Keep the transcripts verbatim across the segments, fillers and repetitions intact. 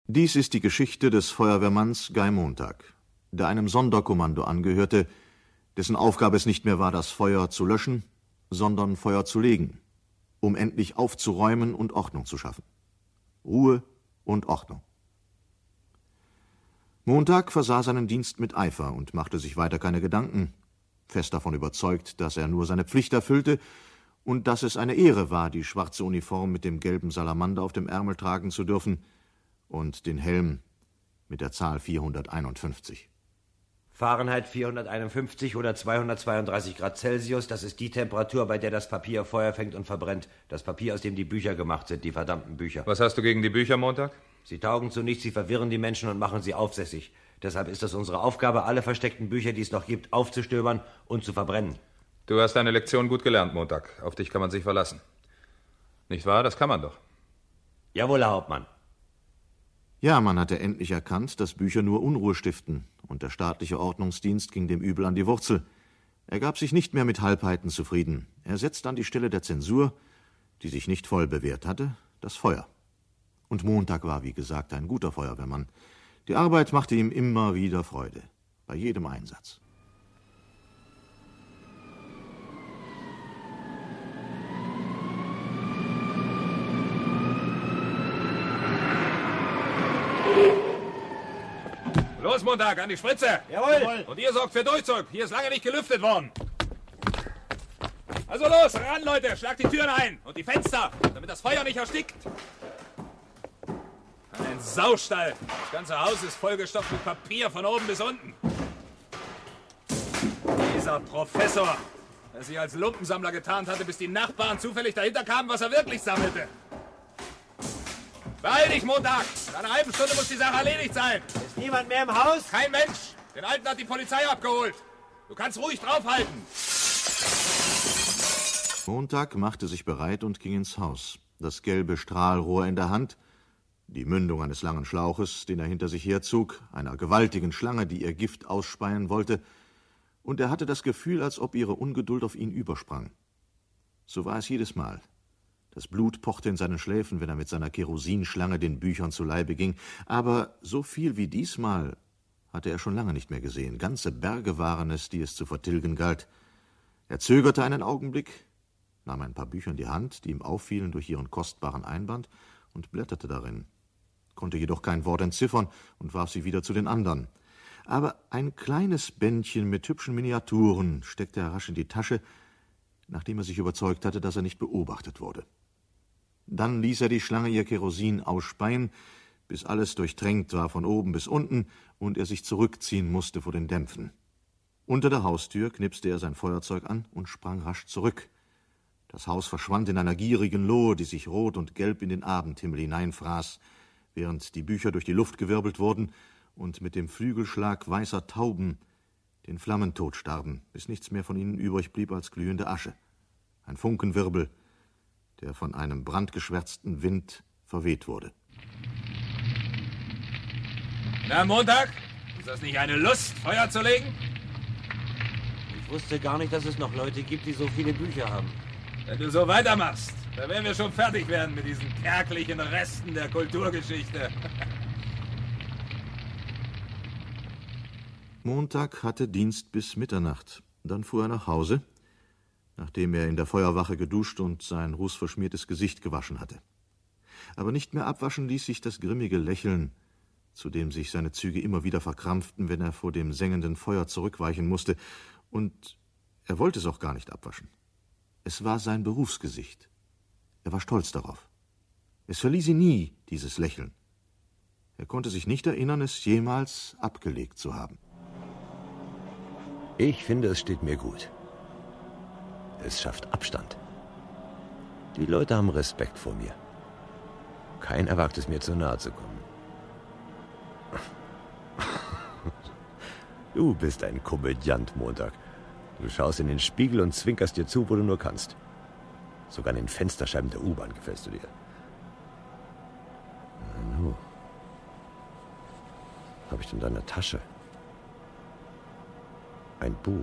Dies ist die Geschichte des Feuerwehrmanns Guy Montag, der einem Sonderkommando angehörte, dessen Aufgabe es nicht mehr war, das Feuer zu löschen, sondern Feuer zu legen, um endlich aufzuräumen und Ordnung zu schaffen. Ruhe und Ordnung. Montag versah seinen Dienst mit Eifer und machte sich weiter keine Gedanken, fest davon überzeugt, dass er nur seine Pflicht erfüllte und dass es eine Ehre war, die schwarze Uniform mit dem gelben Salamander auf dem Ärmel tragen zu dürfen und den Helm mit der Zahl vierhunderteinundfünfzig. Fahrenheit vierhunderteinundfünfzig oder zweihundertzweiunddreißig Grad Celsius, das ist die Temperatur, bei der das Papier Feuer fängt und verbrennt. Das Papier, aus dem die Bücher gemacht sind, die verdammten Bücher. Was hast du gegen die Bücher, Montag? Sie taugen zu nichts, sie verwirren die Menschen und machen sie aufsässig. Deshalb ist es unsere Aufgabe, alle versteckten Bücher, die es noch gibt, aufzustöbern und zu verbrennen. Du hast deine Lektion gut gelernt, Montag. Auf dich kann man sich verlassen. Nicht wahr? Das kann man doch. Jawohl, Herr Hauptmann. Ja, man hatte endlich erkannt, dass Bücher nur Unruhe stiften, und der staatliche Ordnungsdienst ging dem Übel an die Wurzel. Er gab sich nicht mehr mit Halbheiten zufrieden. Er setzte an die Stelle der Zensur, die sich nicht voll bewährt hatte, das Feuer. Und Montag war, wie gesagt, ein guter Feuerwehrmann. Die Arbeit machte ihm immer wieder Freude, bei jedem Einsatz. Los, Montag, an die Spritze! Jawohl! Und ihr sorgt für Durchzug. Hier ist lange nicht gelüftet worden. Also los, ran, Leute! Schlagt die Türen ein und die Fenster, damit das Feuer nicht erstickt. Ein Saustall. Das ganze Haus ist vollgestopft mit Papier von oben bis unten. Dieser Professor, der sich als Lumpensammler getarnt hatte, bis die Nachbarn zufällig dahinter kamen, was er wirklich sammelte. Beeil dich, Montag! In einer halben Stunde muss die Sache erledigt sein. Ist niemand mehr im Haus? Kein Mensch! Den Alten hat die Polizei abgeholt. Du kannst ruhig draufhalten. Montag machte sich bereit und ging ins Haus. Das gelbe Strahlrohr in der Hand, die Mündung eines langen Schlauches, den er hinter sich herzog, einer gewaltigen Schlange, die ihr Gift ausspeien wollte, und er hatte das Gefühl, als ob ihre Ungeduld auf ihn übersprang. So war es jedes Mal. Das Blut pochte in seinen Schläfen, wenn er mit seiner Kerosinschlange den Büchern zu Leibe ging. Aber so viel wie diesmal hatte er schon lange nicht mehr gesehen. Ganze Berge waren es, die es zu vertilgen galt. Er zögerte einen Augenblick, nahm ein paar Bücher in die Hand, die ihm auffielen durch ihren kostbaren Einband, und blätterte darin, konnte jedoch kein Wort entziffern und warf sie wieder zu den anderen. Aber ein kleines Bändchen mit hübschen Miniaturen steckte er rasch in die Tasche, nachdem er sich überzeugt hatte, dass er nicht beobachtet wurde. Dann ließ er die Schlange ihr Kerosin ausspeien, bis alles durchtränkt war von oben bis unten und er sich zurückziehen musste vor den Dämpfen. Unter der Haustür knipste er sein Feuerzeug an und sprang rasch zurück. Das Haus verschwand in einer gierigen Lohe, die sich rot und gelb in den Abendhimmel hineinfraß, während die Bücher durch die Luft gewirbelt wurden und mit dem Flügelschlag weißer Tauben den Flammentod starben, bis nichts mehr von ihnen übrig blieb als glühende Asche. Ein Funkenwirbel, der von einem brandgeschwärzten Wind verweht wurde. Na, Montag? Ist das nicht eine Lust, Feuer zu legen? Ich wusste gar nicht, dass es noch Leute gibt, die so viele Bücher haben. Wenn du so weitermachst, dann werden wir schon fertig werden mit diesen kärglichen Resten der Kulturgeschichte. Montag hatte Dienst bis Mitternacht. Dann fuhr er nach Hause, nachdem er in der Feuerwache geduscht und sein rußverschmiertes Gesicht gewaschen hatte. Aber nicht mehr abwaschen ließ sich das grimmige Lächeln, zu dem sich seine Züge immer wieder verkrampften, wenn er vor dem sengenden Feuer zurückweichen musste. Und er wollte es auch gar nicht abwaschen. Es war sein Berufsgesicht. Er war stolz darauf. Es verließ ihn nie, dieses Lächeln. Er konnte sich nicht erinnern, es jemals abgelegt zu haben. Ich finde, es steht mir gut. Es schafft Abstand. Die Leute haben Respekt vor mir. Keiner wagt es mir zu nahe zu kommen. Du bist ein Komödiant, Montag. Du schaust in den Spiegel und zwinkerst dir zu, wo du nur kannst. Sogar in den Fensterscheiben der U-Bahn gefällst du dir. Nu. Hab ich in deiner Tasche? Ein Buch.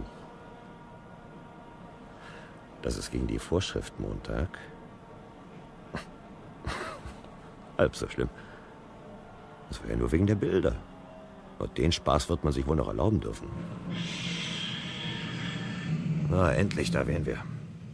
Das ist gegen die Vorschrift, Montag. Halb so schlimm. Das war ja nur wegen der Bilder. Und den Spaß wird man sich wohl noch erlauben dürfen. Na, endlich, da wären wir.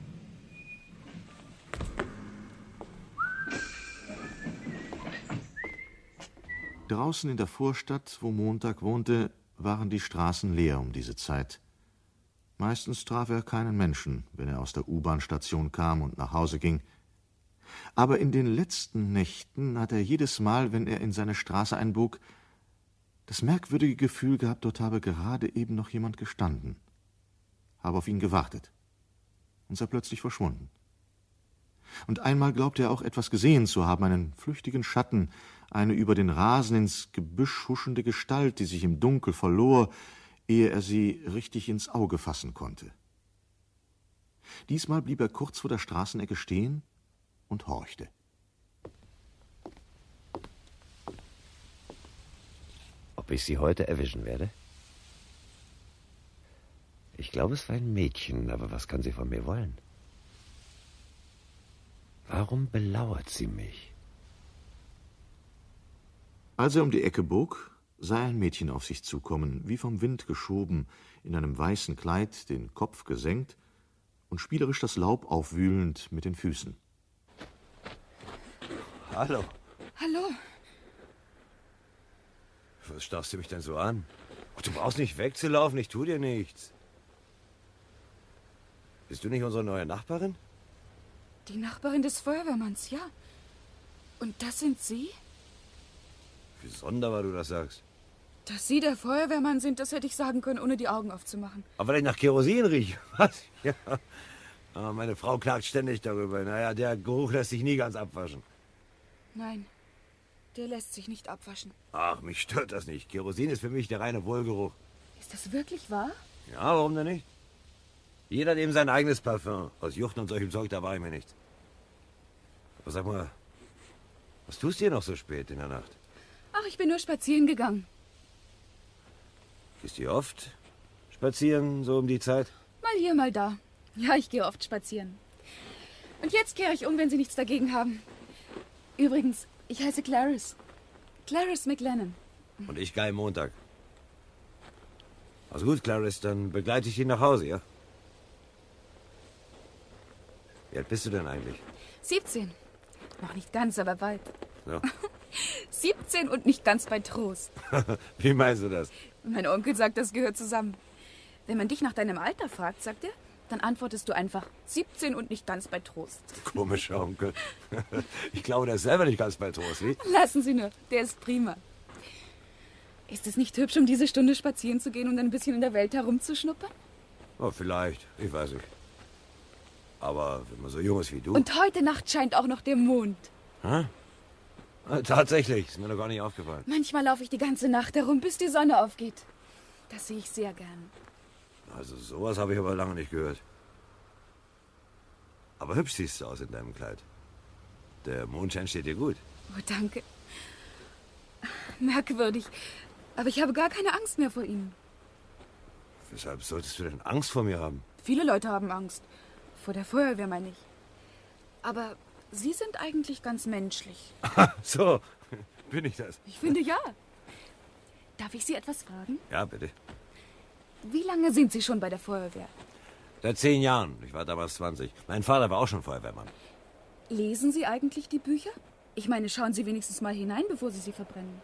Draußen in der Vorstadt, wo Montag wohnte, waren die Straßen leer um diese Zeit. Meistens traf er keinen Menschen, wenn er aus der U-Bahn-Station kam und nach Hause ging. Aber in den letzten Nächten hat er jedes Mal, wenn er in seine Straße einbog, das merkwürdige Gefühl gehabt, dort habe gerade eben noch jemand gestanden, habe auf ihn gewartet und sei plötzlich verschwunden. Und einmal glaubte er auch etwas gesehen zu haben, einen flüchtigen Schatten, eine über den Rasen ins Gebüsch huschende Gestalt, die sich im Dunkel verlor, ehe er sie richtig ins Auge fassen konnte. Diesmal blieb er kurz vor der Straßenecke stehen und horchte. Ob ich sie heute erwischen werde? Ich glaube, es war ein Mädchen, aber was kann sie von mir wollen? Warum belauert sie mich? Als er um die Ecke bog, sah ein Mädchen auf sich zukommen, wie vom Wind geschoben, in einem weißen Kleid, den Kopf gesenkt und spielerisch das Laub aufwühlend mit den Füßen. Hallo. Hallo. Was starrst du mich denn so an? Du brauchst nicht wegzulaufen, ich tu dir nichts. Bist du nicht unsere neue Nachbarin? Die Nachbarin des Feuerwehrmanns, ja. Und das sind Sie? Wie sonderbar du das sagst. Dass Sie der Feuerwehrmann sind, das hätte ich sagen können, ohne die Augen aufzumachen. Aber weil ich nach Kerosin rieche. Was? Ja. Aber meine Frau klagt ständig darüber. Naja, der Geruch lässt sich nie ganz abwaschen. Nein, der lässt sich nicht abwaschen. Ach, mich stört das nicht. Kerosin ist für mich der reine Wohlgeruch. Ist das wirklich wahr? Ja, warum denn nicht? Jeder hat eben sein eigenes Parfum. Aus Juchten und solchem Zeug, da war ich mir nichts. Aber sag mal, was tust du hier noch so spät in der Nacht? Ach, ich bin nur spazieren gegangen. Gehst du oft spazieren, so um die Zeit? Mal hier, mal da. Ja, ich gehe oft spazieren. Und jetzt kehre ich um, wenn Sie nichts dagegen haben. Übrigens, ich heiße Clarice. Clarice McLennan. Und ich Guy Montag. Also gut, Clarice, dann begleite ich dich nach Hause, ja? Wie alt bist du denn eigentlich? siebzehn. Noch nicht ganz, aber bald. Ja. siebzehn und nicht ganz bei Trost. Wie meinst du das? Mein Onkel sagt, das gehört zusammen. Wenn man dich nach deinem Alter fragt, sagt er, dann antwortest du einfach siebzehn und nicht ganz bei Trost. Komischer Onkel. Ich glaube, der ist selber nicht ganz bei Trost, wie? Lassen Sie nur, der ist prima. Ist es nicht hübsch, um diese Stunde spazieren zu gehen und ein bisschen in der Welt herumzuschnuppern? Oh, vielleicht. Ich weiß nicht. Aber wenn man so jung ist wie du... Und heute Nacht scheint auch noch der Mond. Hä? Tatsächlich, ist mir noch gar nicht aufgefallen. Manchmal laufe ich die ganze Nacht herum, bis die Sonne aufgeht. Das sehe ich sehr gern. Also sowas habe ich aber lange nicht gehört. Aber hübsch siehst du aus in deinem Kleid. Der Mondschein steht dir gut. Oh, danke. Merkwürdig. Aber ich habe gar keine Angst mehr vor Ihnen. Weshalb solltest du denn Angst vor mir haben? Viele Leute haben Angst. Vor der Feuerwehr, meine ich. Aber Sie sind eigentlich ganz menschlich. So, bin ich das? Ich finde ja. Darf ich Sie etwas fragen? Ja, bitte. Wie lange sind Sie schon bei der Feuerwehr? Seit zehn Jahren. Ich war damals zwanzig. Mein Vater war auch schon Feuerwehrmann. Lesen Sie eigentlich die Bücher? Ich meine, schauen Sie wenigstens mal hinein, bevor Sie sie verbrennen.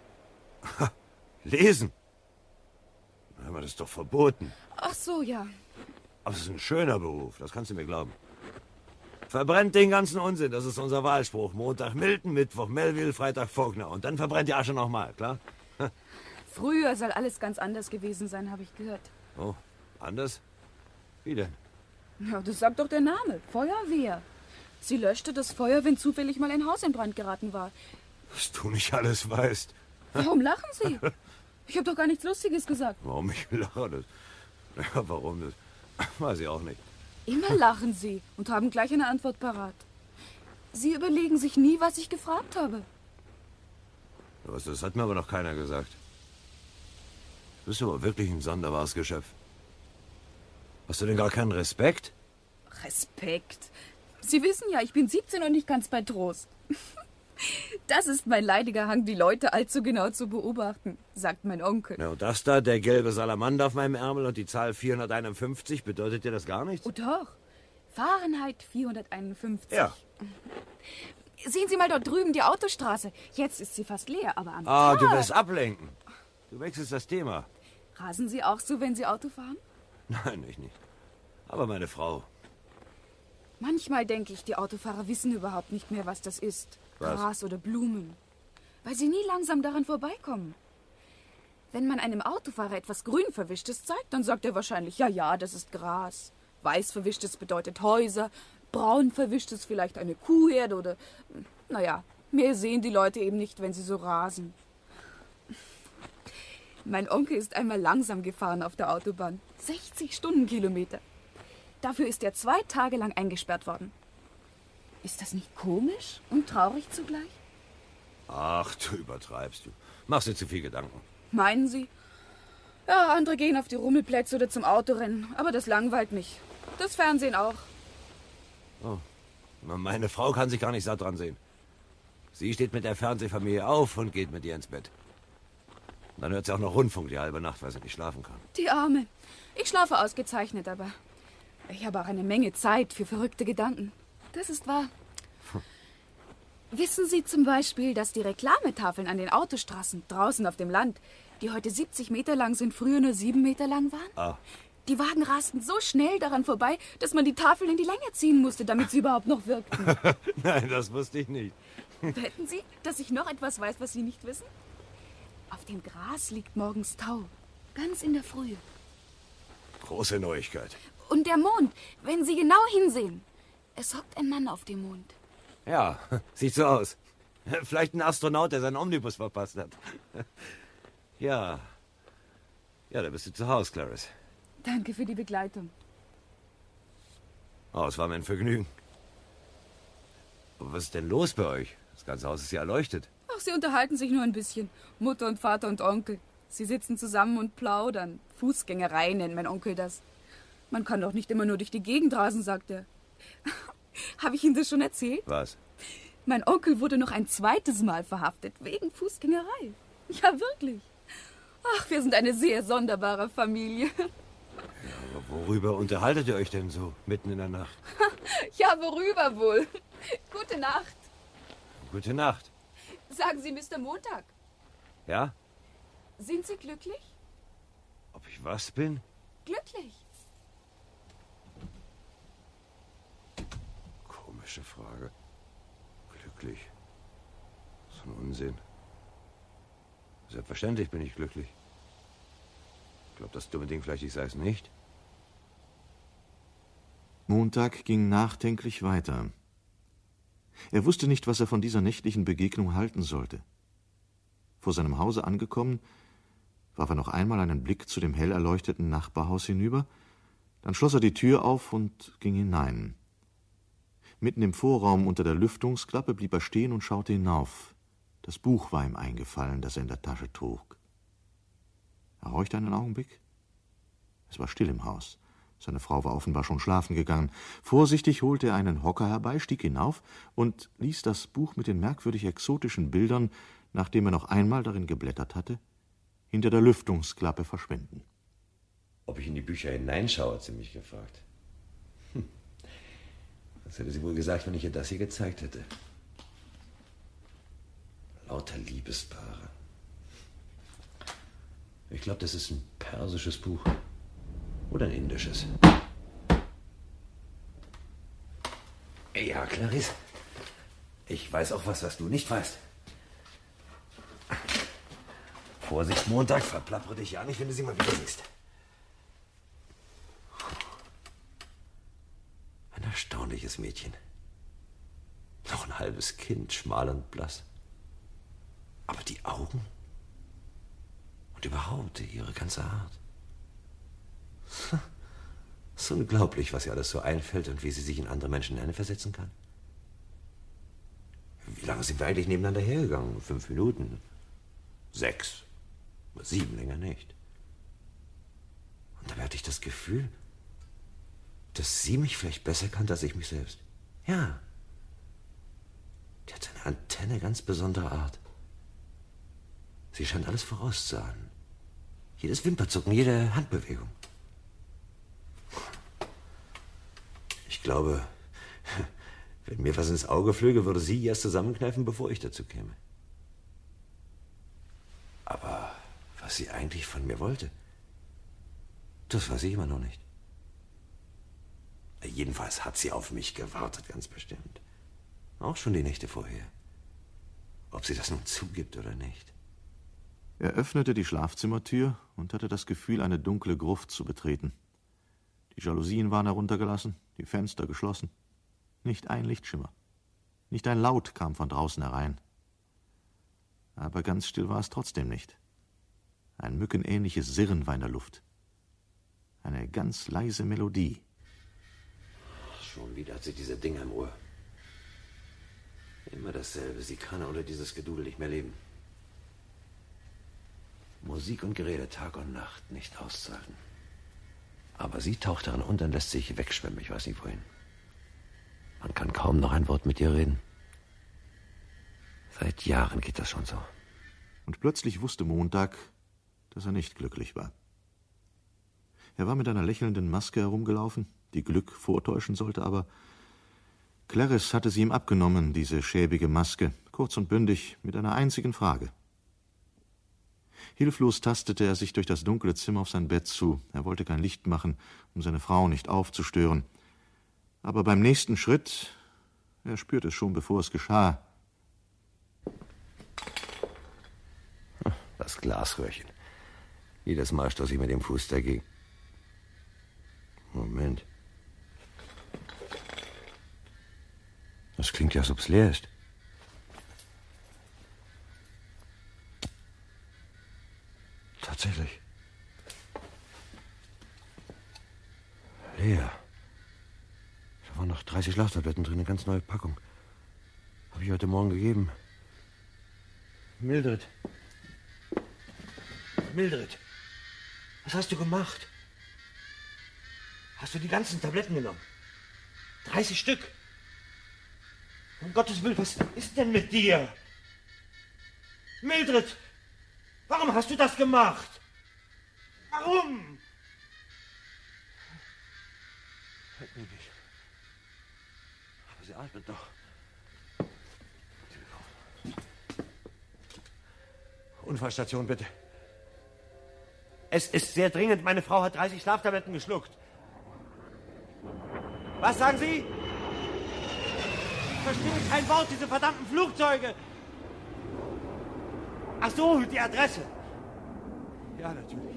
Lesen? Aber das ist doch verboten. Ach so, ja. Aber es ist ein schöner Beruf, das kannst du mir glauben. Verbrennt den ganzen Unsinn, das ist unser Wahlspruch. Montag Milton, Mittwoch Melville, Freitag Faulkner. Und dann verbrennt die Asche nochmal, klar? Früher soll alles ganz anders gewesen sein, habe ich gehört. Oh, anders? Wie denn? Ja, das sagt doch der Name. Feuerwehr. Sie löschte das Feuer, wenn zufällig mal ein Haus in Brand geraten war. Was du nicht alles weißt. Warum lachen Sie? Ich habe doch gar nichts Lustiges gesagt. Warum ich lache? Das, ja, warum das? Weiß ich auch nicht. Immer lachen Sie und haben gleich eine Antwort parat. Sie überlegen sich nie, was ich gefragt habe. Was, das hat mir aber noch keiner gesagt. Du bist aber wirklich ein sonderbares Geschöpf. Hast du denn gar keinen Respekt? Respekt? Sie wissen ja, ich bin siebzehn und nicht ganz bei Trost. Das ist mein leidiger Hang, die Leute allzu genau zu beobachten, sagt mein Onkel. Na, und das da, der gelbe Salamander auf meinem Ärmel und die Zahl vierhunderteinundfünfzig, bedeutet dir das gar nichts? Oh doch, Fahrenheit vierhunderteinundfünfzig. Ja. Sehen Sie mal dort drüben die Autostraße. Jetzt ist sie fast leer, aber am Ah, Tag... du willst ablenken. Du wechselst das Thema. Rasen Sie auch so, wenn Sie Auto fahren? Nein, ich nicht. Aber meine Frau. Manchmal denke ich, die Autofahrer wissen überhaupt nicht mehr, was das ist. Was? Gras oder Blumen. Weil sie nie langsam daran vorbeikommen. Wenn man einem Autofahrer etwas grün Verwischtes zeigt, dann sagt er wahrscheinlich, ja, ja, das ist Gras. Weiß Verwischtes bedeutet Häuser, braun Verwischtes vielleicht eine Kuhherde oder... Naja, mehr sehen die Leute eben nicht, wenn sie so rasen. Mein Onkel ist einmal langsam gefahren auf der Autobahn. sechzig Stundenkilometer. Dafür ist er zwei Tage lang eingesperrt worden. Ist das nicht komisch und traurig zugleich? Ach, du übertreibst. Du machst dir zu viel Gedanken. Meinen Sie? Ja, andere gehen auf die Rummelplätze oder zum Autorennen. Aber das langweilt mich. Das Fernsehen auch. Oh. Meine Frau kann sich gar nicht satt dran sehen. Sie steht mit der Fernsehfamilie auf und geht mit ihr ins Bett. Und dann hört sie auch noch Rundfunk die halbe Nacht, weil sie nicht schlafen kann. Die Arme. Ich schlafe ausgezeichnet, aber ich habe auch eine Menge Zeit für verrückte Gedanken. Das ist wahr. Hm. Wissen Sie zum Beispiel, dass die Reklametafeln an den Autostraßen draußen auf dem Land, die heute siebzig Meter lang sind, früher nur sieben Meter lang waren? Ah. Die Wagen rasten so schnell daran vorbei, dass man die Tafeln in die Länge ziehen musste, damit sie überhaupt noch wirkten. Nein, das wusste ich nicht. Wetten Sie, dass ich noch etwas weiß, was Sie nicht wissen? Auf dem Gras liegt morgens Tau. Ganz in der Frühe. Große Neuigkeit. Und der Mond, wenn Sie genau hinsehen. Es hockt ein Mann auf dem Mond. Ja, sieht so aus. Vielleicht ein Astronaut, der seinen Omnibus verpasst hat. Ja. Ja, da bist du zu Hause, Clarice. Danke für die Begleitung. Oh, es war mir ein Vergnügen. Aber was ist denn los bei euch? Das ganze Haus ist ja erleuchtet. Ach, sie unterhalten sich nur ein bisschen. Mutter und Vater und Onkel. Sie sitzen zusammen und plaudern. Fußgängerei nennt mein Onkel das. Man kann doch nicht immer nur durch die Gegend rasen, sagt er. Habe ich Ihnen das schon erzählt? Was? Mein Onkel wurde noch ein zweites Mal verhaftet, wegen Fußgängerei. Ja, wirklich. Ach, wir sind eine sehr sonderbare Familie. Ja, aber worüber unterhaltet ihr euch denn so mitten in der Nacht? Ja, worüber wohl? Gute Nacht. Gute Nacht. Sagen Sie, Mister Montag, Ja? sind Sie glücklich? Ob ich was bin? Glücklich. Komische Frage. Glücklich. So ein Unsinn. Selbstverständlich bin ich glücklich. Ich glaube, das dumme Ding vielleicht, ich sei es nicht. Montag ging nachdenklich weiter. Er wusste nicht, was er von dieser nächtlichen Begegnung halten sollte. Vor seinem Hause angekommen, warf er noch einmal einen Blick zu dem hell erleuchteten Nachbarhaus hinüber, dann schloss er die Tür auf und ging hinein. Mitten im Vorraum unter der Lüftungsklappe blieb er stehen und schaute hinauf. Das Buch war ihm eingefallen, das er in der Tasche trug. Er horchte einen Augenblick. Es war still im Haus. Seine Frau war offenbar schon schlafen gegangen. Vorsichtig holte er einen Hocker herbei, stieg hinauf und ließ das Buch mit den merkwürdig exotischen Bildern, nachdem er noch einmal darin geblättert hatte, hinter der Lüftungsklappe verschwinden. Ob ich in die Bücher hineinschaue, hat sie mich gefragt. Hm. Das hätte sie wohl gesagt, wenn ich ihr das hier gezeigt hätte. Lauter Liebespaare. Ich glaube, das ist ein persisches Buch. Oder ein indisches. Ja, Clarisse. Ich weiß auch was, was du nicht weißt. Vorsicht, Montag, verplappere dich ja nicht, wenn du sie mal wieder siehst. Ein erstaunliches Mädchen. Noch ein halbes Kind, schmal und blass. Aber die Augen und überhaupt ihre ganze Art. Es ist unglaublich, was ihr alles so einfällt und wie sie sich in andere Menschen hineinversetzen kann. Wie lange sind wir eigentlich nebeneinander hergegangen? Fünf Minuten? Sechs? Sieben, länger nicht. Und dabei hatte ich das Gefühl, dass sie mich vielleicht besser kannte als ich mich selbst. Ja. Die hat eine Antenne ganz besonderer Art. Sie scheint alles vorauszuahnen. Jedes Wimperzucken, jede Handbewegung. Ich glaube, wenn mir was ins Auge flöge, würde sie erst zusammenkneifen, bevor ich dazu käme. Aber was sie eigentlich von mir wollte, das weiß ich immer noch nicht. Jedenfalls hat sie auf mich gewartet, ganz bestimmt. Auch schon die Nächte vorher. Ob sie das nun zugibt oder nicht. Er öffnete die Schlafzimmertür und hatte das Gefühl, eine dunkle Gruft zu betreten. Die Jalousien waren heruntergelassen, die Fenster geschlossen. Nicht ein Lichtschimmer. Nicht ein Laut kam von draußen herein. Aber ganz still war es trotzdem nicht. Ein mückenähnliches Sirren war in der Luft. Eine ganz leise Melodie. Schon wieder hat sie diese Dinger im Ohr. Immer dasselbe. Sie kann ohne dieses Gedudel nicht mehr leben. Musik und Gerede Tag und Nacht nicht auszuhalten. Aber sie taucht darin unter und lässt sich wegschwemmen. Ich weiß nicht wohin. Man kann kaum noch ein Wort mit ihr reden. Seit Jahren geht das schon so. Und plötzlich wusste Montag, dass er nicht glücklich war. Er war mit einer lächelnden Maske herumgelaufen, die Glück vortäuschen sollte, aber Clarisse hatte sie ihm abgenommen, diese schäbige Maske, kurz und bündig, mit einer einzigen Frage. Hilflos tastete er sich durch das dunkle Zimmer auf sein Bett zu. Er wollte kein Licht machen, um seine Frau nicht aufzustören. Aber beim nächsten Schritt, er spürte es schon, bevor es geschah. Das Glasröhrchen. Jedes Mal stoß ich mit dem Fuß dagegen. Moment. Das klingt ja, als ob es leer ist. Tatsächlich. Leer. Da waren noch dreißig Schlaftabletten drin, eine ganz neue Packung. Habe ich heute Morgen gegeben. Mildred. Mildred. Was hast du gemacht? Hast du die ganzen Tabletten genommen? dreißig Stück. Um Gottes Willen, was ist denn mit dir? Mildred, warum hast du das gemacht? Warum? Hört mich nicht. Aber sie atmet doch. Unfallstation, bitte. Es ist sehr dringend. Meine Frau hat dreißig Schlaftabletten geschluckt. Was sagen Sie? Ich verstehe kein Wort, diese verdammten Flugzeuge. Ach so, die Adresse. Ja, natürlich.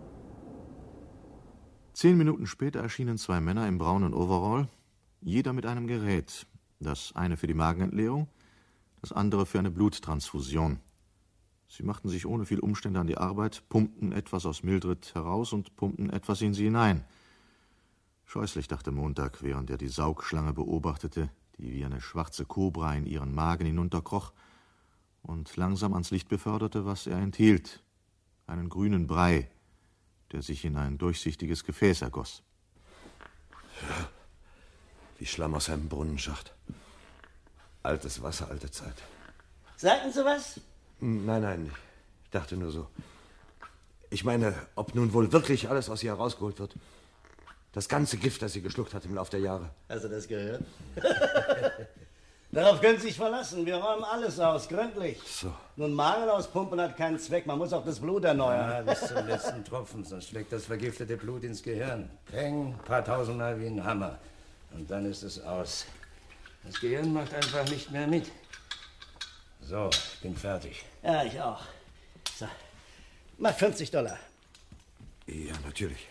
Zehn Minuten später erschienen zwei Männer im braunen Overall, jeder mit einem Gerät. Das eine für die Magenentleerung, das andere für eine Bluttransfusion. Sie machten sich ohne viel Umstände an die Arbeit, pumpten etwas aus Mildred heraus und pumpten etwas in sie hinein. Scheußlich, dachte Montag, während er die Saugschlange beobachtete, die wie eine schwarze Kobra in ihren Magen hinunterkroch und langsam ans Licht beförderte, was er enthielt. Einen grünen Brei, der sich in ein durchsichtiges Gefäß ergoss. Ja, wie Schlamm aus einem Brunnenschacht. Altes Wasser, alte Zeit. Sagten Sie was? Nein, nein, ich dachte nur so. Ich meine, ob nun wohl wirklich alles aus ihr herausgeholt wird. Das ganze Gift, das sie geschluckt hat im Laufe der Jahre. Hast du das gehört? Darauf können Sie sich verlassen. Wir räumen alles aus, gründlich. So. Nun, Magen auspumpen hat keinen Zweck. Man muss auch das Blut erneuern. Ja, bis zum letzten Tropfen, sonst schlägt das vergiftete Blut ins Gehirn. Peng, paar tausendmal wie ein Hammer. Und dann ist es aus. Das Gehirn macht einfach nicht mehr mit. So, ich bin fertig. Ja, ich auch. So, mach fünfzig Dollar. Ja, natürlich.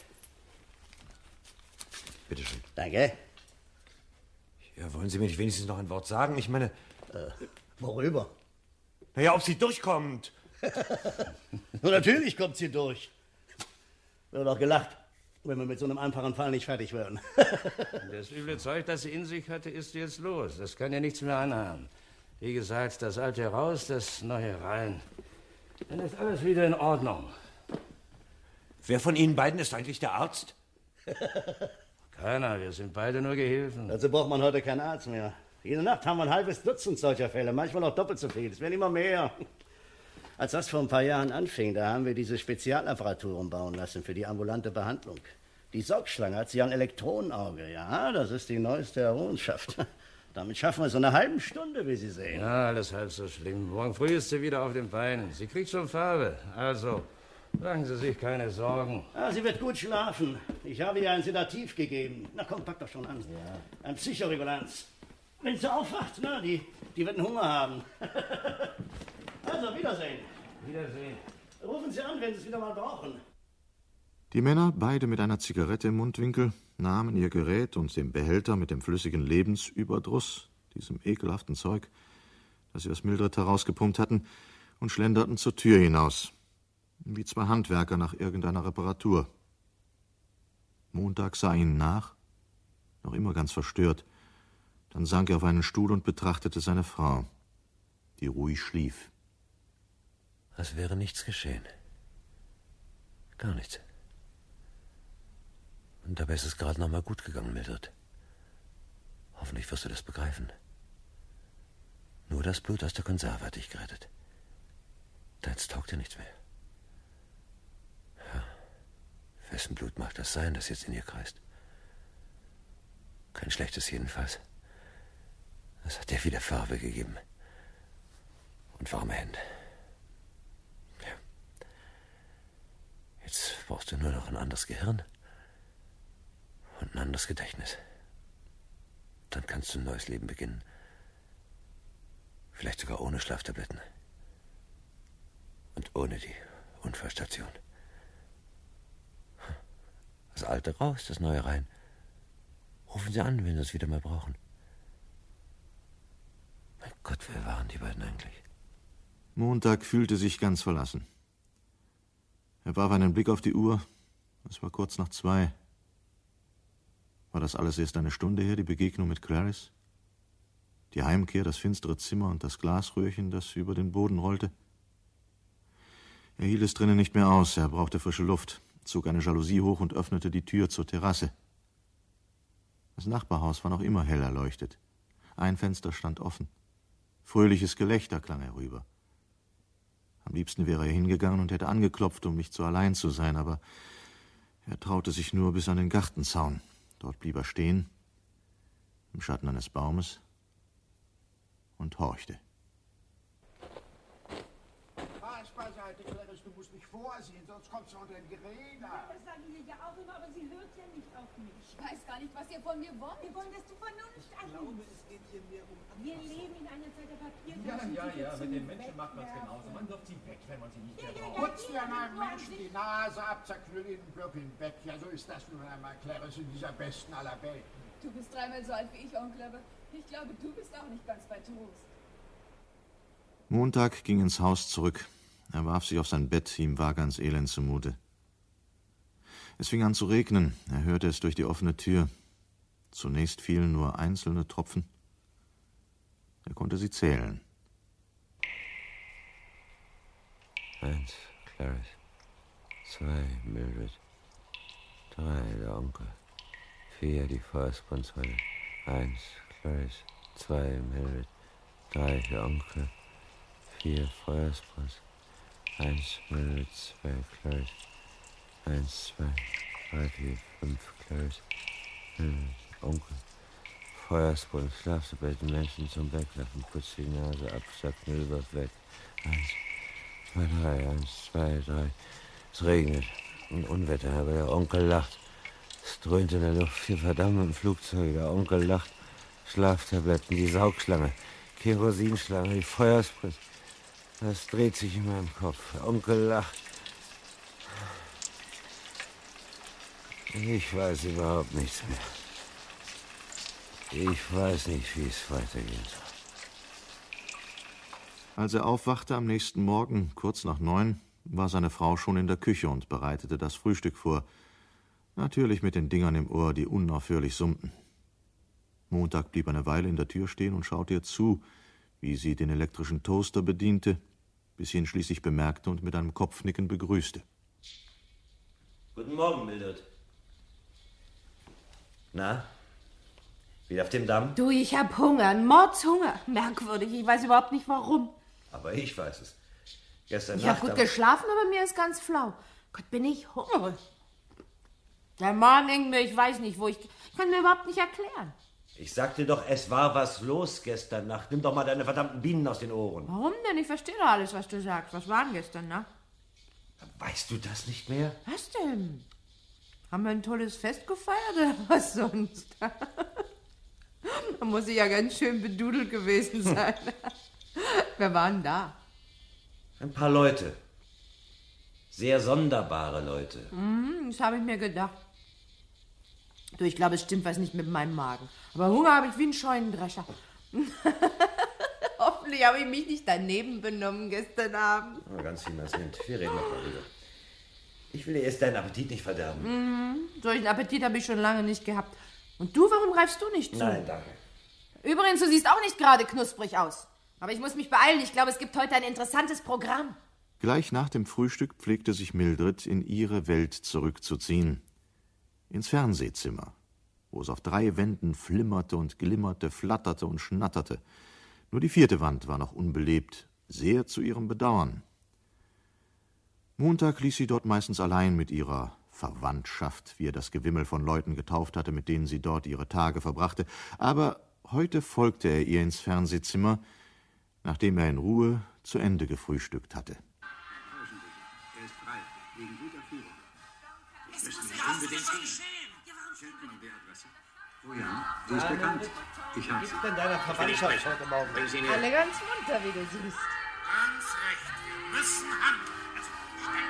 Bitte schön. Danke. Ja, wollen Sie mir nicht wenigstens noch ein Wort sagen? Ich meine... Äh, worüber? Naja, ob sie durchkommt. Nur natürlich kommt sie durch. Wird doch gelacht, wenn wir mit so einem einfachen Fall nicht fertig werden. Das üble Zeug, das sie in sich hatte, ist jetzt los. Das kann ja nichts mehr anhaben. Wie gesagt, das Alte raus, das Neue rein. Dann ist alles wieder in Ordnung. Wer von Ihnen beiden ist eigentlich der Arzt? Keiner, wir sind beide nur Gehilfen. Dazu braucht man heute keinen Arzt mehr. Jede Nacht haben wir ein halbes Dutzend solcher Fälle, manchmal auch doppelt so viel. Es werden immer mehr. Als das vor ein paar Jahren anfing, da haben wir diese Spezialapparaturen bauen lassen für die ambulante Behandlung. Die Saugschlange hat sie ein Elektronenauge. Ja, das ist die neueste Errungenschaft. Damit schaffen wir es in einer halben Stunde, wie Sie sehen. Ja, alles halb so schlimm. Morgen früh ist sie wieder auf den Beinen. Sie kriegt schon Farbe. Also, machen Sie sich keine Sorgen. Ah, sie wird gut schlafen. Ich habe ihr ein Sedativ gegeben. Na komm, pack doch schon an. Ja. Ein Psychoregulanz. Wenn sie aufwacht, na, die, die wird einen Hunger haben. Also, Wiedersehen. Wiedersehen. Rufen Sie an, wenn Sie es wieder mal brauchen. Die Männer, beide mit einer Zigarette im Mundwinkel, nahmen ihr Gerät und den Behälter mit dem flüssigen Lebensüberdruss, diesem ekelhaften Zeug, das sie aus Mildred herausgepumpt hatten, und schlenderten zur Tür hinaus, wie zwei Handwerker nach irgendeiner Reparatur. Montag sah ihnen nach, noch immer ganz verstört. Dann sank er auf einen Stuhl und betrachtete seine Frau, die ruhig schlief. Als wäre nichts geschehen. Gar nichts. Und dabei ist es gerade noch mal gut gegangen, Mildred. Hoffentlich wirst du das begreifen. Nur das Blut aus der Konserve hat dich gerettet. Deins taugt dir nichts mehr. Ja, wessen Blut mag das sein, das jetzt in ihr kreist? Kein schlechtes jedenfalls. Das hat dir wieder Farbe gegeben. Und warme Hände. Ja. Jetzt brauchst du nur noch ein anderes Gehirn. Und ein anderes Gedächtnis. Dann kannst du ein neues Leben beginnen. Vielleicht sogar ohne Schlaftabletten. Und ohne die Unfallstation. Das Alte raus, das Neue rein. Rufen Sie an, wenn Sie es wieder mal brauchen. Mein Gott, wer waren die beiden eigentlich? Montag fühlte sich ganz verlassen. Er warf einen Blick auf die Uhr. Es war kurz nach zwei. War das alles erst eine Stunde her, die Begegnung mit Clarice? Die Heimkehr, das finstere Zimmer und das Glasröhrchen, das über den Boden rollte? Er hielt es drinnen nicht mehr aus, er brauchte frische Luft, zog eine Jalousie hoch und öffnete die Tür zur Terrasse. Das Nachbarhaus war noch immer hell erleuchtet. Ein Fenster stand offen. Fröhliches Gelächter klang herüber. Am liebsten wäre er hingegangen und hätte angeklopft, um nicht so allein zu sein, aber er traute sich nur bis an den Gartenzaun. Dort blieb er stehen, im Schatten eines Baumes, und horchte. Pass beiseite, Clarice, du musst nicht vorsehen, sonst kommst du unter den Gerät. Ja, das sagen wir ja auch immer, aber sie hört ja nicht auf mich. Ich weiß gar nicht, was ihr von mir wollt. Wir wollen, dass du Vernunft Ich glaube, es geht hier mehr um... Wir leben in einer Zeit der Papier. Ja, ja, ja, mit den Menschen macht man es genauso. Man wirft sie weg, wenn man sie nicht mehr braucht. Putzt dir an einem Menschen die Nase ab, zerknüll ihn und wirf ihn weg. Ja, so ist das nun einmal, Clarice, in dieser besten aller Welten. Du bist dreimal so alt wie ich, Onkel, aber ich glaube, du bist auch nicht ganz bei Trost. Montag ging ins Haus zurück. Er warf sich auf sein Bett, ihm war ganz elend zumute. Es fing an zu regnen, er hörte es durch die offene Tür. Zunächst fielen nur einzelne Tropfen. Er konnte sie zählen. Eins, Clarice. Zwei, Mildred. Drei, der Onkel. Vier, die Feuersbrunnsweide. Eins, Clarice. Zwei, Mildred. Drei, der Onkel. Vier, Feuersbrunns. Eins, Mildred. Zwei, Clarice. Eins, zwei, drei, vier, fünf, Clarice. Mildred, Onkel. Feuersbrunn, Schlaftabletten, Menschen zum Weglachen, putz die Nase ab, sack Milber weg. Eins, zwei, drei, eins, zwei, drei. Es regnet. Ein Unwetter, aber der Onkel lacht. Es dröhnt in der Luft, vier verdammten Flugzeuge. Der Onkel lacht. Schlaftabletten, die Saugschlange, Kerosinschlange, die Feuersprit. Das dreht sich in meinem Kopf. Der Onkel lacht. Ich weiß überhaupt nichts mehr. Ich weiß nicht, wie es weitergehen soll. Als er aufwachte am nächsten Morgen, kurz nach neun, war seine Frau schon in der Küche und bereitete das Frühstück vor. Natürlich mit den Dingern im Ohr, die unaufhörlich summten. Montag blieb eine Weile in der Tür stehen und schaute ihr zu, wie sie den elektrischen Toaster bediente, bis sie ihn schließlich bemerkte und mit einem Kopfnicken begrüßte. Guten Morgen, Mildred. Na? Wie auf dem Damm? Du, ich hab Hunger, einen Mordshunger. Merkwürdig, ich weiß überhaupt nicht warum. Aber ich weiß es. Gestern Ich Nacht... hab gut aber- geschlafen, aber mir ist ganz flau. Gott, bin ich hungrig. Der Magen hängt mir, ich weiß nicht wo. Ich, ich kann mir überhaupt nicht erklären. Ich sagte doch, es war was los gestern Nacht. Nimm doch mal deine verdammten Bienen aus den Ohren. Warum denn? Ich verstehe doch alles, was du sagst. Was war denn gestern, ne? Weißt du das nicht mehr? Was denn? Haben wir ein tolles Fest gefeiert oder was sonst? Da muss ich ja ganz schön bedudelt gewesen sein. Wer war denn da? Ein paar Leute. Sehr sonderbare Leute. Mhm, das habe ich mir gedacht. Du, ich glaube, es stimmt was nicht mit meinem Magen. Aber Hunger habe ich wie ein Scheunendrescher. Hoffentlich habe ich mich nicht daneben benommen gestern Abend. Oh, ganz wie man es nimmt. Wir reden noch darüber. Ich will dir erst deinen Appetit nicht verderben. Mhm, solchen Appetit habe ich schon lange nicht gehabt. Und du, warum greifst du nicht zu? Nein, danke. Übrigens, du siehst auch nicht gerade knusprig aus. Aber ich muss mich beeilen. Ich glaube, es gibt heute ein interessantes Programm. Gleich nach dem Frühstück pflegte sich Mildred in ihre Welt zurückzuziehen. Ins Fernsehzimmer, wo es auf drei Wänden flimmerte und glimmerte, flatterte und schnatterte. Nur die vierte Wand war noch unbelebt, sehr zu ihrem Bedauern. Montag ließ sie dort meistens allein mit ihrer Verwandtschaft, wie er das Gewimmel von Leuten getauft hatte, mit denen sie dort ihre Tage verbrachte. Aber heute folgte er ihr ins Fernsehzimmer, nachdem er in Ruhe zu Ende gefrühstückt hatte. Er ist frei, wegen guter Führung. Es muss ja unbedingt geschehen. Schenkt Ihnen die Adresse. Oh ja, sie ist bekannt. Ich habe sie. Gib denn deiner Verwandtschaft heute Morgen. Bring sie Alle ganz munter, wie du siehst. Ganz recht. Wir müssen handeln. Also, schnell.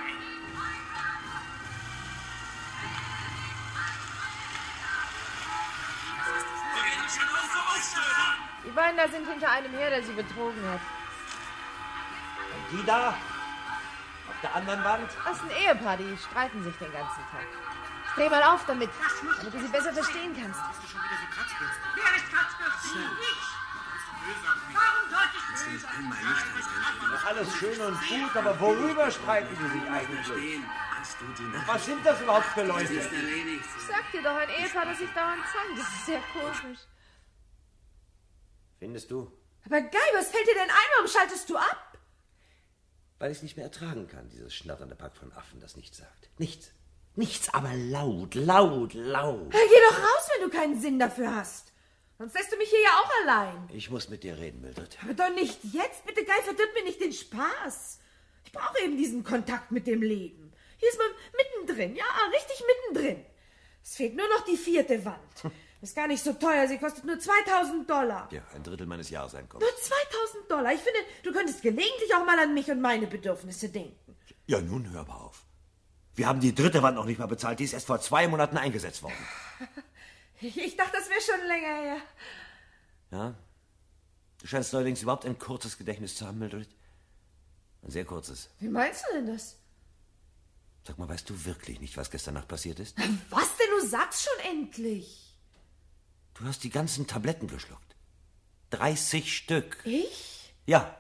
Wir werden schon aufgerufen. Die beiden da sind hinter einem her, der sie betrogen hat. Und die da? Auf der anderen Wand? Das ist ein Ehepaar, die streiten sich den ganzen Tag. Dreh mal auf damit, damit du sie besser verstehen kannst. Wer ist Kratzbürsten? Ich. Warum sollte ich böse sein? Doch alles schön und gut, aber worüber streiten die sich eigentlich? Und was sind das überhaupt für Leute? Ich sag dir doch, ein Ehepaar, das sich dauernd zankt. Das ist sehr komisch. Findest du? Aber geil, was fällt dir denn ein? Warum schaltest du ab? Weil ich es nicht mehr ertragen kann, dieses schnatternde Pack von Affen, das nichts sagt. Nichts. Nichts, aber laut, laut, laut. Ja, geh doch raus, wenn du keinen Sinn dafür hast. Sonst lässt du mich hier ja auch allein. Ich muss mit dir reden, Mildred. Aber doch nicht jetzt. Bitte, Guy, verdirb mir nicht den Spaß. Ich brauche eben diesen Kontakt mit dem Leben. Hier ist man mittendrin, ja, richtig mittendrin. Es fehlt nur noch die vierte Wand. Ist gar nicht so teuer, sie kostet nur zweitausend Dollar. Ja, ein Drittel meines Jahreseinkommens. Nur zweitausend Dollar. Ich finde, du könntest gelegentlich auch mal an mich und meine Bedürfnisse denken. Ja, nun hör mal auf. Wir haben die dritte Wand noch nicht mal bezahlt. Die ist erst vor zwei Monaten eingesetzt worden. Ich, ich dachte, das wäre schon länger her. Ja? Du scheinst neuerdings überhaupt ein kurzes Gedächtnis zu haben, Mildred. Ein sehr kurzes. Wie meinst du denn das? Sag mal, weißt du wirklich nicht, was gestern Nacht passiert ist? Was denn? Du sagst schon endlich. Du hast die ganzen Tabletten geschluckt. dreißig Stück. Ich? Ja.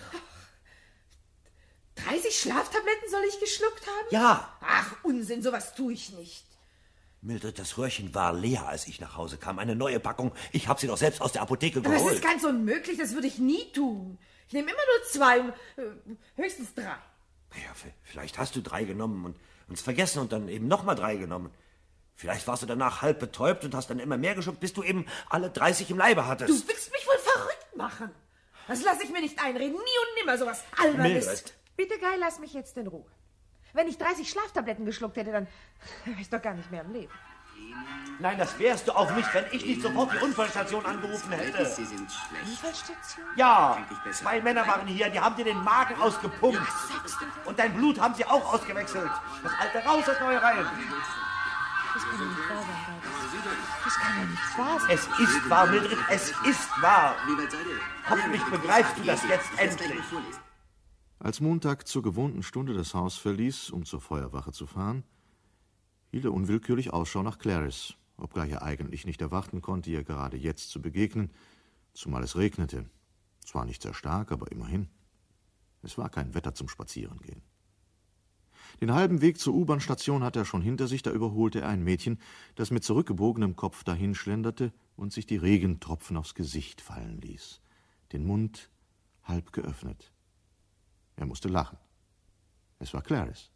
dreißig Schlaftabletten soll ich geschluckt haben? Ja. Ach, Unsinn, sowas tue ich nicht. Mildred, das Röhrchen war leer, als ich nach Hause kam. Eine neue Packung. Ich habe sie doch selbst aus der Apotheke Aber geholt. das ist ganz unmöglich, das würde ich nie tun. Ich nehme immer nur zwei, äh, höchstens drei. Ja, vielleicht hast du drei genommen und uns vergessen und dann eben nochmal drei genommen. Vielleicht warst du danach halb betäubt und hast dann immer mehr geschluckt, bis du eben alle dreißig im Leibe hattest. Du willst mich wohl verrückt machen. Das lasse ich mir nicht einreden. Nie und nimmer sowas Albernes. Mildred. Bitte, Guy, lass mich jetzt in Ruhe. Wenn ich dreißig Schlaftabletten geschluckt hätte, dann wäre ich doch gar nicht mehr am Leben. Nein, das wärst du auch nicht, wenn ich nicht sofort die Unfallstation angerufen hätte. Sie sind schlecht. Unfallstation? Ja, zwei Männer waren hier, die haben dir den Magen ausgepumpt. Und dein Blut haben sie auch ausgewechselt. Das alte raus, das neue rein. Das kann doch nicht wahr sein, Guy. Das kann doch nicht wahr sein. Es ist wahr, Mildred, es ist wahr. Wie weit seid ihr? Hoffentlich begreifst du das jetzt endlich. Als Montag zur gewohnten Stunde das Haus verließ, um zur Feuerwache zu fahren, hielt er unwillkürlich Ausschau nach Clarice, obgleich er eigentlich nicht erwarten konnte, ihr gerade jetzt zu begegnen, zumal es regnete. Zwar nicht sehr stark, aber immerhin. Es war kein Wetter zum Spazierengehen. Den halben Weg zur U-Bahn-Station hatte er schon hinter sich, da überholte er ein Mädchen, das mit zurückgebogenem Kopf dahinschlenderte, und sich die Regentropfen aufs Gesicht fallen ließ, den Mund halb geöffnet. Er musste lachen. Es war Clarice.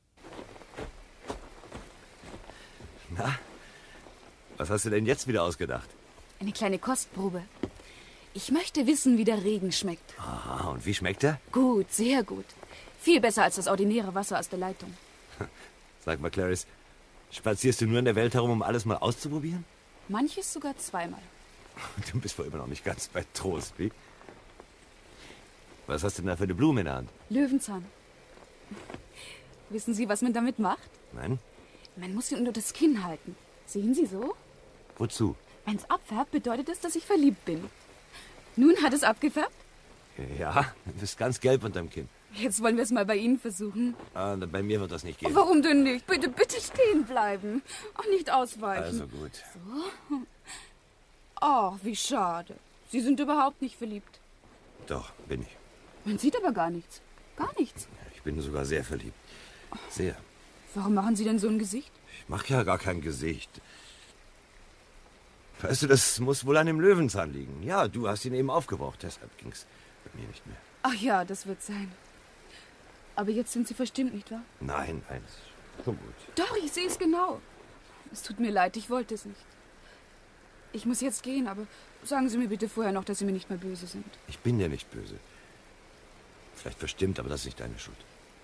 Na, was hast du denn jetzt wieder ausgedacht? Eine kleine Kostprobe. Ich möchte wissen, wie der Regen schmeckt. Aha, und wie schmeckt er? Gut, sehr gut. Viel besser als das ordinäre Wasser aus der Leitung. Sag mal, Clarice, spazierst du nur in der Welt herum, um alles mal auszuprobieren? Manches sogar zweimal. Du bist wohl immer noch nicht ganz bei Trost, wie? Was hast du denn da für eine Blume in der Hand? Löwenzahn. Wissen Sie, was man damit macht? Nein? Man muss ihn unter das Kinn halten. Sehen Sie so? Wozu? Wenn es abfärbt, bedeutet es, dass ich verliebt bin. Nun hat es abgefärbt? Ja, du bist ganz gelb unterm Kinn. Jetzt wollen wir es mal bei Ihnen versuchen. Ah, bei mir wird das nicht gehen. Oh, warum denn nicht? Bitte, bitte stehen bleiben. Auch nicht ausweichen. Also gut. So. Oh, wie schade. Sie sind überhaupt nicht verliebt. Doch, bin ich. Man sieht aber gar nichts. Gar nichts. Ich bin sogar sehr verliebt. Sehr. Warum machen Sie denn so ein Gesicht? Ich mache ja gar kein Gesicht. Weißt du, das muss wohl an dem Löwenzahn liegen. Ja, du hast ihn eben aufgebraucht. Deshalb ging's bei mir nicht mehr. Ach ja, das wird sein. Aber jetzt sind Sie verstimmt, nicht wahr? Nein, eins. Schon gut. Doch, ich sehe es genau. Es tut mir leid, ich wollte es nicht. Ich muss jetzt gehen, aber sagen Sie mir bitte vorher noch, dass Sie mir nicht mehr böse sind. Ich bin ja nicht böse. Vielleicht verstimmt, aber das ist nicht deine Schuld.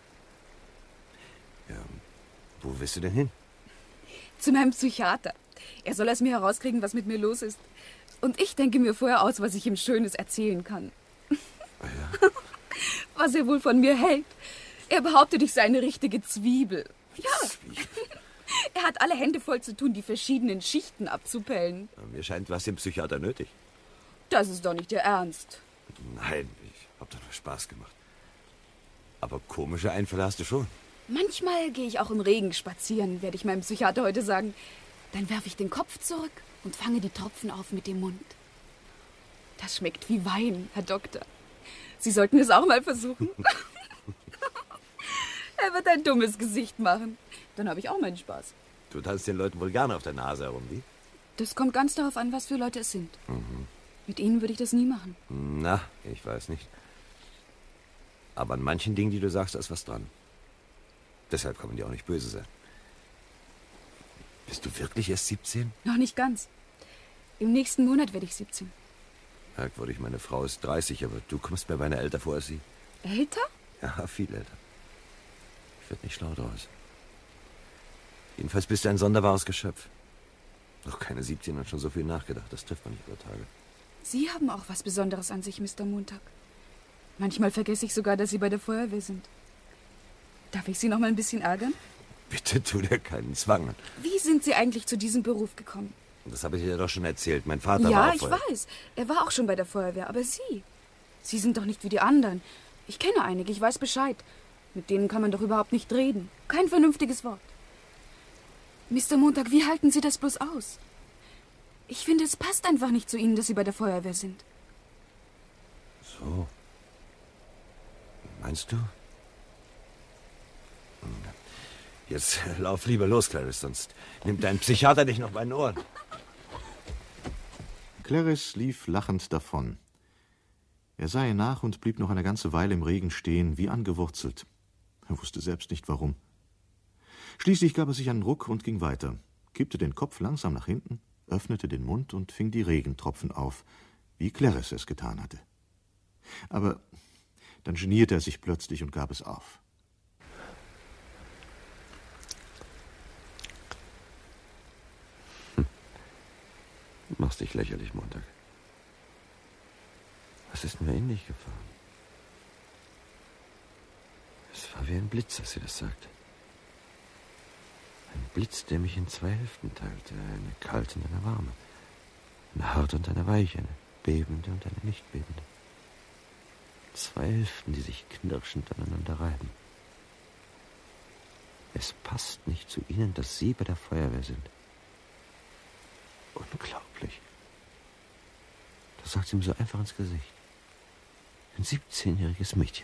Ja, wo willst du denn hin? Zu meinem Psychiater. Er soll aus mir herauskriegen, was mit mir los ist. Und ich denke mir vorher aus, was ich ihm Schönes erzählen kann. Ah, ja. Was er wohl von mir hält. Er behauptet, ich sei eine richtige Zwiebel. Ja. Zwiebel. Er hat alle Hände voll zu tun, die verschiedenen Schichten abzupellen. Mir scheint, du hast den Psychiater nötig. Das ist doch nicht Ihr Ernst. Nein, ich hab doch nur Spaß gemacht. Aber komische Einfälle hast du schon. Manchmal gehe ich auch im Regen spazieren, werde ich meinem Psychiater heute sagen. Dann werfe ich den Kopf zurück und fange die Tropfen auf mit dem Mund. Das schmeckt wie Wein, Herr Doktor. Sie sollten es auch mal versuchen. Er wird ein dummes Gesicht machen. Dann habe ich auch meinen Spaß. Du tanzt den Leuten wohl gerne auf der Nase herum, wie? Das kommt ganz darauf an, was für Leute es sind. Mhm. Mit ihnen würde ich das nie machen. Na, ich weiß nicht. Aber an manchen Dingen, die du sagst, da ist was dran. Deshalb kann man dir auch nicht böse sein. Bist du wirklich erst siebzehn? Noch nicht ganz. Im nächsten Monat werde ich siebzehn. Merkwürdig, meine Frau ist dreißig, aber du kommst mir beinahe älter vor als sie. Älter? Ja, viel älter. Ich werde nicht schlau draus. Jedenfalls bist du ein sonderbares Geschöpf. Noch keine siebzehn und schon so viel nachgedacht. Das trifft man nicht über Tage. Sie haben auch was Besonderes an sich, Mister Montag. Manchmal vergesse ich sogar, dass Sie bei der Feuerwehr sind. Darf ich Sie noch mal ein bisschen ärgern? Bitte tu dir keinen Zwang. Wie sind Sie eigentlich zu diesem Beruf gekommen? Das habe ich dir doch schon erzählt. Mein Vater ja, war auch ich Feuer- weiß. Er war auch schon bei der Feuerwehr. Aber Sie? Sie sind doch nicht wie die anderen. Ich kenne einige, ich weiß Bescheid. Mit denen kann man doch überhaupt nicht reden. Kein vernünftiges Wort. Mister Montag, wie halten Sie das bloß aus? Ich finde, es passt einfach nicht zu Ihnen, dass Sie bei der Feuerwehr sind. So. Meinst du? Jetzt lauf lieber los, Clarice, sonst nimmt dein Psychiater dich noch bei den Ohren. Clarice lief lachend davon. Er sah ihr nach und blieb noch eine ganze Weile im Regen stehen, wie angewurzelt. Er wusste selbst nicht, warum. Schließlich gab er sich einen Ruck und ging weiter, kippte den Kopf langsam nach hinten, öffnete den Mund und fing die Regentropfen auf, wie Clarice es getan hatte. Aber dann genierte er sich plötzlich und gab es auf. Hm. Du machst dich lächerlich, Montag. Was ist mir in dich gefahren? Es war wie ein Blitz, als sie das sagte. Ein Blitz, der mich in zwei Hälften teilte. Eine kalte und eine warme. Eine harte und eine weiche. Eine bebende und eine nicht bebende. Zwei Hälften, die sich knirschend aneinander reiben. Es passt nicht zu Ihnen, dass Sie bei der Feuerwehr sind. Unglaublich. Das sagt sie ihm so einfach ins Gesicht. Ein siebzehnjähriges Mädchen.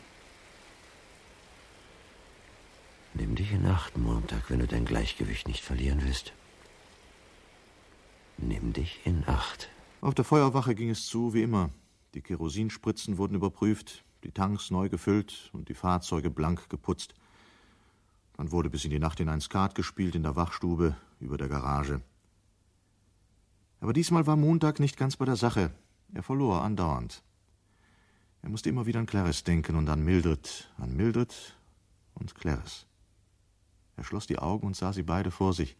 Nimm dich in Acht, Montag, wenn du dein Gleichgewicht nicht verlieren willst. Nimm dich in Acht. Auf der Feuerwache ging es zu wie immer. Die Kerosinspritzen wurden überprüft, die Tanks neu gefüllt und die Fahrzeuge blank geputzt. Dann wurde bis in die Nacht hinein Skat gespielt in der Wachstube über der Garage. Aber diesmal war Montag nicht ganz bei der Sache. Er verlor andauernd. Er musste immer wieder an Clarice denken und an Mildred, an Mildred und Clarice. Er schloss die Augen und sah sie beide vor sich.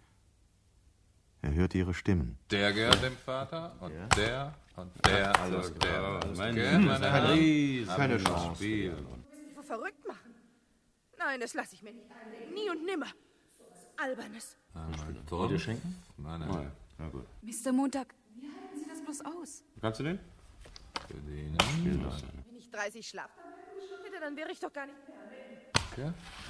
Er hörte ihre Stimmen. Der gehört dem Vater und ja. der und der alles und der. Alles Meine Herren, meine keine, Herren, keine Chance. Du willst mich wohl verrückt machen? Nein, das lasse ich mir nicht einlegen. Nie und nimmer. So was Albernes. Wollt ihr schenken? Nein, nein. Nein. Na gut. Mister Montag, wie halten Sie das bloß aus? Kannst du den? Für den. Wenn ich dreißig schlafe, dann wäre ich doch gar nicht mehr. Okay.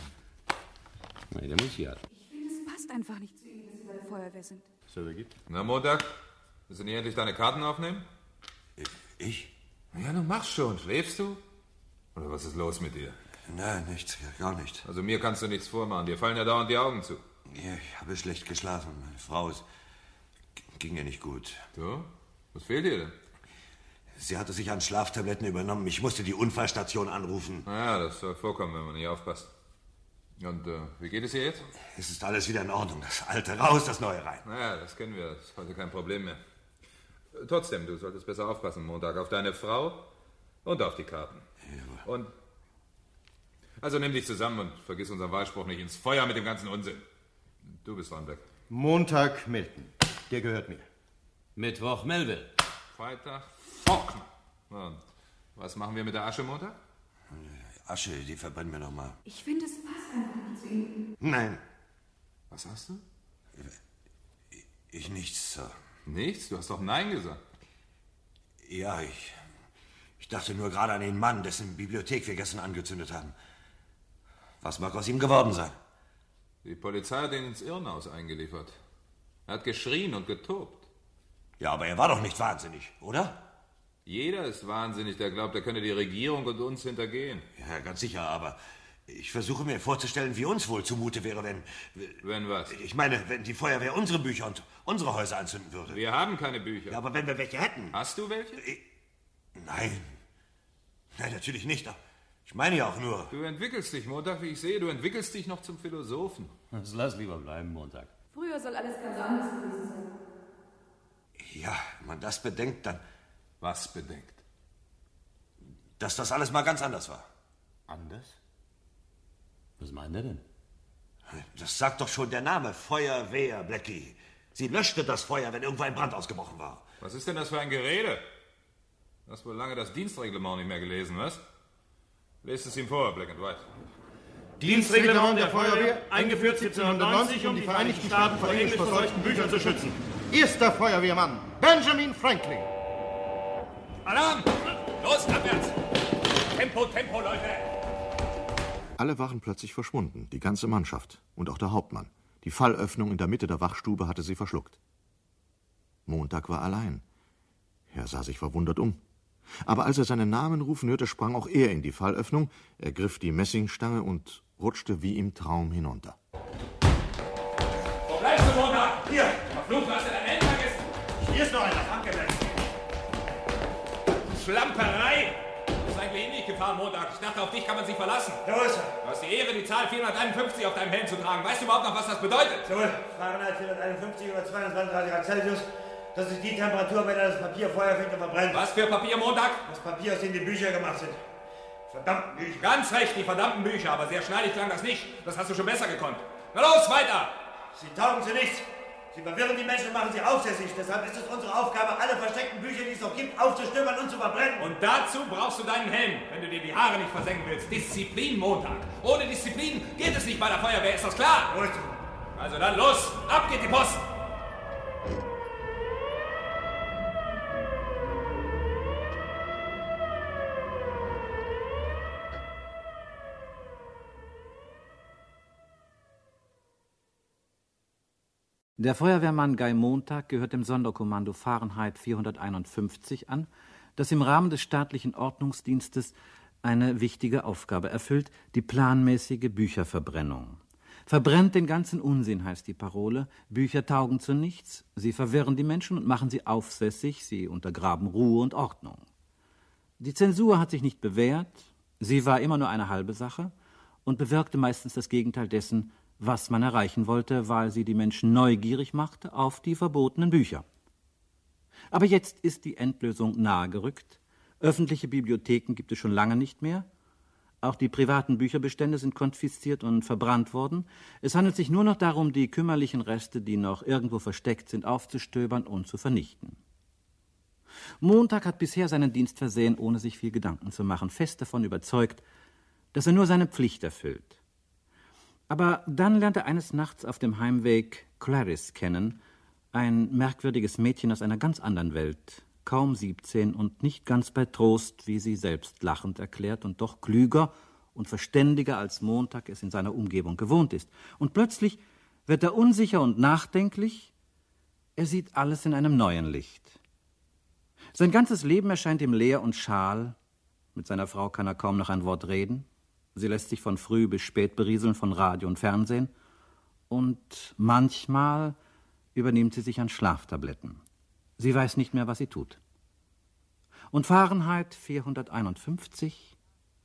Nein, der muss hier. Ich finde, es passt einfach nicht zu Ihnen, dass Sie bei der Feuerwehr sind. Na, Montag, willst du nicht endlich deine Karten aufnehmen? Ich? Ja, nun mach schon. Schläfst du? Oder was ist los mit dir? Nein, nichts, gar nicht. Also mir kannst du nichts vormachen. Dir fallen ja dauernd die Augen zu. Ja, ich habe schlecht geschlafen. Meine Frau ist, ging ja nicht gut. So? Was fehlt dir denn? Sie hatte sich an Schlaftabletten übernommen. Ich musste die Unfallstation anrufen. Naja, das soll vorkommen, wenn man nicht aufpasst. Und äh, wie geht es ihr jetzt? Es ist alles wieder in Ordnung. Das Alte raus, das Neue rein. Naja, das kennen wir. Das ist heute kein Problem mehr. Trotzdem, du solltest besser aufpassen, Montag, auf deine Frau und auf die Karten. Ja. Und also nimm dich zusammen und vergiss unseren Wahlspruch nicht ins Feuer mit dem ganzen Unsinn. Du bist dran, Beck. Montag Milton. Der gehört mir. Mittwoch Melville. Freitag Faulkner. Und was machen wir mit der Asche Montag? Asche, die verbrennen wir noch mal. Ich finde, es passt einfach nicht zu Ihnen. Nein. Was hast du? Ich nichts, Sir. Nichts? Du hast doch Nein gesagt. Ja, ich... Ich dachte nur gerade an den Mann, dessen Bibliothek wir gestern angezündet haben. Was mag aus ihm geworden sein? Die Polizei hat ihn ins Irrenhaus eingeliefert. Er hat geschrien und getobt. Ja, aber er war doch nicht wahnsinnig, oder? Jeder ist wahnsinnig, der glaubt, er könne die Regierung und uns hintergehen. Ja, ganz sicher, aber ich versuche mir vorzustellen, wie uns wohl zumute wäre, wenn... Wenn was? Ich meine, wenn die Feuerwehr unsere Bücher und unsere Häuser anzünden würde. Wir haben keine Bücher. Ja, aber wenn wir welche hätten... Hast du welche? Ich, nein. Nein, natürlich nicht. Ich meine ja auch nur... Du entwickelst dich, Montag, wie ich sehe. Du entwickelst dich noch zum Philosophen. Das lass lieber bleiben, Montag. Früher soll alles ganz anders gewesen sein. Ja, wenn man das bedenkt, dann... Was bedenkt? Dass das alles mal ganz anders war. Anders? Was meint er denn? Das sagt doch schon der Name. Feuerwehr, Blackie. Sie löschte das Feuer, wenn irgendwo ein Brand ausgebrochen war. Was ist denn das für ein Gerede? Du hast wohl lange das Dienstreglement nicht mehr gelesen, was? Lest es ihm vor, Black and White. Dienstreglement der Feuerwehr, eingeführt siebzehnhundertneunzig, um die Vereinigten Staaten vor englisch verseuchten Büchern zu schützen. Erster Feuerwehrmann, Benjamin Franklin. Alarm! Los, abwärts! Tempo, Tempo, Leute! Alle waren plötzlich verschwunden, die ganze Mannschaft und auch der Hauptmann. Die Fallöffnung in der Mitte der Wachstube hatte sie verschluckt. Montag war allein. Er sah sich verwundert um. Aber als er seinen Namen rufen hörte, sprang auch er in die Fallöffnung, ergriff die Messingstange und rutschte wie im Traum hinunter. Wo bleibst du, Montag? Hier! Verflucht, hast du dein Ende vergessen? Hier ist noch einer. Danke, Schlamperei! Du bist eigentlich nicht gefahren, Montag. Ich dachte, auf dich kann man sich verlassen. Jawohl, Sir. Du hast die Ehre, die Zahl vierhunderteinundfünfzig auf deinem Helm zu tragen. Weißt du überhaupt noch, was das bedeutet? Jawohl. Fahrenheit vierhunderteinundfünfzig über zweiundzwanzig Grad Celsius. Das ist die Temperatur, wenn das Papier Feuer fängt und verbrennt. Was für Papier, Montag? Das Papier, aus dem die Bücher gemacht sind. Verdammten Bücher. Ganz recht, die verdammten Bücher. Aber sehr schneidig klang das nicht. Das hast du schon besser gekonnt. Na los, weiter! Sie taugen zu nichts. Sie verwirren die Menschen und machen sie aufsässig. Deshalb ist es unsere Aufgabe, alle versteckten Bücher, die es noch gibt, aufzustöbern und zu verbrennen. Und dazu brauchst du deinen Helm, wenn du dir die Haare nicht versenken willst. Disziplin, Montag. Ohne Disziplin geht es nicht bei der Feuerwehr, ist das klar? Gut. Also dann los, ab geht die Post! Der Feuerwehrmann Guy Montag gehört dem Sonderkommando Fahrenheit vierhunderteinundfünfzig an, das im Rahmen des staatlichen Ordnungsdienstes eine wichtige Aufgabe erfüllt, die planmäßige Bücherverbrennung. Verbrennt den ganzen Unsinn, heißt die Parole. Bücher taugen zu nichts. Sie verwirren die Menschen und machen sie aufsässig. Sie untergraben Ruhe und Ordnung. Die Zensur hat sich nicht bewährt. Sie war immer nur eine halbe Sache und bewirkte meistens das Gegenteil dessen, was man erreichen wollte, weil sie die Menschen neugierig machte auf die verbotenen Bücher. Aber jetzt ist die Endlösung nahegerückt. Öffentliche Bibliotheken gibt es schon lange nicht mehr. Auch die privaten Bücherbestände sind konfisziert und verbrannt worden. Es handelt sich nur noch darum, die kümmerlichen Reste, die noch irgendwo versteckt sind, aufzustöbern und zu vernichten. Montag hat bisher seinen Dienst versehen, ohne sich viel Gedanken zu machen, fest davon überzeugt, dass er nur seine Pflicht erfüllt. Aber dann lernt er eines Nachts auf dem Heimweg Clarice kennen, ein merkwürdiges Mädchen aus einer ganz anderen Welt, kaum siebzehn und nicht ganz bei Trost, wie sie selbst lachend erklärt, und doch klüger und verständiger, als Montag es in seiner Umgebung gewohnt ist. Und plötzlich wird er unsicher und nachdenklich. Er sieht alles in einem neuen Licht. Sein ganzes Leben erscheint ihm leer und schal. Mit seiner Frau kann er kaum noch ein Wort reden. Sie lässt sich von früh bis spät berieseln von Radio und Fernsehen. Und manchmal übernimmt sie sich an Schlaftabletten. Sie weiß nicht mehr, was sie tut. Und Fahrenheit vierhunderteinundfünfzig?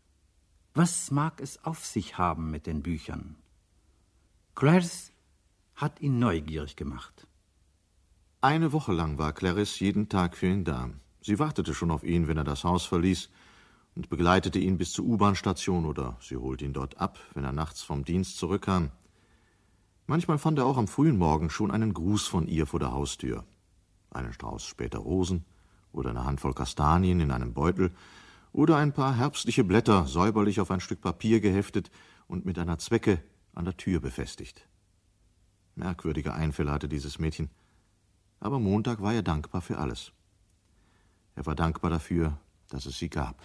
Was mag es auf sich haben mit den Büchern? Clarice hat ihn neugierig gemacht. Eine Woche lang war Clarice jeden Tag für ihn da. Sie wartete schon auf ihn, wenn er das Haus verließ, und begleitete ihn bis zur U-Bahn-Station oder sie holte ihn dort ab, wenn er nachts vom Dienst zurückkam. Manchmal fand er auch am frühen Morgen schon einen Gruß von ihr vor der Haustür. Einen Strauß später Rosen oder eine Handvoll Kastanien in einem Beutel oder ein paar herbstliche Blätter säuberlich auf ein Stück Papier geheftet und mit einer Zwecke an der Tür befestigt. Merkwürdige Einfälle hatte dieses Mädchen, aber Montag war er dankbar für alles. Er war dankbar dafür, dass es sie gab.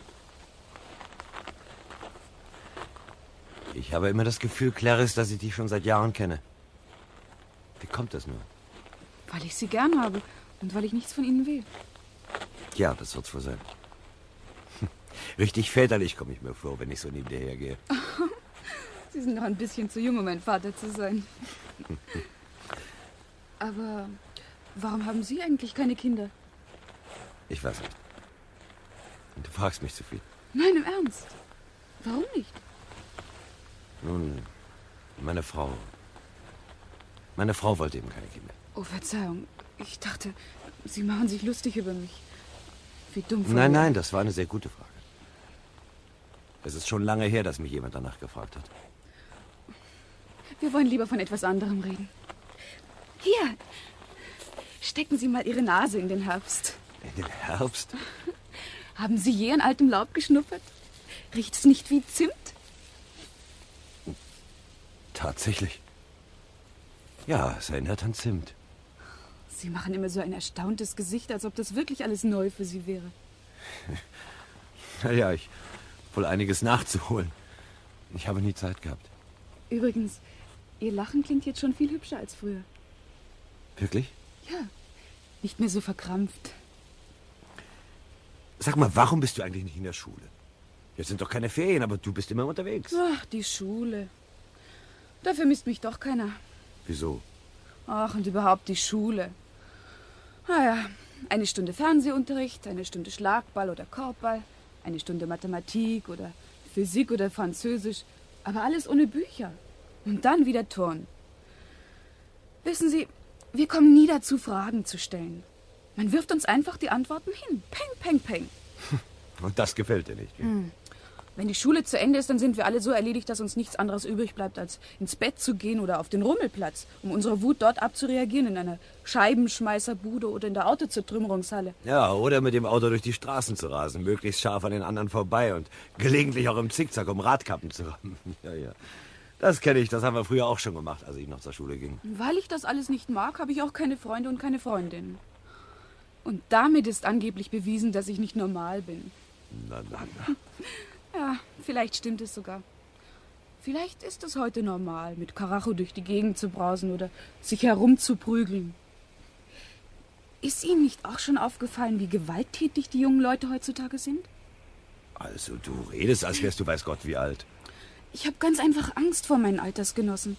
Ich habe immer das Gefühl, Clarice, dass ich dich schon seit Jahren kenne. Wie kommt das nur? Weil ich sie gern habe und weil ich nichts von ihnen will. Ja, das wird's wohl sein. Richtig väterlich komme ich mir vor, wenn ich so neben dir hergehe. Sie sind noch ein bisschen zu jung, um ein Vater zu sein. Aber warum haben Sie eigentlich keine Kinder? Ich weiß nicht. Und du fragst mich zu viel. Nein, im Ernst. Warum nicht? Nun, meine Frau... Meine Frau wollte eben keine Kinder. Oh, Verzeihung. Ich dachte, Sie machen sich lustig über mich. Wie dumm von Nein, mir. nein, das war eine sehr gute Frage. Es ist schon lange her, dass mich jemand danach gefragt hat. Wir wollen lieber von etwas anderem reden. Hier, stecken Sie mal Ihre Nase in den Herbst. In den Herbst? Haben Sie je an altem Laub geschnuppert? Riecht es nicht wie Zimt? Tatsächlich. Ja, es erinnert an Zimt. Sie machen immer so ein erstauntes Gesicht, als ob das wirklich alles neu für Sie wäre. Naja, ich habe wohl einiges nachzuholen. Ich habe nie Zeit gehabt. Übrigens, Ihr Lachen klingt jetzt schon viel hübscher als früher. Wirklich? Ja, nicht mehr so verkrampft. Sag mal, warum bist du eigentlich nicht in der Schule? Jetzt sind doch keine Ferien, aber du bist immer unterwegs. Ach, die Schule. Da vermisst mich doch keiner. Wieso? Ach, und überhaupt die Schule. Naja, eine Stunde Fernsehunterricht, eine Stunde Schlagball oder Korbball, eine Stunde Mathematik oder Physik oder Französisch, aber alles ohne Bücher. Und dann wieder Turnen. Wissen Sie, wir kommen nie dazu, Fragen zu stellen. Man wirft uns einfach die Antworten hin. Peng, peng, peng. Und das gefällt dir nicht, gell? Hm. Wenn die Schule zu Ende ist, dann sind wir alle so erledigt, dass uns nichts anderes übrig bleibt, als ins Bett zu gehen oder auf den Rummelplatz, um unsere Wut dort abzureagieren, in einer Scheibenschmeißerbude oder in der Autozertrümmerungshalle. Ja, oder mit dem Auto durch die Straßen zu rasen, möglichst scharf an den anderen vorbei und gelegentlich auch im Zickzack, um Radkappen zu rammen. Ja, ja. Das kenne ich, das haben wir früher auch schon gemacht, als ich noch zur Schule ging. Weil ich das alles nicht mag, habe ich auch keine Freunde und keine Freundinnen. Und damit ist angeblich bewiesen, dass ich nicht normal bin. Na, na, na. Ja, vielleicht stimmt es sogar. Vielleicht ist es heute normal, mit Karacho durch die Gegend zu brausen oder sich herumzuprügeln. Ist Ihnen nicht auch schon aufgefallen, wie gewalttätig die jungen Leute heutzutage sind? Also, du redest, als wärst du weiß Gott wie alt. Ich habe ganz einfach Angst vor meinen Altersgenossen.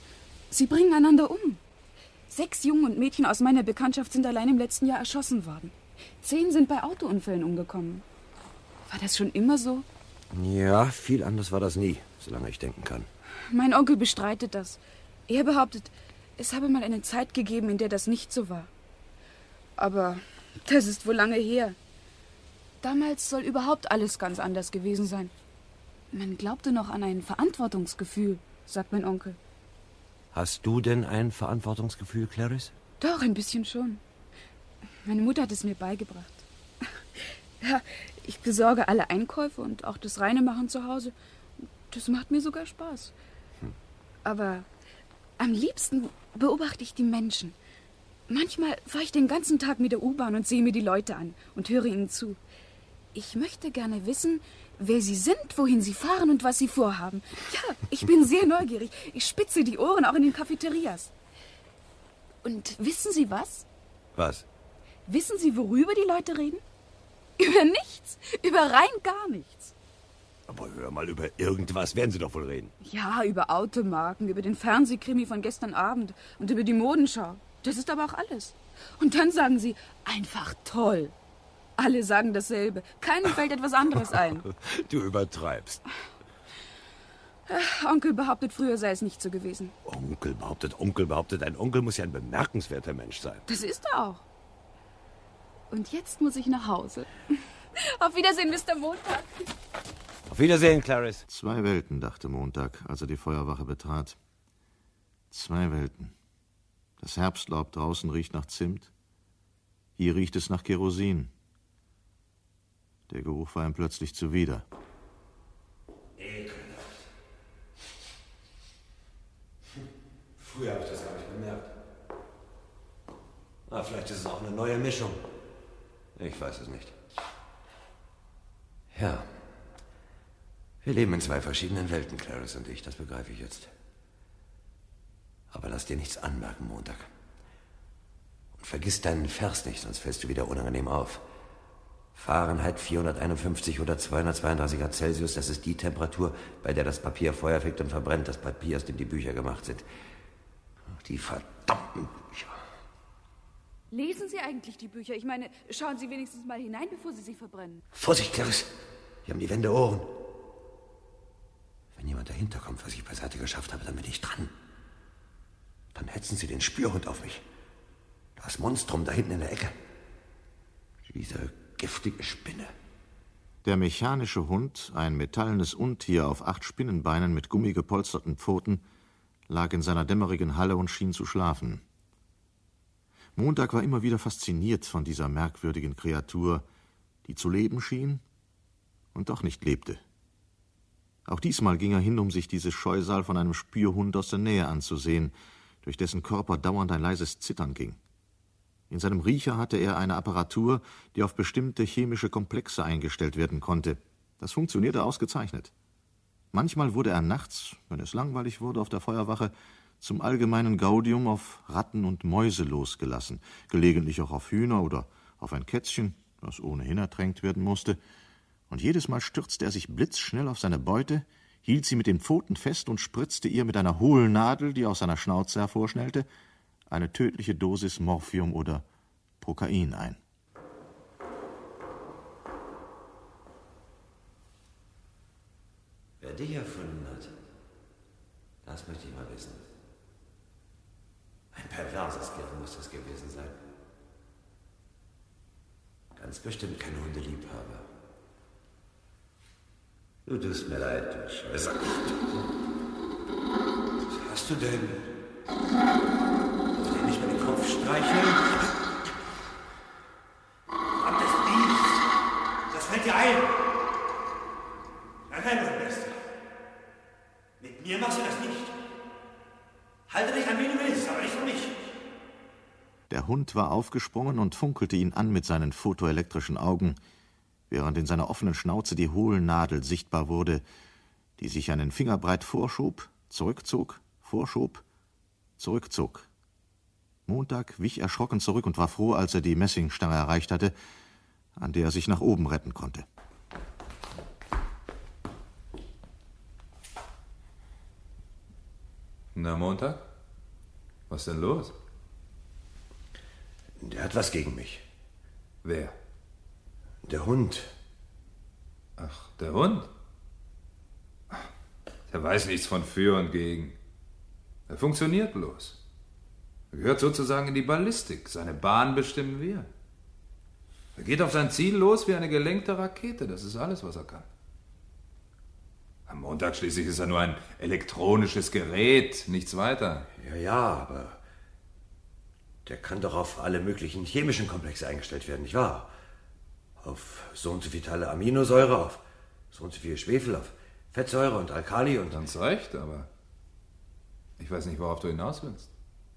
Sie bringen einander um. Sechs Jungen und Mädchen aus meiner Bekanntschaft sind allein im letzten Jahr erschossen worden. Zehn sind bei Autounfällen umgekommen. War das schon immer so? Ja, viel anders war das nie, solange ich denken kann. Mein Onkel bestreitet das. Er behauptet, es habe mal eine Zeit gegeben, in der das nicht so war. Aber das ist wohl lange her. Damals soll überhaupt alles ganz anders gewesen sein. Man glaubte noch an ein Verantwortungsgefühl, sagt mein Onkel. Hast du denn ein Verantwortungsgefühl, Clarice? Doch, ein bisschen schon. Meine Mutter hat es mir beigebracht. Ja, ich besorge alle Einkäufe und auch das Reinemachen zu Hause. Das macht mir sogar Spaß. Hm. Aber am liebsten beobachte ich die Menschen. Manchmal fahre ich den ganzen Tag mit der U-Bahn und sehe mir die Leute an und höre ihnen zu. Ich möchte gerne wissen, wer sie sind, wohin sie fahren und was sie vorhaben. Ja, ich bin sehr neugierig. Ich spitze die Ohren auch in den Cafeterias. Und wissen Sie was? Was? Wissen Sie, worüber die Leute reden? Über nichts. Über rein gar nichts. Aber hör mal, über irgendwas werden sie doch wohl reden. Ja, über Automarken, über den Fernsehkrimi von gestern Abend und über die Modenschau. Das ist aber auch alles. Und dann sagen sie, einfach toll. Alle sagen dasselbe. Keinem fällt etwas anderes ein. Du übertreibst. Ach, Onkel behauptet, früher sei es nicht so gewesen. Onkel behauptet, Onkel behauptet. Ein Onkel muss ja ein bemerkenswerter Mensch sein. Das ist er auch. Und jetzt muss ich nach Hause. Auf Wiedersehen, Mister Montag. Auf Wiedersehen, Clarice. Zwei Welten, dachte Montag, als er die Feuerwache betrat. Zwei Welten. Das Herbstlaub draußen riecht nach Zimt. Hier riecht es nach Kerosin. Der Geruch war ihm plötzlich zuwider. Ekelhaft. Früher habe ich das gar nicht bemerkt. Ah, vielleicht ist es auch eine neue Mischung. Ich weiß es nicht. Ja. Wir leben in zwei verschiedenen Welten, Clarice und ich, das begreife ich jetzt. Aber lass dir nichts anmerken, Montag. Und vergiss deinen Vers nicht, sonst fällst du wieder unangenehm auf. Fahrenheit vierhunderteinundfünfzig oder zweihundertzweiunddreißig Grad Celsius, das ist die Temperatur, bei der das Papier Feuer fängt und verbrennt, das Papier, aus dem die Bücher gemacht sind. Die verdammten Bücher. Lesen Sie eigentlich die Bücher? Ich meine, schauen Sie wenigstens mal hinein, bevor Sie sie verbrennen. Vorsicht, Clarice! Hier haben die Wände Ohren. Wenn jemand dahinter kommt, was ich beiseite geschafft habe, dann bin ich dran. Dann hetzen sie den Spürhund auf mich. Das Monstrum da hinten in der Ecke. Diese giftige Spinne. Der mechanische Hund, ein metallenes Untier auf acht Spinnenbeinen mit gummigepolsterten Pfoten, lag in seiner dämmerigen Halle und schien zu schlafen. Montag war immer wieder fasziniert von dieser merkwürdigen Kreatur, die zu leben schien und doch nicht lebte. Auch diesmal ging er hin, um sich dieses Scheusal von einem Spürhund aus der Nähe anzusehen, durch dessen Körper dauernd ein leises Zittern ging. In seinem Riecher hatte er eine Apparatur, die auf bestimmte chemische Komplexe eingestellt werden konnte. Das funktionierte ausgezeichnet. Manchmal wurde er nachts, wenn es langweilig wurde auf der Feuerwache, zum allgemeinen Gaudium auf Ratten und Mäuse losgelassen, gelegentlich auch auf Hühner oder auf ein Kätzchen, das ohnehin ertränkt werden musste. Und jedes Mal stürzte er sich blitzschnell auf seine Beute, hielt sie mit den Pfoten fest und spritzte ihr mit einer hohlen Nadel, die aus seiner Schnauze hervorschnellte, eine tödliche Dosis Morphium oder Prokain ein. Wer dich erfunden hat, das möchte ich mal wissen. Ein perverses Gehirn muss das gewesen sein. Ganz bestimmt kein Hundeliebhaber. Du tust mir leid, du Scheißer. Was hast du denn? Darf ich dir nicht mal den Kopf streicheln? Verdammtes Biest! Das fällt dir ein! Nein, nein, mein Bester. Mit mir machst du das nicht. Halte dich an, wie du willst, aber nicht für mich. Der Hund war aufgesprungen und funkelte ihn an mit seinen photoelektrischen Augen, während in seiner offenen Schnauze die hohle Nadel sichtbar wurde, die sich einen Fingerbreit vorschob, zurückzog, vorschob, zurückzog. Montag wich erschrocken zurück und war froh, als er die Messingstange erreicht hatte, an der er sich nach oben retten konnte. Na, Montag? Was ist denn los? Der hat was gegen mich. Wer? Der Hund. Ach, der Hund? Der weiß nichts von für und gegen. Er funktioniert bloß. Er gehört sozusagen in die Ballistik. Seine Bahn bestimmen wir. Er geht auf sein Ziel los wie eine gelenkte Rakete. Das ist alles, was er kann. Am Montag schließlich ist er nur ein elektronisches Gerät, nichts weiter. Ja, ja, aber der kann doch auf alle möglichen chemischen Komplexe eingestellt werden, nicht wahr? Auf so und so viel Teile Aminosäure, auf so und so viel Schwefel, auf Fettsäure und Alkali und... Ganz recht, aber ich weiß nicht, worauf du hinaus willst.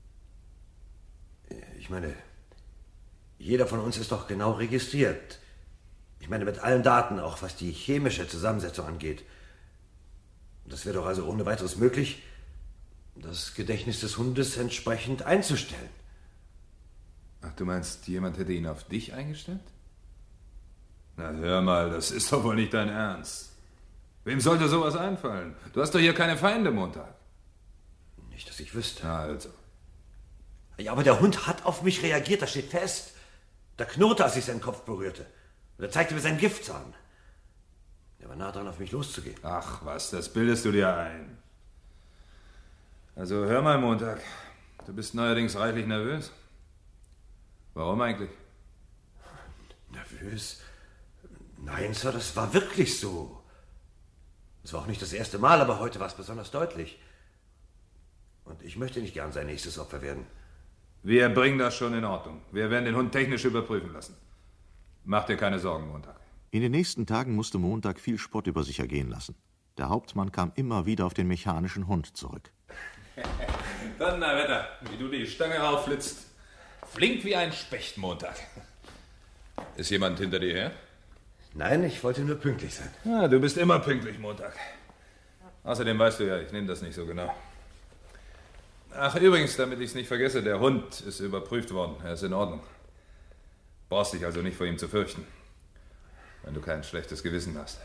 Ich meine, jeder von uns ist doch genau registriert. Ich meine, mit allen Daten, auch was die chemische Zusammensetzung angeht. Das wäre doch also ohne weiteres möglich, das Gedächtnis des Hundes entsprechend einzustellen. Ach, du meinst, jemand hätte ihn auf dich eingestellt? Na, hör mal, das ist doch wohl nicht dein Ernst. Wem sollte sowas einfallen? Du hast doch hier keine Feinde, Montag. Nicht, dass ich wüsste. Na, also. Ja, aber der Hund hat auf mich reagiert, das steht fest. Da knurrte, als ich seinen Kopf berührte. Und er zeigte mir seinen Giftzahn. Er war nah dran, auf mich loszugehen. Ach was, das bildest du dir ein. Also hör mal, Montag. Du bist neuerdings reichlich nervös. Warum eigentlich? Nervös? Nein, Sir, das war wirklich so. Es war auch nicht das erste Mal, aber heute war es besonders deutlich. Und ich möchte nicht gern sein nächstes Opfer werden. Wir bringen das schon in Ordnung. Wir werden den Hund technisch überprüfen lassen. Mach dir keine Sorgen, Montag. In den nächsten Tagen musste Montag viel Spott über sich ergehen lassen. Der Hauptmann kam immer wieder auf den mechanischen Hund zurück. Donnerwetter, wie du die Stange raufflitzt. Flink wie ein Specht, Montag. Ist jemand hinter dir her? Nein, ich wollte nur pünktlich sein. Ja, du bist immer pünktlich, Montag. Außerdem weißt du ja, ich nehme das nicht so genau. Ach, übrigens, damit ich es nicht vergesse, der Hund ist überprüft worden. Er ist in Ordnung. Brauchst dich also nicht vor ihm zu fürchten. Wenn du kein schlechtes Gewissen hast.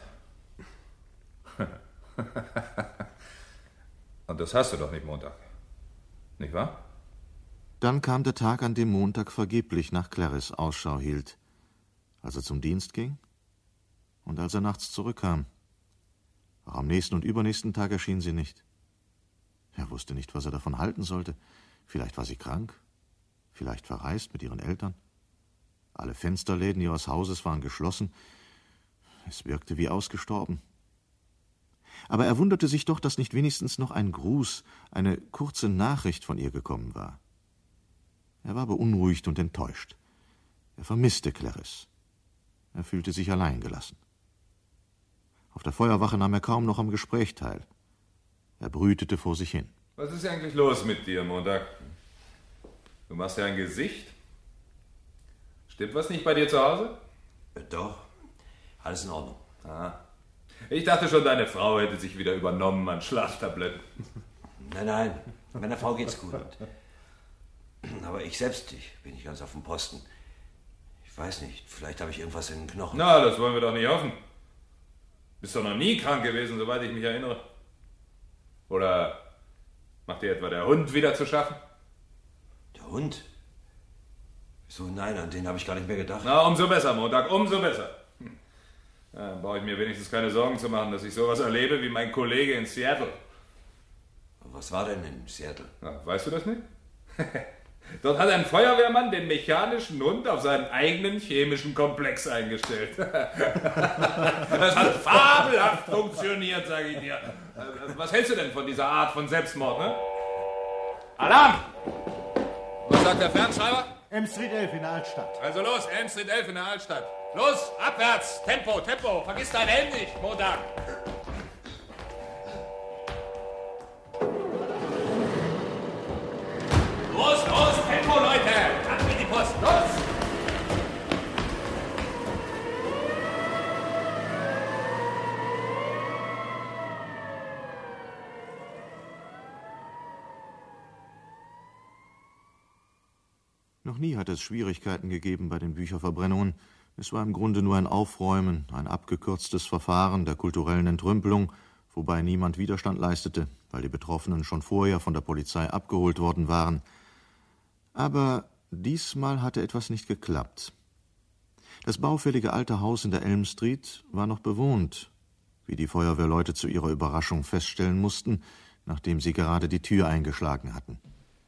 Und das hast du doch nicht, Montag. Nicht wahr? Dann kam der Tag, an dem Montag vergeblich nach Clarice Ausschau hielt. Als er zum Dienst ging und als er nachts zurückkam. Auch am nächsten und übernächsten Tag erschien sie nicht. Er wusste nicht, was er davon halten sollte. Vielleicht war sie krank, vielleicht verreist mit ihren Eltern. Alle Fensterläden ihres Hauses waren geschlossen. Es wirkte wie ausgestorben. Aber er wunderte sich doch, dass nicht wenigstens noch ein Gruß, eine kurze Nachricht von ihr gekommen war. Er war beunruhigt und enttäuscht. Er vermisste Clarice. Er fühlte sich allein gelassen. Auf der Feuerwache nahm er kaum noch am Gespräch teil. Er brütete vor sich hin. Was ist eigentlich los mit dir, Montag? Du machst ja ein Gesicht. Stimmt was nicht bei dir zu Hause? Doch, alles in Ordnung. Ah. Ich dachte schon, deine Frau hätte sich wieder übernommen an Schlaftabletten. Nein, nein, meiner Frau geht's gut. Aber ich selbst, ich bin nicht ganz auf dem Posten. Ich weiß nicht, vielleicht habe ich irgendwas in den Knochen. Na, das wollen wir doch nicht hoffen. Bist doch noch nie krank gewesen, soweit ich mich erinnere. Oder macht dir etwa der Hund wieder zu schaffen? Der Hund? So, nein, an den habe ich gar nicht mehr gedacht. Na, umso besser, Montag, umso besser. Hm. Ja, dann brauche ich mir wenigstens keine Sorgen zu machen, dass ich sowas erlebe wie mein Kollege in Seattle. Was war denn in Seattle? Na, weißt du das nicht? Dort hat ein Feuerwehrmann den mechanischen Hund auf seinen eigenen chemischen Komplex eingestellt. Das hat fabelhaft funktioniert, sage ich dir. Was hältst du denn von dieser Art von Selbstmord, ne? Alarm! Was sagt der Fernschreiber? Elm Street elf in der Altstadt. Also los, Elm Street elf in der Altstadt. Los, abwärts, Tempo, Tempo, vergiss deinen Helm nicht, Montag. Los, los, Tempo, Leute! Ab in die Post, los! Noch nie hat es Schwierigkeiten gegeben bei den Bücherverbrennungen. Es war im Grunde nur ein Aufräumen, ein abgekürztes Verfahren der kulturellen Entrümpelung, wobei niemand Widerstand leistete, weil die Betroffenen schon vorher von der Polizei abgeholt worden waren. Aber diesmal hatte etwas nicht geklappt. Das baufällige alte Haus in der Elm Street war noch bewohnt, wie die Feuerwehrleute zu ihrer Überraschung feststellen mussten, nachdem sie gerade die Tür eingeschlagen hatten.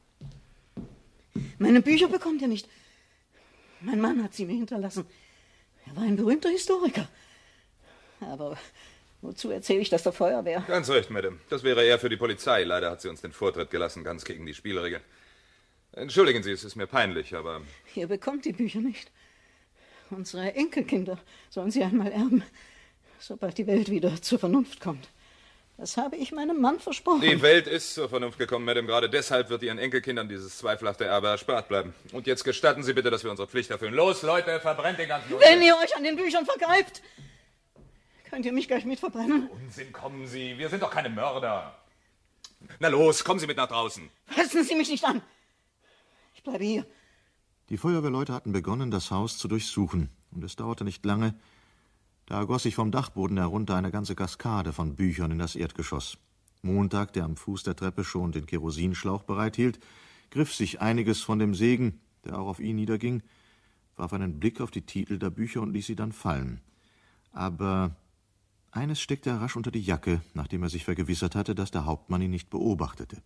Meine Bücher bekommt ihr nicht. Mein Mann hat sie mir hinterlassen. Er war ein berühmter Historiker. Aber wozu erzähle ich das der Feuerwehr? Ganz recht, Madame. Das wäre eher für die Polizei. Leider hat sie uns den Vortritt gelassen, ganz gegen die Spielregeln. Entschuldigen Sie, es ist mir peinlich, aber... Ihr bekommt die Bücher nicht. Unsere Enkelkinder sollen sie einmal erben, sobald die Welt wieder zur Vernunft kommt. Das habe ich meinem Mann versprochen. Die Welt ist zur Vernunft gekommen, Madame. Gerade deshalb wird Ihren Enkelkindern dieses zweifelhafte Erbe erspart bleiben. Und jetzt gestatten Sie bitte, dass wir unsere Pflicht erfüllen. Los, Leute, verbrennt den ganzen Unsinn. Wenn ihr euch an den Büchern vergreift, könnt ihr mich gleich mit verbrennen. Unsinn, kommen Sie. Wir sind doch keine Mörder. Na los, kommen Sie mit nach draußen. Fassen Sie mich nicht an. Ich bleibe hier. Die Feuerwehrleute hatten begonnen, das Haus zu durchsuchen. Und es dauerte nicht lange, da ergoss sich vom Dachboden herunter eine ganze Kaskade von Büchern in das Erdgeschoss. Montag, der am Fuß der Treppe schon den Kerosinschlauch bereithielt, griff sich einiges von dem Segen, der auch auf ihn niederging, warf einen Blick auf die Titel der Bücher und ließ sie dann fallen. Aber eines steckte er rasch unter die Jacke, nachdem er sich vergewissert hatte, dass der Hauptmann ihn nicht beobachtete.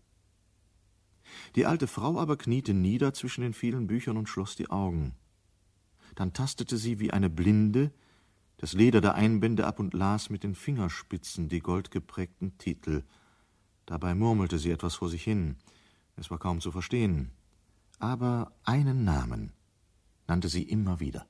Die alte Frau aber kniete nieder zwischen den vielen Büchern und schloss die Augen. Dann tastete sie wie eine Blinde das Leder der Einbände ab und las mit den Fingerspitzen die goldgeprägten Titel. Dabei murmelte sie etwas vor sich hin. Es war kaum zu verstehen. Aber einen Namen nannte sie immer wieder.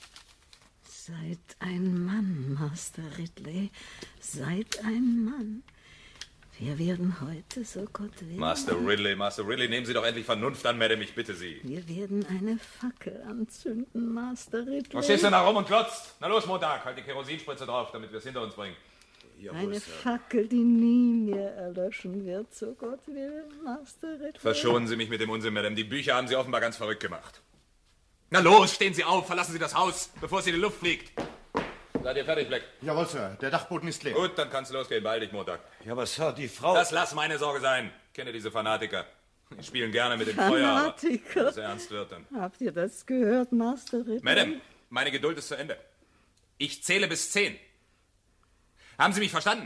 Seid ein Mann, Master Ridley. Seid ein Mann. Wir werden heute, so Gott will... Master Ridley, Master Ridley, nehmen Sie doch endlich Vernunft an, Madame, ich bitte Sie. Wir werden eine Fackel anzünden, Master Ridley. Was stehst du denn da rum und glotzt? Na los, Montag, halt die Kerosinspritze drauf, damit wir es hinter uns bringen. Jawohl, eine Sir. Fackel, die nie mehr erlöschen wird, so Gott will, Master Ridley. Verschonen Sie mich mit dem Unsinn, Madame. Die Bücher haben Sie offenbar ganz verrückt gemacht. Na los, stehen Sie auf, verlassen Sie das Haus, bevor es in die Luft fliegt. Seid ihr fertig, Black? Jawohl, Sir. Der Dachboden ist leer. Gut, dann kannst du losgehen. Beeil dich, Montag. Ja, aber Sir, die Frau... Das lass meine Sorge sein. Ich kenne diese Fanatiker. Die spielen gerne mit dem Feuer, aber wenn es ernst wird, dann... Habt ihr das gehört, Master Ridley? Madame, meine Geduld ist zu Ende. Ich zähle bis zehn. Haben Sie mich verstanden?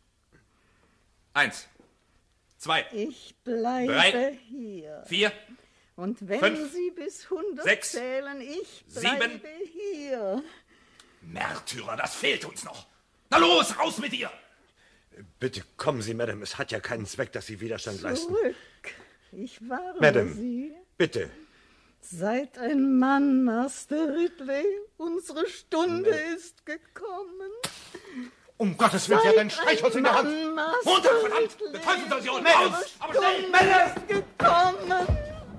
Eins. Zwei. Ich bleibe drei, hier. Vier. Und wenn fünf, Sie bis hundert sechs, zählen, ich bleibe sieben, hier. Märtyrer, das fehlt uns noch. Na los, raus mit ihr! Bitte kommen Sie, Madame. Es hat ja keinen Zweck, dass Sie Widerstand leisten. Zurück. Ich warne Madame, Sie. bitte. Seid ein Mann, Master Ridley. Unsere Stunde Madame. ist gekommen. Um Gottes Willen, sie hat ein Streichholz in der Hand. Runter, verdammt! Der Teufel soll sie holen! Raus! Aber schnell! Madame ist gekommen.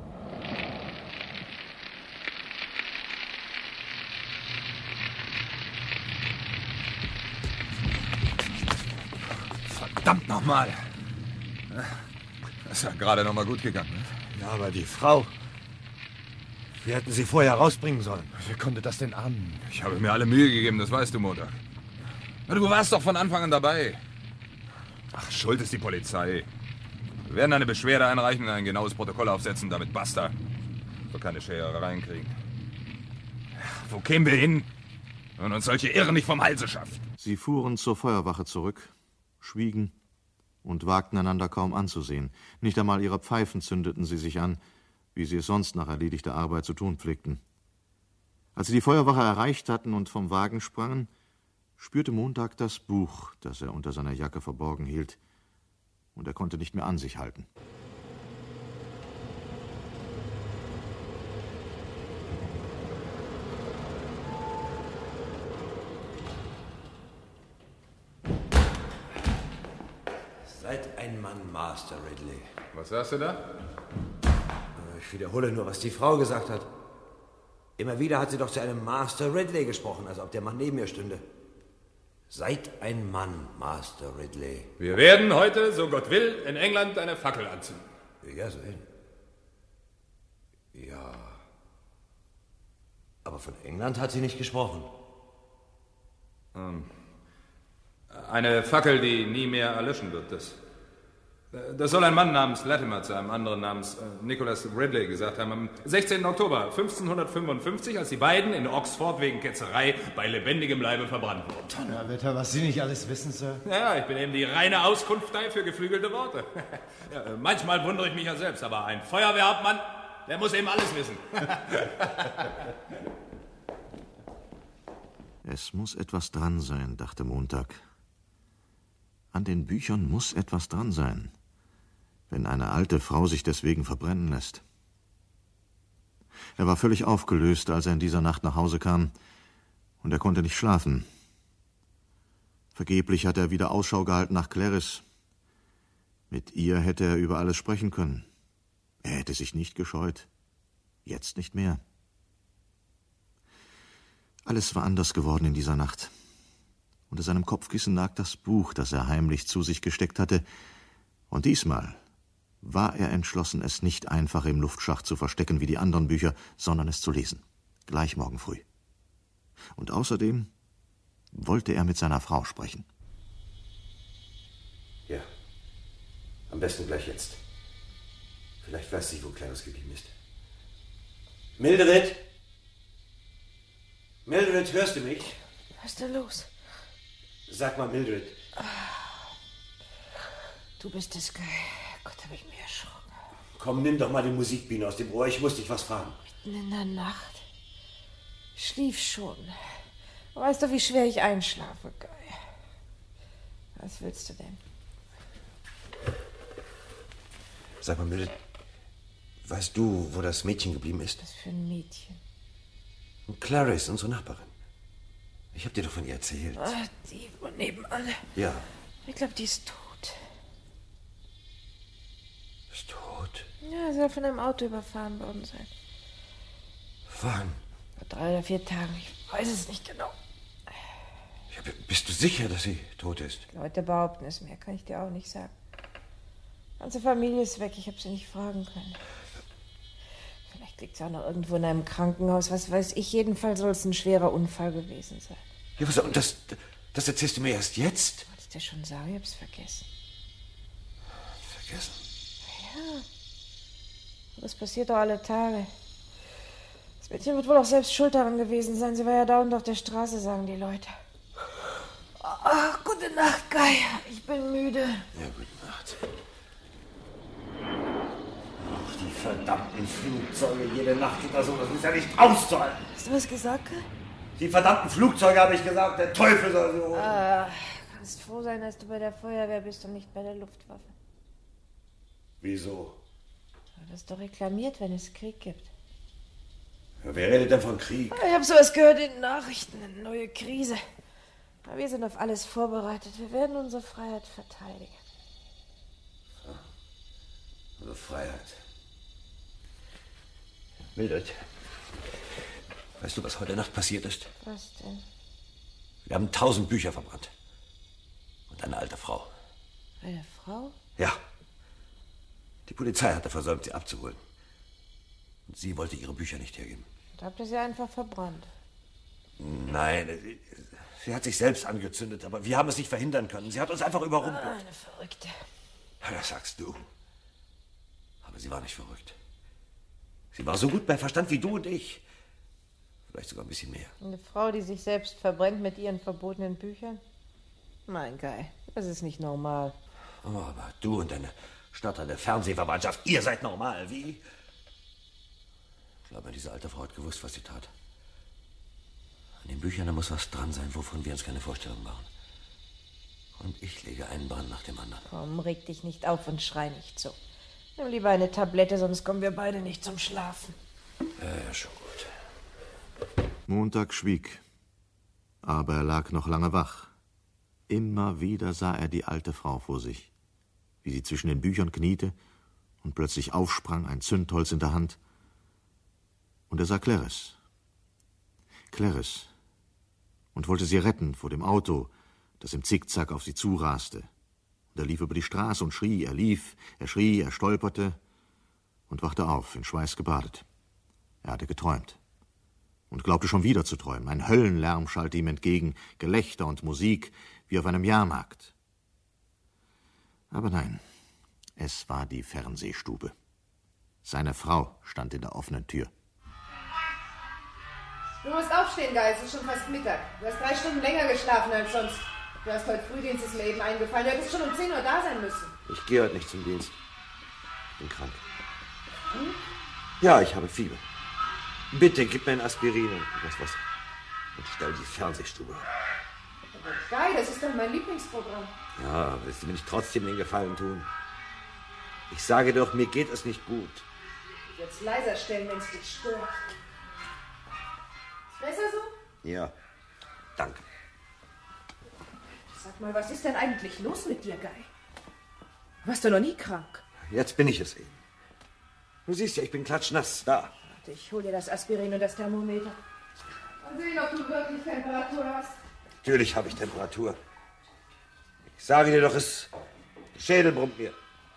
Verdammt nochmal! Das ist ja gerade noch mal gut gegangen. Ne? Ja, aber die Frau... Wir hätten sie vorher rausbringen sollen. Wie konnte das denn ahnen? Ich habe mir alle Mühe gegeben, das weißt du, Montag. Du warst doch von Anfang an dabei. Ach, schuld ist die Polizei. Wir werden eine Beschwerde einreichen und ein genaues Protokoll aufsetzen, damit basta. Wir keine Scherereien kriegen. Wo kämen wir hin, wenn uns solche Irren nicht vom Halse schafft? Sie fuhren zur Feuerwache zurück, schwiegen und wagten einander kaum anzusehen. Nicht einmal ihre Pfeifen zündeten sie sich an, wie sie es sonst nach erledigter Arbeit zu tun pflegten. Als sie die Feuerwache erreicht hatten und vom Wagen sprangen, spürte Montag das Buch, das er unter seiner Jacke verborgen hielt, und er konnte nicht mehr an sich halten. Seid ein Mann, Master Ridley. Was sagst du da? Ich wiederhole nur, was die Frau gesagt hat. Immer wieder hat sie doch zu einem Master Ridley gesprochen, als ob der Mann neben ihr stünde. Seid ein Mann, Master Ridley. Wir werden heute, so Gott will, in England eine Fackel anzünden. Ja, so hin. Ja. Aber von England hat sie nicht gesprochen. Ähm, Eine Fackel, die nie mehr erlöschen wird. Das, das soll ein Mann namens Latimer zu einem anderen namens äh, Nicholas Ridley gesagt haben. Am sechzehnten Oktober fünfzehnhundertfünfundfünfzig, als die beiden in Oxford wegen Ketzerei bei lebendigem Leibe verbrannt wurden. Donnerwetter, was Sie nicht alles wissen, Sir. Ja, ich bin eben die reine Auskunftei für geflügelte Worte. Ja, manchmal wundere ich mich ja selbst, aber ein Feuerwehrhauptmann, der muss eben alles wissen. Es muss etwas dran sein, dachte Montag. An den Büchern muss etwas dran sein, wenn eine alte Frau sich deswegen verbrennen lässt. Er war völlig aufgelöst, als er in dieser Nacht nach Hause kam, und er konnte nicht schlafen. Vergeblich hatte er wieder Ausschau gehalten nach Clarice. Mit ihr hätte er über alles sprechen können. Er hätte sich nicht gescheut. Jetzt nicht mehr. Alles war anders geworden in dieser Nacht. Unter seinem Kopfkissen lag das Buch, das er heimlich zu sich gesteckt hatte, und diesmal war er entschlossen, es nicht einfach im Luftschacht zu verstecken wie die anderen Bücher, sondern es zu lesen. Gleich morgen früh. Und außerdem wollte er mit seiner Frau sprechen. Ja. Am besten gleich jetzt. Vielleicht weiß sie, wo Clarice geblieben ist. Mildred! Mildred, hörst du mich? Was ist denn los? Sag mal, Mildred. Du bist es, Guy. Gott, hab ich mir erschrocken. Komm, nimm doch mal die Musikbiene aus dem Ohr. Ich muss dich was fragen. Mitten in der Nacht. Ich schlief schon. Weißt du, wie schwer ich einschlafe, Guy? Was willst du denn? Sag mal, Mildred, weißt du, wo das Mädchen geblieben ist? Was für ein Mädchen? Clarice, unsere Nachbarin. Ich hab dir doch von ihr erzählt. Ah, die von nebenan. Ja. Ich glaube, die ist tot. Ist tot? Ja, sie soll von einem Auto überfahren worden sein. Wann? Vor drei oder vier Tagen. Ich weiß es nicht genau. Ja, bist du sicher, dass sie tot ist? Die Leute behaupten es, mehr kann ich dir auch nicht sagen. Die ganze Familie ist weg, ich habe sie nicht fragen können. Vielleicht liegt sie auch noch irgendwo in einem Krankenhaus, was weiß ich. Jedenfalls soll es ein schwerer Unfall gewesen sein. Ja, was, und das, das erzählst du mir erst jetzt? Wollte ich dir schon sagen, ich hab's vergessen. Vergessen? Ja. Das passiert doch alle Tage. Das Mädchen wird wohl auch selbst schuld daran gewesen sein. Sie war ja dauernd auf der Straße, sagen die Leute. Ach, gute Nacht, Guy. Ich bin müde. Ja, gute Nacht. Ach, die verdammten Flugzeuge. Jede Nacht geht das so. Das ist ja nicht auszuhalten. Hast du was gesagt, Guy? Die verdammten Flugzeuge, habe ich gesagt. Der Teufel soll sie holen. Ah, kannst froh sein, dass du bei der Feuerwehr bist und nicht bei der Luftwaffe. Wieso? Du wirst doch reklamiert, wenn es Krieg gibt. Ja, wer redet denn von Krieg? Ich habe sowas gehört in den Nachrichten. Eine neue Krise. Aber wir sind auf alles vorbereitet. Wir werden unsere Freiheit verteidigen. So. Unsere Freiheit. Mildred, weißt du, was heute Nacht passiert ist? Was denn? Wir haben tausend Bücher verbrannt. Und eine alte Frau. Eine Frau? Ja. Die Polizei hatte versäumt, sie abzuholen. Und sie wollte ihre Bücher nicht hergeben. Und habt ihr sie einfach verbrannt? Nein, sie, sie hat sich selbst angezündet, aber wir haben es nicht verhindern können. Sie hat uns einfach überrumpelt. Ah, eine Verrückte. Ja, das sagst du. Aber sie war nicht verrückt. Sie war so gut bei Verstand wie du und ich. Vielleicht sogar ein bisschen mehr. Eine Frau, die sich selbst verbrennt mit ihren verbotenen Büchern? Mein Guy, das ist nicht normal. Oh, aber du und deine stotternde Fernsehverwandtschaft, ihr seid normal, wie? Ich glaube, diese alte Frau hat gewusst, was sie tat. An den Büchern, da muss was dran sein, wovon wir uns keine Vorstellung machen. Und ich lege einen Brand nach dem anderen. Komm, reg dich nicht auf und schrei nicht so. Nimm lieber eine Tablette, sonst kommen wir beide nicht zum Schlafen. Ja, ja, schon gut. Montag schwieg, aber er lag noch lange wach. Immer wieder sah er die alte Frau vor sich, wie sie zwischen den Büchern kniete und plötzlich aufsprang, ein Zündholz in der Hand. Und er sah Clarice. Clarice. Und wollte sie retten vor dem Auto, das im Zickzack auf sie zuraste. Und er lief über die Straße und schrie, er lief, er schrie, er stolperte und wachte auf, in Schweiß gebadet. Er hatte geträumt und glaubte schon wieder zu träumen. Ein Höllenlärm schallte ihm entgegen, Gelächter und Musik, wie auf einem Jahrmarkt. Aber nein, es war die Fernsehstube. Seine Frau stand in der offenen Tür. Du musst aufstehen, Guy, es ist schon fast Mittag. Du hast drei Stunden länger geschlafen als sonst. Du hast heute Frühdienst, ist mir eben eingefallen. Du hättest schon um zehn Uhr da sein müssen. Ich gehe heute nicht zum Dienst. Ich bin krank. Hm? Ja, ich habe Fieber. Bitte, gib mir ein Aspirin und das Wasser. Und stell die Fernsehstube ab. Aber Guy, das ist doch mein Lieblingsprogramm. Ja, willst du mir nicht trotzdem den Gefallen tun? Ich sage doch, mir geht es nicht gut. Jetzt leiser stellen, wenn es dich stört. Ist besser so? Ja, danke. Sag mal, was ist denn eigentlich los mit dir, Guy? Warst du noch nie krank? Jetzt bin ich es eben. Du siehst ja, ich bin klatschnass. Da. Warte, ich hol dir das Aspirin und das Thermometer. Mal sehen, ob du wirklich Temperatur hast. Natürlich habe ich Temperatur. Ich sage dir doch, es... Der Schädel brummt mir.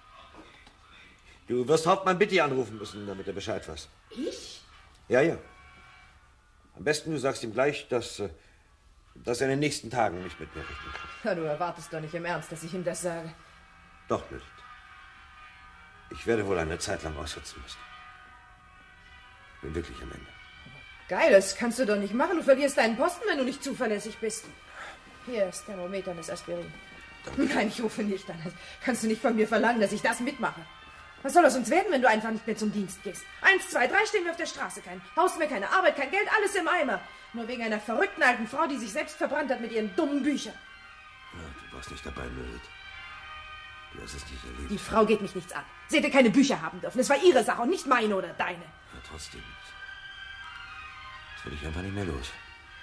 Du wirst Hauptmann Bitti anrufen müssen, damit er Bescheid weiß. Ich? Ja, ja. Am besten du sagst ihm gleich, dass, äh, dass er in den nächsten Tagen nicht mit mir rechnen kann. Ja, du erwartest doch nicht im Ernst, dass ich ihm das sage. Doch, Mildred. Ich werde wohl eine Zeit lang aussetzen müssen. Ich bin wirklich am Ende. Geil, das kannst du doch nicht machen. Du verlierst deinen Posten, wenn du nicht zuverlässig bist. Hier ist Thermometer und das Aspirin. Nein, ich rufe nicht an. Kannst du nicht von mir verlangen, dass ich das mitmache. Was soll aus uns werden, wenn du einfach nicht mehr zum Dienst gehst? Eins, zwei, drei stehen wir auf der Straße. Kein Haus mehr, keine Arbeit, kein Geld, alles im Eimer. Nur wegen einer verrückten alten Frau, die sich selbst verbrannt hat mit ihren dummen Büchern. Ja, du warst nicht dabei, Mildred. Du hast es nicht erlebt. Die Frau geht mich nichts an. Sie hätte keine Bücher haben dürfen. Es war ihre Sache und nicht meine oder deine. Ja, trotzdem. Das will ich einfach nicht mehr los.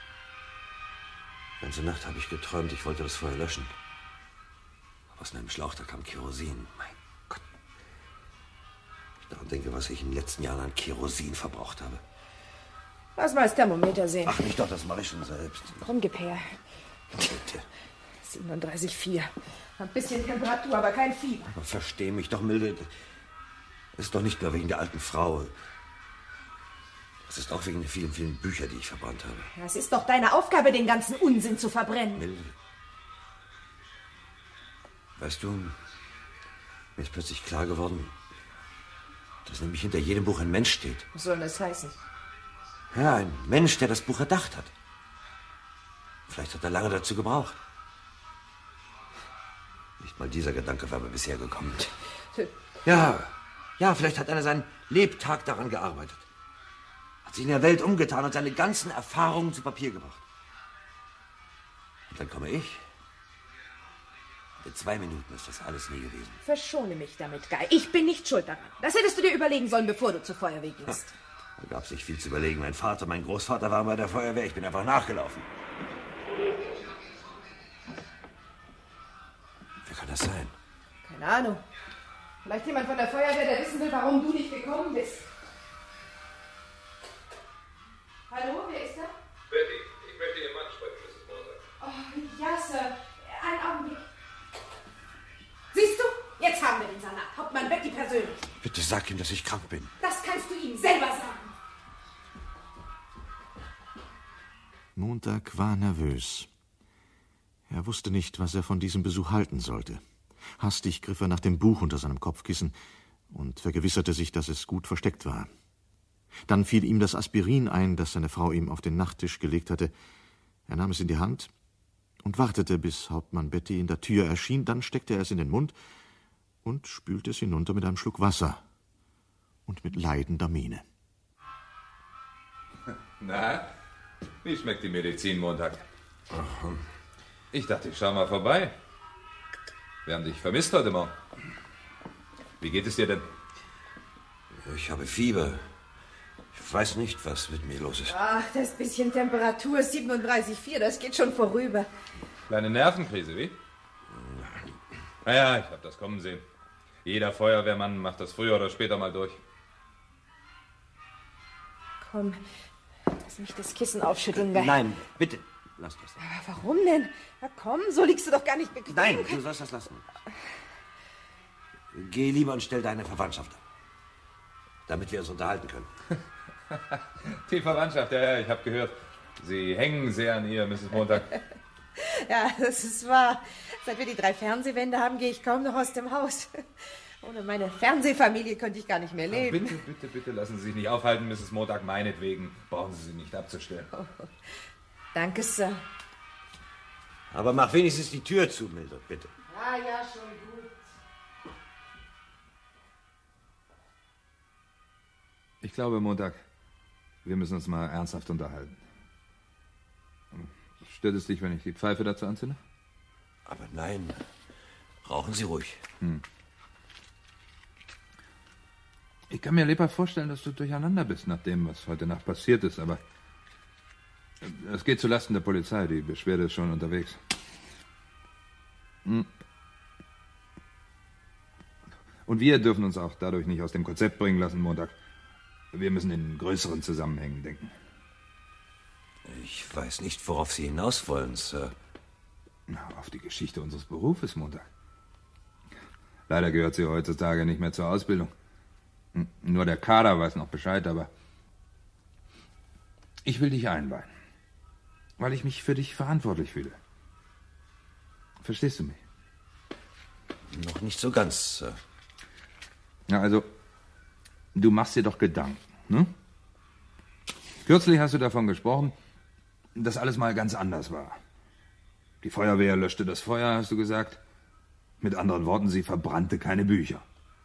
Die ganze Nacht habe ich geträumt, ich wollte das Feuer löschen. Aber aus einem Schlauch, da kam Kerosin. Mein Gott. Ich daran denke, was ich in den letzten Jahren an Kerosin verbraucht habe. Lass mal das Thermometer sehen. Ach, nicht doch, das mache ich schon selbst. Komm, gib her. Bitte. siebenunddreißig Komma vier. Ein bisschen Temperatur, aber kein Fieber. Aber versteh mich doch, Mildred. Es ist doch nicht nur wegen der alten Frau. Es ist auch wegen der vielen, vielen Bücher, die ich verbrannt habe. Es ist doch deine Aufgabe, den ganzen Unsinn zu verbrennen. Mildred. Weißt du, mir ist plötzlich klar geworden, dass nämlich hinter jedem Buch ein Mensch steht. Was soll das heißen? Ja, ein Mensch, der das Buch erdacht hat. Vielleicht hat er lange dazu gebraucht. Nicht mal dieser Gedanke war mir bisher gekommen. Ja, ja, vielleicht hat einer seinen Lebtag daran gearbeitet. Hat sich in der Welt umgetan und seine ganzen Erfahrungen zu Papier gebracht. Und dann komme ich. In zwei Minuten ist das alles nie gewesen. Verschone mich damit, Guy. Ich bin nicht schuld daran. Das hättest du dir überlegen sollen, bevor du zur Feuerwehr gingst. Da gab es nicht viel zu überlegen. Mein Vater, mein Großvater waren bei der Feuerwehr. Ich bin einfach nachgelaufen. Wer kann das sein? Keine Ahnung. Vielleicht jemand von der Feuerwehr, der wissen will, warum du nicht gekommen bist. Hallo, wer ist da? Betty, ich möchte Ihren Mann sprechen, Misses Montag. Oh, ja, Sir. Einen Augenblick. Siehst du? Jetzt haben wir den Salat. Hauptmann Betty persönlich. Bitte sag ihm, dass ich krank bin. Das kannst du ihm selber sagen. Montag war nervös. Er wusste nicht, was er von diesem Besuch halten sollte. Hastig griff er nach dem Buch unter seinem Kopfkissen und vergewisserte sich, dass es gut versteckt war. Dann fiel ihm das Aspirin ein, das seine Frau ihm auf den Nachttisch gelegt hatte. Er nahm es in die Hand und wartete, bis Hauptmann Betty in der Tür erschien. Dann steckte er es in den Mund und spülte es hinunter mit einem Schluck Wasser und mit leidender Miene. Na, wie schmeckt die Medizin Montag? Ich dachte, ich schau mal vorbei. Wir haben dich vermisst heute Morgen. Wie geht es dir denn? Ich habe Fieber. Ich weiß nicht, was mit mir los ist. Ach, das bisschen Temperatur, siebenunddreißig Komma vier, das geht schon vorüber. Kleine Nervenkrise, wie? Naja, ich habe das kommen sehen. Jeder Feuerwehrmann macht das früher oder später mal durch. Komm, lass mich das Kissen aufschütteln, Guy. Nein, bitte, lass das. Aber warum denn? Na komm, so liegst du doch gar nicht bequem. Nein, du sollst das lassen. Geh lieber und stell deine Verwandtschaft ab, damit wir uns unterhalten können. Die Verwandtschaft, ja, ja, ich habe gehört. Sie hängen sehr an ihr, Misses Montag. Ja, das ist wahr. Seit wir die drei Fernsehwände haben, gehe ich kaum noch aus dem Haus. Ohne meine Fernsehfamilie könnte ich gar nicht mehr leben. Bitte, bitte, bitte lassen Sie sich nicht aufhalten, Misses Montag, meinetwegen. Brauchen Sie sie nicht abzustellen. Oh, danke, Sir. Aber mach wenigstens die Tür zu, Mildred, bitte. Ja, ja, schon gut. Ich glaube, Montag, wir müssen uns mal ernsthaft unterhalten. Stört es dich, wenn ich die Pfeife dazu anzünde? Aber nein, rauchen Sie ruhig. Hm. Ich kann mir lebhaft vorstellen, dass du durcheinander bist nach dem, was heute Nacht passiert ist, aber es geht zulasten der Polizei. Die Beschwerde ist schon unterwegs. Hm. Und wir dürfen uns auch dadurch nicht aus dem Konzept bringen lassen, Montag. Wir müssen in größeren Zusammenhängen denken. Ich weiß nicht, worauf Sie hinaus wollen, Sir. Na, auf die Geschichte unseres Berufes, Montag. Leider gehört sie heutzutage nicht mehr zur Ausbildung. Nur der Kader weiß noch Bescheid, aber ich will dich einweihen, weil ich mich für dich verantwortlich fühle. Verstehst du mich? Noch nicht so ganz, Sir. Ja, also, du machst dir doch Gedanken, ne? Kürzlich hast du davon gesprochen, dass alles mal ganz anders war. Die Feuerwehr löschte das Feuer, hast du gesagt. Mit anderen Worten, sie verbrannte keine Bücher.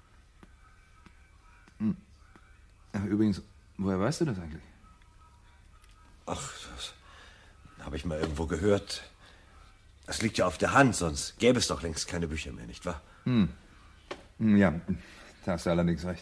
Hm. Ach, übrigens, woher weißt du das eigentlich? Ach, das habe ich mal irgendwo gehört. Das liegt ja auf der Hand, sonst gäbe es doch längst keine Bücher mehr, nicht wahr? Hm. Ja, da hast du allerdings recht.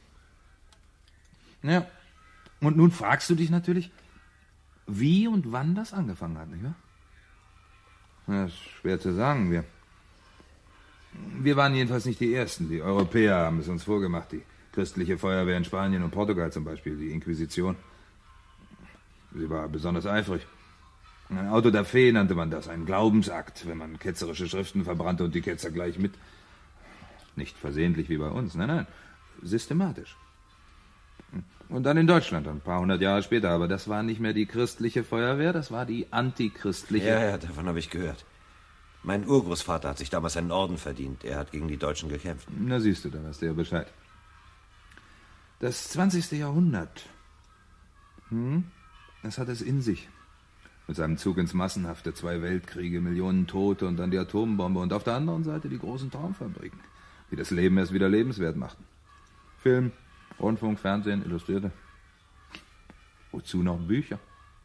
Ja, und nun fragst du dich natürlich, wie und wann das angefangen hat, nicht wahr? Das ist schwer zu sagen. Wir, wir waren jedenfalls nicht die Ersten. Die Europäer haben es uns vorgemacht. Die christliche Feuerwehr in Spanien und Portugal zum Beispiel, die Inquisition. Sie war besonders eifrig. Ein Auto da fe nannte man das, ein Glaubensakt, wenn man ketzerische Schriften verbrannte und die Ketzer gleich mit. Nicht versehentlich wie bei uns, nein, nein, systematisch. Und dann in Deutschland, ein paar hundert Jahre später, aber das war nicht mehr die christliche Feuerwehr, das war die antichristliche... Ja, ja, davon habe ich gehört. Mein Urgroßvater hat sich damals einen Orden verdient, er hat gegen die Deutschen gekämpft. Na siehst du, da weißt du ja Bescheid. Das zwanzigste Jahrhundert, hm, das hat es in sich. Mit seinem Zug ins Massenhafte, zwei Weltkriege, Millionen Tote und dann die Atombombe und auf der anderen Seite die großen Traumfabriken, die das Leben erst wieder lebenswert machten. Film, Rundfunk, Fernsehen, Illustrierte. Wozu noch Bücher?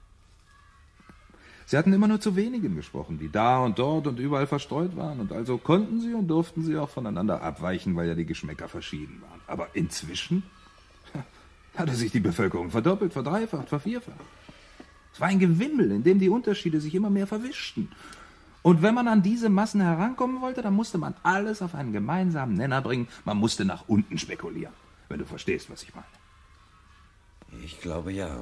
Sie hatten immer nur zu wenigen gesprochen, die da und dort und überall verstreut waren. Und also konnten sie und durften sie auch voneinander abweichen, weil ja die Geschmäcker verschieden waren. Aber inzwischen hatte sich die Bevölkerung verdoppelt, verdreifacht, vervierfacht. Es war ein Gewimmel, in dem die Unterschiede sich immer mehr verwischten. Und wenn man an diese Massen herankommen wollte, dann musste man alles auf einen gemeinsamen Nenner bringen. Man musste nach unten spekulieren, wenn du verstehst, was ich meine. Ich glaube ja.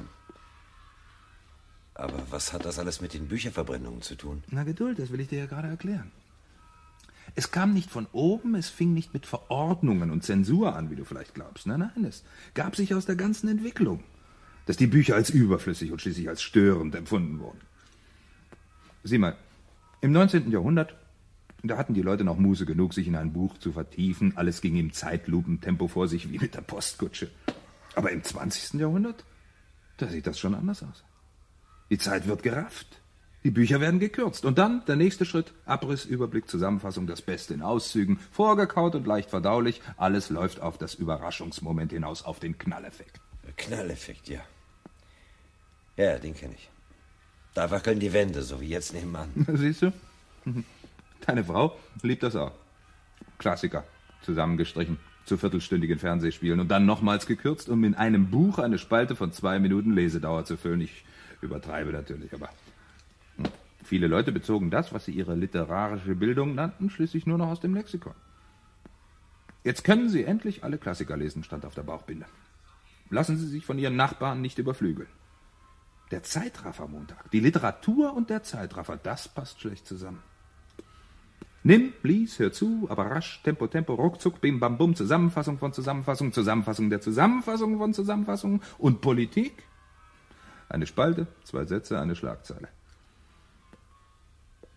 Aber was hat das alles mit den Bücherverbrennungen zu tun? Na, Geduld, das will ich dir ja gerade erklären. Es kam nicht von oben, es fing nicht mit Verordnungen und Zensur an, wie du vielleicht glaubst. Nein, nein, es gab sich aus der ganzen Entwicklung, dass die Bücher als überflüssig und schließlich als störend empfunden wurden. Sieh mal, im neunzehnten Jahrhundert, da hatten die Leute noch Muße genug, sich in ein Buch zu vertiefen. Alles ging im Zeitlupentempo vor sich, wie mit der Postkutsche. Aber im zwanzigsten Jahrhundert, da sieht das schon anders aus. Die Zeit wird gerafft. Die Bücher werden gekürzt. Und dann der nächste Schritt, Abriss, Überblick, Zusammenfassung, das Beste in Auszügen, vorgekaut und leicht verdaulich. Alles läuft auf das Überraschungsmoment hinaus, auf den Knalleffekt. Der Knalleffekt, ja. Ja, den kenne ich. Da wackeln die Wände, so wie jetzt nebenan. Siehst du? Deine Frau liebt das auch. Klassiker, zusammengestrichen, zu viertelstündigen Fernsehspielen und dann nochmals gekürzt, um in einem Buch eine Spalte von zwei Minuten Lesedauer zu füllen. Ich übertreibe natürlich, aber viele Leute bezogen das, was sie ihre literarische Bildung nannten, schließlich nur noch aus dem Lexikon. Jetzt können Sie endlich alle Klassiker lesen, stand auf der Bauchbinde. Lassen Sie sich von Ihren Nachbarn nicht überflügeln. Der Zeitraffer-Montag, die Literatur und der Zeitraffer, das passt schlecht zusammen. Nimm, lies, hör zu, aber rasch, Tempo, Tempo, ruckzuck, bim, bam, bum, Zusammenfassung von Zusammenfassung, Zusammenfassung der Zusammenfassung von Zusammenfassung und Politik. Eine Spalte, zwei Sätze, eine Schlagzeile.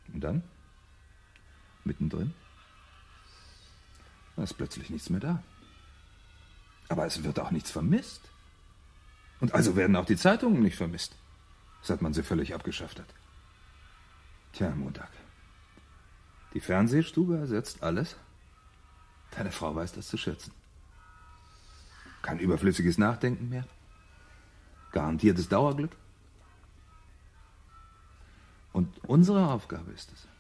Und dann? Mittendrin? Da ist plötzlich nichts mehr da. Aber es wird auch nichts vermisst. Und also werden auch die Zeitungen nicht vermisst, seit man sie völlig abgeschafft hat. Tja, Montag. Die Fernsehstube ersetzt alles. Deine Frau weiß das zu schätzen. Kein überflüssiges Nachdenken mehr. Garantiertes Dauerglück. Und unsere Aufgabe ist es,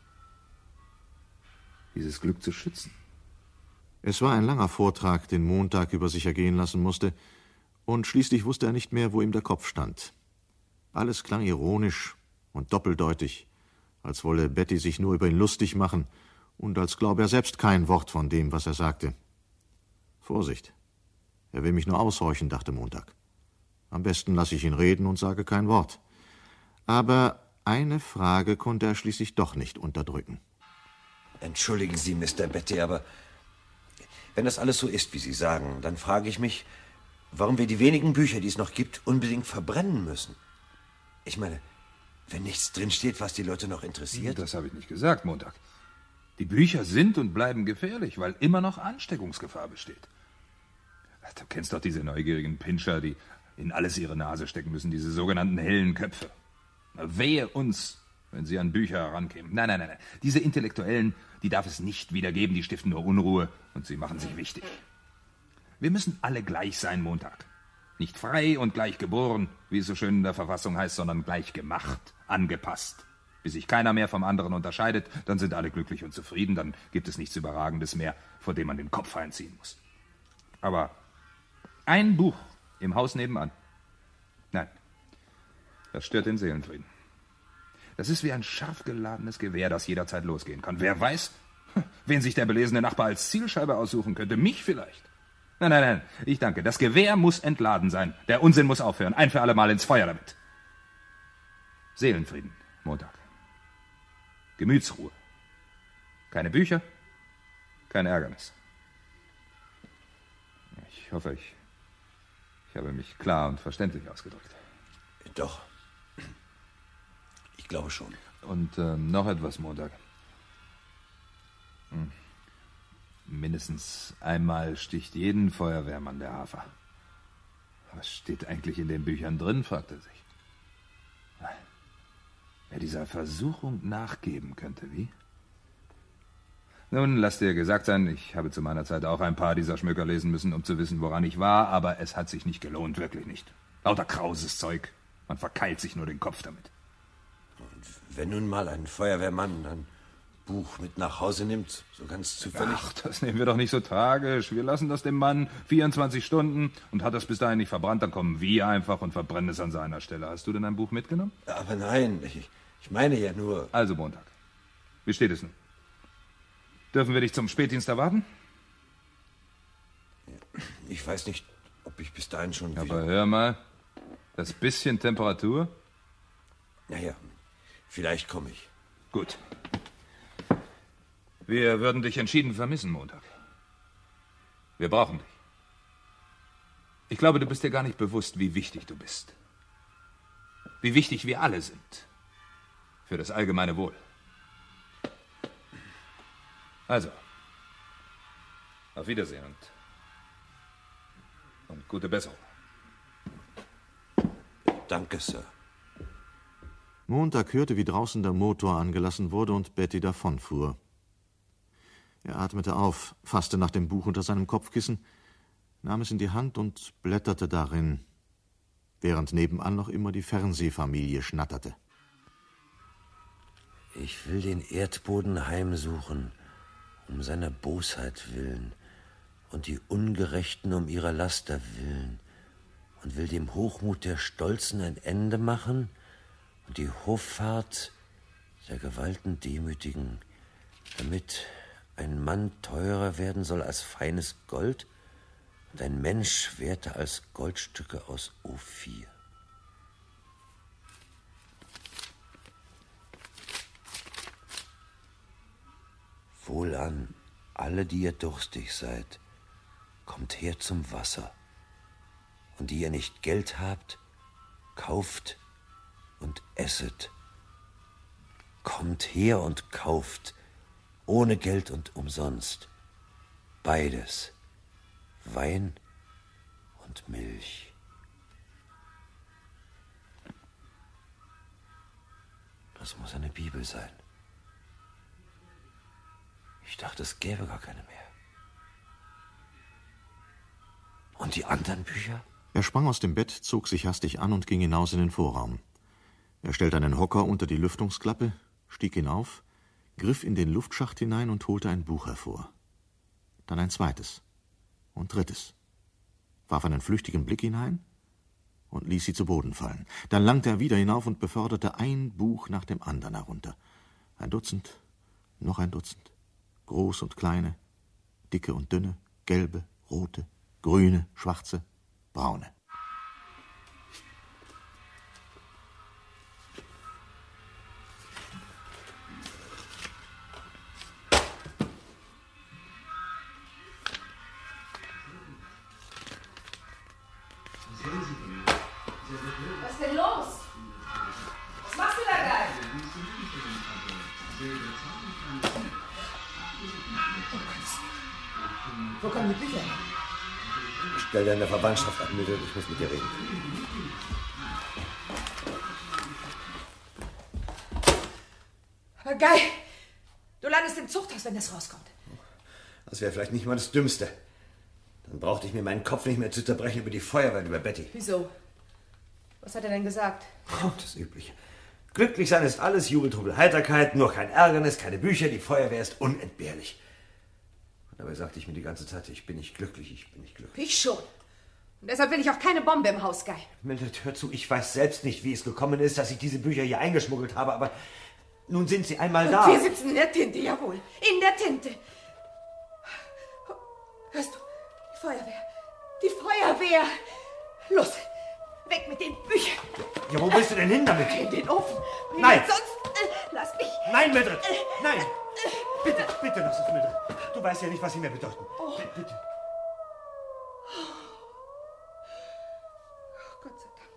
dieses Glück zu schützen. Es war ein langer Vortrag, den Montag über sich ergehen lassen musste, und schließlich wusste er nicht mehr, wo ihm der Kopf stand. Alles klang ironisch und doppeldeutig, als wolle Betty sich nur über ihn lustig machen und als glaube er selbst kein Wort von dem, was er sagte. Vorsicht, er will mich nur aushorchen, dachte Montag. Am besten lasse ich ihn reden und sage kein Wort. Aber eine Frage konnte er schließlich doch nicht unterdrücken. Entschuldigen Sie, Mister Betty, aber wenn das alles so ist, wie Sie sagen, dann frage ich mich, warum wir die wenigen Bücher, die es noch gibt, unbedingt verbrennen müssen. Ich meine, wenn nichts drinsteht, was die Leute noch interessiert. Das habe ich nicht gesagt, Montag. Die Bücher sind und bleiben gefährlich, weil immer noch Ansteckungsgefahr besteht. Du kennst doch diese neugierigen Pinscher, die in alles ihre Nase stecken müssen, diese sogenannten hellen Köpfe. Wehe uns, wenn sie an Bücher herankämen. Nein, nein, nein, nein. Diese Intellektuellen, die darf es nicht wieder geben, die stiften nur Unruhe und sie machen sich wichtig. Wir müssen alle gleich sein, Montag. Nicht frei und gleich geboren, wie es so schön in der Verfassung heißt, sondern gleich gemacht, angepasst. Bis sich keiner mehr vom anderen unterscheidet, dann sind alle glücklich und zufrieden, dann gibt es nichts Überragendes mehr, vor dem man den Kopf einziehen muss. Aber ein Buch im Haus nebenan, nein, das stört den Seelenfrieden. Das ist wie ein scharf geladenes Gewehr, das jederzeit losgehen kann. Wer weiß, wen sich der belesene Nachbar als Zielscheibe aussuchen könnte. Mich vielleicht. Nein, nein, nein, ich danke. Das Gewehr muss entladen sein. Der Unsinn muss aufhören. Ein für alle Mal ins Feuer damit. Seelenfrieden, Montag. Gemütsruhe. Keine Bücher, kein Ärgernis. Ich hoffe, ich, ich habe mich klar und verständlich ausgedrückt. Doch. Ich glaube schon. Und äh, noch etwas, Montag. Hm. Mindestens einmal sticht jeden Feuerwehrmann der Hafer. Was steht eigentlich in den Büchern drin, fragt er sich. Wer dieser Versuchung nachgeben könnte, wie? Nun, lass dir gesagt sein, ich habe zu meiner Zeit auch ein paar dieser Schmöker lesen müssen, um zu wissen, woran ich war, aber es hat sich nicht gelohnt, wirklich nicht. Lauter krauses Zeug. Man verkeilt sich nur den Kopf damit. Und wenn nun mal ein Feuerwehrmann ein Buch mit nach Hause nimmt, so ganz zufällig... Ach, das nehmen wir doch nicht so tragisch. Wir lassen das dem Mann vierundzwanzig Stunden und hat das bis dahin nicht verbrannt, dann kommen wir einfach und verbrennen es an seiner Stelle. Hast du denn ein Buch mitgenommen? Aber nein, ich, ich meine ja nur... Also Montag. Wie steht es nun? Dürfen wir dich zum Spätdienst erwarten? Ich weiß nicht, ob ich bis dahin schon... Aber hör mal, das bisschen Temperatur... Naja, vielleicht komme ich. Gut. Wir würden dich entschieden vermissen, Montag. Wir brauchen dich. Ich glaube, du bist dir gar nicht bewusst, wie wichtig du bist. Wie wichtig wir alle sind. Für das allgemeine Wohl. Also, auf Wiedersehen und, und gute Besserung. Danke, Sir. Montag hörte, wie draußen der Motor angelassen wurde und Betty davonfuhr. Er atmete auf, fasste nach dem Buch unter seinem Kopfkissen, nahm es in die Hand und blätterte darin, während nebenan noch immer die Fernsehfamilie schnatterte. Ich will den Erdboden heimsuchen, um seiner Bosheit willen und die Ungerechten um ihrer Laster willen, und will dem Hochmut der Stolzen ein Ende machen und die Hoffart der Gewalten demütigen, damit ein Mann teurer werden soll als feines Gold und ein Mensch werter als Goldstücke aus Ophir. Wohlan, alle, die ihr durstig seid, kommt her zum Wasser, und die ihr nicht Geld habt, kauft und esset. Kommt her und kauft, ohne Geld und umsonst. Beides. Wein und Milch. Das muss eine Bibel sein. Ich dachte, es gäbe gar keine mehr. Und die anderen Bücher? Er sprang aus dem Bett, zog sich hastig an und ging hinaus in den Vorraum. Er stellte einen Hocker unter die Lüftungsklappe, stieg hinauf, griff in den Luftschacht hinein und holte ein Buch hervor. Dann ein zweites und drittes, warf einen flüchtigen Blick hinein und ließ sie zu Boden fallen. Dann langte er wieder hinauf und beförderte ein Buch nach dem anderen herunter. Ein Dutzend, noch ein Dutzend, groß und kleine, dicke und dünne, gelbe, rote, grüne, schwarze, braune. Was ist denn los? Was machst du da gleich? Wo kommen die Bücher? Stell deine Verwandtschaft ab, Mildred, ich muss mit dir reden. Aber Guy, du landest im Zuchthaus, wenn das rauskommt. Das wäre vielleicht nicht mal das Dümmste. Dann brauchte ich mir meinen Kopf nicht mehr zu zerbrechen über die Feuerwehr und über Betty. Wieso? Was hat er denn gesagt? Oh, das Übliche. Glücklich sein ist alles, Jubel, Trubel, Heiterkeit, nur kein Ärgernis, keine Bücher, die Feuerwehr ist unentbehrlich. Und dabei sagte ich mir die ganze Zeit, ich bin nicht glücklich, ich bin nicht glücklich. Ich schon. Und deshalb will ich auch keine Bombe im Haus, Guy. Mildred, hör zu, ich weiß selbst nicht, wie es gekommen ist, dass ich diese Bücher hier eingeschmuggelt habe, aber nun sind sie einmal Und da. wir sitzen in der Tinte, jawohl. In der Tinte. Hörst du? Die Feuerwehr. Die Feuerwehr. Los, weg mit den Büchern. Ja, wo bist du denn hin damit? In den Ofen. Nein. Sonst, äh, lass mich. Nein, Mildred. Nein. Bitte, bitte lass es, Mildred. Du weißt ja nicht, was sie mir bedeuten. Oh. B- Bitte. Gott sei Dank.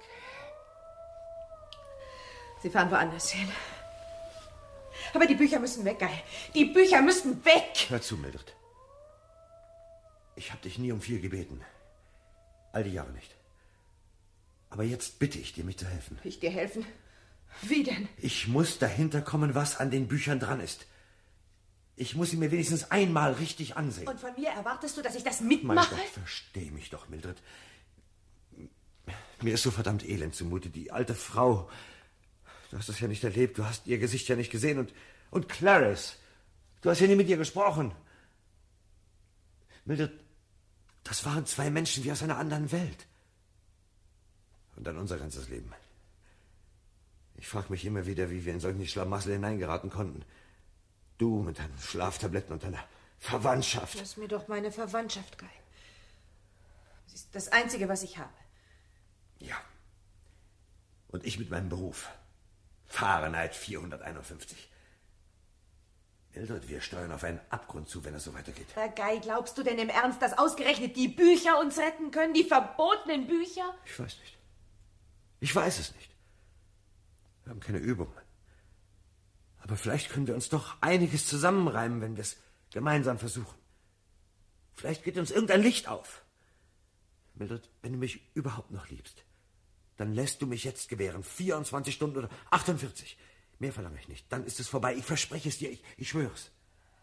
Sie fahren woanders hin. Aber die Bücher müssen weg, Guy. Die Bücher müssen weg. Hör zu, Mildred. Ich habe dich nie um viel gebeten. All die Jahre nicht. Aber jetzt bitte ich dir, mich zu helfen. Ich dir helfen? Wie denn? Ich muss dahinter kommen, was an den Büchern dran ist. Ich muss sie mir wenigstens einmal richtig ansehen. Und von mir erwartest du, dass ich das Mein mitmache? Gott, versteh mich doch, Mildred. Mir ist so verdammt elend zumute. Die alte Frau. Du hast das ja nicht erlebt. Du hast ihr Gesicht ja nicht gesehen. Und, und Clarice. Du hast ja nie mit ihr gesprochen. Mildred, das waren zwei Menschen wie aus einer anderen Welt. Und dann unser ganzes Leben. Ich frage mich immer wieder, wie wir in solchen Schlamassel hineingeraten konnten. Du mit deinen Schlaftabletten und deiner Verwandtschaft. Lass mir doch meine Verwandtschaft, Guy. Sie ist das Einzige, was ich habe. Ja. Und ich mit meinem Beruf. Fahrenheit vierhunderteinundfünfzig. Mildred, wir steuern auf einen Abgrund zu, wenn es so weitergeht. Herr Guy, glaubst du denn im Ernst, dass ausgerechnet die Bücher uns retten können? Die verbotenen Bücher? Ich weiß nicht. Ich weiß es nicht. Wir haben keine Übung. Aber vielleicht können wir uns doch einiges zusammenreimen, wenn wir es gemeinsam versuchen. Vielleicht geht uns irgendein Licht auf. Mildred, wenn du mich überhaupt noch liebst, dann lässt du mich jetzt gewähren. vierundzwanzig Stunden oder achtundvierzig. Mehr verlange ich nicht. Dann ist es vorbei. Ich verspreche es dir. Ich, ich schwöre es.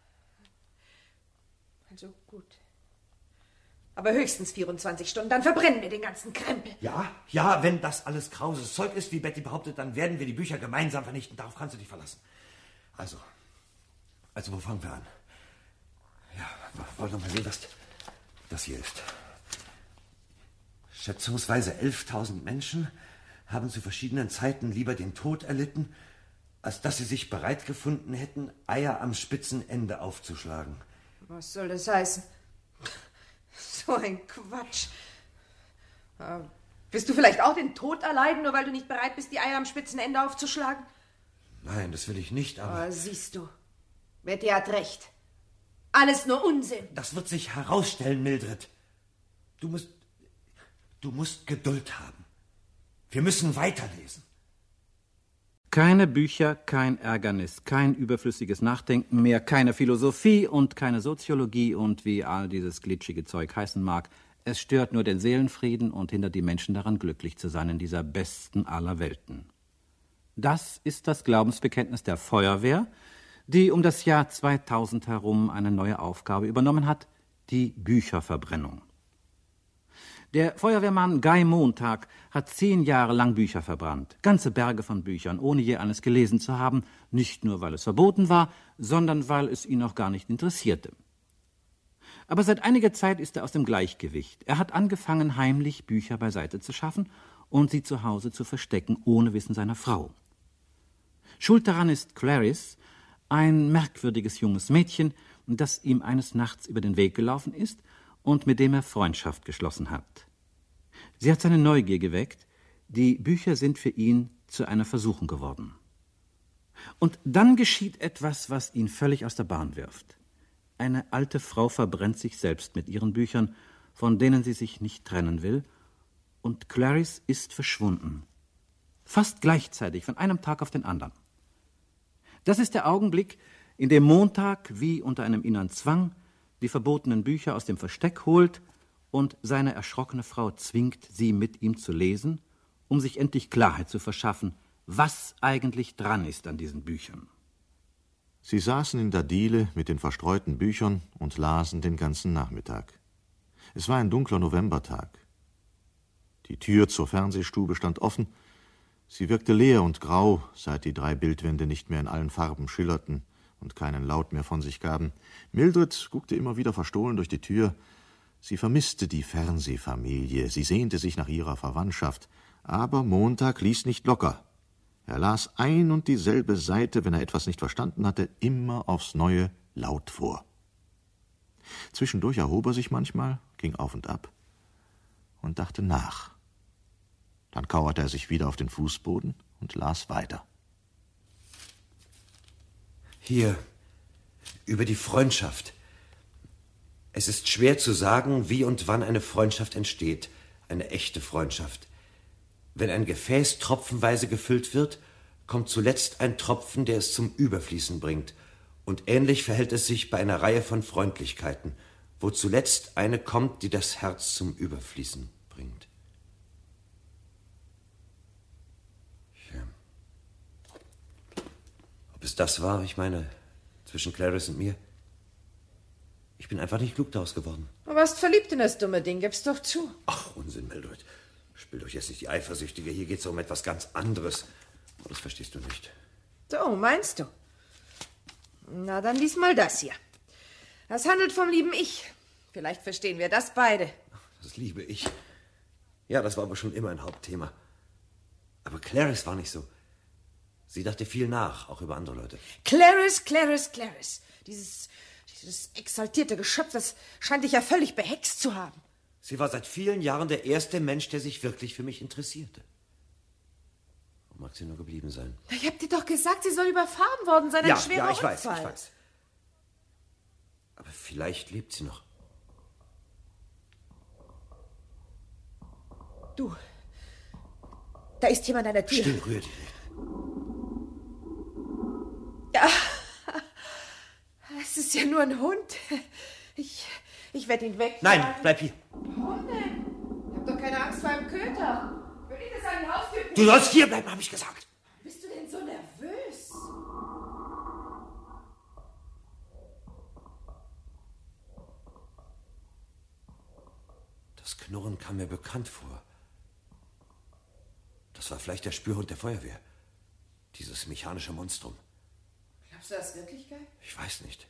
Also gut. Aber höchstens vierundzwanzig Stunden. Dann verbrennen wir den ganzen Krempel. Ja, ja, wenn das alles krauses Zeug ist, wie Betty behauptet, dann werden wir die Bücher gemeinsam vernichten. Darauf kannst du dich verlassen. Also, also wo fangen wir an? Ja, wollen wir mal sehen, was das hier ist. Schätzungsweise elftausend Menschen haben zu verschiedenen Zeiten lieber den Tod erlitten, als dass sie sich bereit gefunden hätten, Eier am spitzen Ende aufzuschlagen. Was soll das heißen? So ein Quatsch. Äh, Willst du vielleicht auch den Tod erleiden, nur weil du nicht bereit bist, die Eier am spitzen Ende aufzuschlagen? Nein, das will ich nicht, aber... Oh, siehst du. Betty hat recht. Alles nur Unsinn. Das wird sich herausstellen, Mildred. Du musst... Du musst Geduld haben. Wir müssen weiterlesen. Keine Bücher, kein Ärgernis, kein überflüssiges Nachdenken mehr, keine Philosophie und keine Soziologie und wie all dieses glitschige Zeug heißen mag. Es stört nur den Seelenfrieden und hindert die Menschen daran, glücklich zu sein in dieser besten aller Welten. Das ist das Glaubensbekenntnis der Feuerwehr, die um das Jahr zweitausend herum eine neue Aufgabe übernommen hat, die Bücherverbrennung. Der Feuerwehrmann Guy Montag hat zehn Jahre lang Bücher verbrannt, ganze Berge von Büchern, ohne je eines gelesen zu haben, nicht nur, weil es verboten war, sondern weil es ihn auch gar nicht interessierte. Aber seit einiger Zeit ist er aus dem Gleichgewicht. Er hat angefangen, heimlich Bücher beiseite zu schaffen und sie zu Hause zu verstecken, ohne Wissen seiner Frau. Schuld daran ist Clarice, ein merkwürdiges junges Mädchen, das ihm eines Nachts über den Weg gelaufen ist und mit dem er Freundschaft geschlossen hat. Sie hat seine Neugier geweckt, die Bücher sind für ihn zu einer Versuchung geworden. Und dann geschieht etwas, was ihn völlig aus der Bahn wirft. Eine alte Frau verbrennt sich selbst mit ihren Büchern, von denen sie sich nicht trennen will, und Clarice ist verschwunden. Fast gleichzeitig, von einem Tag auf den anderen. Das ist der Augenblick, in dem Montag, wie unter einem inneren Zwang, die verbotenen Bücher aus dem Versteck holt und seine erschrockene Frau zwingt, sie mit ihm zu lesen, um sich endlich Klarheit zu verschaffen, was eigentlich dran ist an diesen Büchern. Sie saßen in der Diele mit den verstreuten Büchern und lasen den ganzen Nachmittag. Es war ein dunkler Novembertag. Die Tür zur Fernsehstube stand offen. Sie wirkte leer und grau, seit die drei Bildwände nicht mehr in allen Farben schillerten und keinen Laut mehr von sich gaben. Mildred guckte immer wieder verstohlen durch die Tür. Sie vermisste die Fernsehfamilie, sie sehnte sich nach ihrer Verwandtschaft. Aber Montag ließ nicht locker. Er las ein und dieselbe Seite, wenn er etwas nicht verstanden hatte, immer aufs Neue laut vor. Zwischendurch erhob er sich manchmal, ging auf und ab und dachte nach. Dann kauerte er sich wieder auf den Fußboden und las weiter. Hier, über die Freundschaft. Es ist schwer zu sagen, wie und wann eine Freundschaft entsteht, eine echte Freundschaft. Wenn ein Gefäß tropfenweise gefüllt wird, kommt zuletzt ein Tropfen, der es zum Überfließen bringt. Und ähnlich verhält es sich bei einer Reihe von Freundlichkeiten, wo zuletzt eine kommt, die das Herz zum Überfließen bringt. Ja. Ob es das war, ich meine, zwischen Clarice und mir? Ich bin einfach nicht klug daraus geworden. Du warst verliebt in das dumme Ding, gib's doch zu. Ach, Unsinn, Mildred. Spielt euch jetzt nicht die Eifersüchtige. Hier geht's um etwas ganz anderes. Das verstehst du nicht. So, meinst du? Na, dann lies mal das hier. Das handelt vom lieben Ich. Vielleicht verstehen wir das beide. Das liebe Ich. Ja, das war aber schon immer ein Hauptthema. Aber Clarice war nicht so. Sie dachte viel nach, auch über andere Leute. Clarice, Clarice, Clarice. Dieses, dieses exaltierte Geschöpf, das scheint dich ja völlig behext zu haben. Sie war seit vielen Jahren der erste Mensch, der sich wirklich für mich interessierte. Wo mag sie nur geblieben sein? Ich hab dir doch gesagt, sie soll überfahren worden sein. Ein Ja, schwerer ja, ich Unfall. weiß, ich weiß. Aber vielleicht lebt sie noch. Du, da ist jemand an der Tür. Still, rühr dich nicht. Ja, es ist ja nur ein Hund. Ich, ich werde ihn weg. Nein, bleib hier. Warum denn? Ich hab doch keine Angst vor einem Köter. Will ich das an die Haustür? Du sollst hier bleiben, habe ich gesagt. Bist du denn so nervös? Das Knurren kam mir bekannt vor. Das war vielleicht der Spürhund der Feuerwehr. Dieses mechanische Monstrum. Glaubst du das wirklich, Guy? Ich weiß nicht.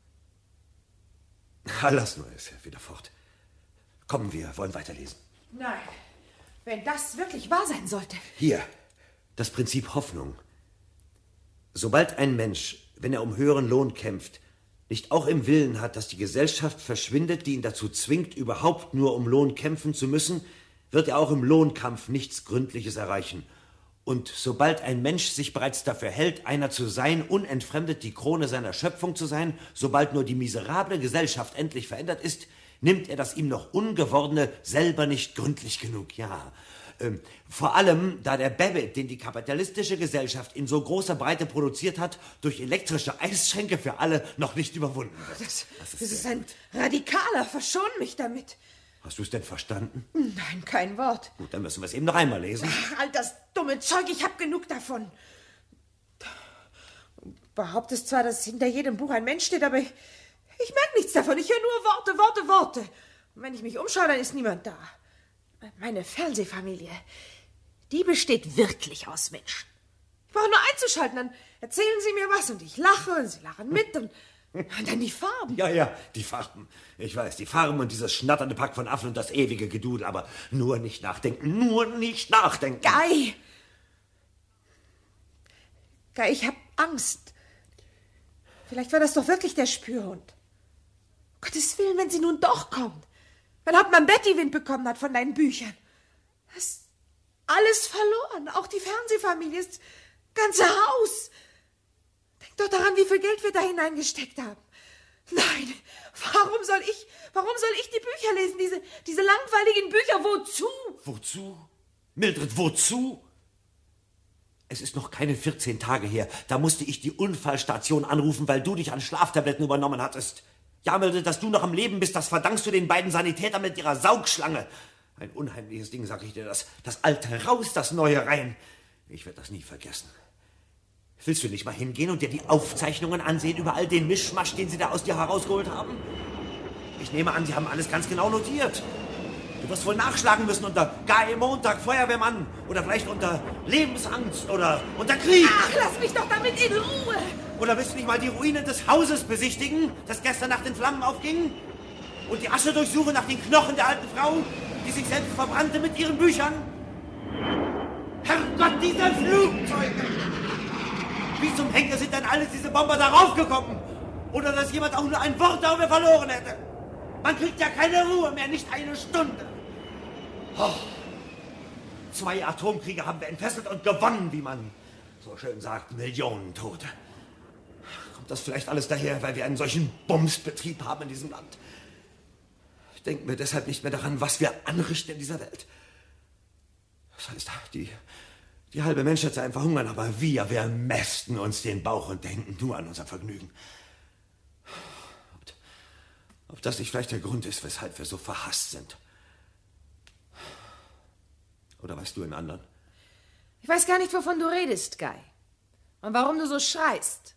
Ah, lass nur, ist ja wieder fort. Kommen, wir wollen weiterlesen. Nein, wenn das wirklich wahr sein sollte. Hier, das Prinzip Hoffnung. Sobald ein Mensch, wenn er um höheren Lohn kämpft, nicht auch im Willen hat, dass die Gesellschaft verschwindet, die ihn dazu zwingt, überhaupt nur um Lohn kämpfen zu müssen, wird er auch im Lohnkampf nichts Gründliches erreichen. Und sobald ein Mensch sich bereits dafür hält, einer zu sein, unentfremdet die Krone seiner Schöpfung zu sein, sobald nur die miserable Gesellschaft endlich verändert ist, Nimmt er das ihm noch Ungewordene selber nicht gründlich genug? Ja. Ähm, vor allem, da der Babbitt, den die kapitalistische Gesellschaft in so großer Breite produziert hat, durch elektrische Eisschränke für alle noch nicht überwunden wird. Das, das ist, das ist ein Radikaler. Verschon mich damit. Hast du es denn verstanden? Nein, kein Wort. Gut, dann müssen wir es eben noch einmal lesen. Ach, all das dumme Zeug, ich hab genug davon. Du behauptest zwar, dass hinter jedem Buch ein Mensch steht, aber ich, ich merke nichts davon. Ich höre nur Worte, Worte, Worte. Und wenn ich mich umschaue, dann ist niemand da. Meine Fernsehfamilie, die besteht wirklich aus Menschen. Ich brauche nur einzuschalten, dann erzählen sie mir was und ich lache und sie lachen mit und, und dann die Farben. Ja, ja, die Farben. Ich weiß, die Farben und dieses schnatternde Pack von Affen und das ewige Gedudel, aber nur nicht nachdenken, nur nicht nachdenken. Guy! Guy, ich hab Angst. Vielleicht war das doch wirklich der Spürhund. Um Gottes Willen, wenn sie nun doch kommt. Wenn Hauptmann Betty Wind bekommen hat von deinen Büchern. Das ist alles verloren. Auch die Fernsehfamilie, das ganze Haus. Denk doch daran, wie viel Geld wir da hineingesteckt haben. Nein, warum soll ich, warum soll ich die Bücher lesen? Diese, diese langweiligen Bücher, wozu? Wozu? Mildred, wozu? Es ist noch keine vierzehn Tage her. Da musste ich die Unfallstation anrufen, weil du dich an Schlaftabletten übernommen hattest. Ja, Mildred, dass du noch am Leben bist, das verdankst du den beiden Sanitätern mit ihrer Saugschlange. Ein unheimliches Ding, sag ich dir das. Das Alte raus, das Neue rein. Ich werde das nie vergessen. Willst du nicht mal hingehen und dir die Aufzeichnungen ansehen über all den Mischmasch, den sie da aus dir herausgeholt haben? Ich nehme an, sie haben alles ganz genau notiert. Du wirst wohl nachschlagen müssen unter Guy Montag, Feuerwehrmann. Oder vielleicht unter Lebensangst oder unter Krieg. Ach, lass mich doch damit in Ruhe. Oder willst du nicht mal die Ruinen des Hauses besichtigen, das gestern Nacht in Flammen aufging? Und die Asche durchsuchen nach den Knochen der alten Frau, die sich selbst verbrannte mit ihren Büchern? Herrgott, diese Flugzeuge! Wie zum Henker sind dann alles diese Bomber darauf gekommen? Oder dass jemand auch nur ein Wort darüber verloren hätte? Man kriegt ja keine Ruhe mehr, nicht eine Stunde. Oh. Zwei Atomkriege haben wir entfesselt und gewonnen, wie man so schön sagt, Millionen Tote. Kommt das vielleicht alles daher, weil wir einen solchen Bumsbetrieb haben in diesem Land? Denken wir deshalb nicht mehr daran, was wir anrichten in dieser Welt. Das heißt, die, die halbe Menschheit sei einfach hungern, aber wir, wir mästen uns den Bauch und denken nur an unser Vergnügen. Ob, ob das nicht vielleicht der Grund ist, weshalb wir so verhasst sind. Oder weißt du einen anderen? Ich weiß gar nicht, wovon du redest, Guy. Und warum du so schreist.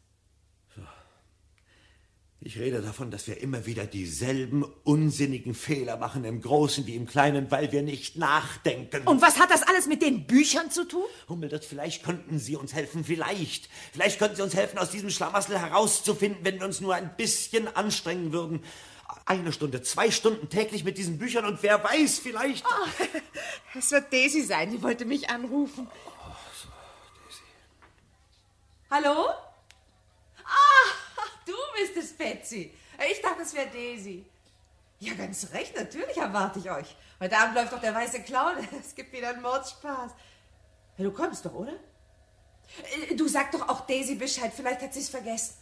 Ich rede davon, dass wir immer wieder dieselben unsinnigen Fehler machen, im Großen wie im Kleinen, weil wir nicht nachdenken. Und was hat das alles mit den Büchern zu tun? Oh, Mildred, vielleicht könnten Sie uns helfen, vielleicht. Vielleicht könnten Sie uns helfen, aus diesem Schlamassel herauszufinden, wenn wir uns nur ein bisschen anstrengen würden. Eine Stunde, zwei Stunden täglich mit diesen Büchern und wer weiß, vielleicht... Oh, es wird Daisy sein, die wollte mich anrufen. Oh, so, Daisy. Hallo? Ah, du bist es, Betsy. Ich dachte, es wäre Daisy. Ja, ganz recht, natürlich erwarte ich euch. Heute Abend läuft doch der weiße Clown. Es gibt wieder einen Mordspaß. Ja, du kommst doch, oder? Du sag doch auch Daisy Bescheid, vielleicht hat sie es vergessen.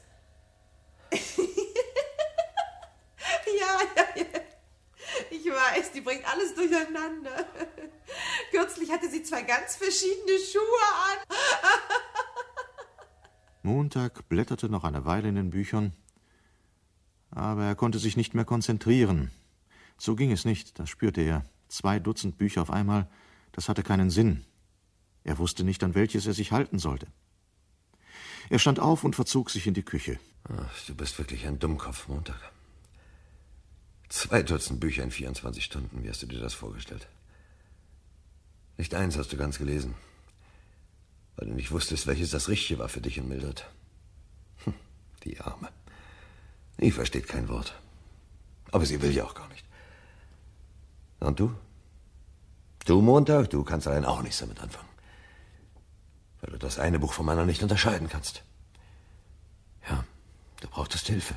Ja, ja, ja. Ich weiß, die bringt alles durcheinander. Kürzlich hatte sie zwei ganz verschiedene Schuhe an. Montag blätterte noch eine Weile in den Büchern, aber er konnte sich nicht mehr konzentrieren. So ging es nicht, das spürte er. Zwei Dutzend Bücher auf einmal, das hatte keinen Sinn. Er wusste nicht, an welches er sich halten sollte. Er stand auf und verzog sich in die Küche. Ach, du bist wirklich ein Dummkopf, Montag. Zwei Dutzend Bücher in vierundzwanzig Stunden, wie hast du dir das vorgestellt? Nicht eins hast du ganz gelesen, weil du nicht wusstest, welches das Richtige war für dich und Mildred. Hm, die Arme. Die versteht kein Wort. Aber sie will ja auch gar nicht. Und du? Du, Montag, du kannst allein auch nichts damit anfangen. Weil du das eine Buch vom anderen nicht unterscheiden kannst. Ja, du brauchtest Hilfe.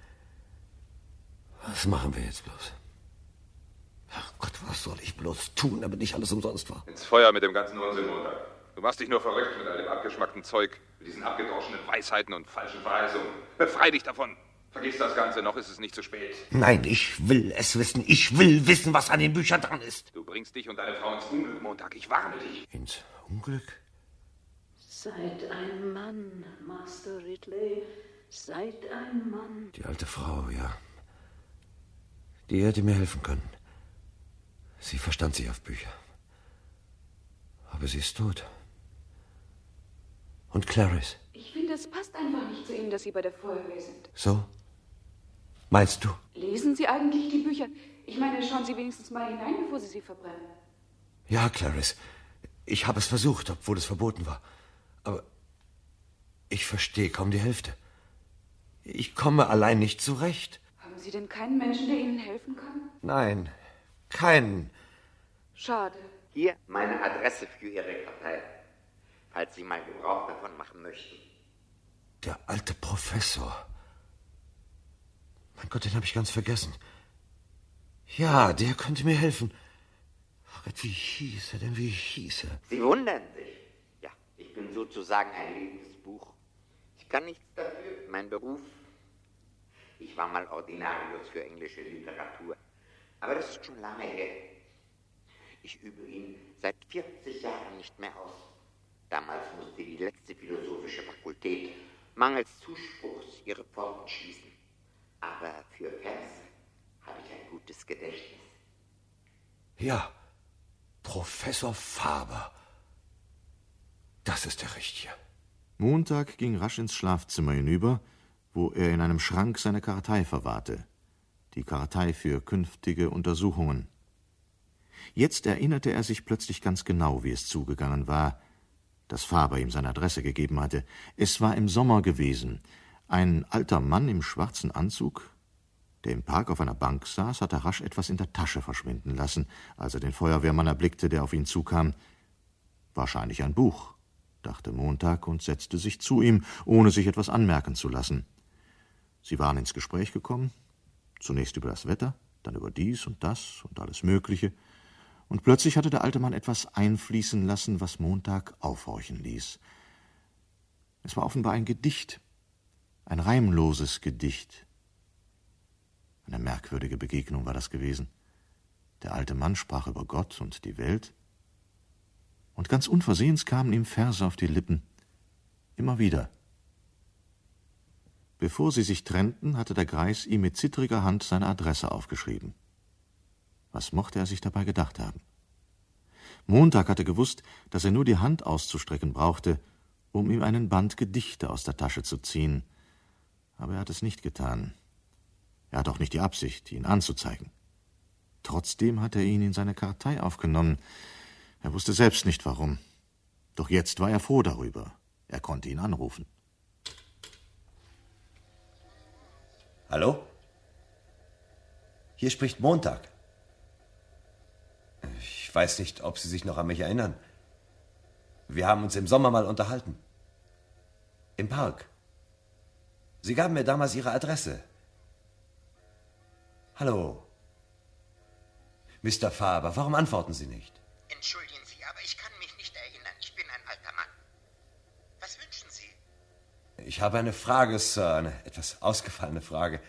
Was machen wir jetzt bloß? Ach Gott, was soll ich bloß tun, damit nicht alles umsonst war? Ins Feuer mit dem ganzen Unsinn, Montag. Du machst dich nur verrückt mit all dem abgeschmackten Zeug, mit diesen abgedroschenen Weisheiten und falschen Verheißungen. Befrei dich davon. Vergiss das Ganze, noch ist es nicht zu spät. Nein, ich will es wissen. Ich will wissen, was an den Büchern dran ist. Du bringst dich und deine Frau ins Unglück, Montag. Ich warne dich. Ins Unglück? Seid ein Mann, Master Ridley. Seid ein Mann. Die alte Frau, ja. Die hätte mir helfen können. Sie verstand sich auf Bücher. Aber sie ist tot. Und Clarice? Ich finde, es passt einfach nicht zu Ihnen, dass Sie bei der Feuerwehr sind. So? Meinst du? Lesen Sie eigentlich die Bücher? Ich meine, schauen Sie wenigstens mal hinein, bevor Sie sie verbrennen. Ja, Clarice. Ich habe es versucht, obwohl es verboten war. Aber ich verstehe kaum die Hälfte. Ich komme allein nicht zurecht. Haben Sie denn keinen Menschen, der Ihnen helfen kann? Nein, keinen. Schade. Hier meine Adresse für Ihre Kartei, falls Sie mal Gebrauch davon machen möchten. Der alte Professor. Mein Gott, den habe ich ganz vergessen. Ja, der könnte mir helfen. Ach Gott, wie hieß er denn, wie hieß er? Sie wundern sich. Ja, ich bin sozusagen ein lebendes Buch. Ich kann nichts dafür, mein Beruf. Ich war mal Ordinarius für englische Literatur. Aber das ist schon lange her. Ich übe ihn seit vierzig Jahren nicht mehr aus. Damals musste die letzte philosophische Fakultät mangels Zuspruchs ihre Pforten schließen. Aber für Verse habe ich ein gutes Gedächtnis. Ja, Professor Faber. Das ist der Richtige. Montag ging rasch ins Schlafzimmer hinüber, wo er in einem Schrank seine Kartei verwahrte. Die Kartei für künftige Untersuchungen. Jetzt erinnerte er sich plötzlich ganz genau, wie es zugegangen war, dass Faber ihm seine Adresse gegeben hatte. Es war im Sommer gewesen. Ein alter Mann im schwarzen Anzug, der im Park auf einer Bank saß, hatte rasch etwas in der Tasche verschwinden lassen, als er den Feuerwehrmann erblickte, der auf ihn zukam. Wahrscheinlich ein Buch, dachte Montag und setzte sich zu ihm, ohne sich etwas anmerken zu lassen. Sie waren ins Gespräch gekommen, zunächst über das Wetter, dann über dies und das und alles Mögliche, und plötzlich hatte der alte Mann etwas einfließen lassen, was Montag aufhorchen ließ. Es war offenbar ein Gedicht, ein reimloses Gedicht. Eine merkwürdige Begegnung war das gewesen. Der alte Mann sprach über Gott und die Welt, und ganz unversehens kamen ihm Verse auf die Lippen, immer wieder. Bevor sie sich trennten, hatte der Greis ihm mit zittriger Hand seine Adresse aufgeschrieben. Was mochte er sich dabei gedacht haben? Montag hatte gewusst, dass er nur die Hand auszustrecken brauchte, um ihm einen Band Gedichte aus der Tasche zu ziehen. Aber er hat es nicht getan. Er hat auch nicht die Absicht, ihn anzuzeigen. Trotzdem hat er ihn in seine Kartei aufgenommen. Er wusste selbst nicht, warum. Doch jetzt war er froh darüber. Er konnte ihn anrufen. Hallo? Hier spricht Montag. Ich weiß nicht, ob Sie sich noch an mich erinnern. Wir haben uns im Sommer mal unterhalten. Im Park. Sie gaben mir damals Ihre Adresse. Hallo. Mister Faber, warum antworten Sie nicht? Entschuldigen Sie, aber ich kann mich nicht erinnern. Ich bin ein alter Mann. Was wünschen Sie? Ich habe eine Frage, Sir, eine etwas ausgefallene Frage.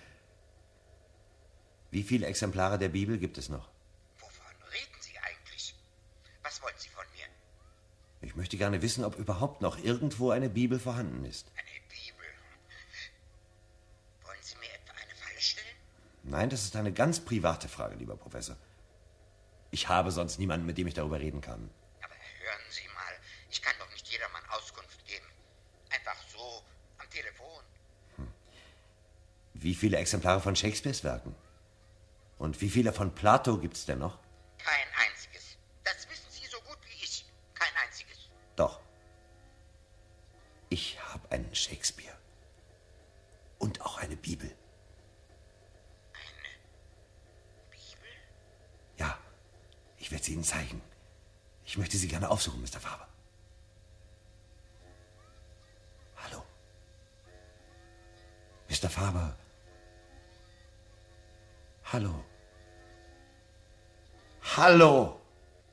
Wie viele Exemplare der Bibel gibt es noch? Wovon reden Sie eigentlich? Was wollen Sie von mir? Ich möchte gerne wissen, ob überhaupt noch irgendwo eine Bibel vorhanden ist. Eine Bibel? Wollen Sie mir etwa eine Falle stellen? Nein, das ist eine ganz private Frage, lieber Professor. Ich habe sonst niemanden, mit dem ich darüber reden kann. Aber hören Sie mal, ich kann doch nicht jedermann Auskunft geben. Einfach so, am Telefon. Hm. Wie viele Exemplare von Shakespeares Werken? Und wie viele von Plato gibt's denn noch? Kein einziges. Das wissen Sie so gut wie ich. Kein einziges. Doch. Ich habe einen Shakespeare. Und auch eine Bibel. Eine Bibel? Ja, ich werde sie Ihnen zeigen. Ich möchte Sie gerne aufsuchen, Mister Faber. Hallo. Mister Faber. Hallo. Hallo!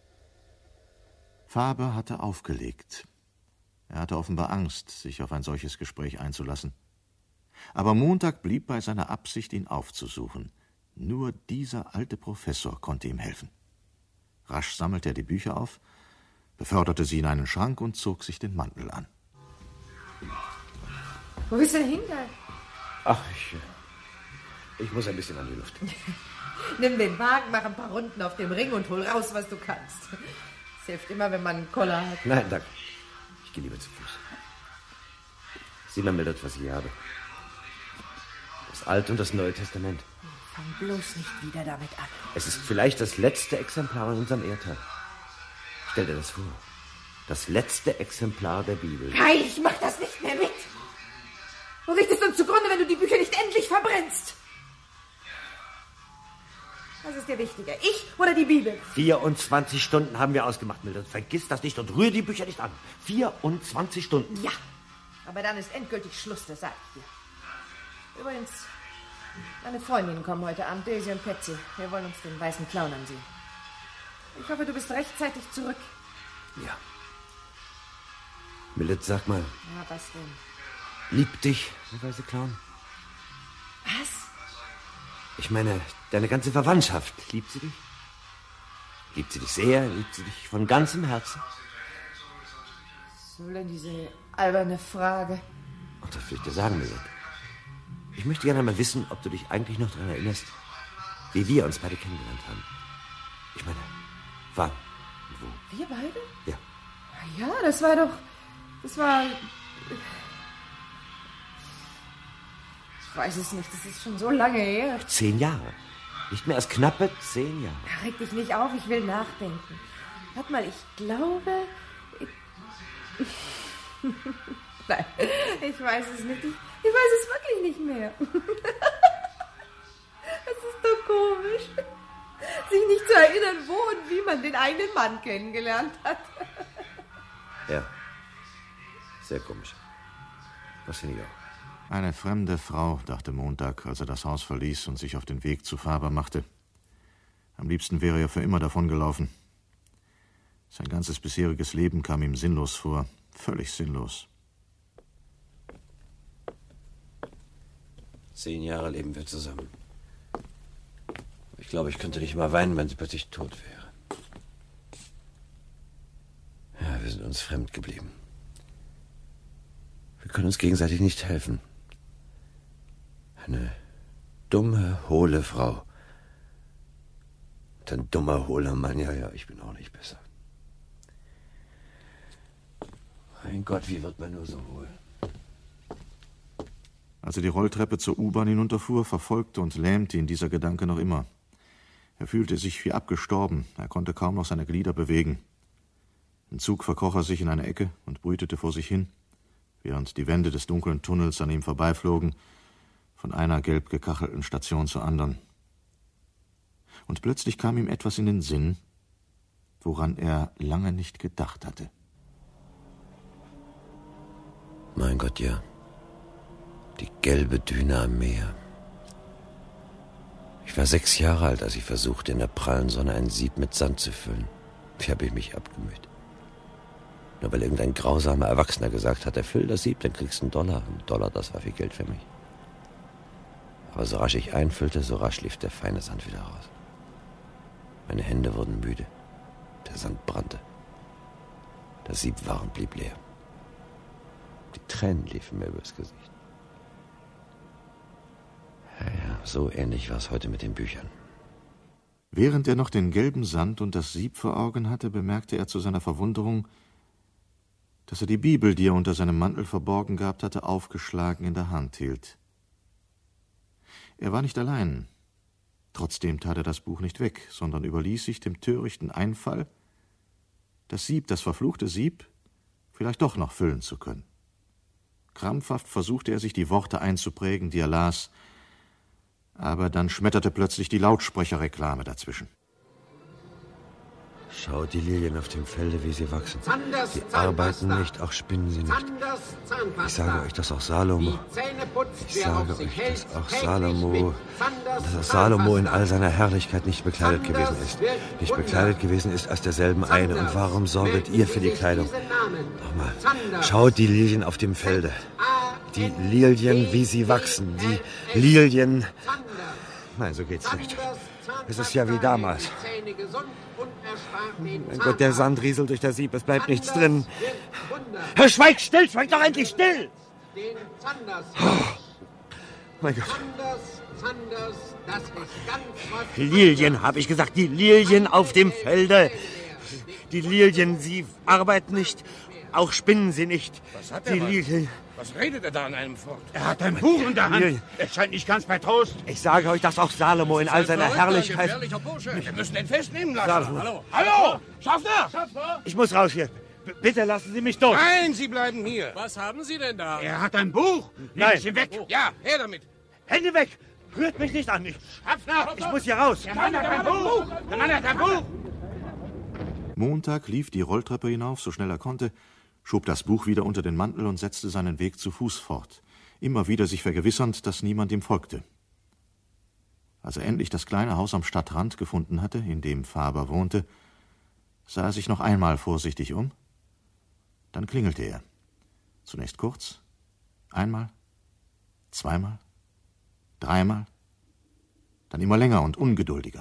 Faber hatte aufgelegt. Er hatte offenbar Angst, sich auf ein solches Gespräch einzulassen. Aber Montag blieb bei seiner Absicht, ihn aufzusuchen. Nur dieser alte Professor konnte ihm helfen. Rasch sammelte er die Bücher auf, beförderte sie in einen Schrank und zog sich den Mantel an. Wo bist du denn hingegangen? Ach, ich, ich muss ein bisschen an die Luft. Nimm den Wagen, mach ein paar Runden auf dem Ring und hol raus, was du kannst. Es hilft immer, wenn man einen Koller hat. Nein, danke. Ich gehe lieber zu Fuß. Sieh mal, Mildred, was ich hier habe. Das Alte und das Neue Testament. Fang bloß nicht wieder damit an. Es ist vielleicht das letzte Exemplar in unserem Erdteil. Stell dir das vor. Das letzte Exemplar der Bibel. Kai, ich mach das nicht mehr mit. Du richtest uns zugrunde, wenn du die Bücher nicht endlich verbrennst. Was ist dir wichtiger, ich oder die Bibel? vierundzwanzig Stunden haben wir ausgemacht, Mildred. Vergiss das nicht und rühre die Bücher nicht an. vierundzwanzig Stunden. Ja, aber dann ist endgültig Schluss, das sag ich dir. Übrigens, meine Freundinnen kommen heute Abend, Daisy und Patsy. Wir wollen uns den weißen Clown ansehen. Ich hoffe, du bist rechtzeitig zurück. Ja. Mildred, sag mal. Ja, was denn? Liebt dich der weiße Clown? Was? Ich meine, deine ganze Verwandtschaft. Liebt sie dich? Liebt sie dich sehr? Liebt sie dich von ganzem Herzen? Was soll denn diese alberne Frage? Ach, das will ich dir sagen, Mildred. Ich möchte gerne mal wissen, ob du dich eigentlich noch daran erinnerst, wie wir uns beide kennengelernt haben. Ich meine, wann und wo? Wir beide? Ja. Ja, das war doch... Das war... Ich weiß es nicht, das ist schon so lange her. Zehn Jahre. Nicht mehr als knappe zehn Jahre. Reg dich nicht auf, ich will nachdenken. Warte mal, ich glaube... Ich... Nein, ich weiß es nicht. Ich, ich weiß es wirklich nicht mehr. Es ist doch komisch, sich nicht zu erinnern, wo und wie man den eigenen Mann kennengelernt hat. Ja, sehr komisch. Das finde ich auch. Eine fremde Frau, dachte Montag, als er das Haus verließ und sich auf den Weg zu Faber machte. Am liebsten wäre er für immer davongelaufen. Sein ganzes bisheriges Leben kam ihm sinnlos vor, völlig sinnlos. Zehn Jahre leben wir zusammen. Ich glaube, ich könnte nicht mal weinen, wenn sie plötzlich tot wäre. Ja, wir sind uns fremd geblieben. Wir können uns gegenseitig nicht helfen. Eine dumme, hohle Frau. Und ein dummer, hohler Mann. Ja, ja, ich bin auch nicht besser. Mein Gott, wie wird man nur so hohl? Als er die Rolltreppe zur U-Bahn hinunterfuhr, verfolgte und lähmte ihn dieser Gedanke noch immer. Er fühlte sich wie abgestorben. Er konnte kaum noch seine Glieder bewegen. Im Zug verkroch er sich in eine Ecke und brütete vor sich hin, während die Wände des dunklen Tunnels an ihm vorbeiflogen, von einer gelb gekachelten Station zur anderen. Und plötzlich kam ihm etwas in den Sinn, woran er lange nicht gedacht hatte. Mein Gott, ja. Die gelbe Düne am Meer. Ich war sechs Jahre alt, als ich versuchte, in der prallen Sonne ein Sieb mit Sand zu füllen. Wie habe ich mich abgemüht. Nur weil irgendein grausamer Erwachsener gesagt hat, erfüll das Sieb, dann kriegst du einen Dollar. Ein Dollar, das war viel Geld für mich. Aber so rasch ich einfüllte, so rasch lief der feine Sand wieder raus. Meine Hände wurden müde. Der Sand brannte. Das Sieb war und blieb leer. Die Tränen liefen mir übers Gesicht. Ja, ja, so ähnlich war es heute mit den Büchern. Während er noch den gelben Sand und das Sieb vor Augen hatte, bemerkte er zu seiner Verwunderung, dass er die Bibel, die er unter seinem Mantel verborgen gehabt hatte, aufgeschlagen in der Hand hielt. Er war nicht allein. Trotzdem tat er das Buch nicht weg, sondern überließ sich dem törichten Einfall, das Sieb, das verfluchte Sieb, vielleicht doch noch füllen zu können. Krampfhaft versuchte er sich die Worte einzuprägen, die er las, aber dann schmetterte plötzlich die Lautsprecherreklame dazwischen. Schau die Lilien auf dem Felde, wie sie wachsen. Sie arbeiten nicht, auch spinnen sie nicht. Ich sage euch, dass auch Salomo, ich sage euch, dass auch Salomo, dass auch Salomo in all seiner Herrlichkeit nicht bekleidet gewesen ist. Nicht bekleidet gewesen ist als derselben eine. Und warum sorget ihr für die Kleidung? Nochmal, schaut die Lilien auf dem Felde. Die Lilien, wie sie wachsen. Die Lilien... Nein, so geht's nicht. Es ist ja wie damals. Mein Gott, der Sand rieselt durch das Sieb, es bleibt nichts drin. Herr, schweig still, schweig doch endlich still! Oh, mein Gott. Lilien, habe ich gesagt, die Lilien auf dem Felde. Die Lilien, sie arbeiten nicht, auch spinnen sie nicht. Was hat er? Die was? Lilien... Was redet er da an einem fort? Er hat ein Buch in der Hand. Lilien. Er scheint nicht ganz bei Trost. Ich sage euch, dass auch Salomo in all seiner Herrlichkeit... Wir müssen ihn festnehmen lassen. Salomo. Hallo, hallo, Schaffner! Schaffner! Ich muss raus hier. B- bitte lassen Sie mich durch. Nein, Sie bleiben hier. Was haben Sie denn da? Er hat ein Buch. Nehmen Nein. Sie weg. Ja, her damit. Hände weg! Rührt mich nicht an. Ich, Schaffner! ich muss hier raus. Der Mann hat ein Buch. Der Mann hat ein Buch. Montag lief die Rolltreppe hinauf, so schnell er konnte, schob das Buch wieder unter den Mantel und setzte seinen Weg zu Fuß fort, immer wieder sich vergewissernd, dass niemand ihm folgte. Als er endlich das kleine Haus am Stadtrand gefunden hatte, in dem Faber wohnte, sah er sich noch einmal vorsichtig um. Dann klingelte er. Zunächst kurz, einmal, zweimal, dreimal, dann immer länger und ungeduldiger.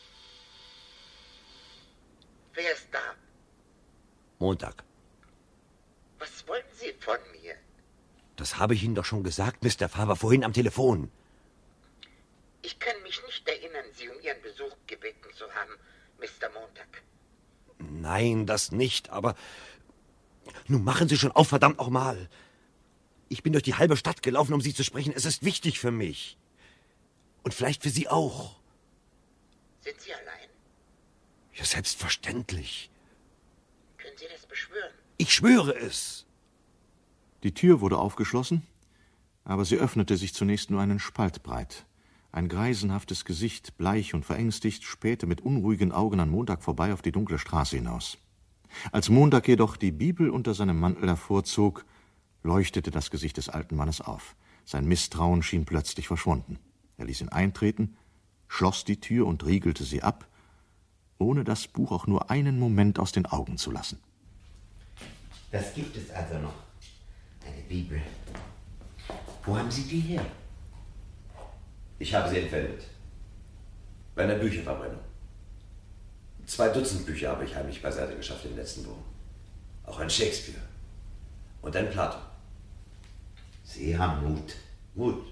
Wer ist da? Montag. Was wollen Sie von mir? Das habe ich Ihnen doch schon gesagt, Mister Faber, vorhin am Telefon. Ich kann mich nicht erinnern, Sie um Ihren Besuch gebeten zu haben, Mister Montag. Nein, das nicht, aber... Nun machen Sie schon auf, verdammt nochmal. Ich bin durch die halbe Stadt gelaufen, um Sie zu sprechen. Es ist wichtig für mich. Und vielleicht für Sie auch. Sind Sie allein? Ja, selbstverständlich. Können Sie das beschwören? Ich schwöre es. Die Tür wurde aufgeschlossen, aber sie öffnete sich zunächst nur einen Spalt breit. Ein greisenhaftes Gesicht, bleich und verängstigt, spähte mit unruhigen Augen an Montag vorbei auf die dunkle Straße hinaus. Als Montag jedoch die Bibel unter seinem Mantel hervorzog, leuchtete das Gesicht des alten Mannes auf. Sein Misstrauen schien plötzlich verschwunden. Er ließ ihn eintreten, schloss die Tür und riegelte sie ab, ohne das Buch auch nur einen Moment aus den Augen zu lassen. Das gibt es also noch. Eine Bibel. Wo haben Sie die her? Ich habe sie entwendet. Bei einer Bücherverbrennung. Zwei Dutzend Bücher habe ich heimlich beiseite geschafft in den letzten Wochen. Auch ein Shakespeare. Und ein Plato. Sie haben Mut. Mut?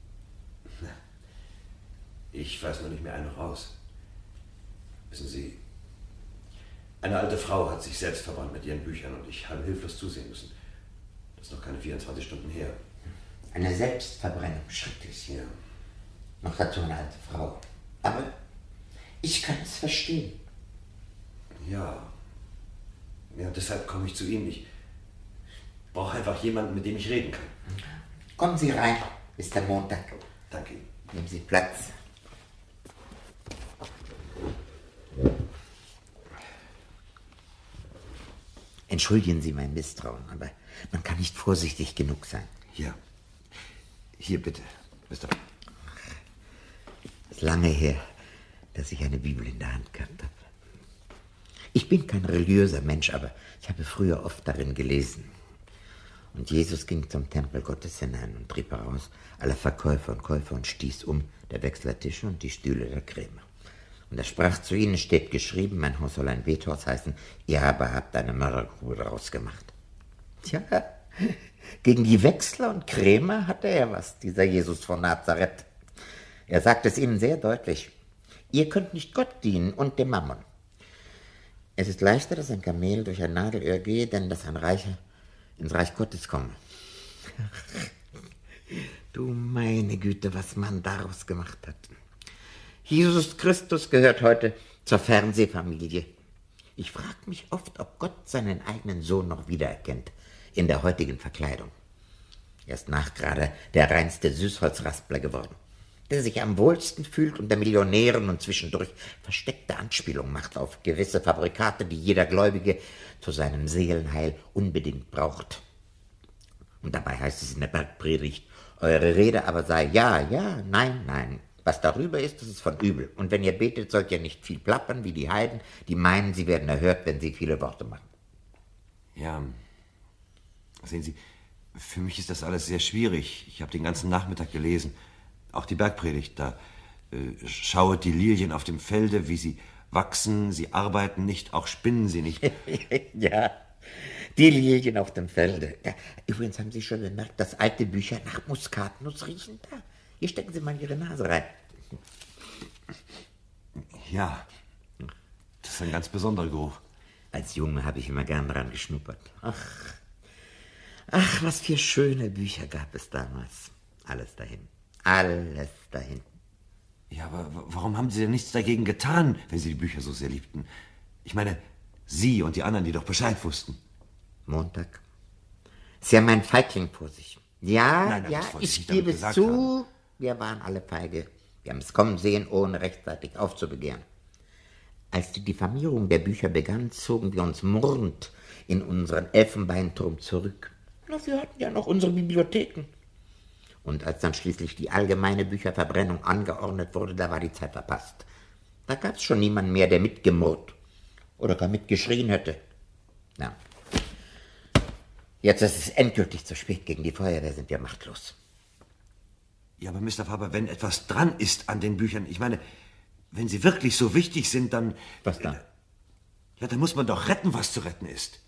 Ich weiß noch nicht mehr ein noch aus. Wissen Sie, eine alte Frau hat sich selbst verbrannt mit ihren Büchern und ich habe hilflos zusehen müssen. Das ist noch keine vierundzwanzig Stunden her. Eine Selbstverbrennung, schrecklich. Ja. Noch dazu eine alte Frau. Aber ich kann es verstehen. Ja. Ja, deshalb komme ich zu Ihnen. Ich brauche einfach jemanden, mit dem ich reden kann. Kommen Sie rein, Mister Montag. Danke Ihnen. Nehmen Sie Platz. Entschuldigen Sie mein Misstrauen, aber man kann nicht vorsichtig genug sein. Ja. Hier bitte, Mister Es ist lange her, dass ich eine Bibel in der Hand gehabt habe. Ich bin kein religiöser Mensch, aber ich habe früher oft darin gelesen. Und Jesus ging zum Tempel Gottes hinein und trieb heraus alle Verkäufer und Käufer und stieß um der Wechslertische und die Stühle der Krämer. Und er sprach zu ihnen, steht geschrieben, mein Haus soll ein Bethaus heißen, ihr aber habt eine Mördergrube daraus gemacht. Tja, gegen die Wechsler und Krämer hatte er was, dieser Jesus von Nazareth. Er sagt es ihnen sehr deutlich, ihr könnt nicht Gott dienen und dem Mammon. Es ist leichter, dass ein Kamel durch ein Nadelöhr gehe, denn dass ein Reicher ins Reich Gottes komme. Du meine Güte, was man daraus gemacht hat. Jesus Christus gehört heute zur Fernsehfamilie. Ich frage mich oft, ob Gott seinen eigenen Sohn noch wiedererkennt in der heutigen Verkleidung. Er ist nachgerade der reinste Süßholzraspler geworden, der sich am wohlsten fühlt unter Millionären und zwischendurch versteckte Anspielung macht auf gewisse Fabrikate, die jeder Gläubige zu seinem Seelenheil unbedingt braucht. Und dabei heißt es in der Bergpredigt, eure Rede aber sei ja, ja, nein, nein. Was darüber ist, das ist von übel. Und wenn ihr betet, sollt ihr nicht viel plappern wie die Heiden, die meinen, sie werden erhört, wenn sie viele Worte machen. Ja, sehen Sie, Für mich ist das alles sehr schwierig. Ich habe den ganzen Nachmittag gelesen. Auch die Bergpredigt. Da äh, schauet die Lilien auf dem Felde, wie sie wachsen, sie arbeiten nicht, auch spinnen sie nicht. Ja, die Lilien auf dem Felde. Ja, übrigens haben Sie schon gemerkt, dass alte Bücher nach Muskatnuss riechen. Da, hier stecken Sie mal Ihre Nase rein. Ja, das ist ein ganz besonderer Geruch. Als Junge habe ich immer gern dran geschnuppert. Ach, ach, was für schöne Bücher gab es damals. Alles dahin, alles dahin. Ja, aber warum haben Sie denn nichts dagegen getan, wenn Sie die Bücher so sehr liebten? Ich meine, Sie und die anderen, die doch Bescheid wussten. Montag. Sie haben einen Feigling vor sich. Ja, nein, nein, ja, das wollte ich nicht damit gebe es gesagt zu, haben. wir waren alle feige. Wir haben es kommen sehen, ohne rechtzeitig aufzubegehren. Als die Diffamierung der Bücher begann, zogen wir uns murrend in unseren Elfenbeinturm zurück. Na, wir hatten ja noch unsere Bibliotheken. Und als dann schließlich die allgemeine Bücherverbrennung angeordnet wurde, da war die Zeit verpasst. Da gab es schon niemanden mehr, der mitgemurrt oder gar mitgeschrien hätte. Na, jetzt ist es endgültig zu spät. Gegen die Feuerwehr sind wir machtlos. Ja, aber Mister Faber, wenn etwas dran ist an den Büchern, ich meine, wenn sie wirklich so wichtig sind, dann... Was dann? Ja, dann muss man doch retten, was zu retten ist.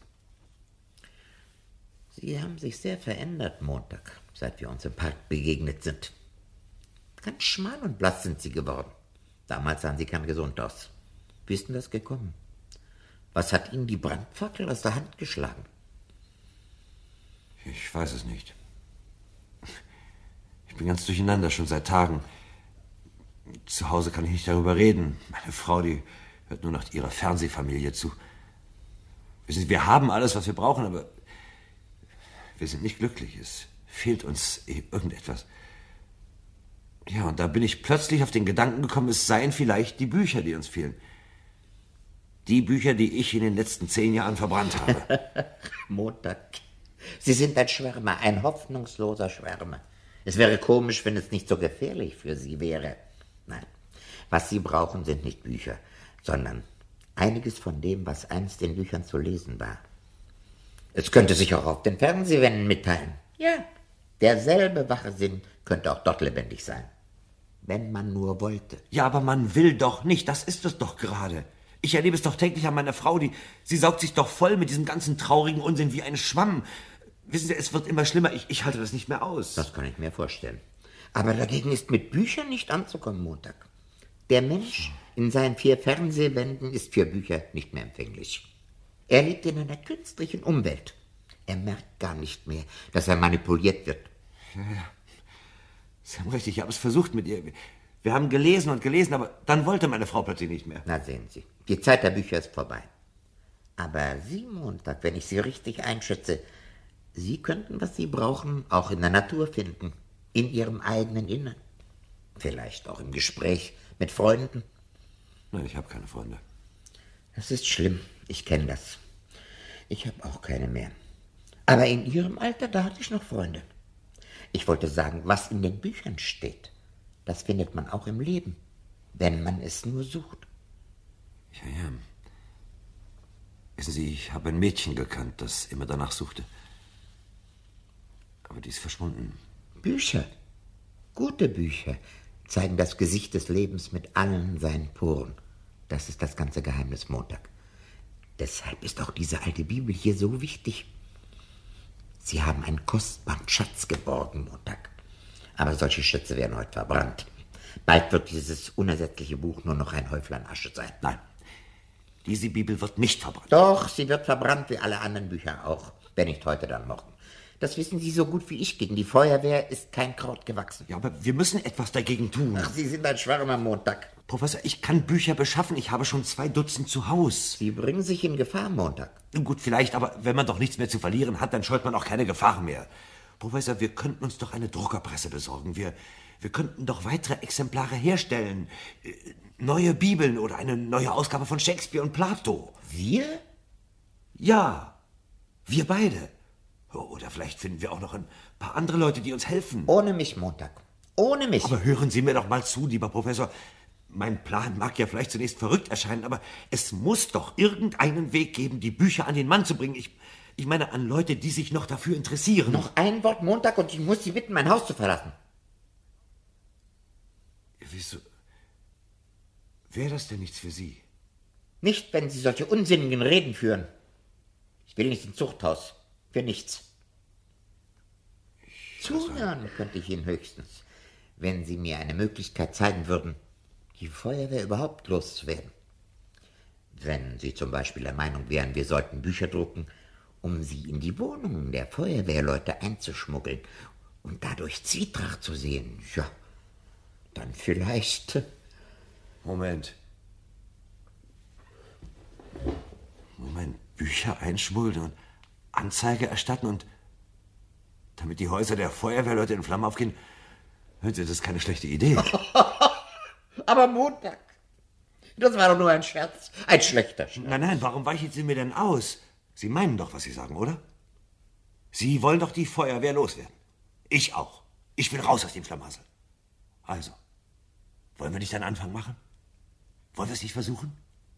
Sie haben sich sehr verändert, Montag, seit wir uns im Park begegnet sind. Ganz schmal und blass sind Sie geworden. Damals sahen Sie ganz gesund aus. Wie ist denn das gekommen? Was hat Ihnen die Brandfackel aus der Hand geschlagen? Ich weiß es nicht. Ich bin ganz durcheinander, schon seit Tagen. Zu Hause kann ich nicht darüber reden. Meine Frau, die hört nur noch ihrer Fernsehfamilie zu. Wissen Sie, wir haben alles, was wir brauchen, aber wir sind nicht glücklich. Es fehlt uns irgendetwas. Ja, und da bin ich plötzlich auf den Gedanken gekommen, es seien vielleicht die Bücher, die uns fehlen. Die Bücher, die ich in den letzten zehn Jahren verbrannt habe. Montag. Sie sind ein Schwärmer, ein hoffnungsloser Schwärmer. Es wäre komisch, wenn es nicht so gefährlich für Sie wäre. Nein, was Sie brauchen, sind nicht Bücher, sondern einiges von dem, was einst in Büchern zu lesen war. Es könnte sich auch auf den Fernsehwänden mitteilen. Ja, derselbe wache Sinn könnte auch dort lebendig sein. Wenn man nur wollte. Ja, aber man will doch nicht, das ist es doch gerade. Ich erlebe es doch täglich an meiner Frau, die, sie saugt sich doch voll mit diesem ganzen traurigen Unsinn wie ein Schwamm. Wissen Sie, es wird immer schlimmer, ich, ich halte das nicht mehr aus. Das kann ich mir vorstellen. Aber dagegen ist mit Büchern nicht anzukommen, Montag. Der Mensch in seinen vier Fernsehwänden ist für Bücher nicht mehr empfänglich. Er lebt in einer künstlichen Umwelt. Er merkt gar nicht mehr, dass er manipuliert wird. Ja, ja. Sie haben recht, ich habe es versucht mit ihr. Wir haben gelesen und gelesen, aber dann wollte meine Frau plötzlich nicht mehr. Na, sehen Sie, die Zeit der Bücher ist vorbei. Aber Sie, Montag, wenn ich Sie richtig einschätze, Sie könnten, was Sie brauchen, auch in der Natur finden. In Ihrem eigenen Innern. Vielleicht auch im Gespräch mit Freunden. Nein, ich habe keine Freunde. Das ist schlimm, ich kenne das. Ich habe auch keine mehr. Aber in Ihrem Alter, da hatte ich noch Freunde. Ich wollte sagen, was in den Büchern steht, das findet man auch im Leben, wenn man es nur sucht. Ja, ja. Wissen Sie, ich habe ein Mädchen gekannt, das immer danach suchte. Aber die ist verschwunden. Bücher, gute Bücher, zeigen das Gesicht des Lebens mit allen seinen Poren. Das ist das ganze Geheimnis, Montag. Deshalb ist auch diese alte Bibel hier so wichtig. Sie haben einen kostbaren Schatz geborgen, Montag. Aber solche Schätze werden heute verbrannt. Bald wird dieses unersetzliche Buch nur noch ein Häuflein Asche sein. Nein, diese Bibel wird nicht verbrannt. Doch, sie wird verbrannt wie alle anderen Bücher auch. Wenn nicht heute, dann morgen. Das wissen Sie so gut wie ich. Gegen die Feuerwehr ist kein Kraut gewachsen. Ja, aber wir müssen etwas dagegen tun. Ach, Sie sind ein Schwärmer, Montag. Professor, ich kann Bücher beschaffen. Ich habe schon zwei Dutzend zu Haus. Sie bringen sich in Gefahr, Montag. Gut, vielleicht, aber wenn man doch nichts mehr zu verlieren hat, dann scheut man auch keine Gefahr mehr. Professor, wir könnten uns doch eine Druckerpresse besorgen. Wir, wir könnten doch weitere Exemplare herstellen. Neue Bibeln oder eine neue Ausgabe von Shakespeare und Plato. Wir? Ja, wir beide. Oder vielleicht finden wir auch noch ein paar andere Leute, die uns helfen. Ohne mich, Montag. Ohne mich. Aber hören Sie mir doch mal zu, lieber Professor. Mein Plan mag ja vielleicht zunächst verrückt erscheinen, aber es muss doch irgendeinen Weg geben, die Bücher an den Mann zu bringen. Ich, Ich meine an Leute, die sich noch dafür interessieren. Noch ein Wort Montag und ich muss Sie bitten, mein Haus zu verlassen. Wieso? Wäre das denn nichts für Sie? Nicht, wenn Sie solche unsinnigen Reden führen. Ich will nicht ins Zuchthaus. Für nichts. Zuhören könnte ich Ihnen höchstens, wenn Sie mir eine Möglichkeit zeigen würden, die Feuerwehr überhaupt loszuwerden. Wenn Sie zum Beispiel der Meinung wären, wir sollten Bücher drucken, um sie in die Wohnungen der Feuerwehrleute einzuschmuggeln und dadurch Zwietracht zu sehen, ja, dann vielleicht... Moment. Moment, Bücher einschmuggeln und Anzeige erstatten und damit die Häuser der Feuerwehrleute in Flammen aufgehen, das ist keine schlechte Idee. Aber Montag, das war doch nur ein Scherz, ein schlechter Scherz. Nein, nein, warum weichen Sie mir denn aus? Sie meinen doch, was Sie sagen, oder? Sie wollen doch die Feuerwehr loswerden. Ich auch. Ich will raus aus dem Schlamassel. Also, wollen wir nicht einen Anfang machen? Wollen wir es nicht versuchen?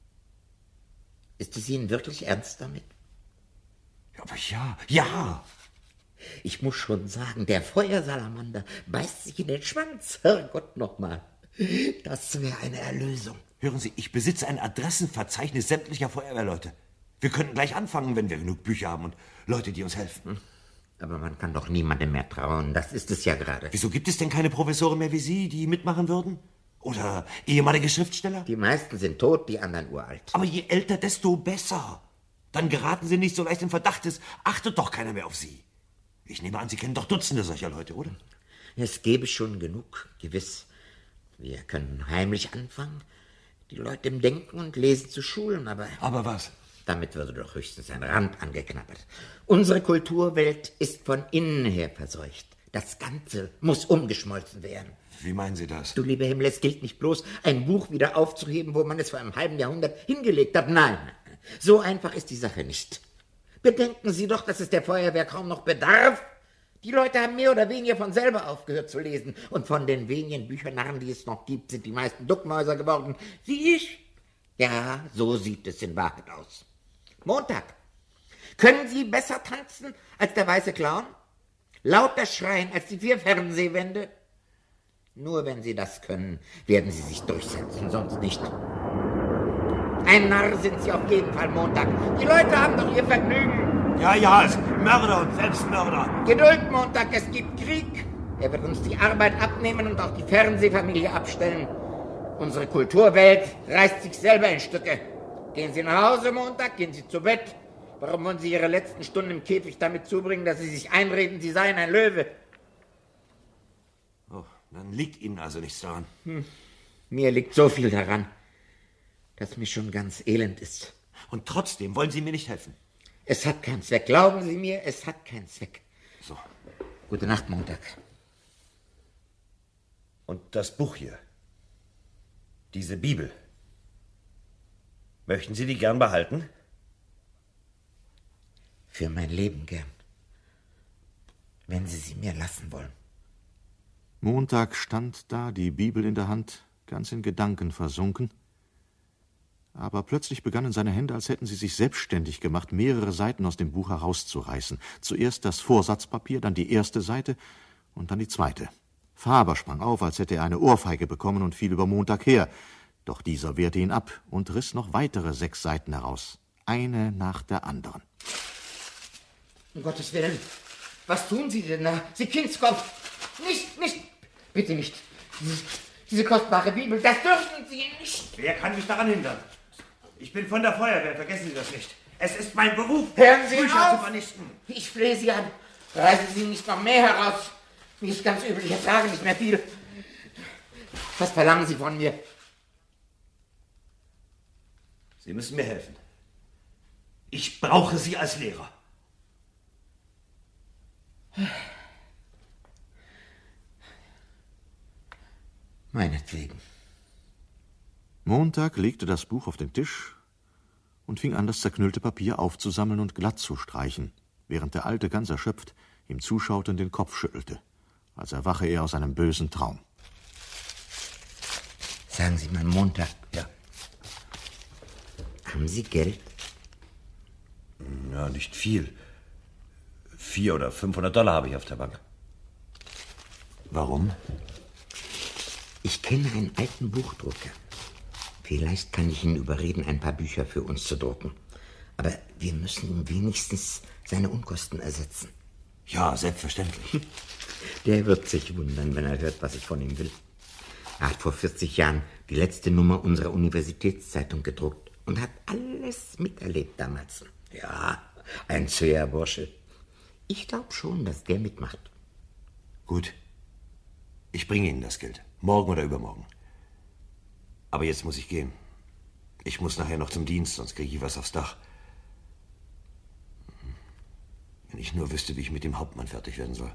Ist es Ihnen wirklich ernst damit? Ja, aber ja, ja. Ich muss schon sagen, der Feuersalamander beißt sich in den Schwanz. Herrgott nochmal. Das wäre eine Erlösung. Hören Sie, ich besitze ein Adressenverzeichnis sämtlicher Feuerwehrleute. Wir könnten gleich anfangen, wenn wir genug Bücher haben und Leute, die uns helfen. Aber man kann doch niemandem mehr trauen. Das ist es ja gerade. Wieso gibt es denn keine Professoren mehr wie Sie, die mitmachen würden? Oder ehemalige Schriftsteller? Die meisten sind tot, die anderen uralt. Aber je älter, desto besser. Dann geraten Sie nicht so leicht in Verdacht. Es achtet doch keiner mehr auf Sie. Ich nehme an, Sie kennen doch Dutzende solcher Leute, oder? Es gäbe schon genug, gewiss. Wir können heimlich anfangen, die Leute im Denken und Lesen zu schulen, aber... Aber was? Damit würde doch höchstens ein Rand angeknabbert. Unsere Kulturwelt ist von innen her verseucht. Das Ganze muss umgeschmolzen werden. Wie meinen Sie das? Du lieber Himmel, es gilt nicht bloß, ein Buch wieder aufzuheben, wo man es vor einem halben Jahrhundert hingelegt hat. Nein, so einfach ist die Sache nicht. Bedenken Sie doch, dass es der Feuerwehr kaum noch bedarf. Die Leute haben mehr oder weniger von selber aufgehört zu lesen. Und von den wenigen Büchernarren, die es noch gibt, sind die meisten Duckmäuser geworden. Wie ich. Ja, so sieht es in Wahrheit aus. Montag. Können Sie besser tanzen als der weiße Clown? Lauter schreien als die vier Fernsehwände? Nur wenn Sie das können, werden Sie sich durchsetzen, sonst nicht. Ein Narr sind Sie auf jeden Fall Montag. Die Leute haben doch ihr Vergnügen. Ja, ja, es Mörder und Selbstmörder. Geduld, Montag, es gibt Krieg. Er wird uns die Arbeit abnehmen und auch die Fernsehfamilie abstellen. Unsere Kulturwelt reißt sich selber in Stücke. Gehen Sie nach Hause, Montag, gehen Sie zu Bett. Warum wollen Sie Ihre letzten Stunden im Käfig damit zubringen, dass Sie sich einreden, Sie seien ein Löwe? Oh, dann liegt Ihnen also nichts daran. Hm. Mir liegt so viel daran, dass mir schon ganz elend ist. Und trotzdem wollen Sie mir nicht helfen? Es hat keinen Zweck. Glauben Sie mir, es hat keinen Zweck. So. Gute Nacht, Montag. Und das Buch hier, diese Bibel, möchten Sie die gern behalten? Für mein Leben gern. Wenn Sie sie mir lassen wollen. Montag stand da, die Bibel in der Hand, ganz in Gedanken versunken. Aber plötzlich begannen seine Hände, als hätten sie sich selbstständig gemacht, mehrere Seiten aus dem Buch herauszureißen. Zuerst das Vorsatzpapier, dann die erste Seite und dann die zweite. Faber sprang auf, als hätte er eine Ohrfeige bekommen und fiel über Montag her. Doch dieser wehrte ihn ab und riss noch weitere sechs Seiten heraus. Eine nach der anderen. Um Gottes Willen, was tun Sie denn da? Sie Kindskopf! Nicht, nicht, bitte nicht. Diese, diese kostbare Bibel, das dürfen Sie nicht. Wer kann mich daran hindern? Ich bin von der Feuerwehr, vergessen Sie das nicht. Es ist mein Beruf, Hören Sie Bücher auf. zu vernichten. Ich flehe Sie an. Reißen Sie nicht noch mehr heraus. Mir ist ganz übel, ich ertrage nicht mehr viel. Was verlangen Sie von mir? Sie müssen mir helfen. Ich brauche Sie als Lehrer. Meinetwegen. Montag legte das Buch auf den Tisch und fing an, das zerknüllte Papier aufzusammeln und glatt zu streichen, während der Alte ganz erschöpft ihm zuschaute und den Kopf schüttelte, als erwache er aus einem bösen Traum. Sagen Sie mal, Montag. Ja. Haben Sie Geld? Ja, nicht viel. vier oder fünfhundert Dollar habe ich auf der Bank. Warum? Ich kenne einen alten Buchdrucker. Vielleicht kann ich ihn überreden, ein paar Bücher für uns zu drucken. Aber wir müssen ihm wenigstens seine Unkosten ersetzen. Ja, selbstverständlich. Der wird sich wundern, wenn er hört, was ich von ihm will. Er hat vor vierzig Jahren die letzte Nummer unserer Universitätszeitung gedruckt und hat alles miterlebt damals. Ja, ein zäher Bursche. Ich glaube schon, dass der mitmacht. Gut. Ich bringe Ihnen das Geld. Morgen oder übermorgen. Aber jetzt muss ich gehen. Ich muss nachher noch zum Dienst, sonst kriege ich was aufs Dach. Wenn ich nur wüsste, wie ich mit dem Hauptmann fertig werden soll.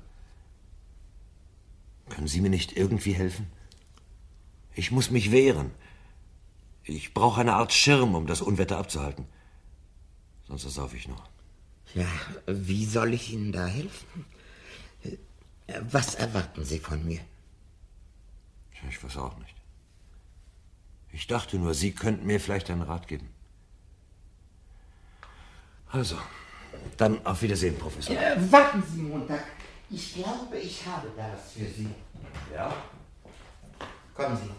Können Sie mir nicht irgendwie helfen? Ich muss mich wehren. Ich brauche eine Art Schirm, um das Unwetter abzuhalten. Sonst ersaufe ich noch. Ja, wie soll ich Ihnen da helfen? Was erwarten Sie von mir? Ich weiß auch nicht. Ich dachte nur, Sie könnten mir vielleicht einen Rat geben. Also, dann auf Wiedersehen, Professor. Äh, warten Sie, Montag. Ich glaube, ich habe da was für Sie. Ja? Kommen Sie.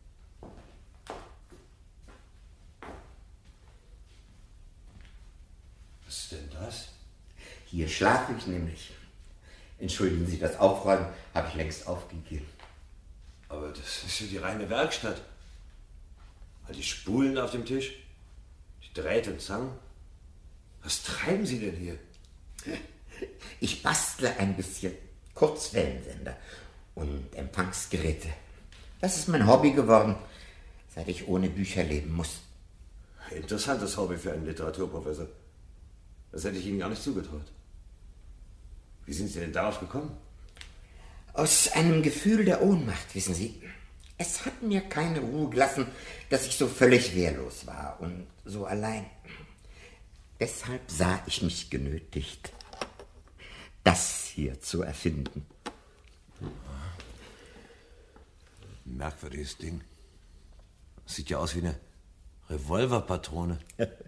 Was ist denn das? Hier schlafe ich nämlich. Entschuldigen Sie, das Aufräumen habe ich längst aufgegeben. Aber das ist ja die reine Werkstatt. All die Spulen auf dem Tisch, die Drähte und Zangen. Was treiben Sie denn hier? Ich bastle ein bisschen Kurzwellensender und Empfangsgeräte. Das ist mein Hobby geworden, seit ich ohne Bücher leben muss. Interessantes Hobby für einen Literaturprofessor. Das hätte ich Ihnen gar nicht zugetraut. Wie sind Sie denn darauf gekommen? Aus einem Gefühl der Ohnmacht, wissen Sie. Es hat mir keine Ruhe gelassen, dass ich so völlig wehrlos war und so allein. Deshalb sah ich mich genötigt, das hier zu erfinden. Merkwürdiges Ding. Sieht ja aus wie eine Revolverpatrone.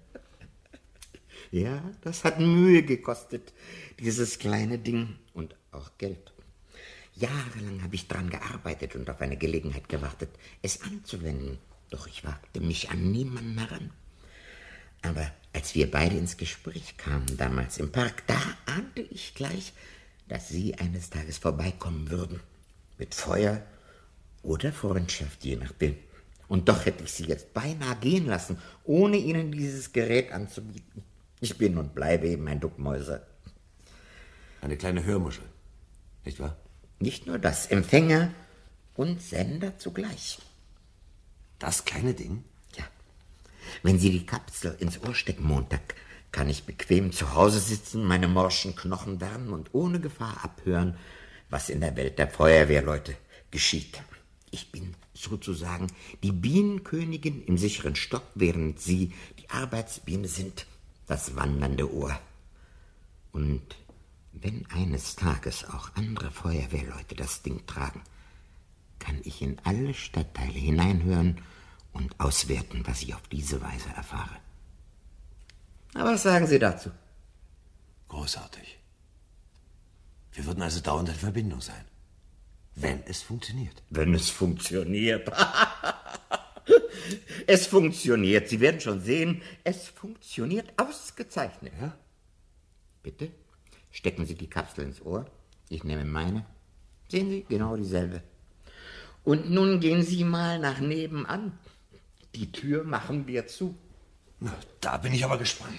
Ja, das hat Mühe gekostet, dieses kleine Ding, und auch Geld. Jahrelang habe ich daran gearbeitet und auf eine Gelegenheit gewartet, es anzuwenden. Doch ich wagte mich an niemanden heran. Aber als wir beide ins Gespräch kamen, damals im Park, da ahnte ich gleich, dass Sie eines Tages vorbeikommen würden. Mit Feuer oder Freundschaft, je nachdem. Und doch hätte ich Sie jetzt beinahe gehen lassen, ohne Ihnen dieses Gerät anzubieten. Ich bin und bleibe eben ein Duckmäuser. Eine kleine Hörmuschel, nicht wahr? Nicht nur das, Empfänger und Sender zugleich. Das kleine Ding? Ja. Wenn Sie die Kapsel ins Ohr stecken, Montag, kann ich bequem zu Hause sitzen, meine morschen Knochen wärmen und ohne Gefahr abhören, was in der Welt der Feuerwehrleute geschieht. Ich bin sozusagen die Bienenkönigin im sicheren Stock, während Sie die Arbeitsbiene sind, das wandernde Ohr. Und wenn eines Tages auch andere Feuerwehrleute das Ding tragen, kann ich in alle Stadtteile hineinhören und auswerten, was ich auf diese Weise erfahre. Aber was sagen Sie dazu? Großartig. Wir würden also dauernd in Verbindung sein. Wenn es funktioniert. Wenn es funktioniert. Es funktioniert. Sie werden schon sehen, es funktioniert ausgezeichnet. Ja? Bitte, stecken Sie die Kapsel ins Ohr. Ich nehme meine. Sehen Sie, genau dieselbe. Und nun gehen Sie mal nach nebenan. Die Tür machen wir zu. Na, da bin ich aber gespannt.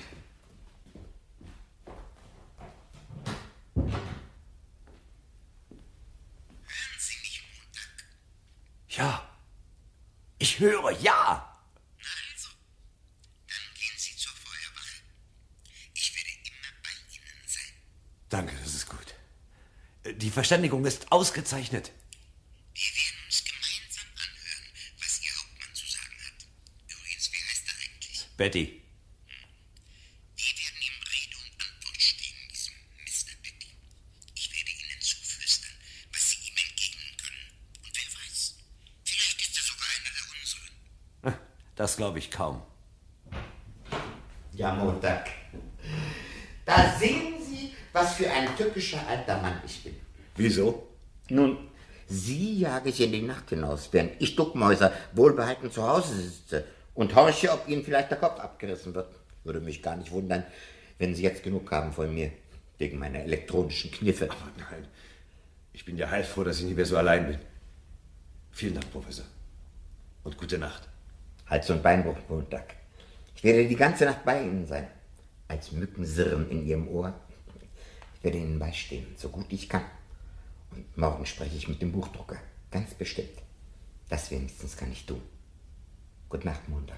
Hören Sie mich, Montag? Ja. Ich höre, ja. Also, dann gehen Sie zur Feuerwache. Ich werde immer bei Ihnen sein. Danke, das ist gut. Die Verständigung ist ausgezeichnet. Wir werden uns gemeinsam anhören, was Ihr Hauptmann zu sagen hat. Übrigens, wie heißt er eigentlich? Betty. Wir werden ihm Rede und Antwort stehen, diesem Mister Betty. Ich werde Ihnen zuflüstern, was Sie ihm entgegnen können. Und wer weiß, vielleicht ist er sogar einer der unseren. Das glaube ich kaum. Ja, Montag. Da sehen Sie, Was für ein tückischer alter Mann ich bin. Wieso? Nun, Sie jage ich in die Nacht hinaus, während ich Duckmäuser wohlbehalten zu Hause sitze und horche, ob Ihnen vielleicht der Kopf abgerissen wird. Würde mich gar nicht wundern, wenn Sie jetzt genug haben von mir, wegen meiner elektronischen Kniffe. Aber nein, ich bin ja heilfroh, dass ich nicht mehr so allein bin. Vielen Dank, Professor. Und gute Nacht. Hals- und Beinbruch, Montag. Ich werde die ganze Nacht bei Ihnen sein, als Mückensirren in Ihrem Ohr. Ich werde Ihnen beistehen, so gut ich kann. Und morgen spreche ich mit dem Buchdrucker, ganz bestimmt. Das wenigstens kann ich tun. Gute Nacht, Montag.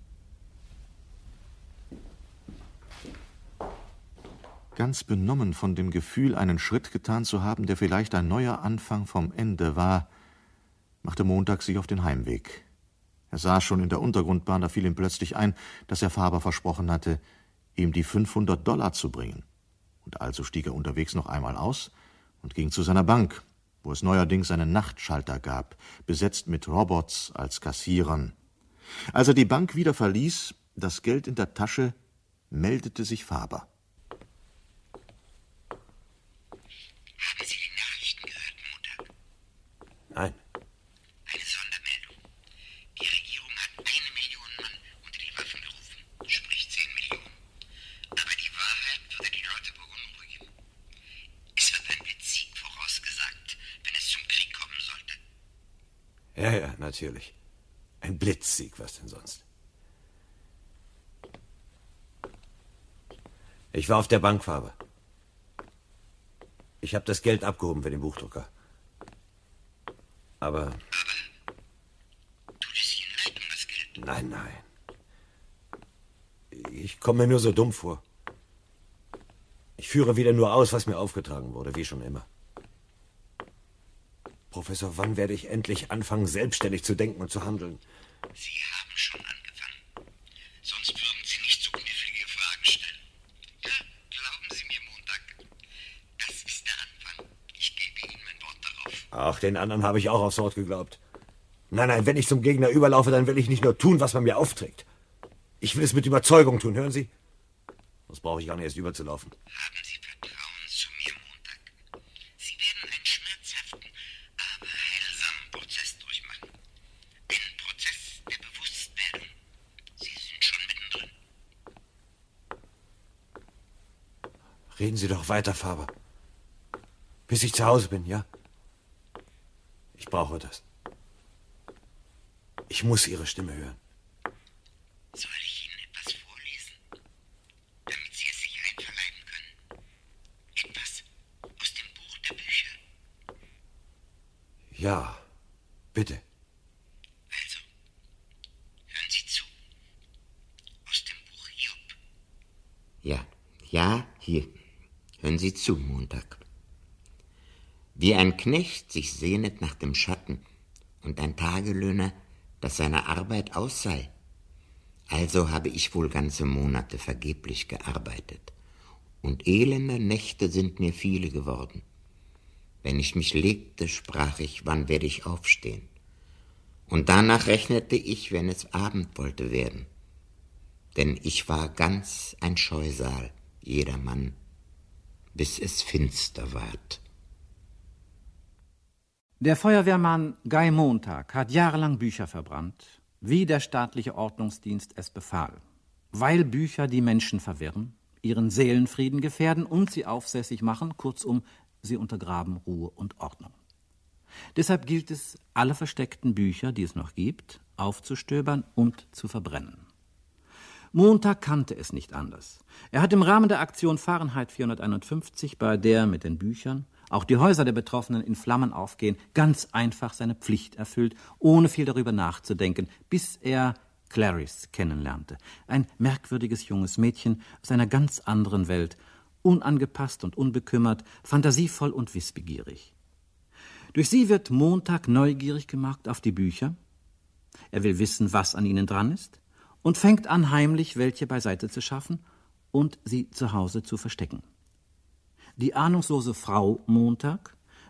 Ganz benommen von dem Gefühl, einen Schritt getan zu haben, der vielleicht ein neuer Anfang vom Ende war, machte Montag sich auf den Heimweg. Er saß schon in der Untergrundbahn, da fiel ihm plötzlich ein, dass er Faber versprochen hatte, ihm die fünfhundert Dollar zu bringen. Und also stieg er unterwegs noch einmal aus und ging zu seiner Bank, wo es neuerdings einen Nachtschalter gab, besetzt mit Robots als Kassierern. Als er die Bank wieder verließ, das Geld in der Tasche, meldete sich Faber. Haben Sie die Nachrichten gehört, Montag? Nein. Eine Sondermeldung. Die Regierung hat eine Million Mann unter die Waffen gerufen, sprich zehn Millionen. Aber die Wahrheit würde die Leute beunruhigen. Es wird ein Blitzsieg vorausgesagt, wenn es zum Krieg kommen sollte. Ja, ja, natürlich. Ein Blitzsieg, was denn sonst? Ich war auf der Bank, Faber. Ich habe das Geld abgehoben für den Buchdrucker. Aber... Aber... Tut es Ihnen leid um das Geld? Nein, nein. Ich komme mir nur so dumm vor. Ich führe wieder nur aus, was mir aufgetragen wurde, wie schon immer. Professor, wann werde ich endlich anfangen, selbstständig zu denken und zu handeln? Sie haben schon angefangen. Sonst würden Sie nicht so knifflige Fragen stellen. Ja, glauben Sie mir, Montag. Das ist der Anfang. Ich gebe Ihnen mein Wort darauf. Ach, den anderen habe ich auch aufs Wort geglaubt. Nein, nein, wenn ich zum Gegner überlaufe, dann will ich nicht nur tun, was man mir aufträgt. Ich will es mit Überzeugung tun, hören Sie? Sonst brauche ich gar nicht erst überzulaufen. Haben Sie Vertrauen zu mir, Montag. Sie werden einen schmerzhaften, aber heilsamen Prozess durchmachen. Einen Prozess der Bewusstwerdung. Sie sind schon mittendrin. Reden Sie doch weiter, Faber. Bis ich zu Hause bin, ja? Ich brauche das. Ich muss Ihre Stimme hören. Soll ich Ihnen etwas vorlesen, damit Sie es sich einverleiben können? Etwas aus dem Buch der Bücher? Ja, bitte. Also, hören Sie zu. Aus dem Buch Hiob. Ja, ja, hier. Hören Sie zu, Montag. Wie ein Knecht sich sehnet nach dem Schatten und ein Tagelöhner, dass seine Arbeit aus sei. Also habe ich wohl ganze Monate vergeblich gearbeitet. Und elende Nächte sind mir viele geworden. Wenn ich mich legte, sprach ich, wann werde ich aufstehen? Und danach rechnete ich, wenn es Abend wollte werden. Denn ich war ganz ein Scheusal, jedermann, bis es finster ward. Der Feuerwehrmann Guy Montag hat jahrelang Bücher verbrannt, wie der staatliche Ordnungsdienst es befahl, weil Bücher die Menschen verwirren, ihren Seelenfrieden gefährden und sie aufsässig machen, kurzum, sie untergraben Ruhe und Ordnung. Deshalb gilt es, alle versteckten Bücher, die es noch gibt, aufzustöbern und zu verbrennen. Montag kannte es nicht anders. Er hat im Rahmen der Aktion Fahrenheit vierhunderteinundfünfzig, bei der mit den Büchern auch die Häuser der Betroffenen in Flammen aufgehen, ganz einfach seine Pflicht erfüllt, ohne viel darüber nachzudenken, bis er Clarice kennenlernte. Ein merkwürdiges junges Mädchen aus einer ganz anderen Welt, unangepasst und unbekümmert, fantasievoll und wissbegierig. Durch sie wird Montag neugierig gemacht auf die Bücher. Er will wissen, was an ihnen dran ist, und fängt an, heimlich welche beiseite zu schaffen und sie zu Hause zu verstecken. Die ahnungslose Frau Montag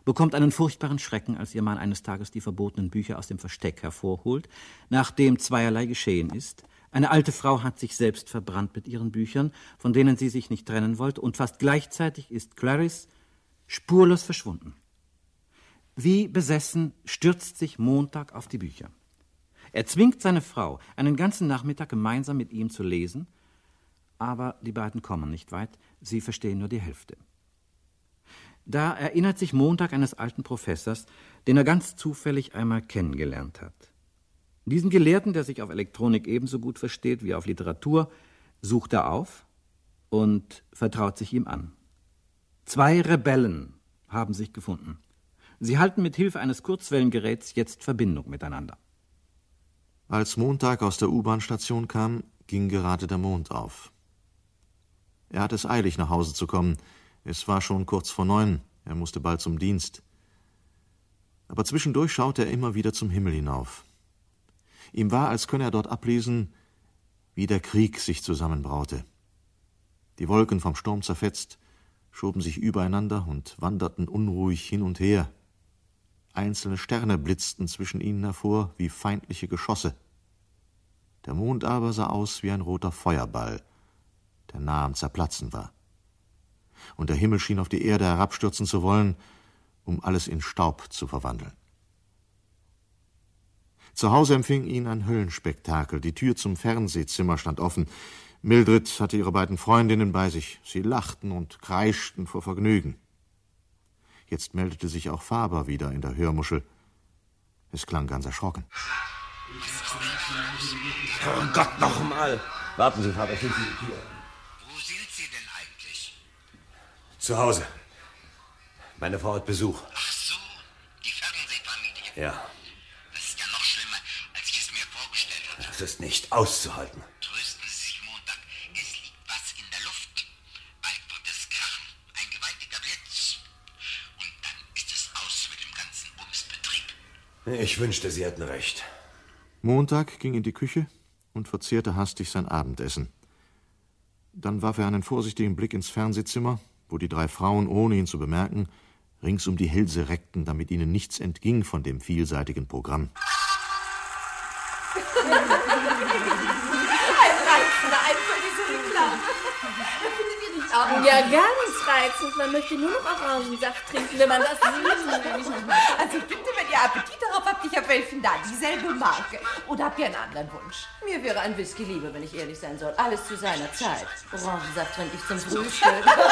bekommt einen furchtbaren Schrecken, als ihr Mann eines Tages die verbotenen Bücher aus dem Versteck hervorholt, nachdem zweierlei geschehen ist. Eine alte Frau hat sich selbst verbrannt mit ihren Büchern, von denen sie sich nicht trennen wollte, und fast gleichzeitig ist Clarisse spurlos verschwunden. Wie besessen stürzt sich Montag auf die Bücher. Er zwingt seine Frau, einen ganzen Nachmittag gemeinsam mit ihm zu lesen, aber die beiden kommen nicht weit, sie verstehen nur die Hälfte. Da erinnert sich Montag eines alten Professors, den er ganz zufällig einmal kennengelernt hat. Diesen Gelehrten, der sich auf Elektronik ebenso gut versteht wie auf Literatur, sucht er auf und vertraut sich ihm an. Zwei Rebellen haben sich gefunden. Sie halten mit Hilfe eines Kurzwellengeräts jetzt Verbindung miteinander. Als Montag aus der U-Bahn-Station kam, ging gerade der Mond auf. Er hatte es eilig, nach Hause zu kommen. Es war schon kurz vor neun, er musste bald zum Dienst. Aber zwischendurch schaute er immer wieder zum Himmel hinauf. Ihm war, als könne er dort ablesen, wie der Krieg sich zusammenbraute. Die Wolken vom Sturm zerfetzt, schoben sich übereinander und wanderten unruhig hin und her. Einzelne Sterne blitzten zwischen ihnen hervor wie feindliche Geschosse. Der Mond aber sah aus wie ein roter Feuerball, der nah am Zerplatzen war. Und der Himmel schien auf die Erde herabstürzen zu wollen, um alles in Staub zu verwandeln. Zu Hause empfing ihn ein Höllenspektakel. Die Tür zum Fernsehzimmer stand offen. Mildred hatte ihre beiden Freundinnen bei sich. Sie lachten und kreischten vor Vergnügen. Jetzt meldete sich auch Faber wieder in der Hörmuschel. Es klang ganz erschrocken. Herrgott, noch mal! Warten Sie, Faber, schließen Sie die Tür. Wo sind Sie denn eigentlich? Zu Hause. Meine Frau hat Besuch. Ach so, die Fernsehfamilie. Ja. Das ist ja noch schlimmer, als ich es mir vorgestellt habe. Das ist nicht auszuhalten. Trösten Sie sich, Montag. Es liegt was in der Luft. Bald wird es krachen. Ein gewaltiger Blitz. Und dann ist es aus mit dem ganzen Bumsbetrieb. Ich wünschte, Sie hätten recht. Montag ging in die Küche und verzehrte hastig sein Abendessen. Dann warf er einen vorsichtigen Blick ins Fernsehzimmer, wo die drei Frauen, ohne ihn zu bemerken, rings um die Hälse reckten, damit ihnen nichts entging von dem vielseitigen Programm. Ein reizender Einfall, diese Reklame. Findet ihr nicht auch? Ja, ganz reizend. Man möchte nur noch Orangensaft trinken, wenn man das sieht. Also bitte, wenn ihr Appetit darauf habt, ich habe welchen da, dieselbe Marke. Oder habt ihr einen anderen Wunsch? Mir wäre ein Whisky lieber, wenn ich ehrlich sein soll. Alles zu seiner Zeit. Orangensaft trinke ich zum Frühstück.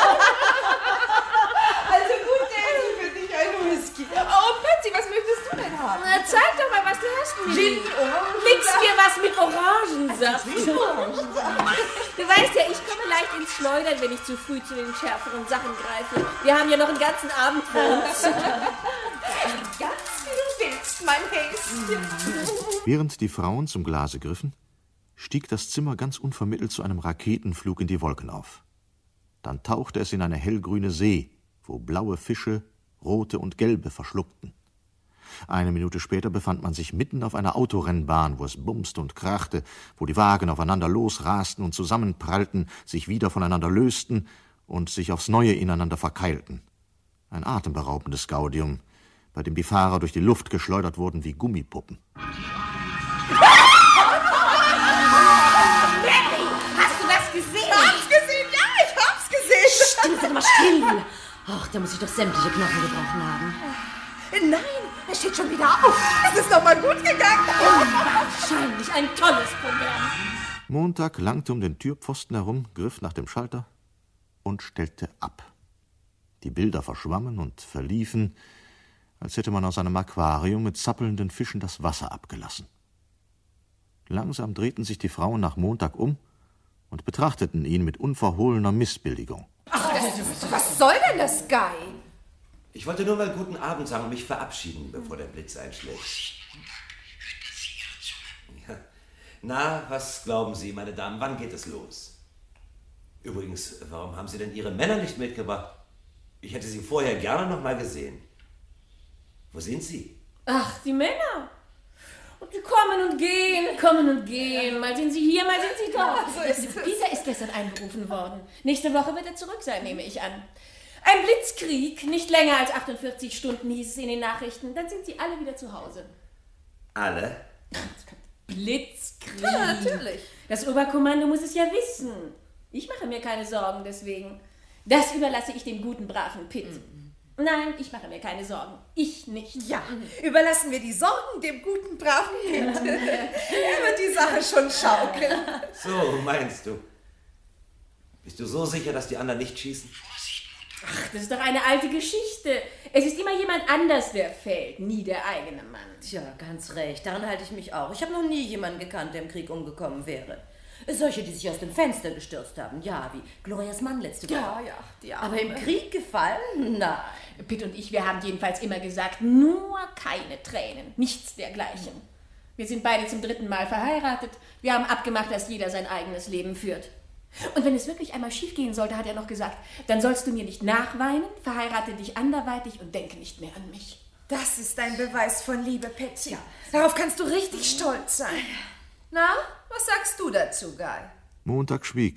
Also gut, Daisy, für dich ein Whisky. Oh, Patsy, was möchtest du denn haben? Na, zeig doch mal, was du hast, Millie. Gin, Orangensaft. Mix mir was mit Orangensaft. Mit Orangensaft. Du weißt ja, ich komme leicht ins Schleudern, wenn ich zu früh zu den schärferen Sachen greife. Wir haben ja noch einen ganzen Abend vor uns. Ganz wie du willst, mein Häschen. Während die Frauen zum Glase griffen, stieg das Zimmer ganz unvermittelt zu einem Raketenflug in die Wolken auf. Dann tauchte es in eine hellgrüne See, wo blaue Fische rote und gelbe verschluckten. Eine Minute später befand man sich mitten auf einer Autorennbahn, wo es bumste und krachte, wo die Wagen aufeinander losrasten und zusammenprallten, sich wieder voneinander lösten und sich aufs Neue ineinander verkeilten. Ein atemberaubendes Gaudium, bei dem die Fahrer durch die Luft geschleudert wurden wie Gummipuppen. Baby, hast du das gesehen? Ich hab's gesehen, ja, ich hab's gesehen. Still, sag mal still. Ach, da muss ich doch sämtliche Knochen gebrochen haben. Nein, er steht schon wieder auf. Es ist doch mal gut gegangen. Wahrscheinlich ein tolles Programm. Montag langte um den Türpfosten herum, griff nach dem Schalter und stellte ab. Die Bilder verschwammen und verliefen, als hätte man aus einem Aquarium mit zappelnden Fischen das Wasser abgelassen. Langsam drehten sich die Frauen nach Montag um und betrachteten ihn mit unverhohlener Missbilligung. Ach, das, was soll denn das, Guy? Ich wollte nur mal guten Abend sagen und mich verabschieden, bevor der Blitz einschlägt. Ja. Na, was glauben Sie, meine Damen, wann geht es los? Übrigens, warum haben Sie denn Ihre Männer nicht mitgebracht? Ich hätte sie vorher gerne noch mal gesehen. Wo sind sie? Ach, die Männer. Und die kommen und gehen, kommen und gehen. Mal sind sie hier, mal sind sie dort. So ist es. Peter ist gestern einberufen worden. Nächste Woche wird er zurück sein, nehme ich an. Ein Blitzkrieg, nicht länger als achtundvierzig Stunden, hieß es in den Nachrichten. Dann sind sie alle wieder zu Hause. Alle? Blitzkrieg. Ja, natürlich. Das Oberkommando muss es ja wissen. Ich mache mir keine Sorgen deswegen. Das überlasse ich dem guten, braven Pitt. Mhm. Nein, ich mache mir keine Sorgen. Ich nicht. Ja, überlassen wir die Sorgen dem guten, braven Pitt. Er wird die Sache schon schaukeln. So, meinst du? Bist du so sicher, dass die anderen nicht schießen? Ach, das ist doch eine alte Geschichte. Es ist immer jemand anders, der fällt, nie der eigene Mann. Tja, ganz recht. Daran halte ich mich auch. Ich habe noch nie jemanden gekannt, der im Krieg umgekommen wäre. Solche, die sich aus dem Fenster gestürzt haben. Ja, wie Glorias Mann letzte Woche. Ja, ja, die Arme. Aber im Krieg gefallen? Nein. Pitt und ich, wir haben jedenfalls immer gesagt, nur keine Tränen, nichts dergleichen. Wir sind beide zum dritten Mal verheiratet. Wir haben abgemacht, dass jeder sein eigenes Leben führt. Und wenn es wirklich einmal schief gehen sollte, hat er noch gesagt, dann sollst du mir nicht nachweinen, verheirate dich anderweitig und denke nicht mehr an mich. Das ist ein Beweis von Liebe, Patsy. Darauf kannst du richtig stolz sein. Na, was sagst du dazu, Guy? Montag schwieg.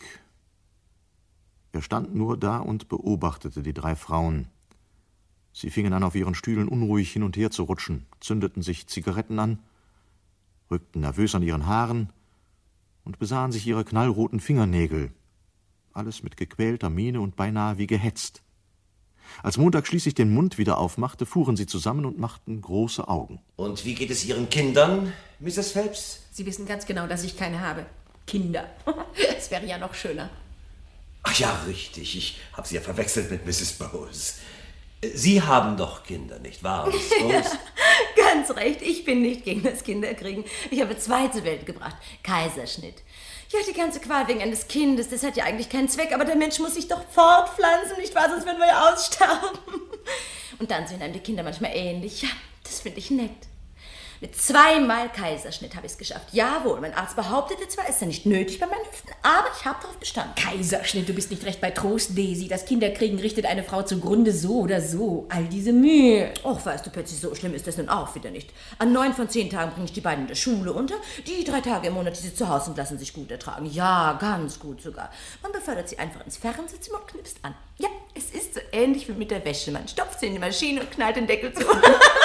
Er stand nur da und beobachtete die drei Frauen. Sie fingen an, auf ihren Stühlen unruhig hin und her zu rutschen, zündeten sich Zigaretten an, rückten nervös an ihren Haaren und besahen sich ihre knallroten Fingernägel. Alles mit gequälter Miene und beinahe wie gehetzt. Als Montag schließlich den Mund wieder aufmachte, fuhren sie zusammen und machten große Augen. Und wie geht es Ihren Kindern, Misses Phelps? Sie wissen ganz genau, dass ich keine habe. Kinder. Es wäre ja noch schöner. Ach ja, richtig. Ich habe Sie ja verwechselt mit Misses Bowes. Sie haben doch Kinder, nicht wahr, Misses Bowes? Ganz recht, ich bin nicht gegen das Kinderkriegen. Ich habe zwei zur Welt gebracht. Kaiserschnitt. Ja, die ganze Qual wegen eines Kindes, das hat ja eigentlich keinen Zweck, aber der Mensch muss sich doch fortpflanzen, nicht wahr? Sonst würden wir ja aussterben. Und dann sind einem die Kinder manchmal ähnlich. Ja, das finde ich nett. Mit zweimal Kaiserschnitt habe ich es geschafft. Jawohl, mein Arzt behauptete zwar, es sei nicht nötig bei meinen Hüften, aber ich habe darauf bestanden. Kaiserschnitt, du bist nicht recht bei Trost, Daisy. Das Kinderkriegen richtet eine Frau zugrunde so oder so. All diese Mühe. Och, weißt du, plötzlich so schlimm ist das nun auch wieder nicht. An neun von zehn Tagen bringe ich die beiden in der Schule unter. Die drei Tage im Monat, die sie zu Hause sind, lassen sich gut ertragen. Ja, ganz gut sogar. Man befördert sie einfach ins Fernsehzimmer und knipst an. Ja, es ist so ähnlich wie mit der Wäsche. Man stopft sie in die Maschine und knallt den Deckel zu.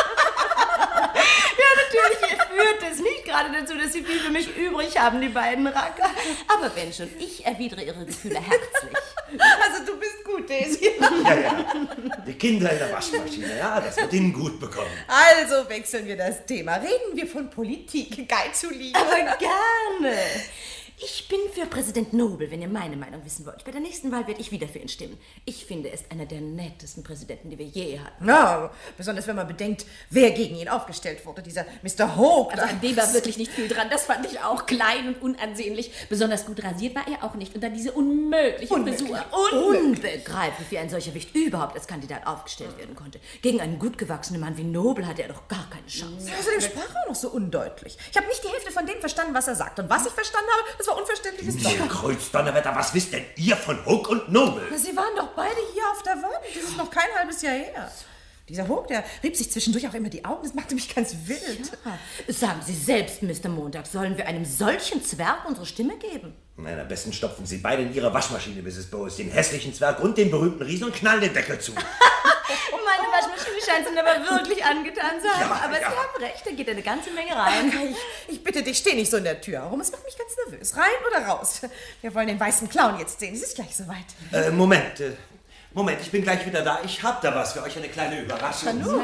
Ja, natürlich, ihr führt es nicht gerade dazu, dass sie viel für mich übrig haben, die beiden Racker. Aber wenn schon, ich erwidere ihre Gefühle herzlich. Also du bist gut, Daisy. Ja, ja. Die Kinder in der Waschmaschine, ja, das wird Ihnen gut bekommen. Also wechseln wir das Thema. Reden wir von Politik, Guy zuliebe. Aber gerne. Ich bin für Präsident Noble, wenn ihr meine Meinung wissen wollt. Bei der nächsten Wahl werde ich wieder für ihn stimmen. Ich finde, er ist einer der nettesten Präsidenten, die wir je hatten. Ja, besonders wenn man bedenkt, wer gegen ihn aufgestellt wurde. Dieser Mister Hogue. Also an dem war wirklich nicht viel dran. Das fand ich auch klein und unansehnlich. Besonders gut rasiert war er auch nicht. Und dann diese unmögliche Frisur. Unbegreiflich, wie ein solcher Wicht überhaupt als Kandidat aufgestellt werden konnte. Gegen einen gut gewachsenen Mann wie Noble hatte er doch gar keine Chance. Außerdem sprach er noch so undeutlich. Ich habe nicht die Hälfte von dem verstanden, was er sagt. Und was ich verstanden habe, das war unverständliches Deutsch. Kreuzdonnerwetter, was wisst denn ihr von Hogue und Noble? Na, Sie waren doch beide hier auf der Wörde. Das ist noch kein halbes Jahr her. Dieser Hogue, der rieb sich zwischendurch auch immer die Augen. Das machte mich ganz wild. Ja. Sagen Sie selbst, Mister Montag, sollen wir einem solchen Zwerg unsere Stimme geben? Nein, am besten stopfen Sie beide in Ihre Waschmaschine, Misses Bowes, den hässlichen Zwerg und den berühmten Riesen und knallen den Deckel zu. Meine Waschmaschine scheint es Ihnen aber wirklich angetan zu haben. Ja, aber ja. Sie haben recht, da geht eine ganze Menge rein. Ach, ich, ich bitte dich, steh nicht so in der Tür herum. Es macht mich ganz nervös. Rein oder raus? Wir wollen den weißen Clown jetzt sehen. Es ist gleich soweit. Äh, Moment, äh, Moment, ich bin gleich wieder da. Ich hab da was für euch, eine kleine Überraschung. Hallo.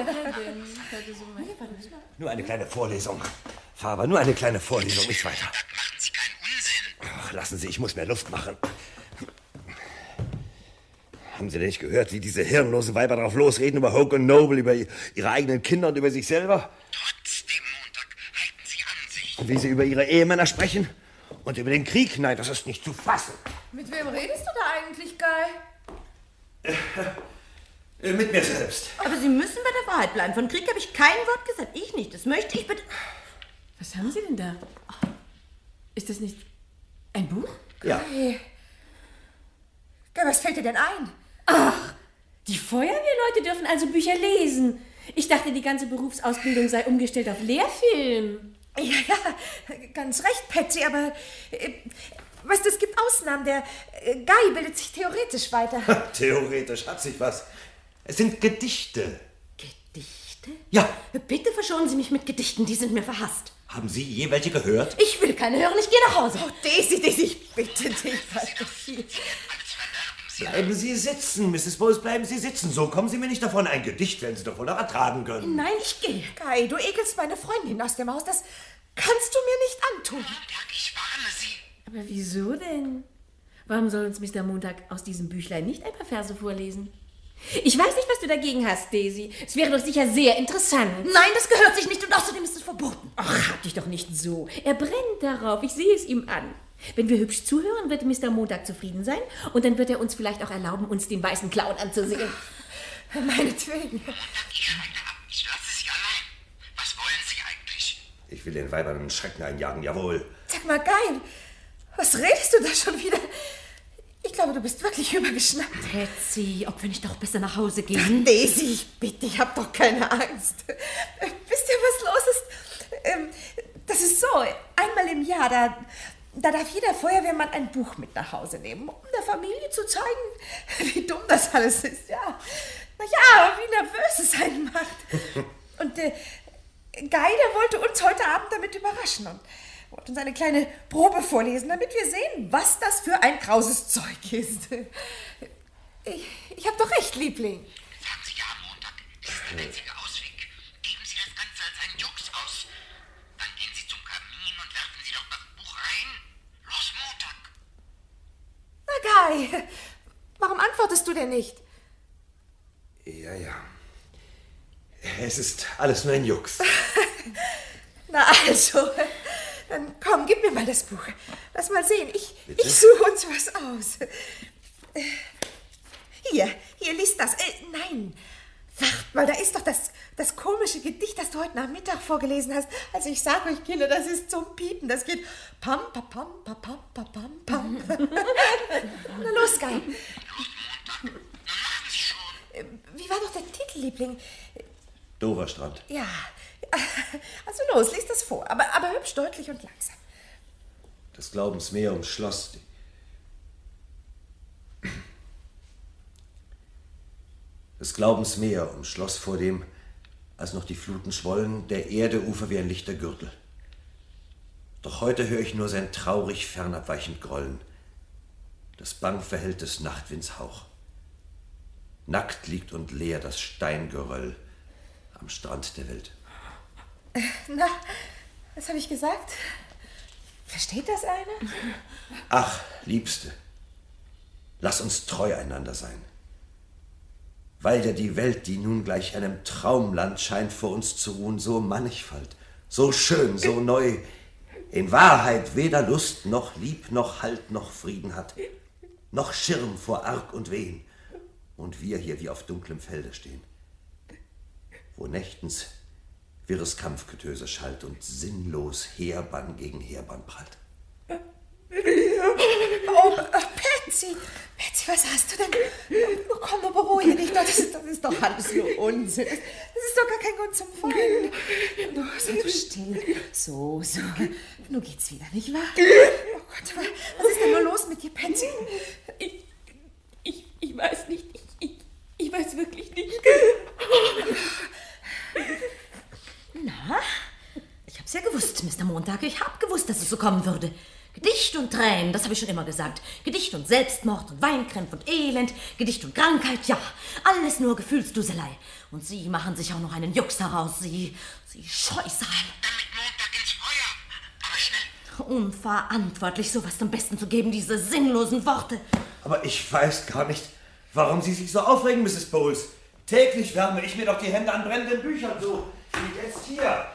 Nur eine kleine Vorlesung. Faber, nur eine kleine Vorlesung, nicht weiter. Machen Sie keinen Unsinn. Ach, lassen Sie, ich muss mehr Luft machen. Haben Sie denn nicht gehört, wie diese hirnlosen Weiber drauf losreden über Hogue und Noble, über ihre eigenen Kinder und über sich selber? Trotzdem, Montag, halten Sie an sich. Und wie sie über ihre Ehemänner sprechen? Und über den Krieg? Nein, das ist nicht zu fassen. Mit wem redest du da eigentlich, Guy? Äh, mit mir selbst. Aber Sie müssen bei der Wahrheit bleiben. Von Krieg habe ich kein Wort gesagt. Ich nicht. Das möchte ich bitte... Was haben Sie denn da? Ist das nicht ein Buch? Ja. Guy, was fällt dir denn ein? Ach, die Feuerwehrleute dürfen also Bücher lesen. Ich dachte, die ganze Berufsausbildung sei umgestellt auf Lehrfilm. Ja, ja, ganz recht, Patsy, aber äh, weißt du, es gibt Ausnahmen. Der äh, Guy bildet sich theoretisch weiter. Theoretisch hat sich was. Es sind Gedichte. Gedichte? Ja. Bitte verschonen Sie mich mit Gedichten, die sind mir verhasst. Haben Sie je welche gehört? Ich will keine hören, ich gehe nach Hause. Oh, Daisy, Daisy, ich bitte dich. Bleiben Sie sitzen, Misses Bowles, bleiben Sie sitzen. So kommen Sie mir nicht davon. Ein Gedicht werden Sie doch wohl noch ertragen können. Nein, ich gehe. Guy, du ekelst meine Freundin aus dem Haus. Das kannst du mir nicht antun. Ich warne Sie. Aber wieso denn? Warum soll uns Mister Montag aus diesem Büchlein nicht ein paar Verse vorlesen? Ich weiß nicht, was du dagegen hast, Daisy. Es wäre doch sicher sehr interessant. Nein, das gehört sich nicht und außerdem ist es verboten. Ach, hab dich doch nicht so. Er brennt darauf. Ich sehe es ihm an. Wenn wir hübsch zuhören, wird Mister Montag zufrieden sein und dann wird er uns vielleicht auch erlauben, uns den weißen Clown anzusehen. Meinetwegen. Ich lasse Sie allein. Was wollen Sie eigentlich? Ich will den Weibern einen Schrecken einjagen, jawohl. Sag mal, Guy, was redest du da schon wieder? Ich glaube, du bist wirklich übergeschnappt. Patsy, ob wir nicht doch besser nach Hause gehen? Ach, Daisy, ich bitte, ich hab doch keine Angst. Wisst ihr, was los ist? Ähm, das ist so, einmal im Jahr, da, da darf jeder Feuerwehrmann ein Buch mit nach Hause nehmen, um der Familie zu zeigen, wie dumm das alles ist. Ja, naja, wie nervös es einen macht. Und äh, Guy, der wollte uns heute Abend damit überraschen und wollte uns eine kleine Probe vorlesen, damit wir sehen, was das für ein krauses Zeug ist. Ich, ich hab doch recht, Liebling. Sagen Sie ja am Montag. Das ist der einzige Ausweg. Geben Sie das Ganze als einen Jux aus. Dann gehen Sie zum Kamin und werfen Sie doch das Buch rein. Los, Montag. Na, Guy, warum antwortest du denn nicht? Ja, ja. Es ist alles nur ein Jux. Na also, dann komm, gib mir mal das Buch. Lass mal sehen, ich, Bitte? ich suche uns was aus. Äh, Hier, hier, lies das. Äh, nein, wart mal, da ist doch das, das komische Gedicht, das du heute Nachmittag vorgelesen hast. Also ich sag euch, Kinder, das ist zum Piepen. Das geht pam, pa, pam, pa, pam, pa, pam, pam. Na los, Guy. Äh, Wie war doch der Titel, Liebling? Doverstrand. Ja, also los, lies das vor, aber, aber hübsch, deutlich und langsam. Das Glaubensmeer umschloss die. Das Glaubensmeer umschloss vor dem, als noch die Fluten schwollen, der Erde Ufer wie ein lichter Gürtel. Doch heute höre ich nur sein traurig fernabweichend Grollen, das bang verhält des Nachtwinds Hauch. Nackt liegt und leer das Steingeröll am Strand der Welt. Na, was habe ich gesagt? Versteht das einer? Ach, Liebste, lass uns treu einander sein. Weil ja die Welt, die nun gleich einem Traumland scheint, vor uns zu ruhen, so mannigfalt, so schön, so neu, in Wahrheit weder Lust noch Lieb noch Halt noch Frieden hat, noch Schirm vor Arg und Wehen, und wir hier wie auf dunklem Felde stehen, wo nächtens wirres Kampfgetöse schallt und sinnlos Heerbann gegen Heerbann prallt. Oh, Patsy, Patsy, was hast du denn? Oh, komm, nur beruhige dich doch. Das ist, das ist doch alles nur Unsinn. Das ist doch gar kein Grund zum Weinen. Du, sei so still. So, so. Nun geht's wieder, nicht wahr? Oh Gott, was ist denn nur los mit dir, Patsy? Ich, ich, ich weiß nicht. Ich, ich, ich weiß wirklich nicht. Na, ich hab's ja gewusst, Mister Montag. Ich hab gewusst, dass es so kommen würde. Gedicht und Tränen, das habe ich schon immer gesagt. Gedicht und Selbstmord und Weinkrämpfe und Elend, Gedicht und Krankheit, ja, alles nur Gefühlsduselei. Und Sie machen sich auch noch einen Jux daraus, Sie, Sie Scheusal. Damit Montag ins Feuer. Aber schnell. Unverantwortlich, sowas zum Besten zu geben, diese sinnlosen Worte. Aber ich weiß gar nicht, warum Sie sich so aufregen, Misses Bowles. Täglich wärme ich mir doch die Hände an brennenden Büchern, so wie jetzt hier.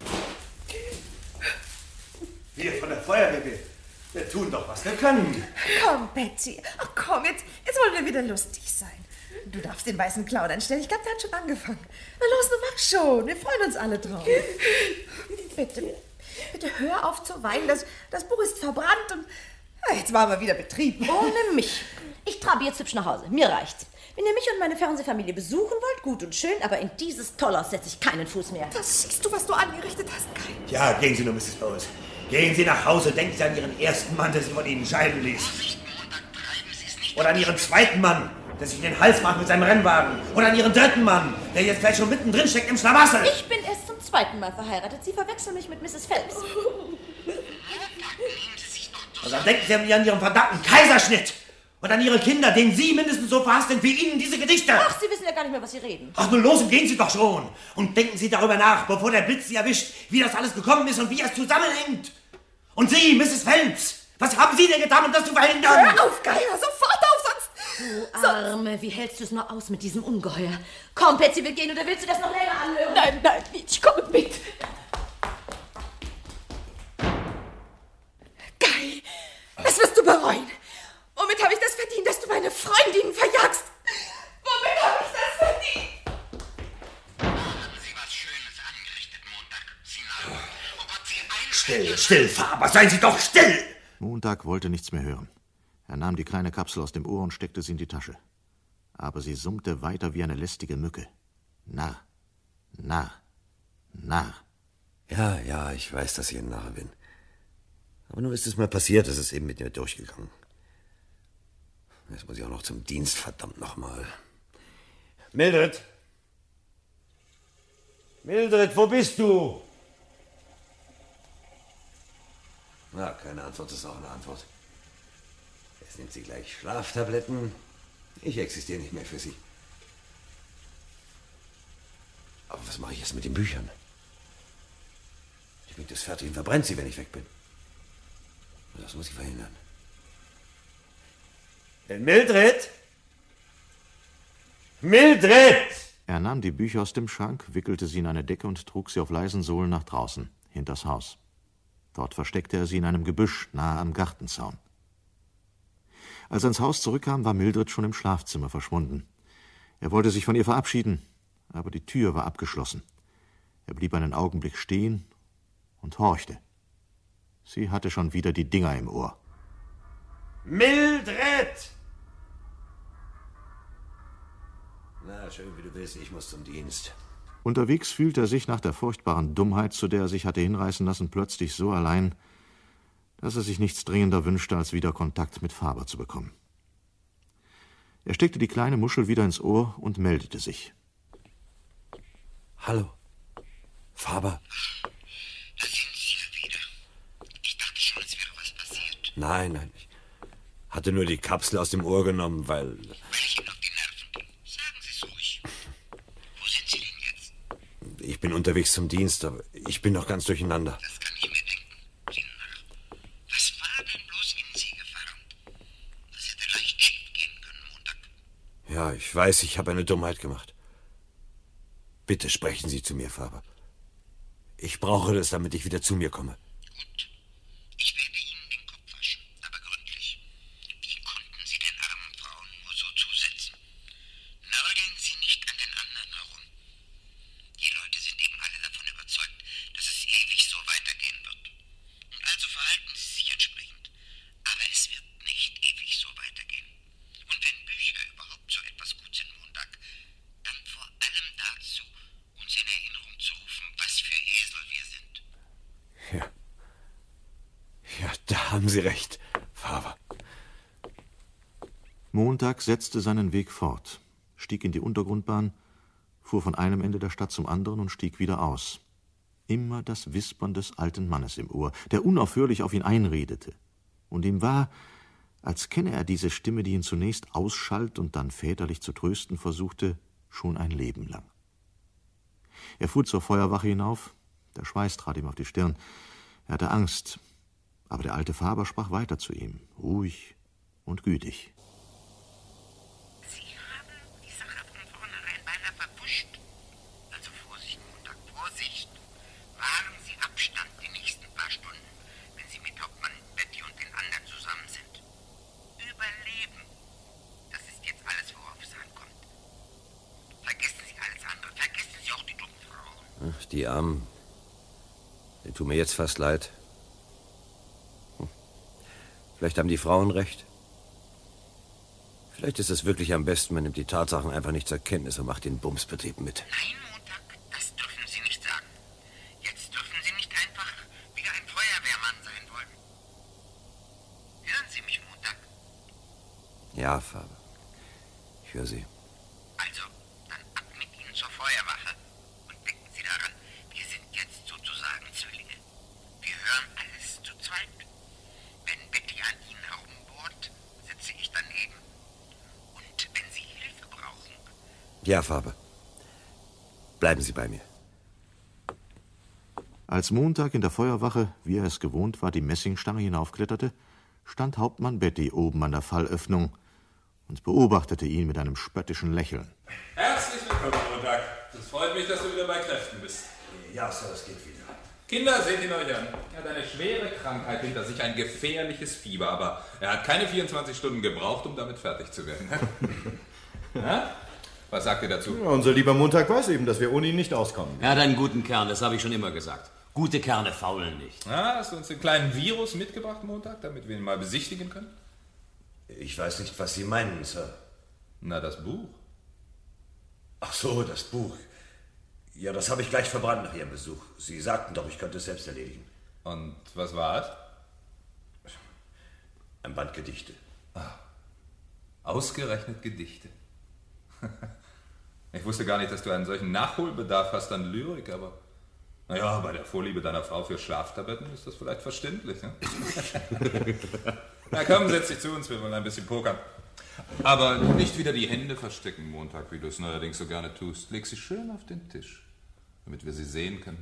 Wir von der Feuerwehr, wir, wir tun doch, was wir können. Komm, Patsy. Ach komm, jetzt, jetzt wollen wir wieder lustig sein. Du darfst den weißen Clown anstellen. Ich glaube, der hat schon angefangen. Na los, nun mach schon. Wir freuen uns alle drauf. Bitte, bitte hör auf zu weinen. Das, das Buch ist verbrannt und ja, jetzt machen wir wieder Betrieb. Ohne mich. Ich trabe jetzt hübsch nach Hause. Mir reicht's. Wenn ihr mich und meine Fernsehfamilie besuchen wollt, gut und schön, aber in dieses Tollhaus setze ich keinen Fuß mehr. Das siehst du, was du angerichtet hast, Kai. Ja, gehen Sie nur, Misses Bowles. Gehen Sie nach Hause, denken Sie an Ihren ersten Mann, der Sie von Ihnen scheiden ließ. Oder an Ihren zweiten Mann, der sich in den Hals macht mit seinem Rennwagen. Oder an Ihren dritten Mann, der jetzt vielleicht schon mittendrin steckt im Schlamassel. Ich bin erst zum zweiten Mal verheiratet. Sie verwechseln mich mit Misses Phelps. Und dann denken Sie an Ihren verdammten Kaiserschnitt. Und an Ihre Kinder, denen Sie mindestens so verhasst sind wie Ihnen diese Gedichte. Ach, Sie wissen ja gar nicht mehr, was Sie reden. Ach, nun los und gehen Sie doch schon. Und denken Sie darüber nach, bevor der Blitz Sie erwischt, wie das alles gekommen ist und wie es zusammenhängt. Und Sie, Misses Phelps, was haben Sie denn getan, um das zu verhindern? Hör auf, Geier, sofort auf, sonst... Du Arme, wie hältst du es nur aus mit diesem Ungeheuer? Komm, Patsy, wir gehen, oder willst du das noch länger anhören? Nein, nein, ich komme mit. Guy, das wirst du bereuen. Womit habe ich das verdient, dass du meine Freundinnen verjagst? Womit habe ich das verdient? Still, still, Faber, seien Sie doch still! Montag wollte nichts mehr hören. Er nahm die kleine Kapsel aus dem Ohr und steckte sie in die Tasche. Aber sie summte weiter wie eine lästige Mücke. Narr, Narr, Narr. Ja, ja, ich weiß, dass ich ein Narr bin. Aber nur ist es mal passiert, es ist eben mit mir durchgegangen. Jetzt muss ich auch noch zum Dienst, verdammt nochmal. Mildred! Mildred, wo bist du? Na, keine Antwort ist auch eine Antwort. Jetzt nimmt sie gleich Schlaftabletten. Ich existiere nicht mehr für sie. Aber was mache ich jetzt mit den Büchern? Ich bringe das fertig und verbrennt sie, wenn ich weg bin. Das muss ich verhindern. Mildred! Mildred! Er nahm die Bücher aus dem Schrank, wickelte sie in eine Decke und trug sie auf leisen Sohlen nach draußen, hinters Haus. Dort versteckte er sie in einem Gebüsch, nahe am Gartenzaun. Als er ins Haus zurückkam, war Mildred schon im Schlafzimmer verschwunden. Er wollte sich von ihr verabschieden, aber die Tür war abgeschlossen. Er blieb einen Augenblick stehen und horchte. Sie hatte schon wieder die Dinger im Ohr. Mildred! Na, schön wie du willst, ich muss zum Dienst. Unterwegs fühlte er sich nach der furchtbaren Dummheit, zu der er sich hatte hinreißen lassen, plötzlich so allein, dass er sich nichts dringender wünschte, als wieder Kontakt mit Faber zu bekommen. Er steckte die kleine Muschel wieder ins Ohr und meldete sich. Hallo, Faber. Da sind Sie ja wieder. Ich dachte schon, es wäre was passiert. Nein, nein, ich hatte nur die Kapsel aus dem Ohr genommen, weil... Weil ich Ihnen auf die Nerven ging. Sagen Sie es ruhig. Wo sind Sie denn jetzt? Ich bin unterwegs zum Dienst, aber ich bin noch ganz durcheinander. Das kann ich mir denken. Sie Narr. Was war denn bloß in Sie gefahren? Das hätte leicht schief gehen können, Montag. Ja, ich weiß, ich habe eine Dummheit gemacht. Bitte sprechen Sie zu mir, Faber. Ich brauche das, damit ich wieder zu mir komme. Gut. Ich werde Ihnen den Kopf waschen, aber gründlich. Wie konnten Sie den armen Frauen nur so zusetzen? Nörgeln Sie nicht an den anderen herum. Die Leute sind eben alle davon überzeugt, dass es ewig so weitergehen wird. Und also verhalten Sie sich entsprechend. Aber es wird nicht ewig so weitergehen. Und wenn Bücher überhaupt so etwas gut sind, Montag, dann vor allem dazu, uns in Erinnerung zu rufen, was für Esel wir sind. Ja. Ja, da haben Sie recht, Faber. Montag setzte seinen Weg fort, stieg in die Untergrundbahn, fuhr von einem Ende der Stadt zum anderen und stieg wieder aus. Immer das Wispern des alten Mannes im Ohr, der unaufhörlich auf ihn einredete. Und ihm war, als kenne er diese Stimme, die ihn zunächst ausschalt und dann väterlich zu trösten versuchte, schon ein Leben lang. Er fuhr zur Feuerwache hinauf, der Schweiß trat ihm auf die Stirn. Er hatte Angst, aber der alte Faber sprach weiter zu ihm, ruhig und gütig. Sie haben die Sache von vornherein beinahe verpusht. Also Vorsicht, Montag, Vorsicht. Wahren Sie Abstand die nächsten paar Stunden, wenn Sie mit Hauptmann Betty und den anderen zusammen sind. Überleben. Das ist jetzt alles, worauf es ankommt. Vergessen Sie alles andere. Vergessen Sie auch die dummen Frauen. Ach, die Armen. Die tun mir jetzt fast leid. Hm. Vielleicht haben die Frauen recht. Vielleicht ist es wirklich am besten, man nimmt die Tatsachen einfach nicht zur Kenntnis und macht den Bumsbetrieb mit. Nein, Montag, das dürfen Sie nicht sagen. Jetzt dürfen Sie nicht einfach wieder ein Feuerwehrmann Ja, Faber. Ich höre Sie. Also, dann ab mit Ihnen zur Feuerwache. Und denken Sie daran, wir sind jetzt sozusagen Zwillinge. Wir hören alles zu zweit. Wenn Betty an Ihnen herumbohrt, sitze ich daneben. Und wenn Sie Hilfe brauchen... Ja, Faber. Bleiben Sie bei mir. Als Montag in der Feuerwache, wie er es gewohnt war, die Messingstange hinaufkletterte, stand Hauptmann Betty oben an der Fallöffnung und beobachtete ihn mit einem spöttischen Lächeln. Herzlich willkommen, Montag. Es freut mich, dass du wieder bei Kräften bist. Ja, Sir, es geht wieder. Kinder, seht ihn euch an. Er hat eine schwere Krankheit hinter sich, ein gefährliches Fieber, aber er hat keine vierundzwanzig Stunden gebraucht, um damit fertig zu werden. Ja? Was sagt ihr dazu? Ja, unser lieber Montag weiß eben, dass wir ohne ihn nicht auskommen. Er hat einen guten Kern, das habe ich schon immer gesagt. Gute Kerne faulen nicht. Ah, hast du uns den kleinen Virus mitgebracht, Montag, damit wir ihn mal besichtigen können? Ich weiß nicht, was Sie meinen, Sir. Na, das Buch. Ach so, das Buch. Ja, das habe ich gleich verbrannt nach Ihrem Besuch. Sie sagten doch, ich könnte es selbst erledigen. Und was war es? Ein Band Gedichte. Ah, ausgerechnet Gedichte. Ich wusste gar nicht, dass du einen solchen Nachholbedarf hast an Lyrik, aber naja, bei der Vorliebe deiner Frau für Schlaftabletten ist das vielleicht verständlich. Ne? Na komm, setz dich zu uns, wir wollen ein bisschen pokern. Aber nicht wieder die Hände verstecken, Montag, wie du es neuerdings so gerne tust. Leg sie schön auf den Tisch, damit wir sie sehen können.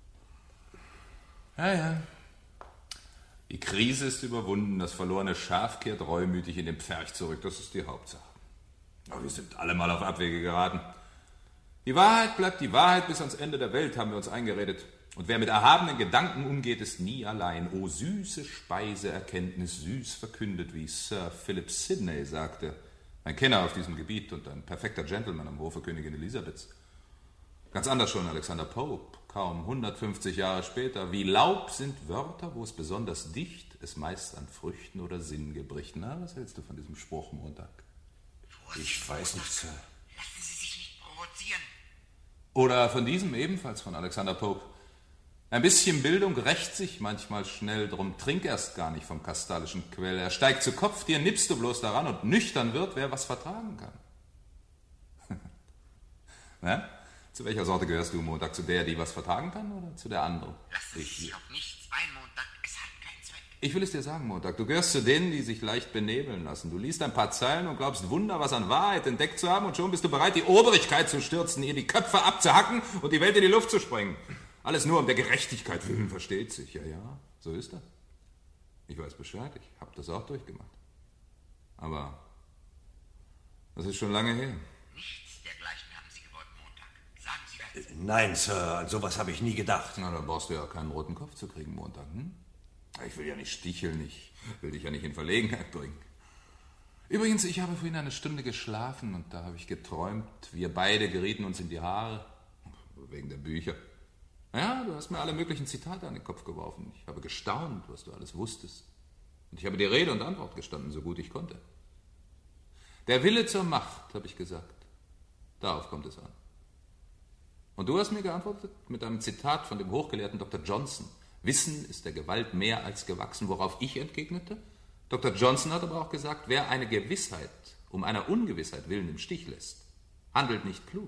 Ja, ja. Die Krise ist überwunden, das verlorene Schaf kehrt reumütig in den Pferch zurück, das ist die Hauptsache. Aber wir sind alle mal auf Abwege geraten. Die Wahrheit bleibt die Wahrheit bis ans Ende der Welt, haben wir uns eingeredet. Und wer mit erhabenen Gedanken umgeht, ist nie allein. O süße Speise, Erkenntnis, süß verkündet, wie Sir Philip Sidney sagte. Ein Kenner auf diesem Gebiet und ein perfekter Gentleman am Hofe Königin Elisabeths. Ganz anders schon Alexander Pope, kaum hundertfünfzig Jahre später. Wie Laub sind Wörter, wo es besonders dicht, es meist an Früchten oder Sinn bricht. Na, was hältst du von diesem Spruch, Montag? Ich weiß nicht, Sir. Lassen Sie sich nicht provozieren. Oder von diesem ebenfalls von Alexander Pope. Ein bisschen Bildung rächt sich manchmal schnell, drum trink erst gar nicht vom kastalischen Quell. Er steigt zu Kopf, dir nippst du bloß daran und nüchtern wird, wer was vertragen kann. Na? Zu welcher Sorte gehörst du, Montag? Zu der, die was vertragen kann, oder zu der anderen? Lassen Sie sich auf nichts ein, Montag. Es hat keinen Zweck. Ich will es dir sagen, Montag, du gehörst zu denen, die sich leicht benebeln lassen. Du liest ein paar Zeilen und glaubst Wunder, was an Wahrheit entdeckt zu haben, und schon bist du bereit, die Obrigkeit zu stürzen, ihr die Köpfe abzuhacken und die Welt in die Luft zu sprengen. Alles nur um der Gerechtigkeit willen, versteht sich. Ja, ja, so ist das. Ich weiß Bescheid, ich habe das auch durchgemacht. Aber das ist schon lange her. Nichts dergleichen haben Sie gewollt, Montag. Sagen Sie das. Äh, nein, Sir, an sowas habe ich nie gedacht. Na, dann brauchst du ja keinen roten Kopf zu kriegen, Montag, hm? Ich will ja nicht sticheln, ich will dich ja nicht in Verlegenheit bringen. Übrigens, ich habe vorhin eine Stunde geschlafen und da habe ich geträumt, wir beide gerieten uns in die Haare. Wegen der Bücher. Ja, du hast mir alle möglichen Zitate an den Kopf geworfen. Ich habe gestaunt, was du alles wusstest. Und ich habe dir Rede und Antwort gestanden, so gut ich konnte. Der Wille zur Macht, habe ich gesagt. Darauf kommt es an. Und du hast mir geantwortet mit einem Zitat von dem hochgelehrten Doktor Johnson. Wissen ist der Gewalt mehr als gewachsen, worauf ich entgegnete. Doktor Johnson hat aber auch gesagt, wer eine Gewissheit um einer Ungewissheit willen im Stich lässt, handelt nicht klug.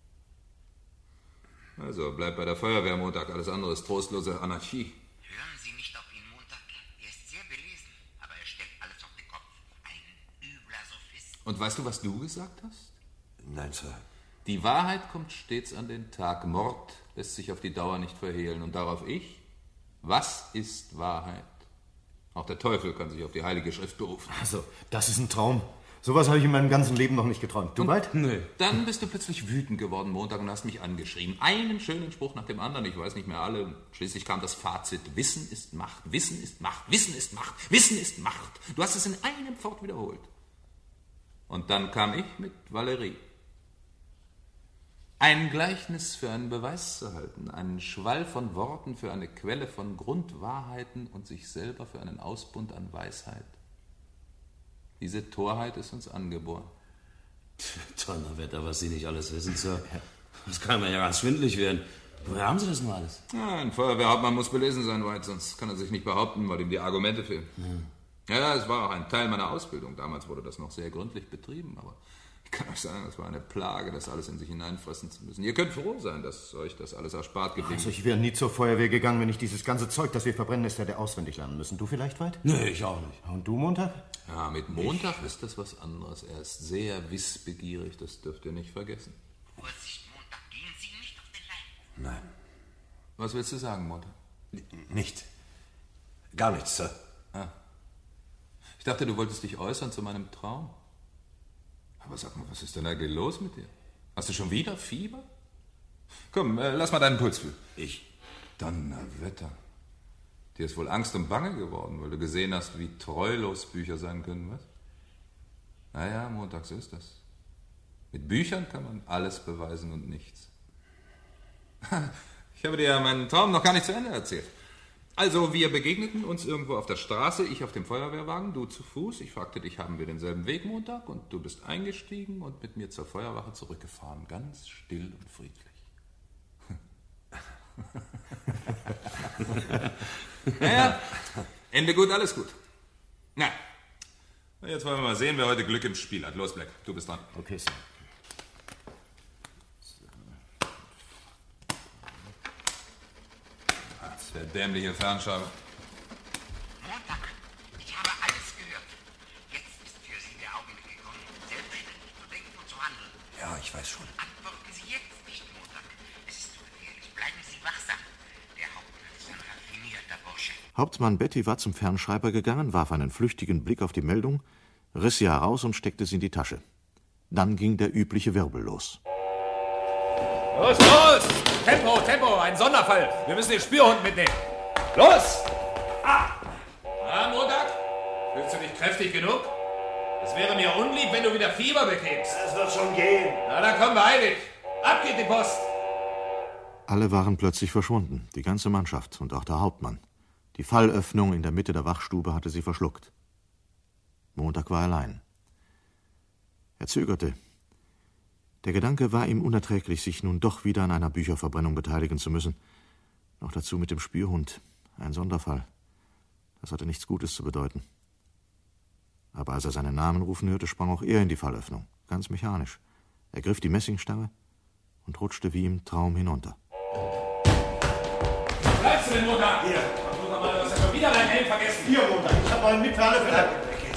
Also, bleib bei der Feuerwehr, Montag. Alles andere ist trostlose Anarchie. Hören Sie nicht auf ihn, Montag. Er ist sehr belesen, aber er stellt alles auf den Kopf. Ein übler Sophist. Und weißt du, was du gesagt hast? Nein, Sir. Die Wahrheit kommt stets an den Tag. Mord lässt sich auf die Dauer nicht verhehlen. Und darauf ich? Was ist Wahrheit? Auch der Teufel kann sich auf die Heilige Schrift berufen. Also, das ist ein Traum. Sowas habe ich in meinem ganzen Leben noch nicht geträumt. Du weit? Nö. Dann bist du plötzlich wütend geworden, Montag, und hast mich angeschrieben. Einen schönen Spruch nach dem anderen, ich weiß nicht mehr alle. Schließlich kam das Fazit, Wissen ist Macht, Wissen ist Macht, Wissen ist Macht, Wissen ist Macht. Du hast es in einem Fort wiederholt. Und dann kam ich mit Valerie. Ein Gleichnis für einen Beweis zu halten, einen Schwall von Worten für eine Quelle von Grundwahrheiten und sich selber für einen Ausbund an Weisheit. Diese Torheit ist uns angeboren. Donnerwetter, was Sie nicht alles wissen, Sir. Das kann mir ja ganz schwindelig werden. Woher haben Sie das nur alles? Ja, ein Feuerwehrhauptmann muss belesen sein, White, sonst kann er sich nicht behaupten, weil ihm die Argumente fehlen. Hm. Ja, es war auch ein Teil meiner Ausbildung. Damals wurde das noch sehr gründlich betrieben, aber ich kann euch sagen, es war eine Plage, das alles in sich hineinfressen zu müssen. Ihr könnt froh sein, dass euch das alles erspart geblieben ist. Also ich wäre nie zur Feuerwehr gegangen, wenn ich dieses ganze Zeug, das wir verbrennen, ist, hätte auswendig lernen müssen. Du vielleicht, Veit? Nee, ich auch nicht. Und du, Montag? Ja, mit Montag ich. ist das was anderes. Er ist sehr wissbegierig, das dürft ihr nicht vergessen. Vorsicht, Montag, gehen Sie nicht auf den Leim. Nein. Was willst du sagen, Montag? Nicht. Gar nichts, Sir. Ah. Ich dachte, du wolltest dich äußern zu meinem Traum. Aber sag mal, was ist denn eigentlich los mit dir? Hast du schon wieder Fieber? Komm, äh, lass mal deinen Puls fühlen. Ich? Donnerwetter. Dir ist wohl Angst und Bange geworden, weil du gesehen hast, wie treulos Bücher sein können, was? Naja, Montag, so ist das. Mit Büchern kann man alles beweisen und nichts. Ich habe dir ja meinen Traum noch gar nicht zu Ende erzählt. Also, wir begegneten uns irgendwo auf der Straße, ich auf dem Feuerwehrwagen, du zu Fuß. Ich fragte dich, haben wir denselben Weg Montag? Und du bist eingestiegen und mit mir zur Feuerwache zurückgefahren. Ganz still und friedlich. Naja, Ende gut, alles gut. Na, jetzt wollen wir mal sehen, wer heute Glück im Spiel hat. Los, Black, du bist dran. Okay, Sir. Der dämliche Fernschreiber. Montag, ich habe alles gehört. Jetzt ist für Sie der Augenblick gekommen, selbstständig zu denken und zu handeln. Ja, ich weiß schon. Antworten Sie jetzt nicht, Montag. Es ist zu gefährlich. Bleiben Sie wachsam. Der Hauptmann ist ein raffinierter Bursche. Hauptmann Betty war zum Fernschreiber gegangen, warf einen flüchtigen Blick auf die Meldung, riss sie heraus und steckte sie in die Tasche. Dann ging der übliche Wirbel los. Los, los! Tempo, Tempo, ein Sonderfall. Wir müssen den Spürhund mitnehmen. Los! Ah! Na, Montag? Fühlst du dich kräftig genug? Es wäre mir unlieb, wenn du wieder Fieber bekämst. Das wird schon gehen. Na, dann komm, beeil dich. Ab geht die Post. Alle waren plötzlich verschwunden, die ganze Mannschaft und auch der Hauptmann. Die Fallöffnung in der Mitte der Wachstube hatte sie verschluckt. Montag war allein. Er zögerte. Der Gedanke war ihm unerträglich, sich nun doch wieder an einer Bücherverbrennung beteiligen zu müssen. Noch dazu mit dem Spürhund. Ein Sonderfall. Das hatte nichts Gutes zu bedeuten. Aber als er seinen Namen rufen hörte, sprang auch er in die Fallöffnung. Ganz mechanisch. Er griff die Messingstange und rutschte wie im Traum hinunter. Bleibst du denn, Montag? Hier. Versuch mal, du hast ja schon wieder deinen Helm vergessen. Hier, Montag. Ich hab einen Mitteilung für dich.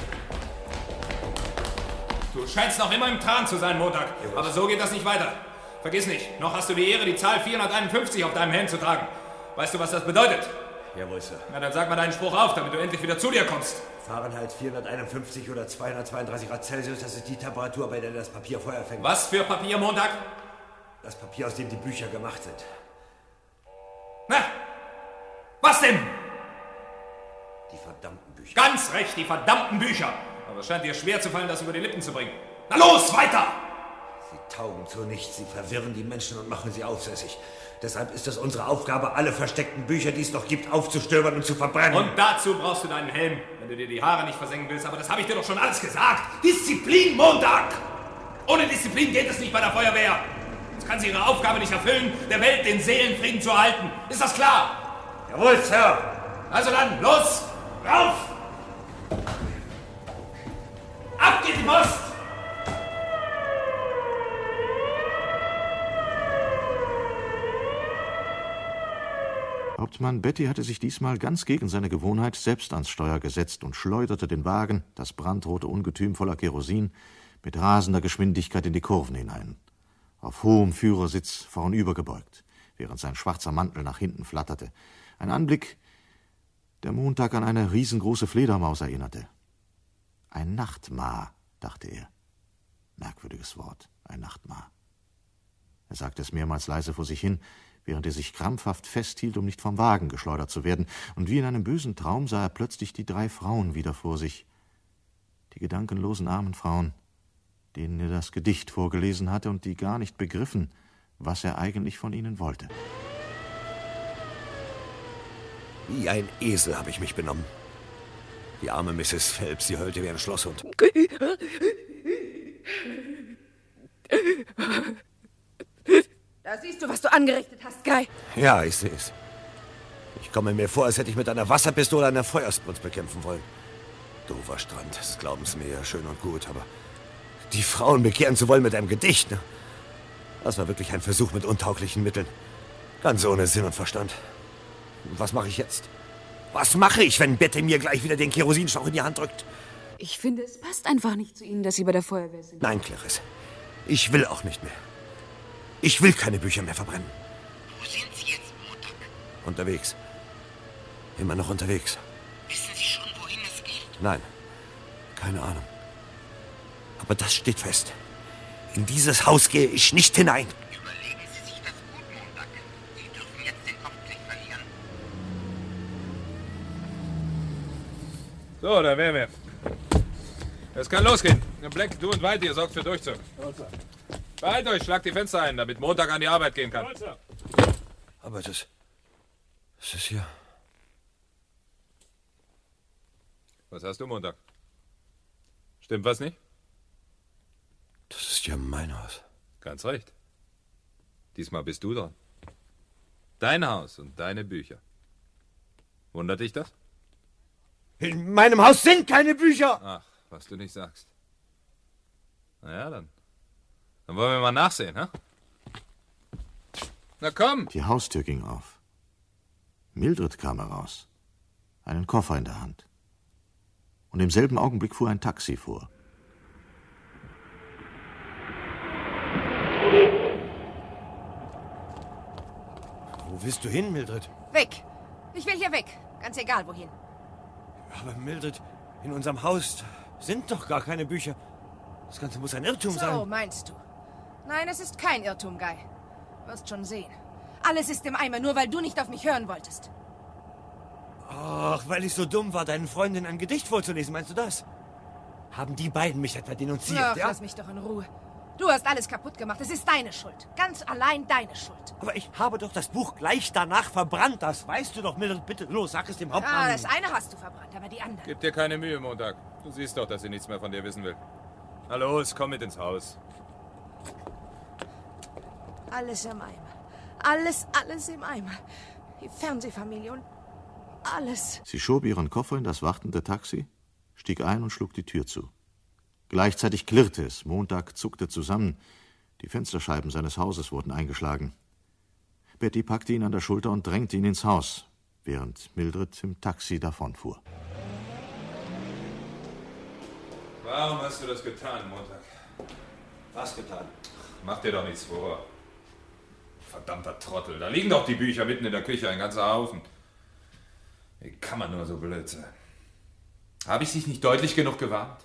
Du scheinst noch immer im Tran zu sein, Montag. Aber so geht das nicht weiter. Vergiss nicht, noch hast du die Ehre, die Zahl vierhunderteinundfünfzig auf deinem Helm zu tragen. Weißt du, was das bedeutet? Jawohl, Sir. Na, dann sag mal deinen Spruch auf, damit du endlich wieder zu dir kommst. Fahrenheit vierhunderteinundfünfzig oder zweihundertzweiunddreißig Grad Celsius, das ist die Temperatur, bei der das Papier Feuer fängt. Was für Papier, Montag? Das Papier, aus dem die Bücher gemacht sind. Na, was denn? Die verdammten Bücher. Ganz recht, die verdammten Bücher. Aber es scheint dir schwer zu fallen, das über die Lippen zu bringen. Na los, weiter! Sie taugen zu nichts, sie verwirren die Menschen und machen sie aufsässig. Deshalb ist es unsere Aufgabe, alle versteckten Bücher, die es noch gibt, aufzustöbern und zu verbrennen. Und dazu brauchst du deinen Helm, wenn du dir die Haare nicht versengen willst. Aber das habe ich dir doch schon alles gesagt. Disziplin, Montag! Ohne Disziplin geht es nicht bei der Feuerwehr. Sonst kann sie ihre Aufgabe nicht erfüllen, der Welt den Seelenfrieden zu erhalten. Ist das klar? Jawohl, Sir. Also dann, los! Rauf! Ab geht die Post! Hauptmann Betty hatte sich diesmal ganz gegen seine Gewohnheit selbst ans Steuer gesetzt und schleuderte den Wagen, das brandrote Ungetüm voller Kerosin, mit rasender Geschwindigkeit in die Kurven hinein. Auf hohem Führersitz vornübergebeugt, während sein schwarzer Mantel nach hinten flatterte. Ein Anblick, der Montag an eine riesengroße Fledermaus erinnerte. Ein Nachtmar, dachte er. Merkwürdiges Wort, ein Nachtmar. Er sagte es mehrmals leise vor sich hin, während er sich krampfhaft festhielt, um nicht vom Wagen geschleudert zu werden, und wie in einem bösen Traum sah er plötzlich die drei Frauen wieder vor sich. Die gedankenlosen armen Frauen, denen er das Gedicht vorgelesen hatte und die gar nicht begriffen, was er eigentlich von ihnen wollte. Wie ein Esel habe ich mich benommen. Die arme Misses Phelps, sie heulte wie ein Schlosshund. Da siehst du, was du angerichtet hast, Guy. Ja, ich sehe es. Ich komme mir vor, als hätte ich mit einer Wasserpistole eine Feuersbrunst bekämpfen wollen. Doverstrand, das glauben Sie mir ja schön und gut, aber die Frauen bekehren zu wollen mit einem Gedicht, ne? Das war wirklich ein Versuch mit untauglichen Mitteln. Ganz ohne Sinn und Verstand. Was mache ich jetzt? Was mache ich, wenn Betty mir gleich wieder den Kerosinschlauch in die Hand drückt? Ich finde, es passt einfach nicht zu Ihnen, dass Sie bei der Feuerwehr sind. Nein, Clarisse. Ich will auch nicht mehr. Ich will keine Bücher mehr verbrennen. Wo sind Sie jetzt, Montag? Unterwegs. Immer noch unterwegs. Wissen Sie schon, wohin es geht? Nein, keine Ahnung. Aber das steht fest. In dieses Haus gehe ich nicht hinein. Überlegen Sie sich das gut, Montag. Sie dürfen jetzt den Kopf nicht verlieren. So, da wären wir. Es kann losgehen. Black, du und White, ihr sorgt für Durchzug. Beeilt euch, schlagt die Fenster ein, damit Montag an die Arbeit gehen kann. Aber das... Das ist ja... Was hast du, Montag? Stimmt was nicht? Das ist ja mein Haus. Ganz recht. Diesmal bist du dran. Dein Haus und deine Bücher. Wundert dich das? In meinem Haus sind keine Bücher! Ach, was du nicht sagst. Na ja, dann. Dann wollen wir mal nachsehen, hä? Na komm! Die Haustür ging auf. Mildred kam heraus. Einen Koffer in der Hand. Und im selben Augenblick fuhr ein Taxi vor. Wo willst du hin, Mildred? Weg! Ich will hier weg. Ganz egal, wohin. Aber Mildred, in unserem Haus sind doch gar keine Bücher. Das Ganze muss ein Irrtum so, sein. So, meinst du? Nein, es ist kein Irrtum, Guy. Wirst schon sehen. Alles ist im Eimer, nur weil du nicht auf mich hören wolltest. Ach, weil ich so dumm war, deinen Freundinnen ein Gedicht vorzulesen, meinst du das? Haben die beiden mich etwa denunziert, Ach, ja? lass mich doch in Ruhe. Du hast alles kaputt gemacht. Es ist deine Schuld. Ganz allein deine Schuld. Aber ich habe doch das Buch gleich danach verbrannt. Das weißt du doch, Mildred. Bitte, los, sag es dem Hauptmann. Ah, das eine hast du verbrannt, aber die andere... Gib dir keine Mühe, Montag. Du siehst doch, dass sie nichts mehr von dir wissen will. Na los, komm mit ins Haus. Alles im Eimer. Alles, alles im Eimer. Die Fernsehfamilie und alles. Sie schob ihren Koffer in das wartende Taxi, stieg ein und schlug die Tür zu. Gleichzeitig klirrte es. Montag zuckte zusammen. Die Fensterscheiben seines Hauses wurden eingeschlagen. Betty packte ihn an der Schulter und drängte ihn ins Haus, während Mildred im Taxi davonfuhr. Warum hast du das getan, Montag? Was getan? Mach dir doch nichts vor. Verdammter Trottel. Da liegen doch die Bücher mitten in der Küche, ein ganzer Haufen. Wie kann man nur so blöd sein? Habe ich dich nicht deutlich genug gewarnt?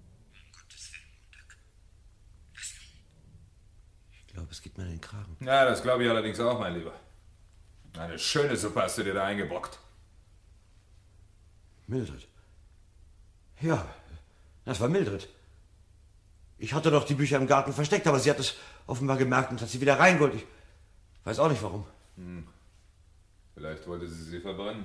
Ich glaube, es geht mir in den Kragen. Ja, das glaube ich allerdings auch, mein Lieber. Eine schöne Suppe hast du dir da eingebrockt. Mildred. Ja, das war Mildred. Ich hatte doch die Bücher im Garten versteckt, aber sie hat es offenbar gemerkt und hat sie wieder reingeholt. Ich weiß auch nicht, warum. Hm. Vielleicht wollte sie sie verbrennen.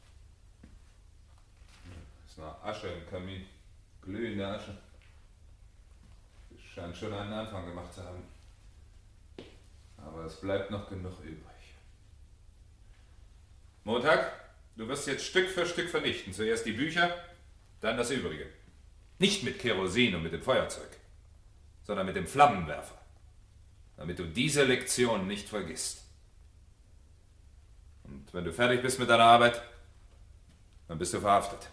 Es ist noch Asche im Kamin. Glühende Asche. Sie scheint schon einen Anfang gemacht zu haben. Aber es bleibt noch genug übrig. Montag, du wirst jetzt Stück für Stück vernichten. Zuerst die Bücher, dann das Übrige. Nicht mit Kerosin und mit dem Feuerzeug, sondern mit dem Flammenwerfer. Damit du diese Lektion nicht vergisst. Und wenn du fertig bist mit deiner Arbeit, dann bist du verhaftet.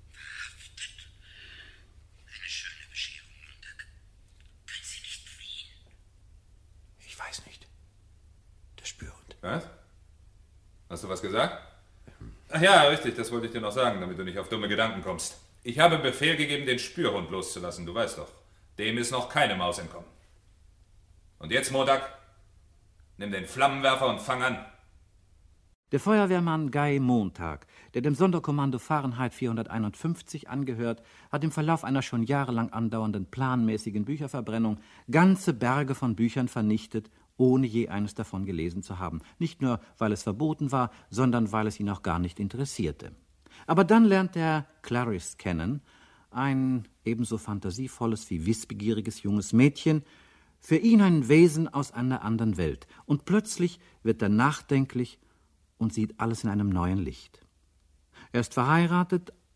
Eine schöne Bescherung, Montag. Können Sie nicht fliehen? Ich weiß nicht. Der Spürhund. Was? Hast du was gesagt? Ach ja, richtig, das wollte ich dir noch sagen, damit du nicht auf dumme Gedanken kommst. Ich habe Befehl gegeben, den Spürhund loszulassen, du weißt doch. Dem ist noch keine Maus entkommen. Und jetzt, Montag, nimm den Flammenwerfer und fang an. Der Feuerwehrmann Guy Montag, der dem Sonderkommando Fahrenheit vierhunderteinundfünfzig angehört, hat im Verlauf einer schon jahrelang andauernden planmäßigen Bücherverbrennung ganze Berge von Büchern vernichtet, ohne je eines davon gelesen zu haben. Nicht nur, weil es verboten war, sondern weil es ihn auch gar nicht interessierte. Aber dann lernt er Clarisse kennen, ein ebenso fantasievolles wie wissbegieriges junges Mädchen, für ihn ein Wesen aus einer anderen Welt. Und plötzlich wird er nachdenklich und sieht alles in einem neuen Licht. Er ist verheiratet,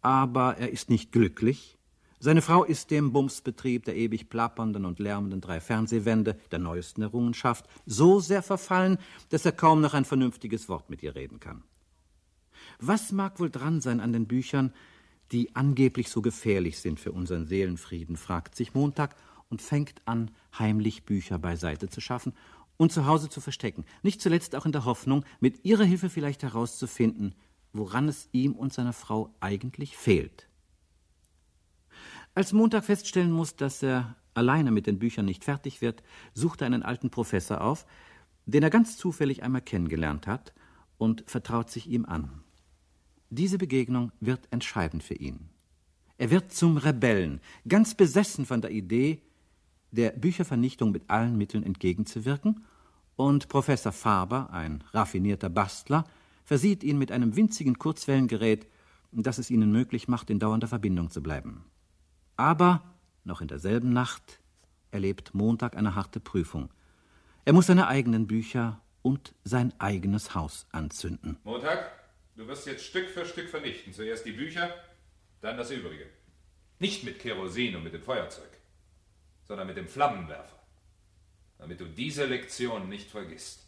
aber er ist nicht glücklich. Seine Frau ist dem Bumsbetrieb der ewig plappernden und lärmenden drei Fernsehwände, der neuesten Errungenschaft, so sehr verfallen, dass er kaum noch ein vernünftiges Wort mit ihr reden kann. Was mag wohl dran sein an den Büchern, die angeblich so gefährlich sind für unseren Seelenfrieden, fragt sich Montag und fängt an, heimlich Bücher beiseite zu schaffen und zu Hause zu verstecken, nicht zuletzt auch in der Hoffnung, mit ihrer Hilfe vielleicht herauszufinden, woran es ihm und seiner Frau eigentlich fehlt. Als Montag feststellen muss, dass er alleine mit den Büchern nicht fertig wird, sucht er einen alten Professor auf, den er ganz zufällig einmal kennengelernt hat, und vertraut sich ihm an. Diese Begegnung wird entscheidend für ihn. Er wird zum Rebellen, ganz besessen von der Idee, der Büchervernichtung mit allen Mitteln entgegenzuwirken, und Professor Faber, ein raffinierter Bastler, versieht ihn mit einem winzigen Kurzwellengerät, das es ihnen möglich macht, in dauernder Verbindung zu bleiben. Aber noch in derselben Nacht erlebt Montag eine harte Prüfung. Er muss seine eigenen Bücher und sein eigenes Haus anzünden. Montag, du wirst jetzt Stück für Stück vernichten. Zuerst die Bücher, dann das Übrige. Nicht mit Kerosin und mit dem Feuerzeug, sondern mit dem Flammenwerfer, damit du diese Lektion nicht vergisst.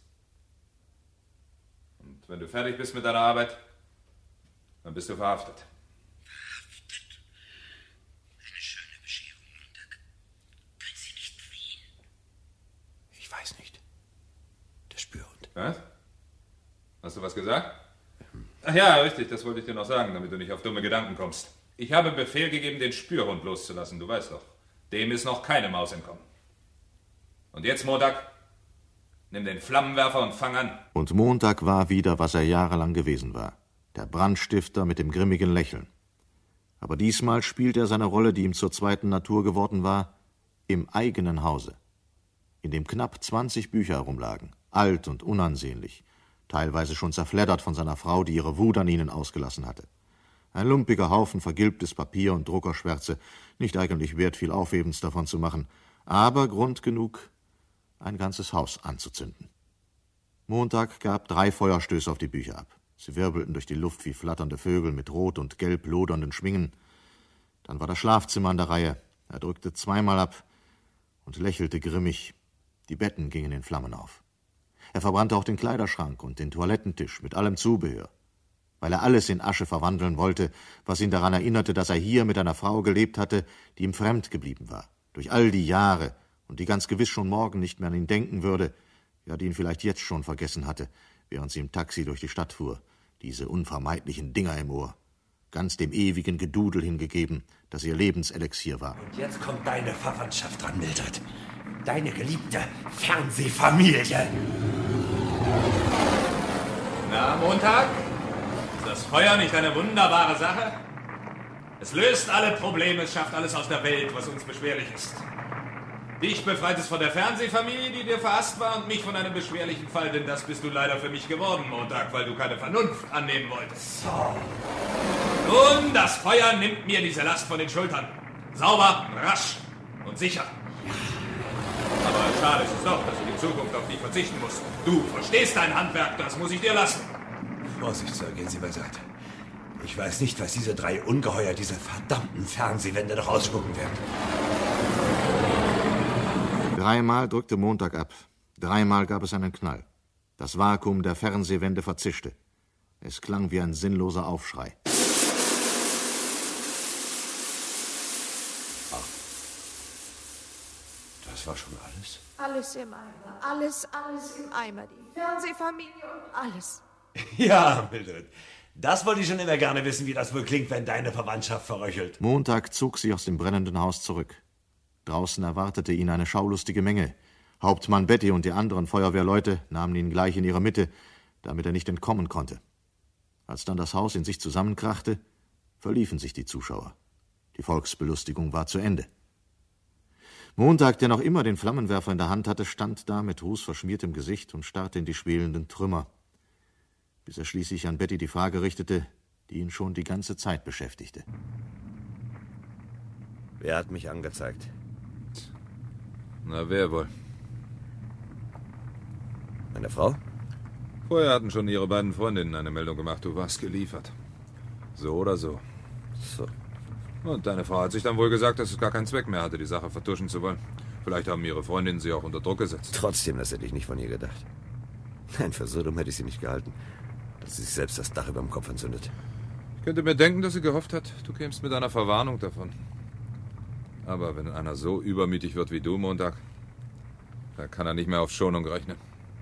Und wenn du fertig bist mit deiner Arbeit, dann bist du verhaftet. Ich weiß nicht. Der Spürhund. Was? Hast du was gesagt? Ach ja, richtig, das wollte ich dir noch sagen, damit du nicht auf dumme Gedanken kommst. Ich habe Befehl gegeben, den Spürhund loszulassen, du weißt doch. Dem ist noch keine Maus entkommen. Und jetzt, Montag, nimm den Flammenwerfer und fang an. Und Montag war wieder, was er jahrelang gewesen war. Der Brandstifter mit dem grimmigen Lächeln. Aber diesmal spielt er seine Rolle, die ihm zur zweiten Natur geworden war, im eigenen Hause, in dem knapp zwanzig Bücher herumlagen, alt und unansehnlich, teilweise schon zerfleddert von seiner Frau, die ihre Wut an ihnen ausgelassen hatte. Ein lumpiger Haufen vergilbtes Papier und Druckerschwärze, nicht eigentlich wert, viel Aufhebens davon zu machen, aber Grund genug, ein ganzes Haus anzuzünden. Montag gab drei Feuerstöße auf die Bücher ab. Sie wirbelten durch die Luft wie flatternde Vögel mit rot und gelb lodernden Schwingen. Dann war das Schlafzimmer an der Reihe. Er drückte zweimal ab und lächelte grimmig. Die Betten gingen in Flammen auf. Er verbrannte auch den Kleiderschrank und den Toilettentisch mit allem Zubehör, weil er alles in Asche verwandeln wollte, was ihn daran erinnerte, dass er hier mit einer Frau gelebt hatte, die ihm fremd geblieben war, durch all die Jahre, und die ganz gewiss schon morgen nicht mehr an ihn denken würde, ja, die ihn vielleicht jetzt schon vergessen hatte, während sie im Taxi durch die Stadt fuhr, diese unvermeidlichen Dinger im Ohr, ganz dem ewigen Gedudel hingegeben, das ihr Lebenselixier war. Und jetzt kommt deine Verwandtschaft dran, Mildred. Deine geliebte Fernsehfamilie. Na, Montag? Ist das Feuer nicht eine wunderbare Sache? Es löst alle Probleme, es schafft alles aus der Welt, was uns beschwerlich ist. Dich befreit es von der Fernsehfamilie, die dir verhasst war, und mich von einem beschwerlichen Fall, denn das bist du leider für mich geworden, Montag, weil du keine Vernunft annehmen wolltest. So. Nun, das Feuer nimmt mir diese Last von den Schultern. Sauber, rasch und sicher. Aber schade ist es doch, dass ich in Zukunft auf dich verzichten muss. Du verstehst dein Handwerk, das muss ich dir lassen. Vorsicht, Sir, gehen Sie beiseite. Ich weiß nicht, was diese drei Ungeheuer, diese verdammten Fernsehwände noch ausspucken werden. Dreimal drückte Montag ab. Dreimal gab es einen Knall. Das Vakuum der Fernsehwände verzischte. Es klang wie ein sinnloser Aufschrei. Ach, das war schon alles? Alles im Eimer. Alles, alles im Eimer. Die Fernsehfamilie und alles. Ja, Mildred. Das wollte ich schon immer gerne wissen, wie das wohl klingt, wenn deine Verwandtschaft verröchelt. Montag zog sie aus dem brennenden Haus zurück. Draußen erwartete ihn eine schaulustige Menge. Hauptmann Betty und die anderen Feuerwehrleute nahmen ihn gleich in ihre Mitte, damit er nicht entkommen konnte. Als dann das Haus in sich zusammenkrachte, verliefen sich die Zuschauer. Die Volksbelustigung war zu Ende. Montag, der noch immer den Flammenwerfer in der Hand hatte, stand da mit rußverschmiertem Gesicht und starrte in die schwelenden Trümmer, bis er schließlich an Betty die Frage richtete, die ihn schon die ganze Zeit beschäftigte. Wer hat mich angezeigt? Na, wer wohl? Meine Frau? Vorher hatten schon ihre beiden Freundinnen eine Meldung gemacht, du warst geliefert. So oder so. So. Und deine Frau hat sich dann wohl gesagt, dass es gar keinen Zweck mehr hatte, die Sache vertuschen zu wollen. Vielleicht haben ihre Freundinnen sie auch unter Druck gesetzt. Trotzdem, das hätte ich nicht von ihr gedacht. Nein, für so dumm hätte ich sie nicht gehalten, dass sie sich selbst das Dach über dem Kopf entzündet. Ich könnte mir denken, dass sie gehofft hat, du kämst mit einer Verwarnung davon. Aber wenn einer so übermütig wird wie du, Montag, dann kann er nicht mehr auf Schonung rechnen.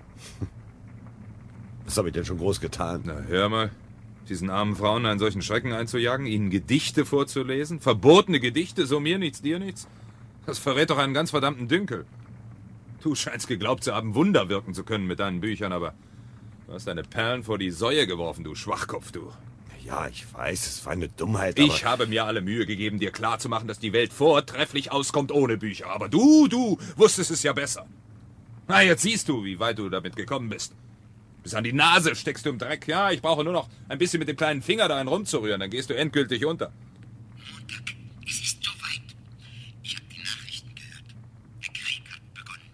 Was habe ich denn schon groß getan? Na, hör mal. Diesen armen Frauen einen solchen Schrecken einzujagen, ihnen Gedichte vorzulesen, verbotene Gedichte, so mir nichts, dir nichts. Das verrät doch einen ganz verdammten Dünkel. Du scheinst geglaubt zu haben, Wunder wirken zu können mit deinen Büchern, aber du hast deine Perlen vor die Säue geworfen, du Schwachkopf, du. Ja, ich weiß, es war eine Dummheit, aber... Ich habe mir alle Mühe gegeben, dir klarzumachen, dass die Welt vortrefflich auskommt ohne Bücher. Aber du, du, wusstest es ja besser. Na, jetzt siehst du, wie weit du damit gekommen bist. Bis an die Nase steckst du im Dreck. Ja, ich brauche nur noch ein bisschen mit dem kleinen Finger da einen rumzurühren, dann gehst du endgültig unter. Montag, es ist soweit. Ich habe die Nachrichten gehört. Der Krieg hat begonnen.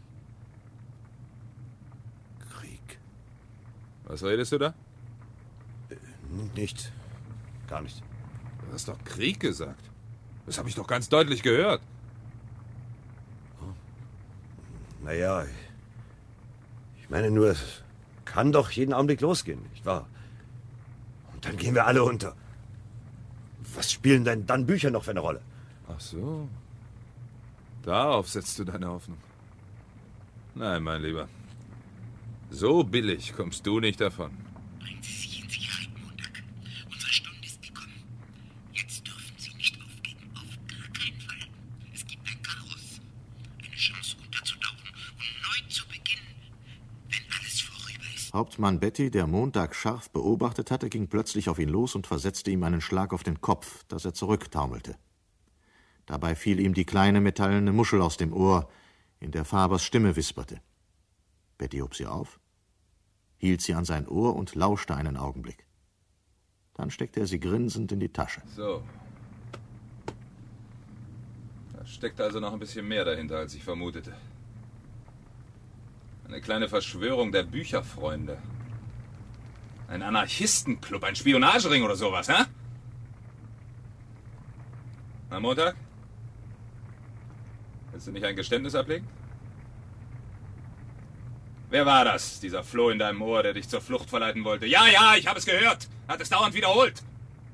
Krieg? Was redest du da? Äh, nichts. Gar nicht. Du hast doch Krieg gesagt. Das habe ich doch ganz deutlich gehört. Oh. Naja, ich meine nur... Es kann doch jeden Augenblick losgehen, nicht wahr? Und dann gehen wir alle unter. Was spielen denn dann Bücher noch für eine Rolle? Ach so. Darauf setzt du deine Hoffnung. Nein, mein Lieber. So billig kommst du nicht davon. Bringen Sie sich in Sicherheit, Montag. Unsere Stunde ist gekommen. Jetzt dürfen Sie nicht aufgeben. Auf gar keinen Fall. Es gibt ein Chaos. Eine Chance unterzutauchen und neu zu beginnen. Hauptmann Betty, der Montag scharf beobachtet hatte, ging plötzlich auf ihn los und versetzte ihm einen Schlag auf den Kopf, dass er zurücktaumelte. Dabei fiel ihm die kleine metallene Muschel aus dem Ohr, in der Fabers Stimme wisperte. Betty hob sie auf, hielt sie an sein Ohr und lauschte einen Augenblick. Dann steckte er sie grinsend in die Tasche. So. Da steckt also noch ein bisschen mehr dahinter, als ich vermutete. Eine kleine Verschwörung der Bücherfreunde. Ein Anarchistenclub, ein Spionagering oder sowas, hä? Na, Montag? Willst du nicht ein Geständnis ablegen? Wer war das, dieser Floh in deinem Ohr, der dich zur Flucht verleiten wollte? Ja, ja, ich habe es gehört. Hat es dauernd wiederholt.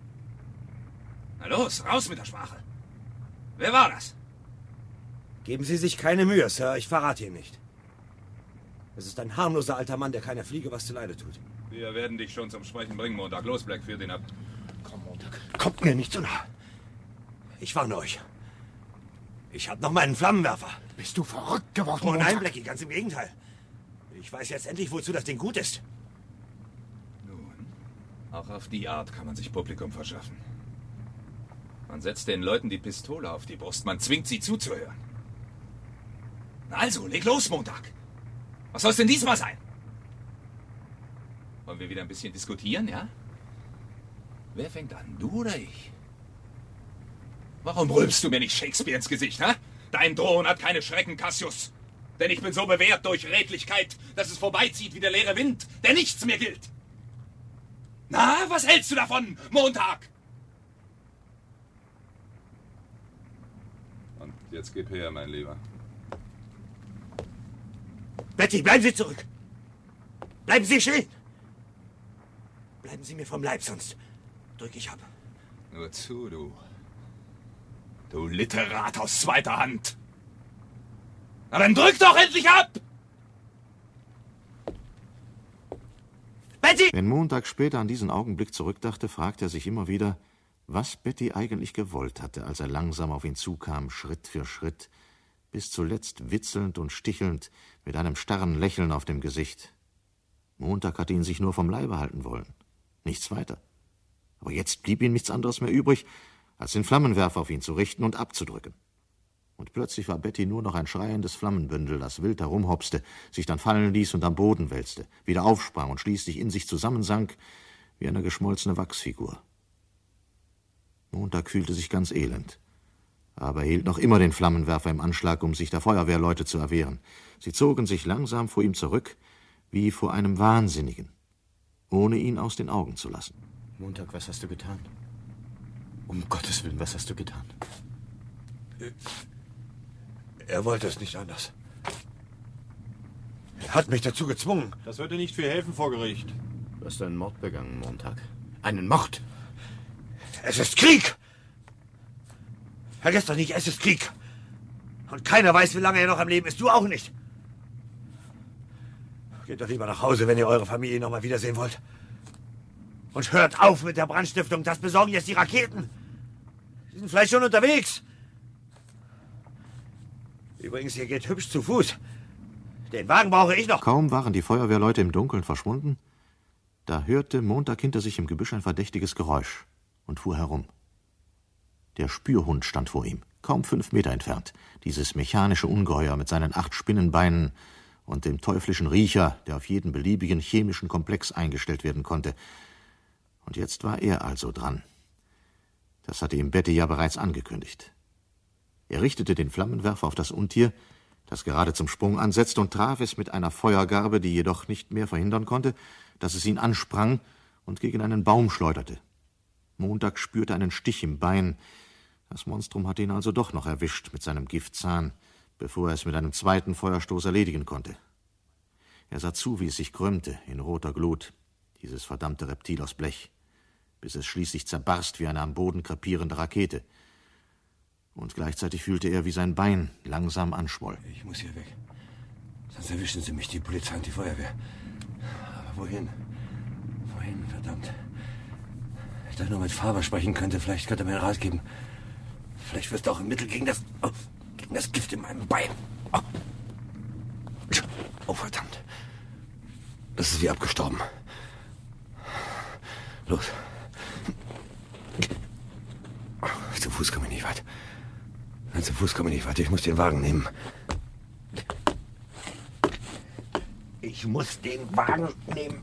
Na los, raus mit der Sprache. Wer war das? Geben Sie sich keine Mühe, Sir. Ich verrate Ihnen nicht. Es ist ein harmloser alter Mann, der keiner Fliege was zuleide tut. Wir werden dich schon zum Sprechen bringen, Montag. Los, Black, führ den ab. Komm, Montag. Kommt mir nicht so nah. Ich warne euch. Ich habe noch meinen Flammenwerfer. Bist du verrückt geworden, Oh nein, Montag? Blackie, ganz im Gegenteil. Ich weiß jetzt endlich, wozu das Ding gut ist. Nun, auch auf die Art kann man sich Publikum verschaffen. Man setzt den Leuten die Pistole auf die Brust. Man zwingt sie zuzuhören. Na also, leg los, Montag. Was soll's denn diesmal sein? Wollen wir wieder ein bisschen diskutieren, ja? Wer fängt an, du oder ich? Warum rülpst du mir nicht Shakespeare ins Gesicht, hä? Dein Drohen hat keine Schrecken, Cassius. Denn ich bin so bewährt durch Redlichkeit, dass es vorbeizieht wie der leere Wind, der nichts mehr gilt. Na, was hältst du davon, Montag? Und jetzt gib her, mein Lieber. Betty, bleiben Sie zurück! Bleiben Sie stehen! Bleiben Sie mir vom Leib, sonst drücke ich ab. Nur zu, du. Du Literat aus zweiter Hand. Na dann drück doch endlich ab! Betty! Wenn Montag später an diesen Augenblick zurückdachte, fragte er sich immer wieder, was Betty eigentlich gewollt hatte, als er langsam auf ihn zukam, Schritt für Schritt, bis zuletzt witzelnd und stichelnd, mit einem starren Lächeln auf dem Gesicht. Montag hatte ihn sich nur vom Leibe halten wollen, nichts weiter. Aber jetzt blieb ihm nichts anderes mehr übrig, als den Flammenwerfer auf ihn zu richten und abzudrücken. Und plötzlich war Betty nur noch ein schreiendes Flammenbündel, das wild herumhopste, sich dann fallen ließ und am Boden wälzte, wieder aufsprang und schließlich in sich zusammensank wie eine geschmolzene Wachsfigur. Montag fühlte sich ganz elend, aber er hielt noch immer den Flammenwerfer im Anschlag, um sich der Feuerwehrleute zu erwehren. Sie zogen sich langsam vor ihm zurück, wie vor einem Wahnsinnigen, ohne ihn aus den Augen zu lassen. Montag, was hast du getan? Um Gottes Willen, was hast du getan? Er wollte es nicht anders. Er hat mich dazu gezwungen. Das würde nicht viel helfen vor Gericht. Du hast einen Mord begangen, Montag. Einen Mord? Es ist Krieg! Vergesst doch nicht, es ist Krieg. Und keiner weiß, wie lange er noch am Leben ist. Du auch nicht. Geht doch lieber nach Hause, wenn ihr eure Familie noch mal wiedersehen wollt. Und hört auf mit der Brandstiftung. Das besorgen jetzt die Raketen. Die sind vielleicht schon unterwegs. Übrigens, ihr geht hübsch zu Fuß. Den Wagen brauche ich noch. Kaum waren die Feuerwehrleute im Dunkeln verschwunden, da hörte Montag hinter sich im Gebüsch ein verdächtiges Geräusch und fuhr herum. Der Spürhund stand vor ihm, kaum fünf Meter entfernt. Dieses mechanische Ungeheuer mit seinen acht Spinnenbeinen und dem teuflischen Riecher, der auf jeden beliebigen chemischen Komplex eingestellt werden konnte. Und jetzt war er also dran. Das hatte ihm Betty ja bereits angekündigt. Er richtete den Flammenwerfer auf das Untier, das gerade zum Sprung ansetzte, und traf es mit einer Feuergarbe, die jedoch nicht mehr verhindern konnte, dass es ihn ansprang und gegen einen Baum schleuderte. Montag spürte einen Stich im Bein. Das Monstrum hatte ihn also doch noch erwischt mit seinem Giftzahn, bevor er es mit einem zweiten Feuerstoß erledigen konnte. Er sah zu, wie es sich krümmte in roter Glut, dieses verdammte Reptil aus Blech, bis es schließlich zerbarst wie eine am Boden krepierende Rakete. Und gleichzeitig fühlte er, wie sein Bein langsam anschwoll. Ich muss hier weg. Sonst erwischen sie mich, die Polizei und die Feuerwehr. Aber wohin? Wohin, verdammt? Ich da nur mit Faber sprechen könnte, vielleicht könnte er mir einen Rat geben. Vielleicht wirst du auch ein Mittel gegen das... Oh, gegen das Gift in meinem Bein. Oh. Oh, verdammt. Das ist wie abgestorben. Los. Zu Fuß komme ich nicht weit. Nein, zu Fuß komme ich nicht weit. Ich muss den Wagen nehmen. Ich muss den Wagen nehmen.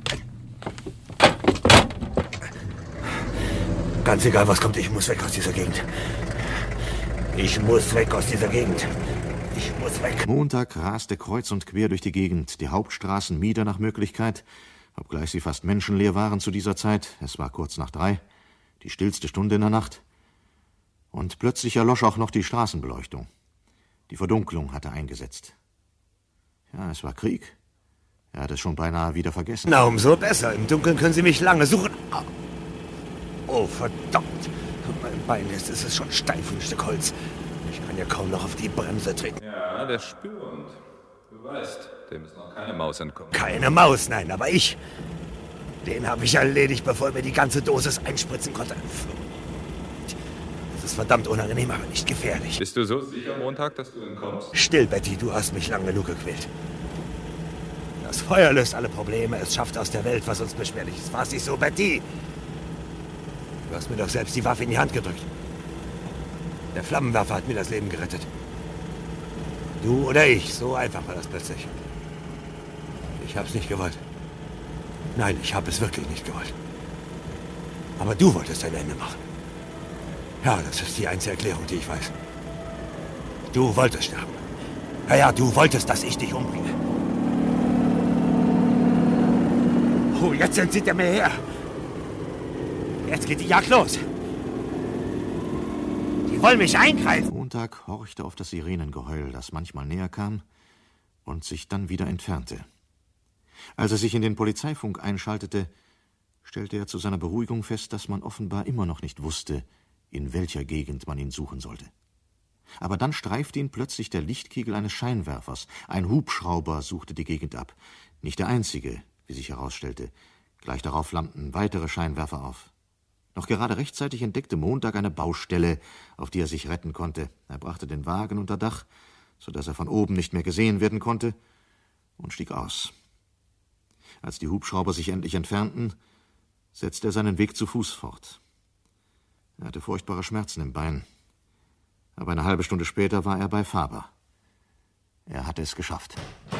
Ganz egal, was kommt, ich muss weg aus dieser Gegend. Ich muss weg aus dieser Gegend. Ich muss weg. Montag raste kreuz und quer durch die Gegend, die Hauptstraßen mieder nach Möglichkeit, obgleich sie fast menschenleer waren zu dieser Zeit. Es war kurz nach drei, die stillste Stunde in der Nacht. Und plötzlich erlosch auch noch die Straßenbeleuchtung. Die Verdunklung hatte eingesetzt. Ja, es war Krieg. Er hatte es schon beinahe wieder vergessen. Na, umso besser. Im Dunkeln können Sie mich lange suchen. Oh, verdammt. Mein Bein ist, es ist schon steif wie ein Stück Holz. Ich kann ja kaum noch auf die Bremse treten. Ja, der Spürhund. Du weißt, dem ist noch keine Maus entkommen. Keine Maus, nein, aber ich. Den habe ich erledigt, bevor er mir die ganze Dosis einspritzen konnte. Das ist verdammt unangenehm, aber nicht gefährlich. Bist du so sicher, Montag, dass du entkommst? Still, Betty, du hast mich lang genug gequält. Das Feuer löst alle Probleme. Es schafft aus der Welt, was uns beschwerlich ist. War es nicht so, Betty? Du hast mir doch selbst die Waffe in die Hand gedrückt. Der Flammenwerfer hat mir das Leben gerettet. Du oder ich, so einfach war das plötzlich. Ich hab's nicht gewollt. Nein, ich habe es wirklich nicht gewollt. Aber du wolltest ein Ende machen. Ja, das ist die einzige Erklärung, die ich weiß. Du wolltest sterben. Ja, ja, du wolltest, dass ich dich umbringe. Oh, jetzt sind sie hinter mir her. Jetzt geht die Jagd los. Die wollen mich eingreifen. Montag horchte auf das Sirenengeheul, das manchmal näher kam und sich dann wieder entfernte. Als er sich in den Polizeifunk einschaltete, stellte er zu seiner Beruhigung fest, dass man offenbar immer noch nicht wusste, in welcher Gegend man ihn suchen sollte. Aber dann streifte ihn plötzlich der Lichtkegel eines Scheinwerfers. Ein Hubschrauber suchte die Gegend ab. Nicht der einzige, wie sich herausstellte. Gleich darauf flammten weitere Scheinwerfer auf. Noch gerade rechtzeitig entdeckte Montag eine Baustelle, auf die er sich retten konnte. Er brachte den Wagen unter Dach, so dass er von oben nicht mehr gesehen werden konnte, und stieg aus. Als die Hubschrauber sich endlich entfernten, setzte er seinen Weg zu Fuß fort. Er hatte furchtbare Schmerzen im Bein. Aber eine halbe Stunde später war er bei Faber. Er hatte es geschafft.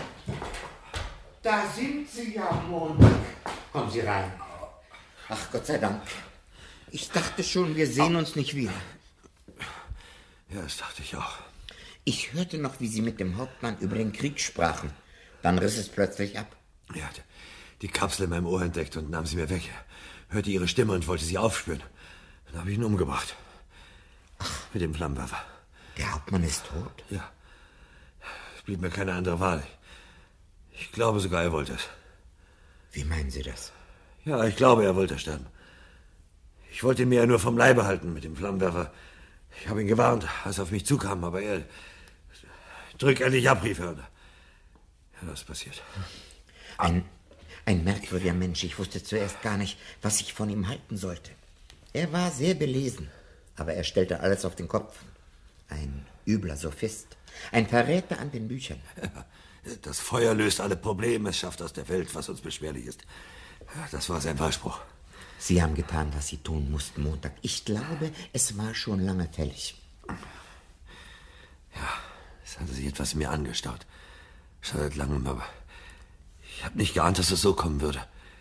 Da sind Sie ja, Montag. Kommen Sie rein. Ach, Gott sei Dank. Ich dachte schon, wir sehen uns nicht wieder. Ja, das dachte ich auch. Ich hörte noch, wie Sie mit dem Hauptmann über den Krieg sprachen. Dann riss es plötzlich ab. Er hatte die Kapsel in meinem Ohr entdeckt und nahm sie mir weg. Hörte ihre Stimme und wollte sie aufspüren. Dann habe ich ihn umgebracht. Mit dem Flammenwerfer. Der Hauptmann ist tot? Ja. Es blieb mir keine andere Wahl. Ich glaube sogar, er wollte es. Wie meinen Sie das? Ja, ich glaube, er wollte sterben. Ich wollte ihn mir ja nur vom Leibe halten mit dem Flammenwerfer. Ich habe ihn gewarnt, als er auf mich zukam, aber er drück endlich ab, rief er. Ja, was ist passiert? Ein, ein merkwürdiger Mensch. Ich wusste zuerst gar nicht, was ich von ihm halten sollte. Er war sehr belesen, aber er stellte alles auf den Kopf. Ein übler Sophist, ein Verräter an den Büchern. Das Feuer löst alle Probleme, es schafft aus der Welt, was uns beschwerlich ist. Das war sein Wahlspruch. Sie haben getan, was Sie tun mussten, Montag. Ich glaube, es war schon lange fällig. Ja, es hatte sich etwas in mir angestaut. Schon seit langem, aber ich habe nicht geahnt, dass es so kommen würde.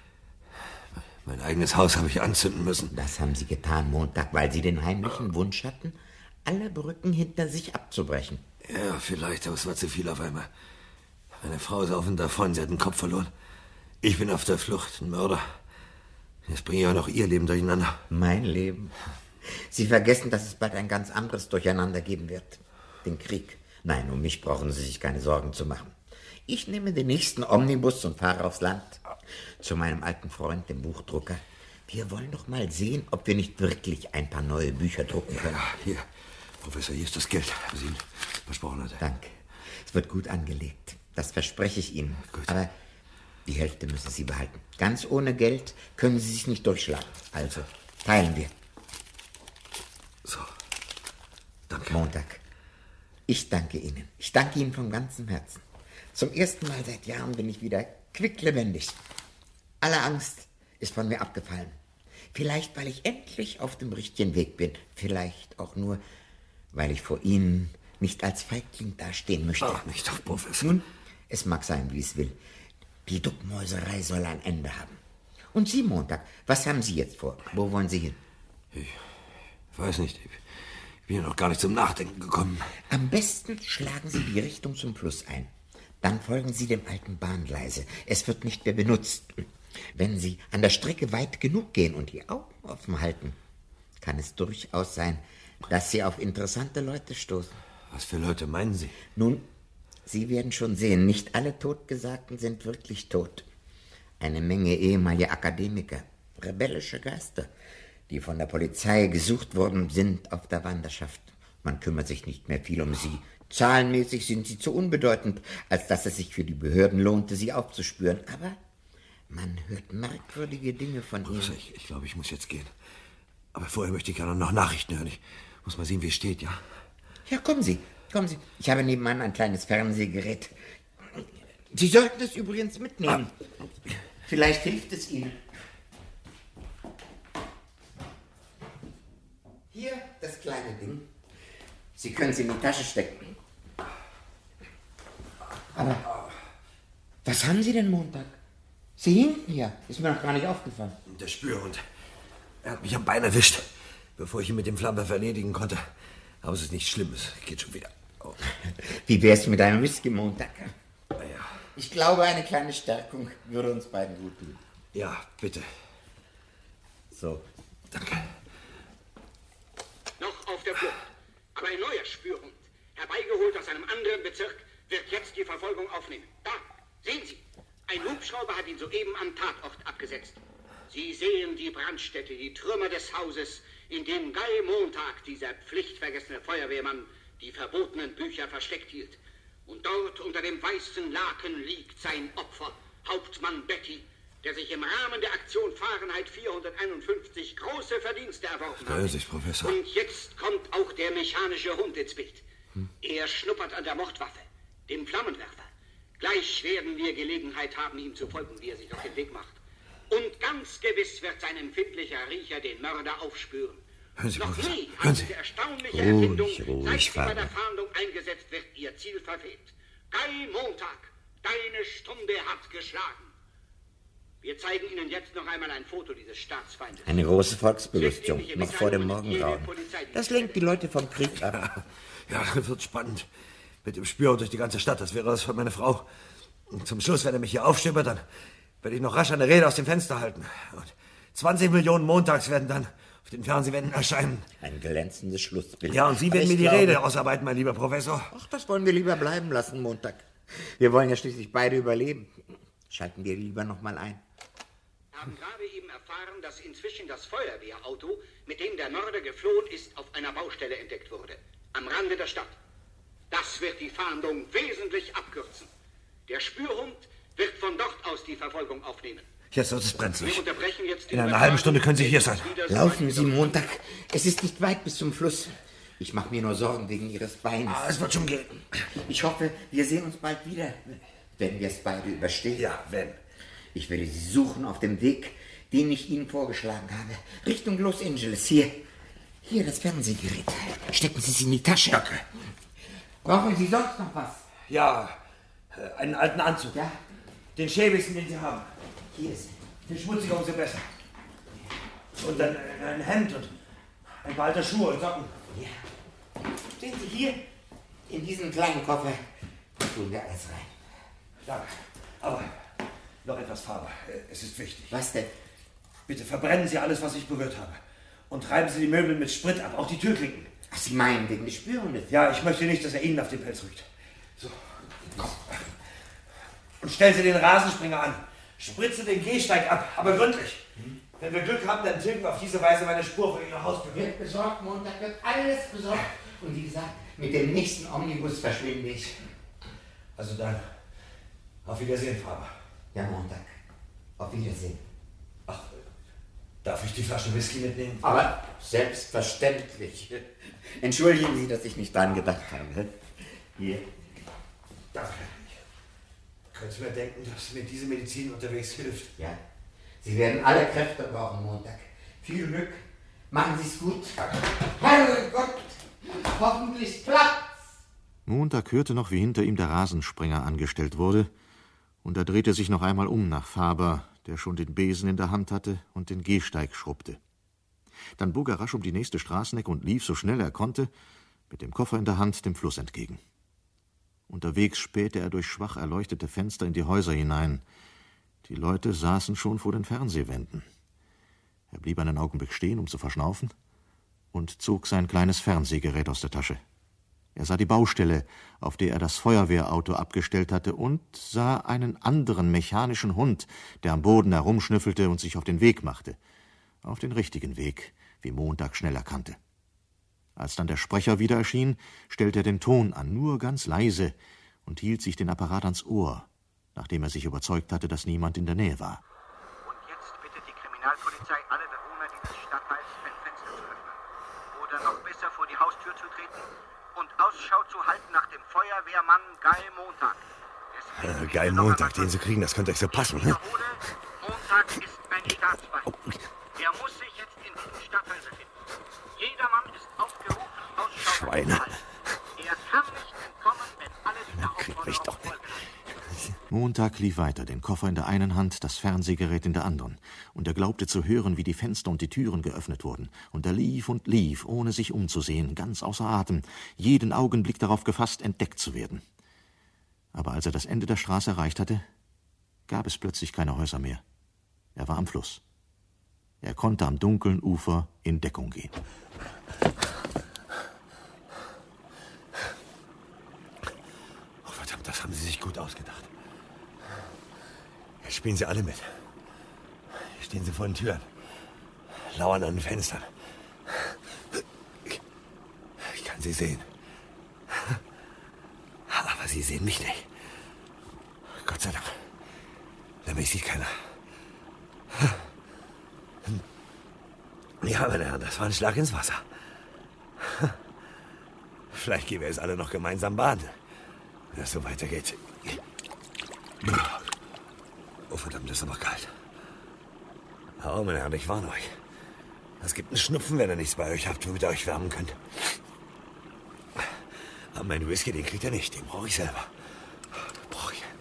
Mein eigenes Haus habe ich anzünden müssen. Das haben Sie getan, Montag, weil Sie den heimlichen Wunsch hatten, alle Brücken hinter sich abzubrechen. Ja, vielleicht, aber es war zu viel auf einmal. Meine Frau ist auf und davon, sie hat den Kopf verloren. Ich bin auf der Flucht, ein Mörder. Jetzt bringe ich auch noch Ihr Leben durcheinander. Mein Leben? Sie vergessen, dass es bald ein ganz anderes Durcheinander geben wird. Den Krieg. Nein, um mich brauchen Sie sich keine Sorgen zu machen. Ich nehme den nächsten Omnibus und fahre aufs Land. Zu meinem alten Freund, dem Buchdrucker. Wir wollen doch mal sehen, ob wir nicht wirklich ein paar neue Bücher drucken können. Ja, hier. Professor, hier ist das Geld, was ich Ihnen versprochen hatte. Danke. Es wird gut angelegt. Das verspreche ich Ihnen. Gut. Aber die Hälfte müssen Sie behalten. Ganz ohne Geld können Sie sich nicht durchschlagen. Also, teilen wir. So. Danke. Montag. Ich danke Ihnen. Ich danke Ihnen von ganzem Herzen. Zum ersten Mal seit Jahren bin ich wieder quicklebendig. Alle Angst ist von mir abgefallen. Vielleicht, weil ich endlich auf dem richtigen Weg bin. Vielleicht auch nur, weil ich vor Ihnen nicht als Feigling dastehen möchte. Ach, nicht doch, Professor. Nun, es mag sein, wie es will. Die Duckmäuserei soll ein Ende haben. Und Sie, Montag, was haben Sie jetzt vor? Wo wollen Sie hin? Ich weiß nicht. Ich bin ja noch gar nicht zum Nachdenken gekommen. Am besten schlagen Sie die Richtung zum Fluss ein. Dann folgen Sie dem alten Bahngleise. Es wird nicht mehr benutzt. Wenn Sie an der Strecke weit genug gehen und die Augen offen halten, kann es durchaus sein, dass Sie auf interessante Leute stoßen. Was für Leute meinen Sie? Nun, Sie werden schon sehen, nicht alle Totgesagten sind wirklich tot. Eine Menge ehemaliger Akademiker, rebellische Geister, die von der Polizei gesucht wurden, sind auf der Wanderschaft. Man kümmert sich nicht mehr viel um sie. Zahlenmäßig sind sie zu unbedeutend, als dass es sich für die Behörden lohnte, sie aufzuspüren. Aber man hört merkwürdige Dinge von ihnen. Ich, ich glaube, ich muss jetzt gehen. Aber vorher möchte ich gerne noch Nachrichten hören. Ich muss mal sehen, wie es steht, ja? Ja, kommen Sie, kommen Sie. Ich habe nebenan ein kleines Fernsehgerät. Sie sollten es übrigens mitnehmen. Ah. Vielleicht hilft es Ihnen. Hier, das kleine Ding. Sie können es in die Tasche stecken. Aber was haben Sie denn Montag? Sie hinken ja. Ist mir noch gar nicht aufgefallen. Der Spürhund. Er hat mich am Bein erwischt, bevor ich ihn mit dem Flammenwerfer erledigen konnte. Aber es ist nichts Schlimmes. Geht schon wieder. Oh. Wie wär's mit einem Whisky Montag? Na ja. Ich glaube, eine kleine Stärkung würde uns beiden gut tun. Ja, bitte. So. Danke. Noch auf der Flucht. Aber ein neuer Spürhund, herbeigeholt aus einem anderen Bezirk, wird jetzt die Verfolgung aufnehmen. Da, sehen Sie. Ein Hubschrauber hat ihn soeben am Tatort abgesetzt. Sie sehen die Brandstätte, die Trümmer des Hauses, in dem Guy Montag, dieser pflichtvergessene Feuerwehrmann, die verbotenen Bücher versteckt hielt. Und dort unter dem weißen Laken liegt sein Opfer, Hauptmann Betty, der sich im Rahmen der Aktion Fahrenheit vierhunderteinundfünfzig große Verdienste erworben hat. Sich, Professor. Und jetzt kommt auch der mechanische Hund ins Bild. Hm. Er schnuppert an der Mordwaffe, dem Flammenwerfer. Gleich werden wir Gelegenheit haben, ihm zu folgen, wie er sich auf den Weg macht. Und ganz gewiss wird sein empfindlicher Riecher den Mörder aufspüren. Hören Sie, Noch Professor. nie Hören hat Sie. diese erstaunliche Ruhig, Erfindung, ruhig, seit sie bei Vater. der Fahndung eingesetzt wird, ihr Ziel verfehlt. Guy Montag, deine Stunde hat geschlagen. Wir zeigen Ihnen jetzt noch einmal ein Foto dieses Staatsfeindes. Eine große Volksbelustigung, noch vor dem Morgengrauen. Das lenkt die Leute vom Krieg ab. Ja, das wird spannend. Mit dem Spürhund durch die ganze Stadt, das wäre was für meine Frau. Und zum Schluss, wenn er mich hier aufstöbert, dann werde ich noch rasch eine Rede aus dem Fenster halten. Und zwanzig Millionen montags werden dann auf den Fernsehwänden erscheinen. Ein glänzendes Schlussbild. Ja, und Sie Aber werden ich mir die glaube- Rede ausarbeiten, mein lieber Professor. Ach, das wollen wir lieber bleiben lassen, Montag. Wir wollen ja schließlich beide überleben. Schalten wir lieber noch mal ein. Wir haben gerade eben erfahren, dass inzwischen das Feuerwehrauto, mit dem der Mörder geflohen ist, auf einer Baustelle entdeckt wurde. Am Rande der Stadt. Das wird die Fahndung wesentlich abkürzen. Der Spürhund wird von dort aus die Verfolgung aufnehmen. Jetzt wird es brenzlig. Wir unterbrechen jetzt die In einer Übertragung. halben Stunde können Sie hier sein. Laufen Sie, Montag. Es ist nicht weit bis zum Fluss. Ich mache mir nur Sorgen wegen Ihres Beines. Ah, es wird schon gehen. Ich hoffe, wir sehen uns bald wieder, wenn wir es beide überstehen. Ja, wenn. Ich werde Sie suchen auf dem Weg, den ich Ihnen vorgeschlagen habe. Richtung Los Angeles. Hier. Hier das Fernsehgerät. Stecken Sie es in die Tasche. Danke. Brauchen Sie sonst noch was? Ja, äh, einen alten Anzug. Ja. Den schäbigsten, den Sie haben. Hier ist Den schmutziger umso besser. Und dann äh, ein Hemd und ein paar alte Schuhe und Socken. Ja. Sehen Sie hier, in diesen kleinen Koffer, da tun wir alles rein. Danke. Aber noch etwas, Farbe. Äh, Es ist wichtig. Was denn? Bitte verbrennen Sie alles, was ich berührt habe. Und treiben Sie die Möbel mit Sprit ab, auch die Türklinken. Ach, Sie meinen wegen des Spürhundes? Ja, ich möchte nicht, dass er Ihnen auf den Pelz rückt. So, komm. Und stellen Sie den Rasenspringer an. Spritze den Gehsteig ab, aber gründlich. Wenn wir Glück haben, dann tilgen wir auf diese Weise meine Spur vor Ihrer Haustür. Wird besorgt, Montag wird alles besorgt. Und wie gesagt, mit dem nächsten Omnibus verschwinde ich. Also dann, auf Wiedersehen, Faber. Ja, Montag. Auf Wiedersehen. Ach, darf ich die Flasche Whisky mitnehmen? Aber selbstverständlich. Entschuldigen Sie, dass ich nicht dran gedacht habe. Hier. Danke. Könntest du mir denken, dass mir diese Medizin unterwegs hilft? Ja. Sie werden alle Kräfte brauchen, Montag. Viel Glück. Machen Sie es gut. Herrgott, hoffentlich klappt's. Montag hörte noch, wie hinter ihm der Rasenspringer angestellt wurde, und er drehte sich noch einmal um nach Faber, der schon den Besen in der Hand hatte und den Gehsteig schrubbte. Dann bog er rasch um die nächste Straßenecke und lief, so schnell er konnte, mit dem Koffer in der Hand dem Fluss entgegen. Unterwegs spähte er durch schwach erleuchtete Fenster in die Häuser hinein. Die Leute saßen schon vor den Fernsehwänden. Er blieb einen Augenblick stehen, um zu verschnaufen, und zog sein kleines Fernsehgerät aus der Tasche. Er sah die Baustelle, auf der er das Feuerwehrauto abgestellt hatte, und sah einen anderen mechanischen Hund, der am Boden herumschnüffelte und sich auf den Weg machte. Auf den richtigen Weg, wie Montag schnell erkannte. Als dann der Sprecher wieder erschien, stellte er den Ton an, nur ganz leise, und hielt sich den Apparat ans Ohr, nachdem er sich überzeugt hatte, dass niemand in der Nähe war. Und jetzt bittet die Kriminalpolizei alle Bewohner dieses Stadtteils, ein Fenster zu öffnen. Oder noch besser vor die Haustür zu treten und Ausschau zu halten nach dem Feuerwehrmann Guy Montag. Äh, geil Montag, den zu kriegen, das könnte euch so passen. Ne? Montag ist ein Staatsfeind. Er muss sich jetzt in diesem Stadtteil befinden. Jedermann ist aufgerufen, Ausschau Schweine. zu halten. Er kann nicht entkommen, wenn alle dieser Aufforderung folgen. Montag lief weiter, den Koffer in der einen Hand, das Fernsehgerät in der anderen, und er glaubte zu hören, wie die Fenster und die Türen geöffnet wurden, und er lief und lief, ohne sich umzusehen, ganz außer Atem, jeden Augenblick darauf gefasst, entdeckt zu werden. Aber als er das Ende der Straße erreicht hatte, gab es plötzlich keine Häuser mehr. Er war am Fluss. Er konnte am dunklen Ufer in Deckung gehen. Oh, verdammt, das haben Sie sich gut ausgedacht. Jetzt spielen Sie alle mit. Hier stehen Sie vor den Türen. Lauern an den Fenstern. Ich kann Sie sehen. Aber Sie sehen mich nicht. Gott sei Dank. Nämlich sieht keiner. Ja, meine Herren, das war ein Schlag ins Wasser. Vielleicht gehen wir jetzt alle noch gemeinsam baden, wenn es so weitergeht. Oh, verdammt, das ist aber kalt. Oh, meine Herren, ich warne euch. Es gibt einen Schnupfen, wenn ihr nichts bei euch habt, womit ihr euch wärmen könnt. Aber meinen Whisky, den kriegt ihr nicht. Den brauche ich selber. Brauche ich.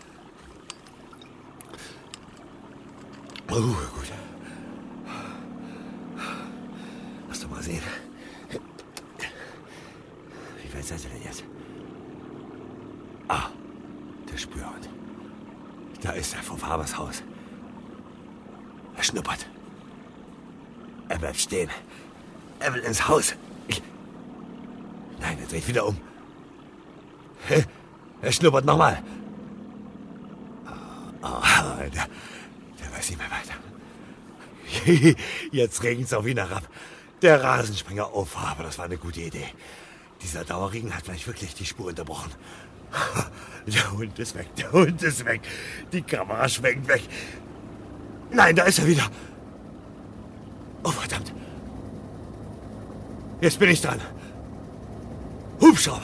Oh, gut. Lass doch mal sehen. Wie weit seid ihr denn jetzt? Ah, der Spürhund. Da ist er, vor Fabers Haus. Er schnuppert. Er bleibt stehen. Er will ins Haus. Ich... Nein, er dreht wieder um. Er schnuppert nochmal. Oh, oh, der, der weiß nicht mehr weiter. Jetzt regnet's auch wieder herab. Der Rasensprenger, oh, aber das war eine gute Idee. Dieser Dauerregen hat vielleicht wirklich die Spur unterbrochen. Der Hund ist weg, der Hund ist weg. Die Kamera schwenkt weg. Nein, da ist er wieder. Oh, verdammt. Jetzt bin ich dran. Hubschrauber.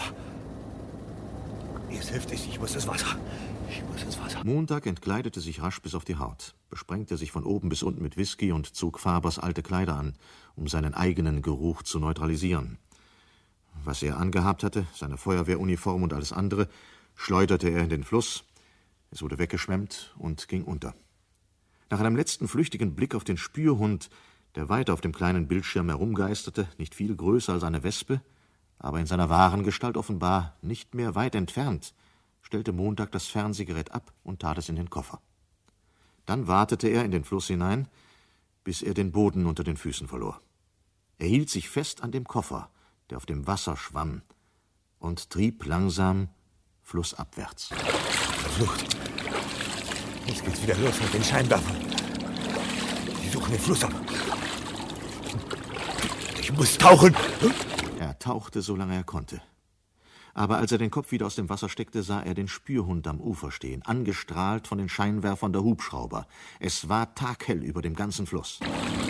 Jetzt hilft es, ich muss ins Wasser. Ich muss ins Wasser. Montag entkleidete sich rasch bis auf die Haut, besprengte sich von oben bis unten mit Whisky und zog Fabers alte Kleider an, um seinen eigenen Geruch zu neutralisieren. Was er angehabt hatte, seine Feuerwehruniform und alles andere, schleuderte er in den Fluss. Es wurde weggeschwemmt und ging unter. Nach einem letzten flüchtigen Blick auf den Spürhund, der weiter auf dem kleinen Bildschirm herumgeisterte, nicht viel größer als eine Wespe, aber in seiner wahren Gestalt offenbar nicht mehr weit entfernt, stellte Montag das Fernsehgerät ab und tat es in den Koffer. Dann watete er in den Fluss hinein, bis er den Boden unter den Füßen verlor. Er hielt sich fest an dem Koffer, der auf dem Wasser schwamm, und trieb langsam flussabwärts. Verflucht. Jetzt geht's wieder los mit den Scheinwerfern. Die suchen den Fluss ab. Ich muss tauchen. Er tauchte, solange er konnte. Aber als er den Kopf wieder aus dem Wasser steckte, sah er den Spürhund am Ufer stehen, angestrahlt von den Scheinwerfern der Hubschrauber. Es war taghell über dem ganzen Fluss.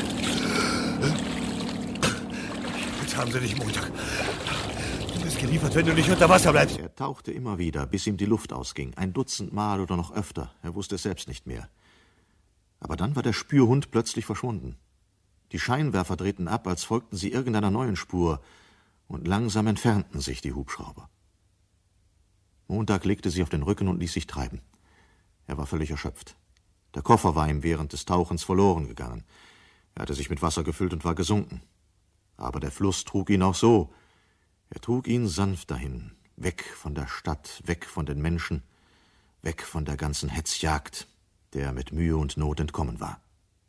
Jetzt haben sie dich, Montag. Du bist geliefert, wenn du nicht unter Wasser bleibst. Er tauchte immer wieder, bis ihm die Luft ausging. Ein Dutzend Mal oder noch öfter. Er wusste es selbst nicht mehr. Aber dann war der Spürhund plötzlich verschwunden. Die Scheinwerfer drehten ab, als folgten sie irgendeiner neuen Spur. Und langsam entfernten sich die Hubschrauber. Montag legte sich auf den Rücken und ließ sich treiben. Er war völlig erschöpft. Der Koffer war ihm während des Tauchens verloren gegangen. Er hatte sich mit Wasser gefüllt und war gesunken. Aber der Fluss trug ihn auch so. Er trug ihn sanft dahin, weg von der Stadt, weg von den Menschen, weg von der ganzen Hetzjagd, der mit Mühe und Not entkommen war.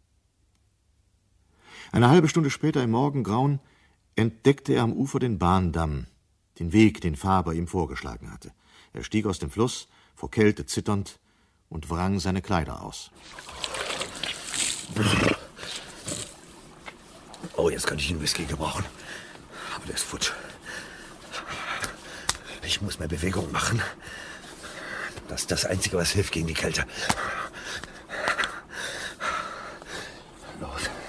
Eine halbe Stunde später im Morgengrauen entdeckte er am Ufer den Bahndamm, den Weg, den Faber ihm vorgeschlagen hatte. Er stieg aus dem Fluss, vor Kälte zitternd, und wrang seine Kleider aus. Oh, jetzt könnte ich einen Whisky gebrauchen. Aber der ist futsch. Ich muss mehr Bewegung machen. Das ist das Einzige, was hilft gegen die Kälte. Los.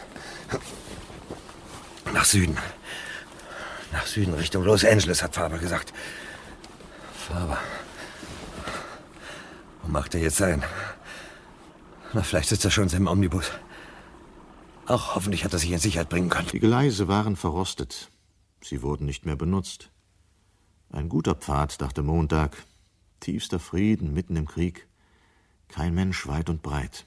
Nach Süden. Nach Süden, Richtung Los Angeles, hat Faber gesagt. Faber. Wo mag der jetzt sein? Na, vielleicht sitzt er schon in seinem Omnibus. Auch hoffentlich hat er sich in Sicherheit bringen können. Die Gleise waren verrostet. Sie wurden nicht mehr benutzt. Ein guter Pfad, dachte Montag. Tiefster Frieden mitten im Krieg. Kein Mensch weit und breit.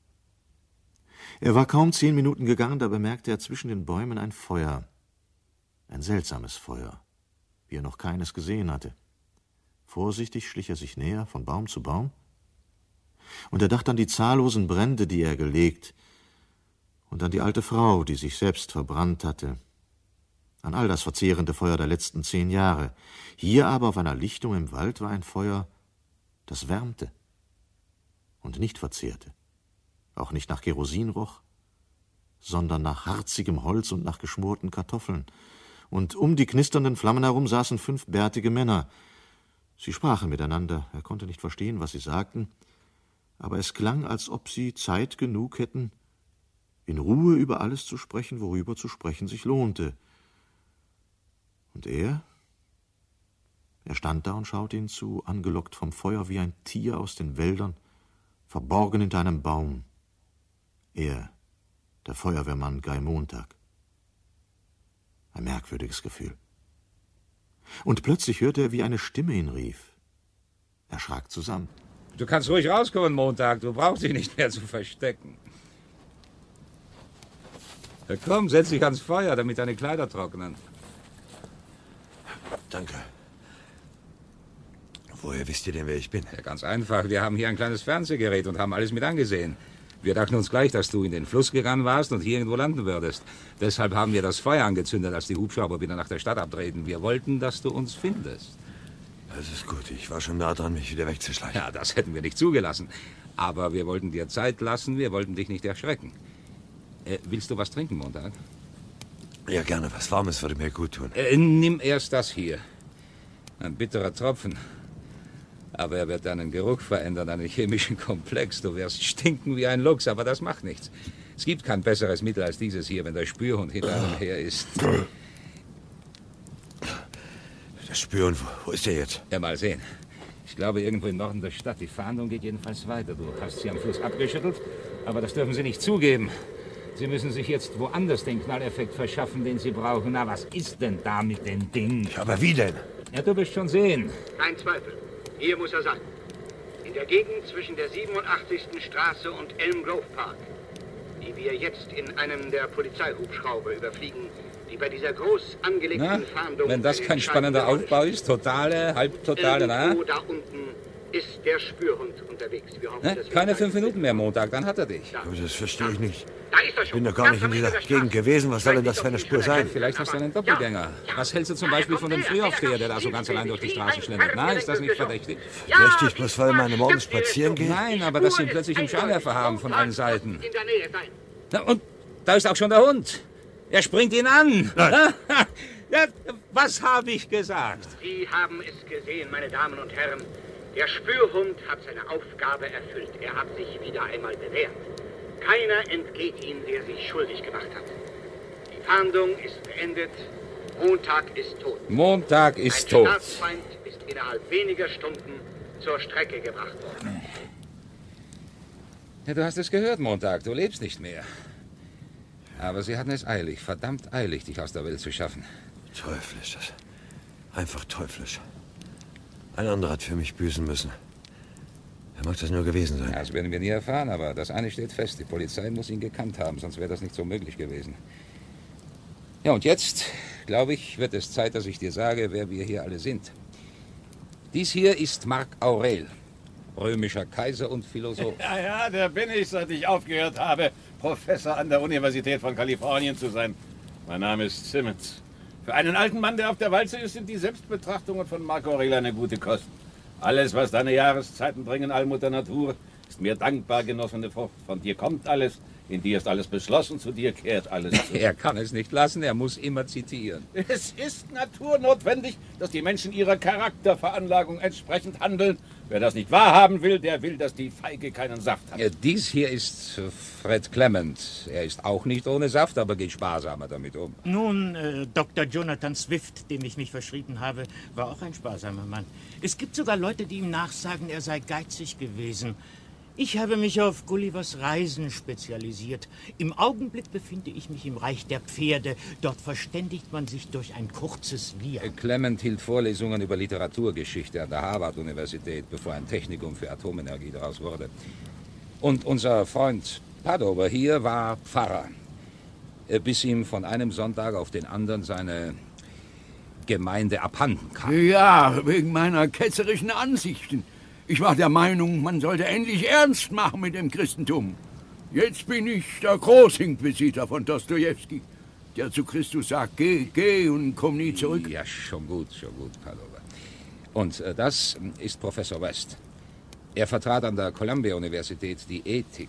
Er war kaum zehn Minuten gegangen, da bemerkte er zwischen den Bäumen ein Feuer. Ein seltsames Feuer, wie er noch keines gesehen hatte. Vorsichtig schlich er sich näher, von Baum zu Baum. Und er dachte an die zahllosen Brände, die er gelegt, und an die alte Frau, die sich selbst verbrannt hatte, an all das verzehrende Feuer der letzten zehn Jahre. Hier aber auf einer Lichtung im Wald war ein Feuer, das wärmte und nicht verzehrte, auch nicht nach Kerosin roch, sondern nach harzigem Holz und nach geschmorten Kartoffeln. Und um die knisternden Flammen herum saßen fünf bärtige Männer. Sie sprachen miteinander, er konnte nicht verstehen, was sie sagten, aber es klang, als ob sie Zeit genug hätten, in Ruhe über alles zu sprechen, worüber zu sprechen sich lohnte. Und er? Er stand da und schaute ihnen zu, angelockt vom Feuer wie ein Tier aus den Wäldern, verborgen hinter einem Baum. Er, der Feuerwehrmann Guy Montag. Ein merkwürdiges Gefühl. Und plötzlich hörte er, wie eine Stimme ihn rief. Er schrak zusammen. Du kannst ruhig rauskommen, Montag. Du brauchst dich nicht mehr zu verstecken. Ja, komm, setz dich ans Feuer, damit deine Kleider trocknen. Danke. Woher wisst ihr denn, wer ich bin? Ja, ganz einfach. Wir haben hier ein kleines Fernsehgerät und haben alles mit angesehen. Wir dachten uns gleich, dass du in den Fluss gegangen warst und hier irgendwo landen würdest. Deshalb haben wir das Feuer angezündet, als die Hubschrauber wieder nach der Stadt abtreten. Wir wollten, dass du uns findest. Das ist gut. Ich war schon nah dran, mich wieder wegzuschleichen. Ja, das hätten wir nicht zugelassen. Aber wir wollten dir Zeit lassen, wir wollten dich nicht erschrecken. Äh, willst du was trinken, Montag? Ja, gerne. Was Warmes würde mir gut tun. Äh, nimm erst das hier. Ein bitterer Tropfen. Aber er wird deinen Geruch verändern, einen chemischen Komplex. Du wirst stinken wie ein Luchs, aber das macht nichts. Es gibt kein besseres Mittel als dieses hier, wenn der Spürhund hinter einem her ist. Der Spürhund, wo, wo ist der jetzt? Ja, mal sehen. Ich glaube, irgendwo im Norden der Stadt. Die Fahndung geht jedenfalls weiter. Du hast sie am Fluss abgeschüttelt, aber das dürfen sie nicht zugeben. Sie müssen sich jetzt woanders den Knalleffekt verschaffen, den sie brauchen. Na, was ist denn da mit dem Ding? Ja, aber wie denn? Ja, du wirst schon sehen. Kein Zweifel. Hier muss er sein. In der Gegend zwischen der siebenundachtzigsten Straße und Elm Grove Park, die wir jetzt in einem der Polizeihubschrauber überfliegen, die bei dieser groß angelegten Na, Fahndung... wenn das kein spannender Aufbau ist, totale, halbtotale, na? Irgendwo da unten ist der Spürhund unterwegs. Wir hoffen, Ne? dass wir Keine ihn fünf Minuten mehr Montag, dann hat er dich. Aber das verstehe ich nicht. Da ist er Ich bin doch gar nicht in dieser Gegend gewesen. Was soll denn das für eine Spur sein? Vielleicht hast du einen Doppelgänger. Was hältst du zum Beispiel von dem Frühaufsteher, der da so ganz allein durch die Straße schlendert? Na, ist das nicht verdächtig? Verdächtig, bloß weil meine morgens spazieren gehen? Nein, aber dass sie ihn plötzlich im Scheinwerfer haben von allen Seiten. in der Nähe sein. Na, und da ist auch schon der Hund. Er springt ihn an. Ja, was habe ich gesagt? Sie haben es gesehen, meine Damen und Herren. Der Spürhund hat seine Aufgabe erfüllt. Er hat sich wieder einmal bewährt. Keiner entgeht ihm, der sich schuldig gemacht hat. Die Fahndung ist beendet. Montag ist tot. Montag ist Ein tot. Staatsfeind ist innerhalb weniger Stunden zur Strecke gebracht worden. Ja, du hast es gehört, Montag. Du lebst nicht mehr. Aber sie hatten es eilig, verdammt eilig, dich aus der Welt zu schaffen. Teuflisch, das. Einfach teuflisch. Ein anderer hat für mich büßen müssen. Wer mag das nur gewesen sein? Ja, das werden wir nie erfahren, aber das eine steht fest. Die Polizei muss ihn gekannt haben, sonst wäre das nicht so möglich gewesen. Ja, und jetzt, glaube ich, wird es Zeit, dass ich dir sage, wer wir hier alle sind. Dies hier ist Marc Aurel, römischer Kaiser und Philosoph. Ja, ja, der bin ich, seit ich aufgehört habe, Professor an der Universität von Kalifornien zu sein. Mein Name ist Simmons. Für einen alten Mann, der auf der Walze ist, sind die Selbstbetrachtungen von Marc Aurel eine gute Kost. Alles, was deine Jahreszeiten bringen, Allmutter Natur, ist mir dankbar genossene Frucht. Von dir kommt alles, in dir ist alles beschlossen, zu dir kehrt alles zurück. Er kann es nicht lassen, er muss immer zitieren. Es ist naturnotwendig, dass die Menschen ihrer Charakterveranlagung entsprechend handeln. Wer das nicht wahrhaben will, der will, dass die Feige keinen Saft hat. Ja, dies hier ist Fred Clement. Er ist auch nicht ohne Saft, aber geht sparsamer damit um. Nun, äh, Doktor Jonathan Swift, dem ich mich verschrieben habe, war auch ein sparsamer Mann. Es gibt sogar Leute, die ihm nachsagen, er sei geizig gewesen. Ich habe mich auf Gullivers Reisen spezialisiert. Im Augenblick befinde ich mich im Reich der Pferde. Dort verständigt man sich durch ein kurzes Wir. Clement hielt Vorlesungen über Literaturgeschichte an der Harvard-Universität, bevor ein Technikum für Atomenergie daraus wurde. Und unser Freund Padover hier war Pfarrer, bis ihm von einem Sonntag auf den anderen seine Gemeinde abhanden kam. Ja, wegen meiner ketzerischen Ansichten. Ich war der Meinung, man sollte endlich ernst machen mit dem Christentum. Jetzt bin ich der Großinquisitor von Dostojewski, der zu Christus sagt, geh, geh und komm nie zurück. Ja, schon gut, schon gut, Padova. Und äh, das ist Professor West. Er vertrat an der Columbia-Universität die Ethik.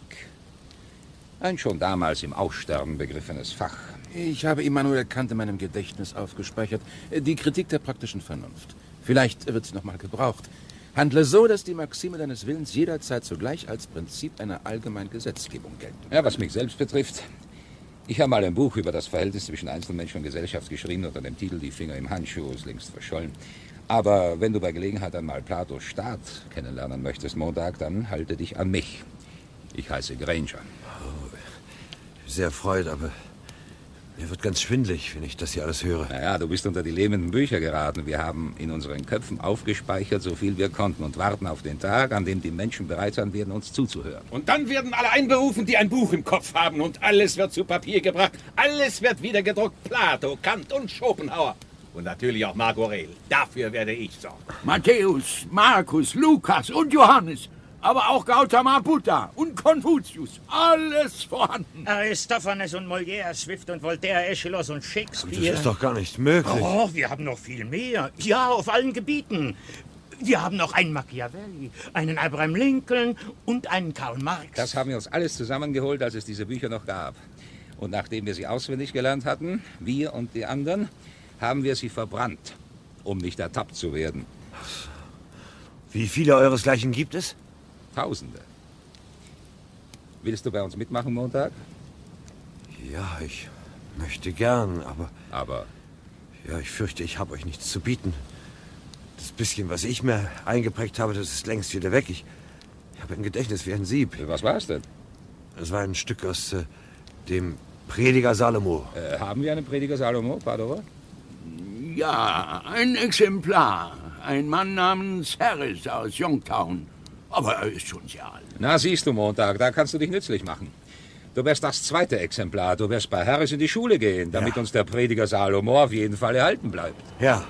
Ein schon damals im Aussterben begriffenes Fach. Ich habe Immanuel Kant in meinem Gedächtnis aufgespeichert. Die Kritik der praktischen Vernunft. Vielleicht wird sie noch mal gebraucht. Handle so, dass die Maxime deines Willens jederzeit zugleich als Prinzip einer allgemeinen Gesetzgebung gelten. Ja, was mich selbst betrifft, ich habe mal ein Buch über das Verhältnis zwischen Einzelmensch und Gesellschaft geschrieben unter dem Titel Die Finger im Handschuh, ist längst verschollen. Aber wenn du bei Gelegenheit einmal Platos Staat kennenlernen möchtest, Montag, dann halte dich an mich. Ich heiße Granger. Oh, sehr freut, aber mir wird ganz schwindelig, wenn ich das hier alles höre. Naja, du bist unter die lebenden Bücher geraten. Wir haben in unseren Köpfen aufgespeichert, so viel wir konnten, und warten auf den Tag, an dem die Menschen bereit sein werden, uns zuzuhören. Und dann werden alle einberufen, die ein Buch im Kopf haben, und alles wird zu Papier gebracht. Alles wird wieder gedruckt. Plato, Kant und Schopenhauer. Und natürlich auch Marc Aurel. Dafür werde ich sorgen. Matthäus, Markus, Lukas und Johannes. Aber auch Gautama Buddha und Konfuzius. Alles vorhanden. Aristophanes und Molière, Swift und Voltaire, Aeschylus und Shakespeare. Das ist doch gar nicht möglich. Oh, wir haben noch viel mehr. Ja, auf allen Gebieten. Wir haben noch einen Machiavelli, einen Abraham Lincoln und einen Karl Marx. Das haben wir uns alles zusammengeholt, als es diese Bücher noch gab. Und nachdem wir sie auswendig gelernt hatten, wir und die anderen, haben wir sie verbrannt, um nicht ertappt zu werden. Wie viele euresgleichen gibt es? Tausende. Willst du bei uns mitmachen Montag? Ja, ich möchte gern, aber... Aber? Ja, ich fürchte, ich habe euch nichts zu bieten. Das bisschen, was ich mir eingeprägt habe, das ist längst wieder weg. Ich, ich habe ein Gedächtnis wie ein Sieb. Was war es denn? Es war ein Stück aus äh, dem Prediger Salomo. Äh, haben wir einen Prediger Salomo, Padova? Ja, ein Exemplar. Ein Mann namens Harris aus Youngtown. Aber er ist schon sehr alt. Na, siehst du, Montag, da kannst du dich nützlich machen. Du wärst das zweite Exemplar. Du wirst bei Harris in die Schule gehen, damit ja. uns der Prediger Salomo auf jeden Fall erhalten bleibt. Ja.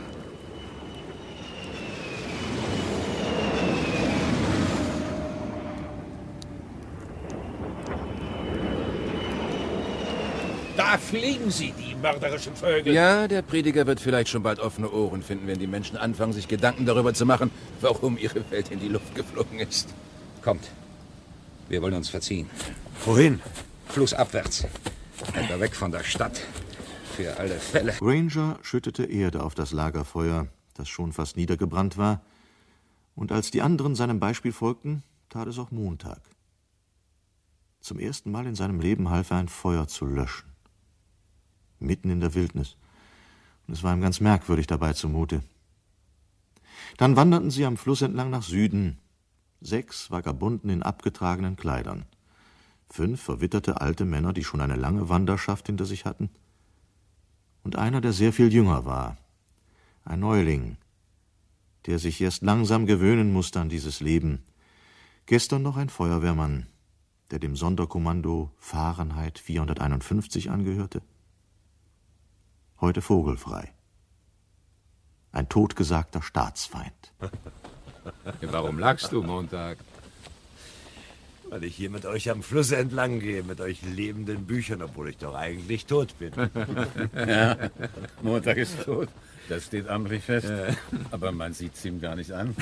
Da fliegen sie, die mörderischen Vögel. Ja, der Prediger wird vielleicht schon bald offene Ohren finden, wenn die Menschen anfangen, sich Gedanken darüber zu machen, warum ihre Welt in die Luft geflogen ist. Kommt. Wir wollen uns verziehen. Wohin? Flussabwärts. Weiter weg von der Stadt. Für alle Fälle. Granger schüttete Erde auf das Lagerfeuer, das schon fast niedergebrannt war. Und als die anderen seinem Beispiel folgten, tat es auch Montag. Zum ersten Mal in seinem Leben half er, ein Feuer zu löschen. Mitten in der Wildnis. Und es war ihm ganz merkwürdig dabei zumute. Dann wanderten sie am Fluss entlang nach Süden. Sechs Vagabunden in abgetragenen Kleidern. Fünf verwitterte alte Männer, die schon eine lange Wanderschaft hinter sich hatten. Und einer, der sehr viel jünger war. Ein Neuling, der sich erst langsam gewöhnen musste an dieses Leben. Gestern noch ein Feuerwehrmann, der dem Sonderkommando Fahrenheit vierhunderteinundfünfzig angehörte. Heute vogelfrei. Ein totgesagter Staatsfeind. Warum lachst du, Montag? Weil ich hier mit euch am Fluss entlang gehe, mit euch lebenden Büchern, obwohl ich doch eigentlich tot bin. Ja, Montag ist tot. Das steht amtlich fest. Aber man sieht es ihm gar nicht an.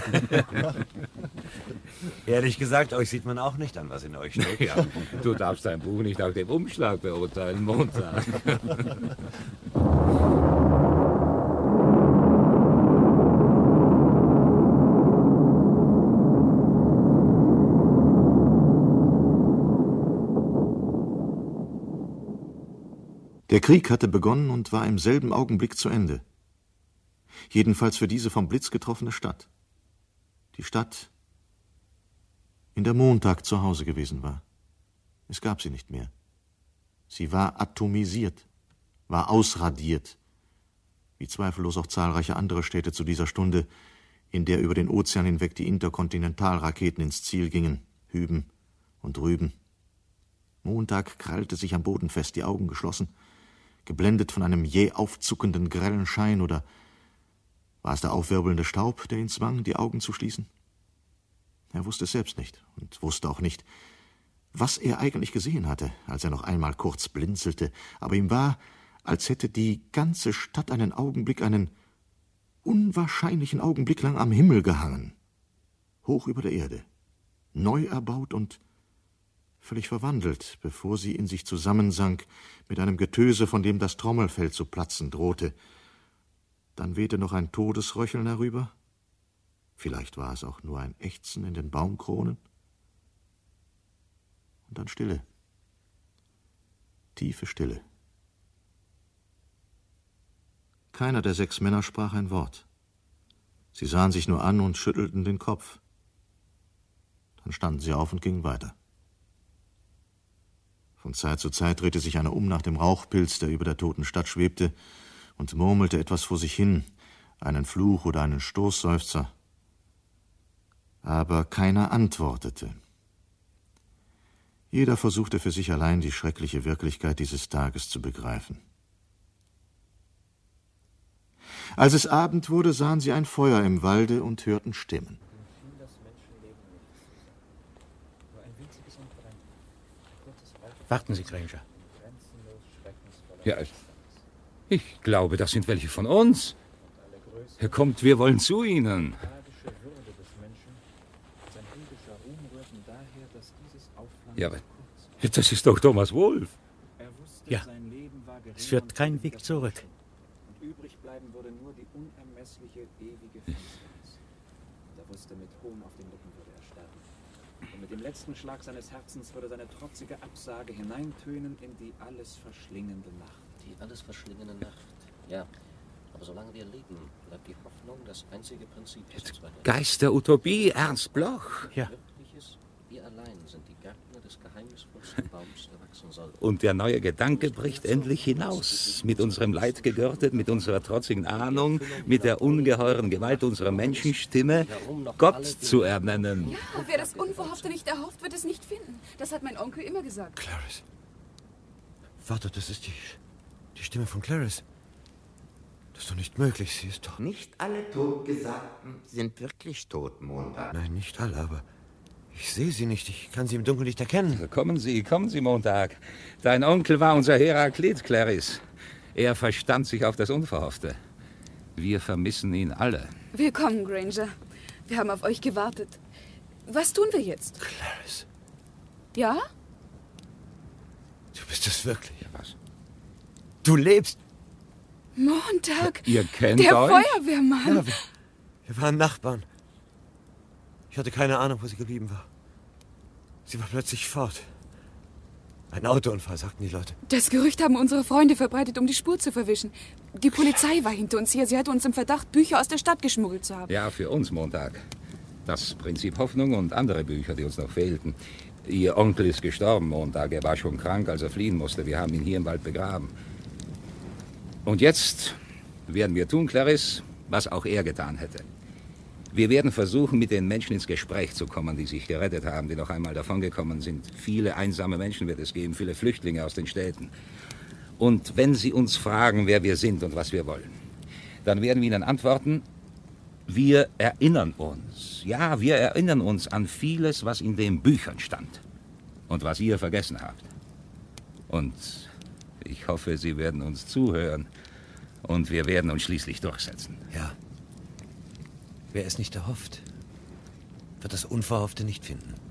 Ehrlich gesagt, euch sieht man auch nicht an, was in euch steckt. Ja, du darfst dein Buch nicht nach dem Umschlag beurteilen, Montag. Der Krieg hatte begonnen und war im selben Augenblick zu Ende. Jedenfalls für diese vom Blitz getroffene Stadt. Die Stadt, in der Montag zu Hause gewesen war. Es gab sie nicht mehr. Sie war atomisiert, war ausradiert, wie zweifellos auch zahlreiche andere Städte zu dieser Stunde, in der über den Ozean hinweg die Interkontinentalraketen ins Ziel gingen, hüben und drüben. Montag krallte sich am Boden fest, die Augen geschlossen, geblendet von einem jäh aufzuckenden grellen Schein, oder war es der aufwirbelnde Staub, der ihn zwang, die Augen zu schließen? Er wusste es selbst nicht und wusste auch nicht, was er eigentlich gesehen hatte, als er noch einmal kurz blinzelte, aber ihm war, als hätte die ganze Stadt einen Augenblick, einen unwahrscheinlichen Augenblick lang am Himmel gehangen, hoch über der Erde, neu erbaut und völlig verwandelt, bevor sie in sich zusammensank, mit einem Getöse, von dem das Trommelfell zu platzen drohte. Dann wehte noch ein Todesröcheln herüber. Vielleicht war es auch nur ein Ächzen in den Baumkronen. Und dann Stille. Tiefe Stille. Keiner der sechs Männer sprach ein Wort. Sie sahen sich nur an und schüttelten den Kopf. Dann standen sie auf und gingen weiter. Von Zeit zu Zeit drehte sich einer um nach dem Rauchpilz, der über der toten Stadt schwebte, und murmelte etwas vor sich hin, einen Fluch oder einen Stoßseufzer. Aber keiner antwortete. Jeder versuchte für sich allein die schreckliche Wirklichkeit dieses Tages zu begreifen. Als es Abend wurde, sahen sie ein Feuer im Walde und hörten Stimmen. Warten Sie, Granger. Ja, ich glaube, das sind welche von uns. Herr kommt, wir wollen zu Ihnen. Ja, aber das ist doch Thomas Wolf. Ja, es führt kein Weg zurück. Und übrig bleiben würde nur die unermessliche, ewige Finsternis. Und er wusste, mit Hohn auf den Lippen würde er sterben. Und mit dem letzten Schlag seines Herzens würde seine trotzige Absage hineintönen in die alles verschlingende Nacht. Die alles verschlingende Nacht, ja. Aber solange wir leben, bleibt die Hoffnung das einzige Prinzip. Geist der Utopie, Ernst Bloch. Ja. Wirkliches, wir allein sind die Gärtner des geheimnisvollsten Baums, der wachsen soll. Und der neue Gedanke bricht endlich hinaus. Mit unserem Leid gegürtet, mit unserer trotzigen Ahnung, mit der ungeheuren Gewalt unserer Menschenstimme, Gott zu ernennen. Ja, wer das Unverhoffte nicht erhofft, wird es nicht finden. Das hat mein Onkel immer gesagt. Clarice. Warte, das ist die, die Stimme von Clarice. Das ist doch nicht möglich, sie ist doch... Nicht alle Totgesagten sind wirklich tot, Montag. Nein, nicht alle, aber ich sehe sie nicht. Ich kann sie im Dunkeln nicht erkennen. Also kommen Sie, kommen Sie, Montag. Dein Onkel war unser Heraklit, Clarice. Er verstand sich auf das Unverhoffte. Wir vermissen ihn alle. Willkommen, Granger. Wir haben auf euch gewartet. Was tun wir jetzt? Clarice. Ja? Du bist es wirklich. Ja, was? Du lebst. Montag. Ihr kennt der euch? Feuerwehrmann. Ja, wir, wir waren Nachbarn. Ich hatte keine Ahnung, wo sie geblieben war. Sie war plötzlich fort. Ein Autounfall, sagten die Leute. Das Gerücht haben unsere Freunde verbreitet, um die Spur zu verwischen. Die Polizei war hinter uns her. Sie hatte uns im Verdacht, Bücher aus der Stadt geschmuggelt zu haben. Ja, für uns, Montag. Das Prinzip Hoffnung und andere Bücher, die uns noch fehlten. Ihr Onkel ist gestorben, Montag. Er war schon krank, als er fliehen musste. Wir haben ihn hier im Wald begraben. Und jetzt werden wir tun, Clarice, was auch er getan hätte. Wir werden versuchen, mit den Menschen ins Gespräch zu kommen, die sich gerettet haben, die noch einmal davongekommen sind. Viele einsame Menschen wird es geben, viele Flüchtlinge aus den Städten. Und wenn sie uns fragen, wer wir sind und was wir wollen, dann werden wir ihnen antworten, wir erinnern uns. Ja, wir erinnern uns an vieles, was in den Büchern stand und was ihr vergessen habt. Und ich hoffe, Sie werden uns zuhören und wir werden uns schließlich durchsetzen. Ja. Wer es nicht erhofft, wird das Unverhoffte nicht finden.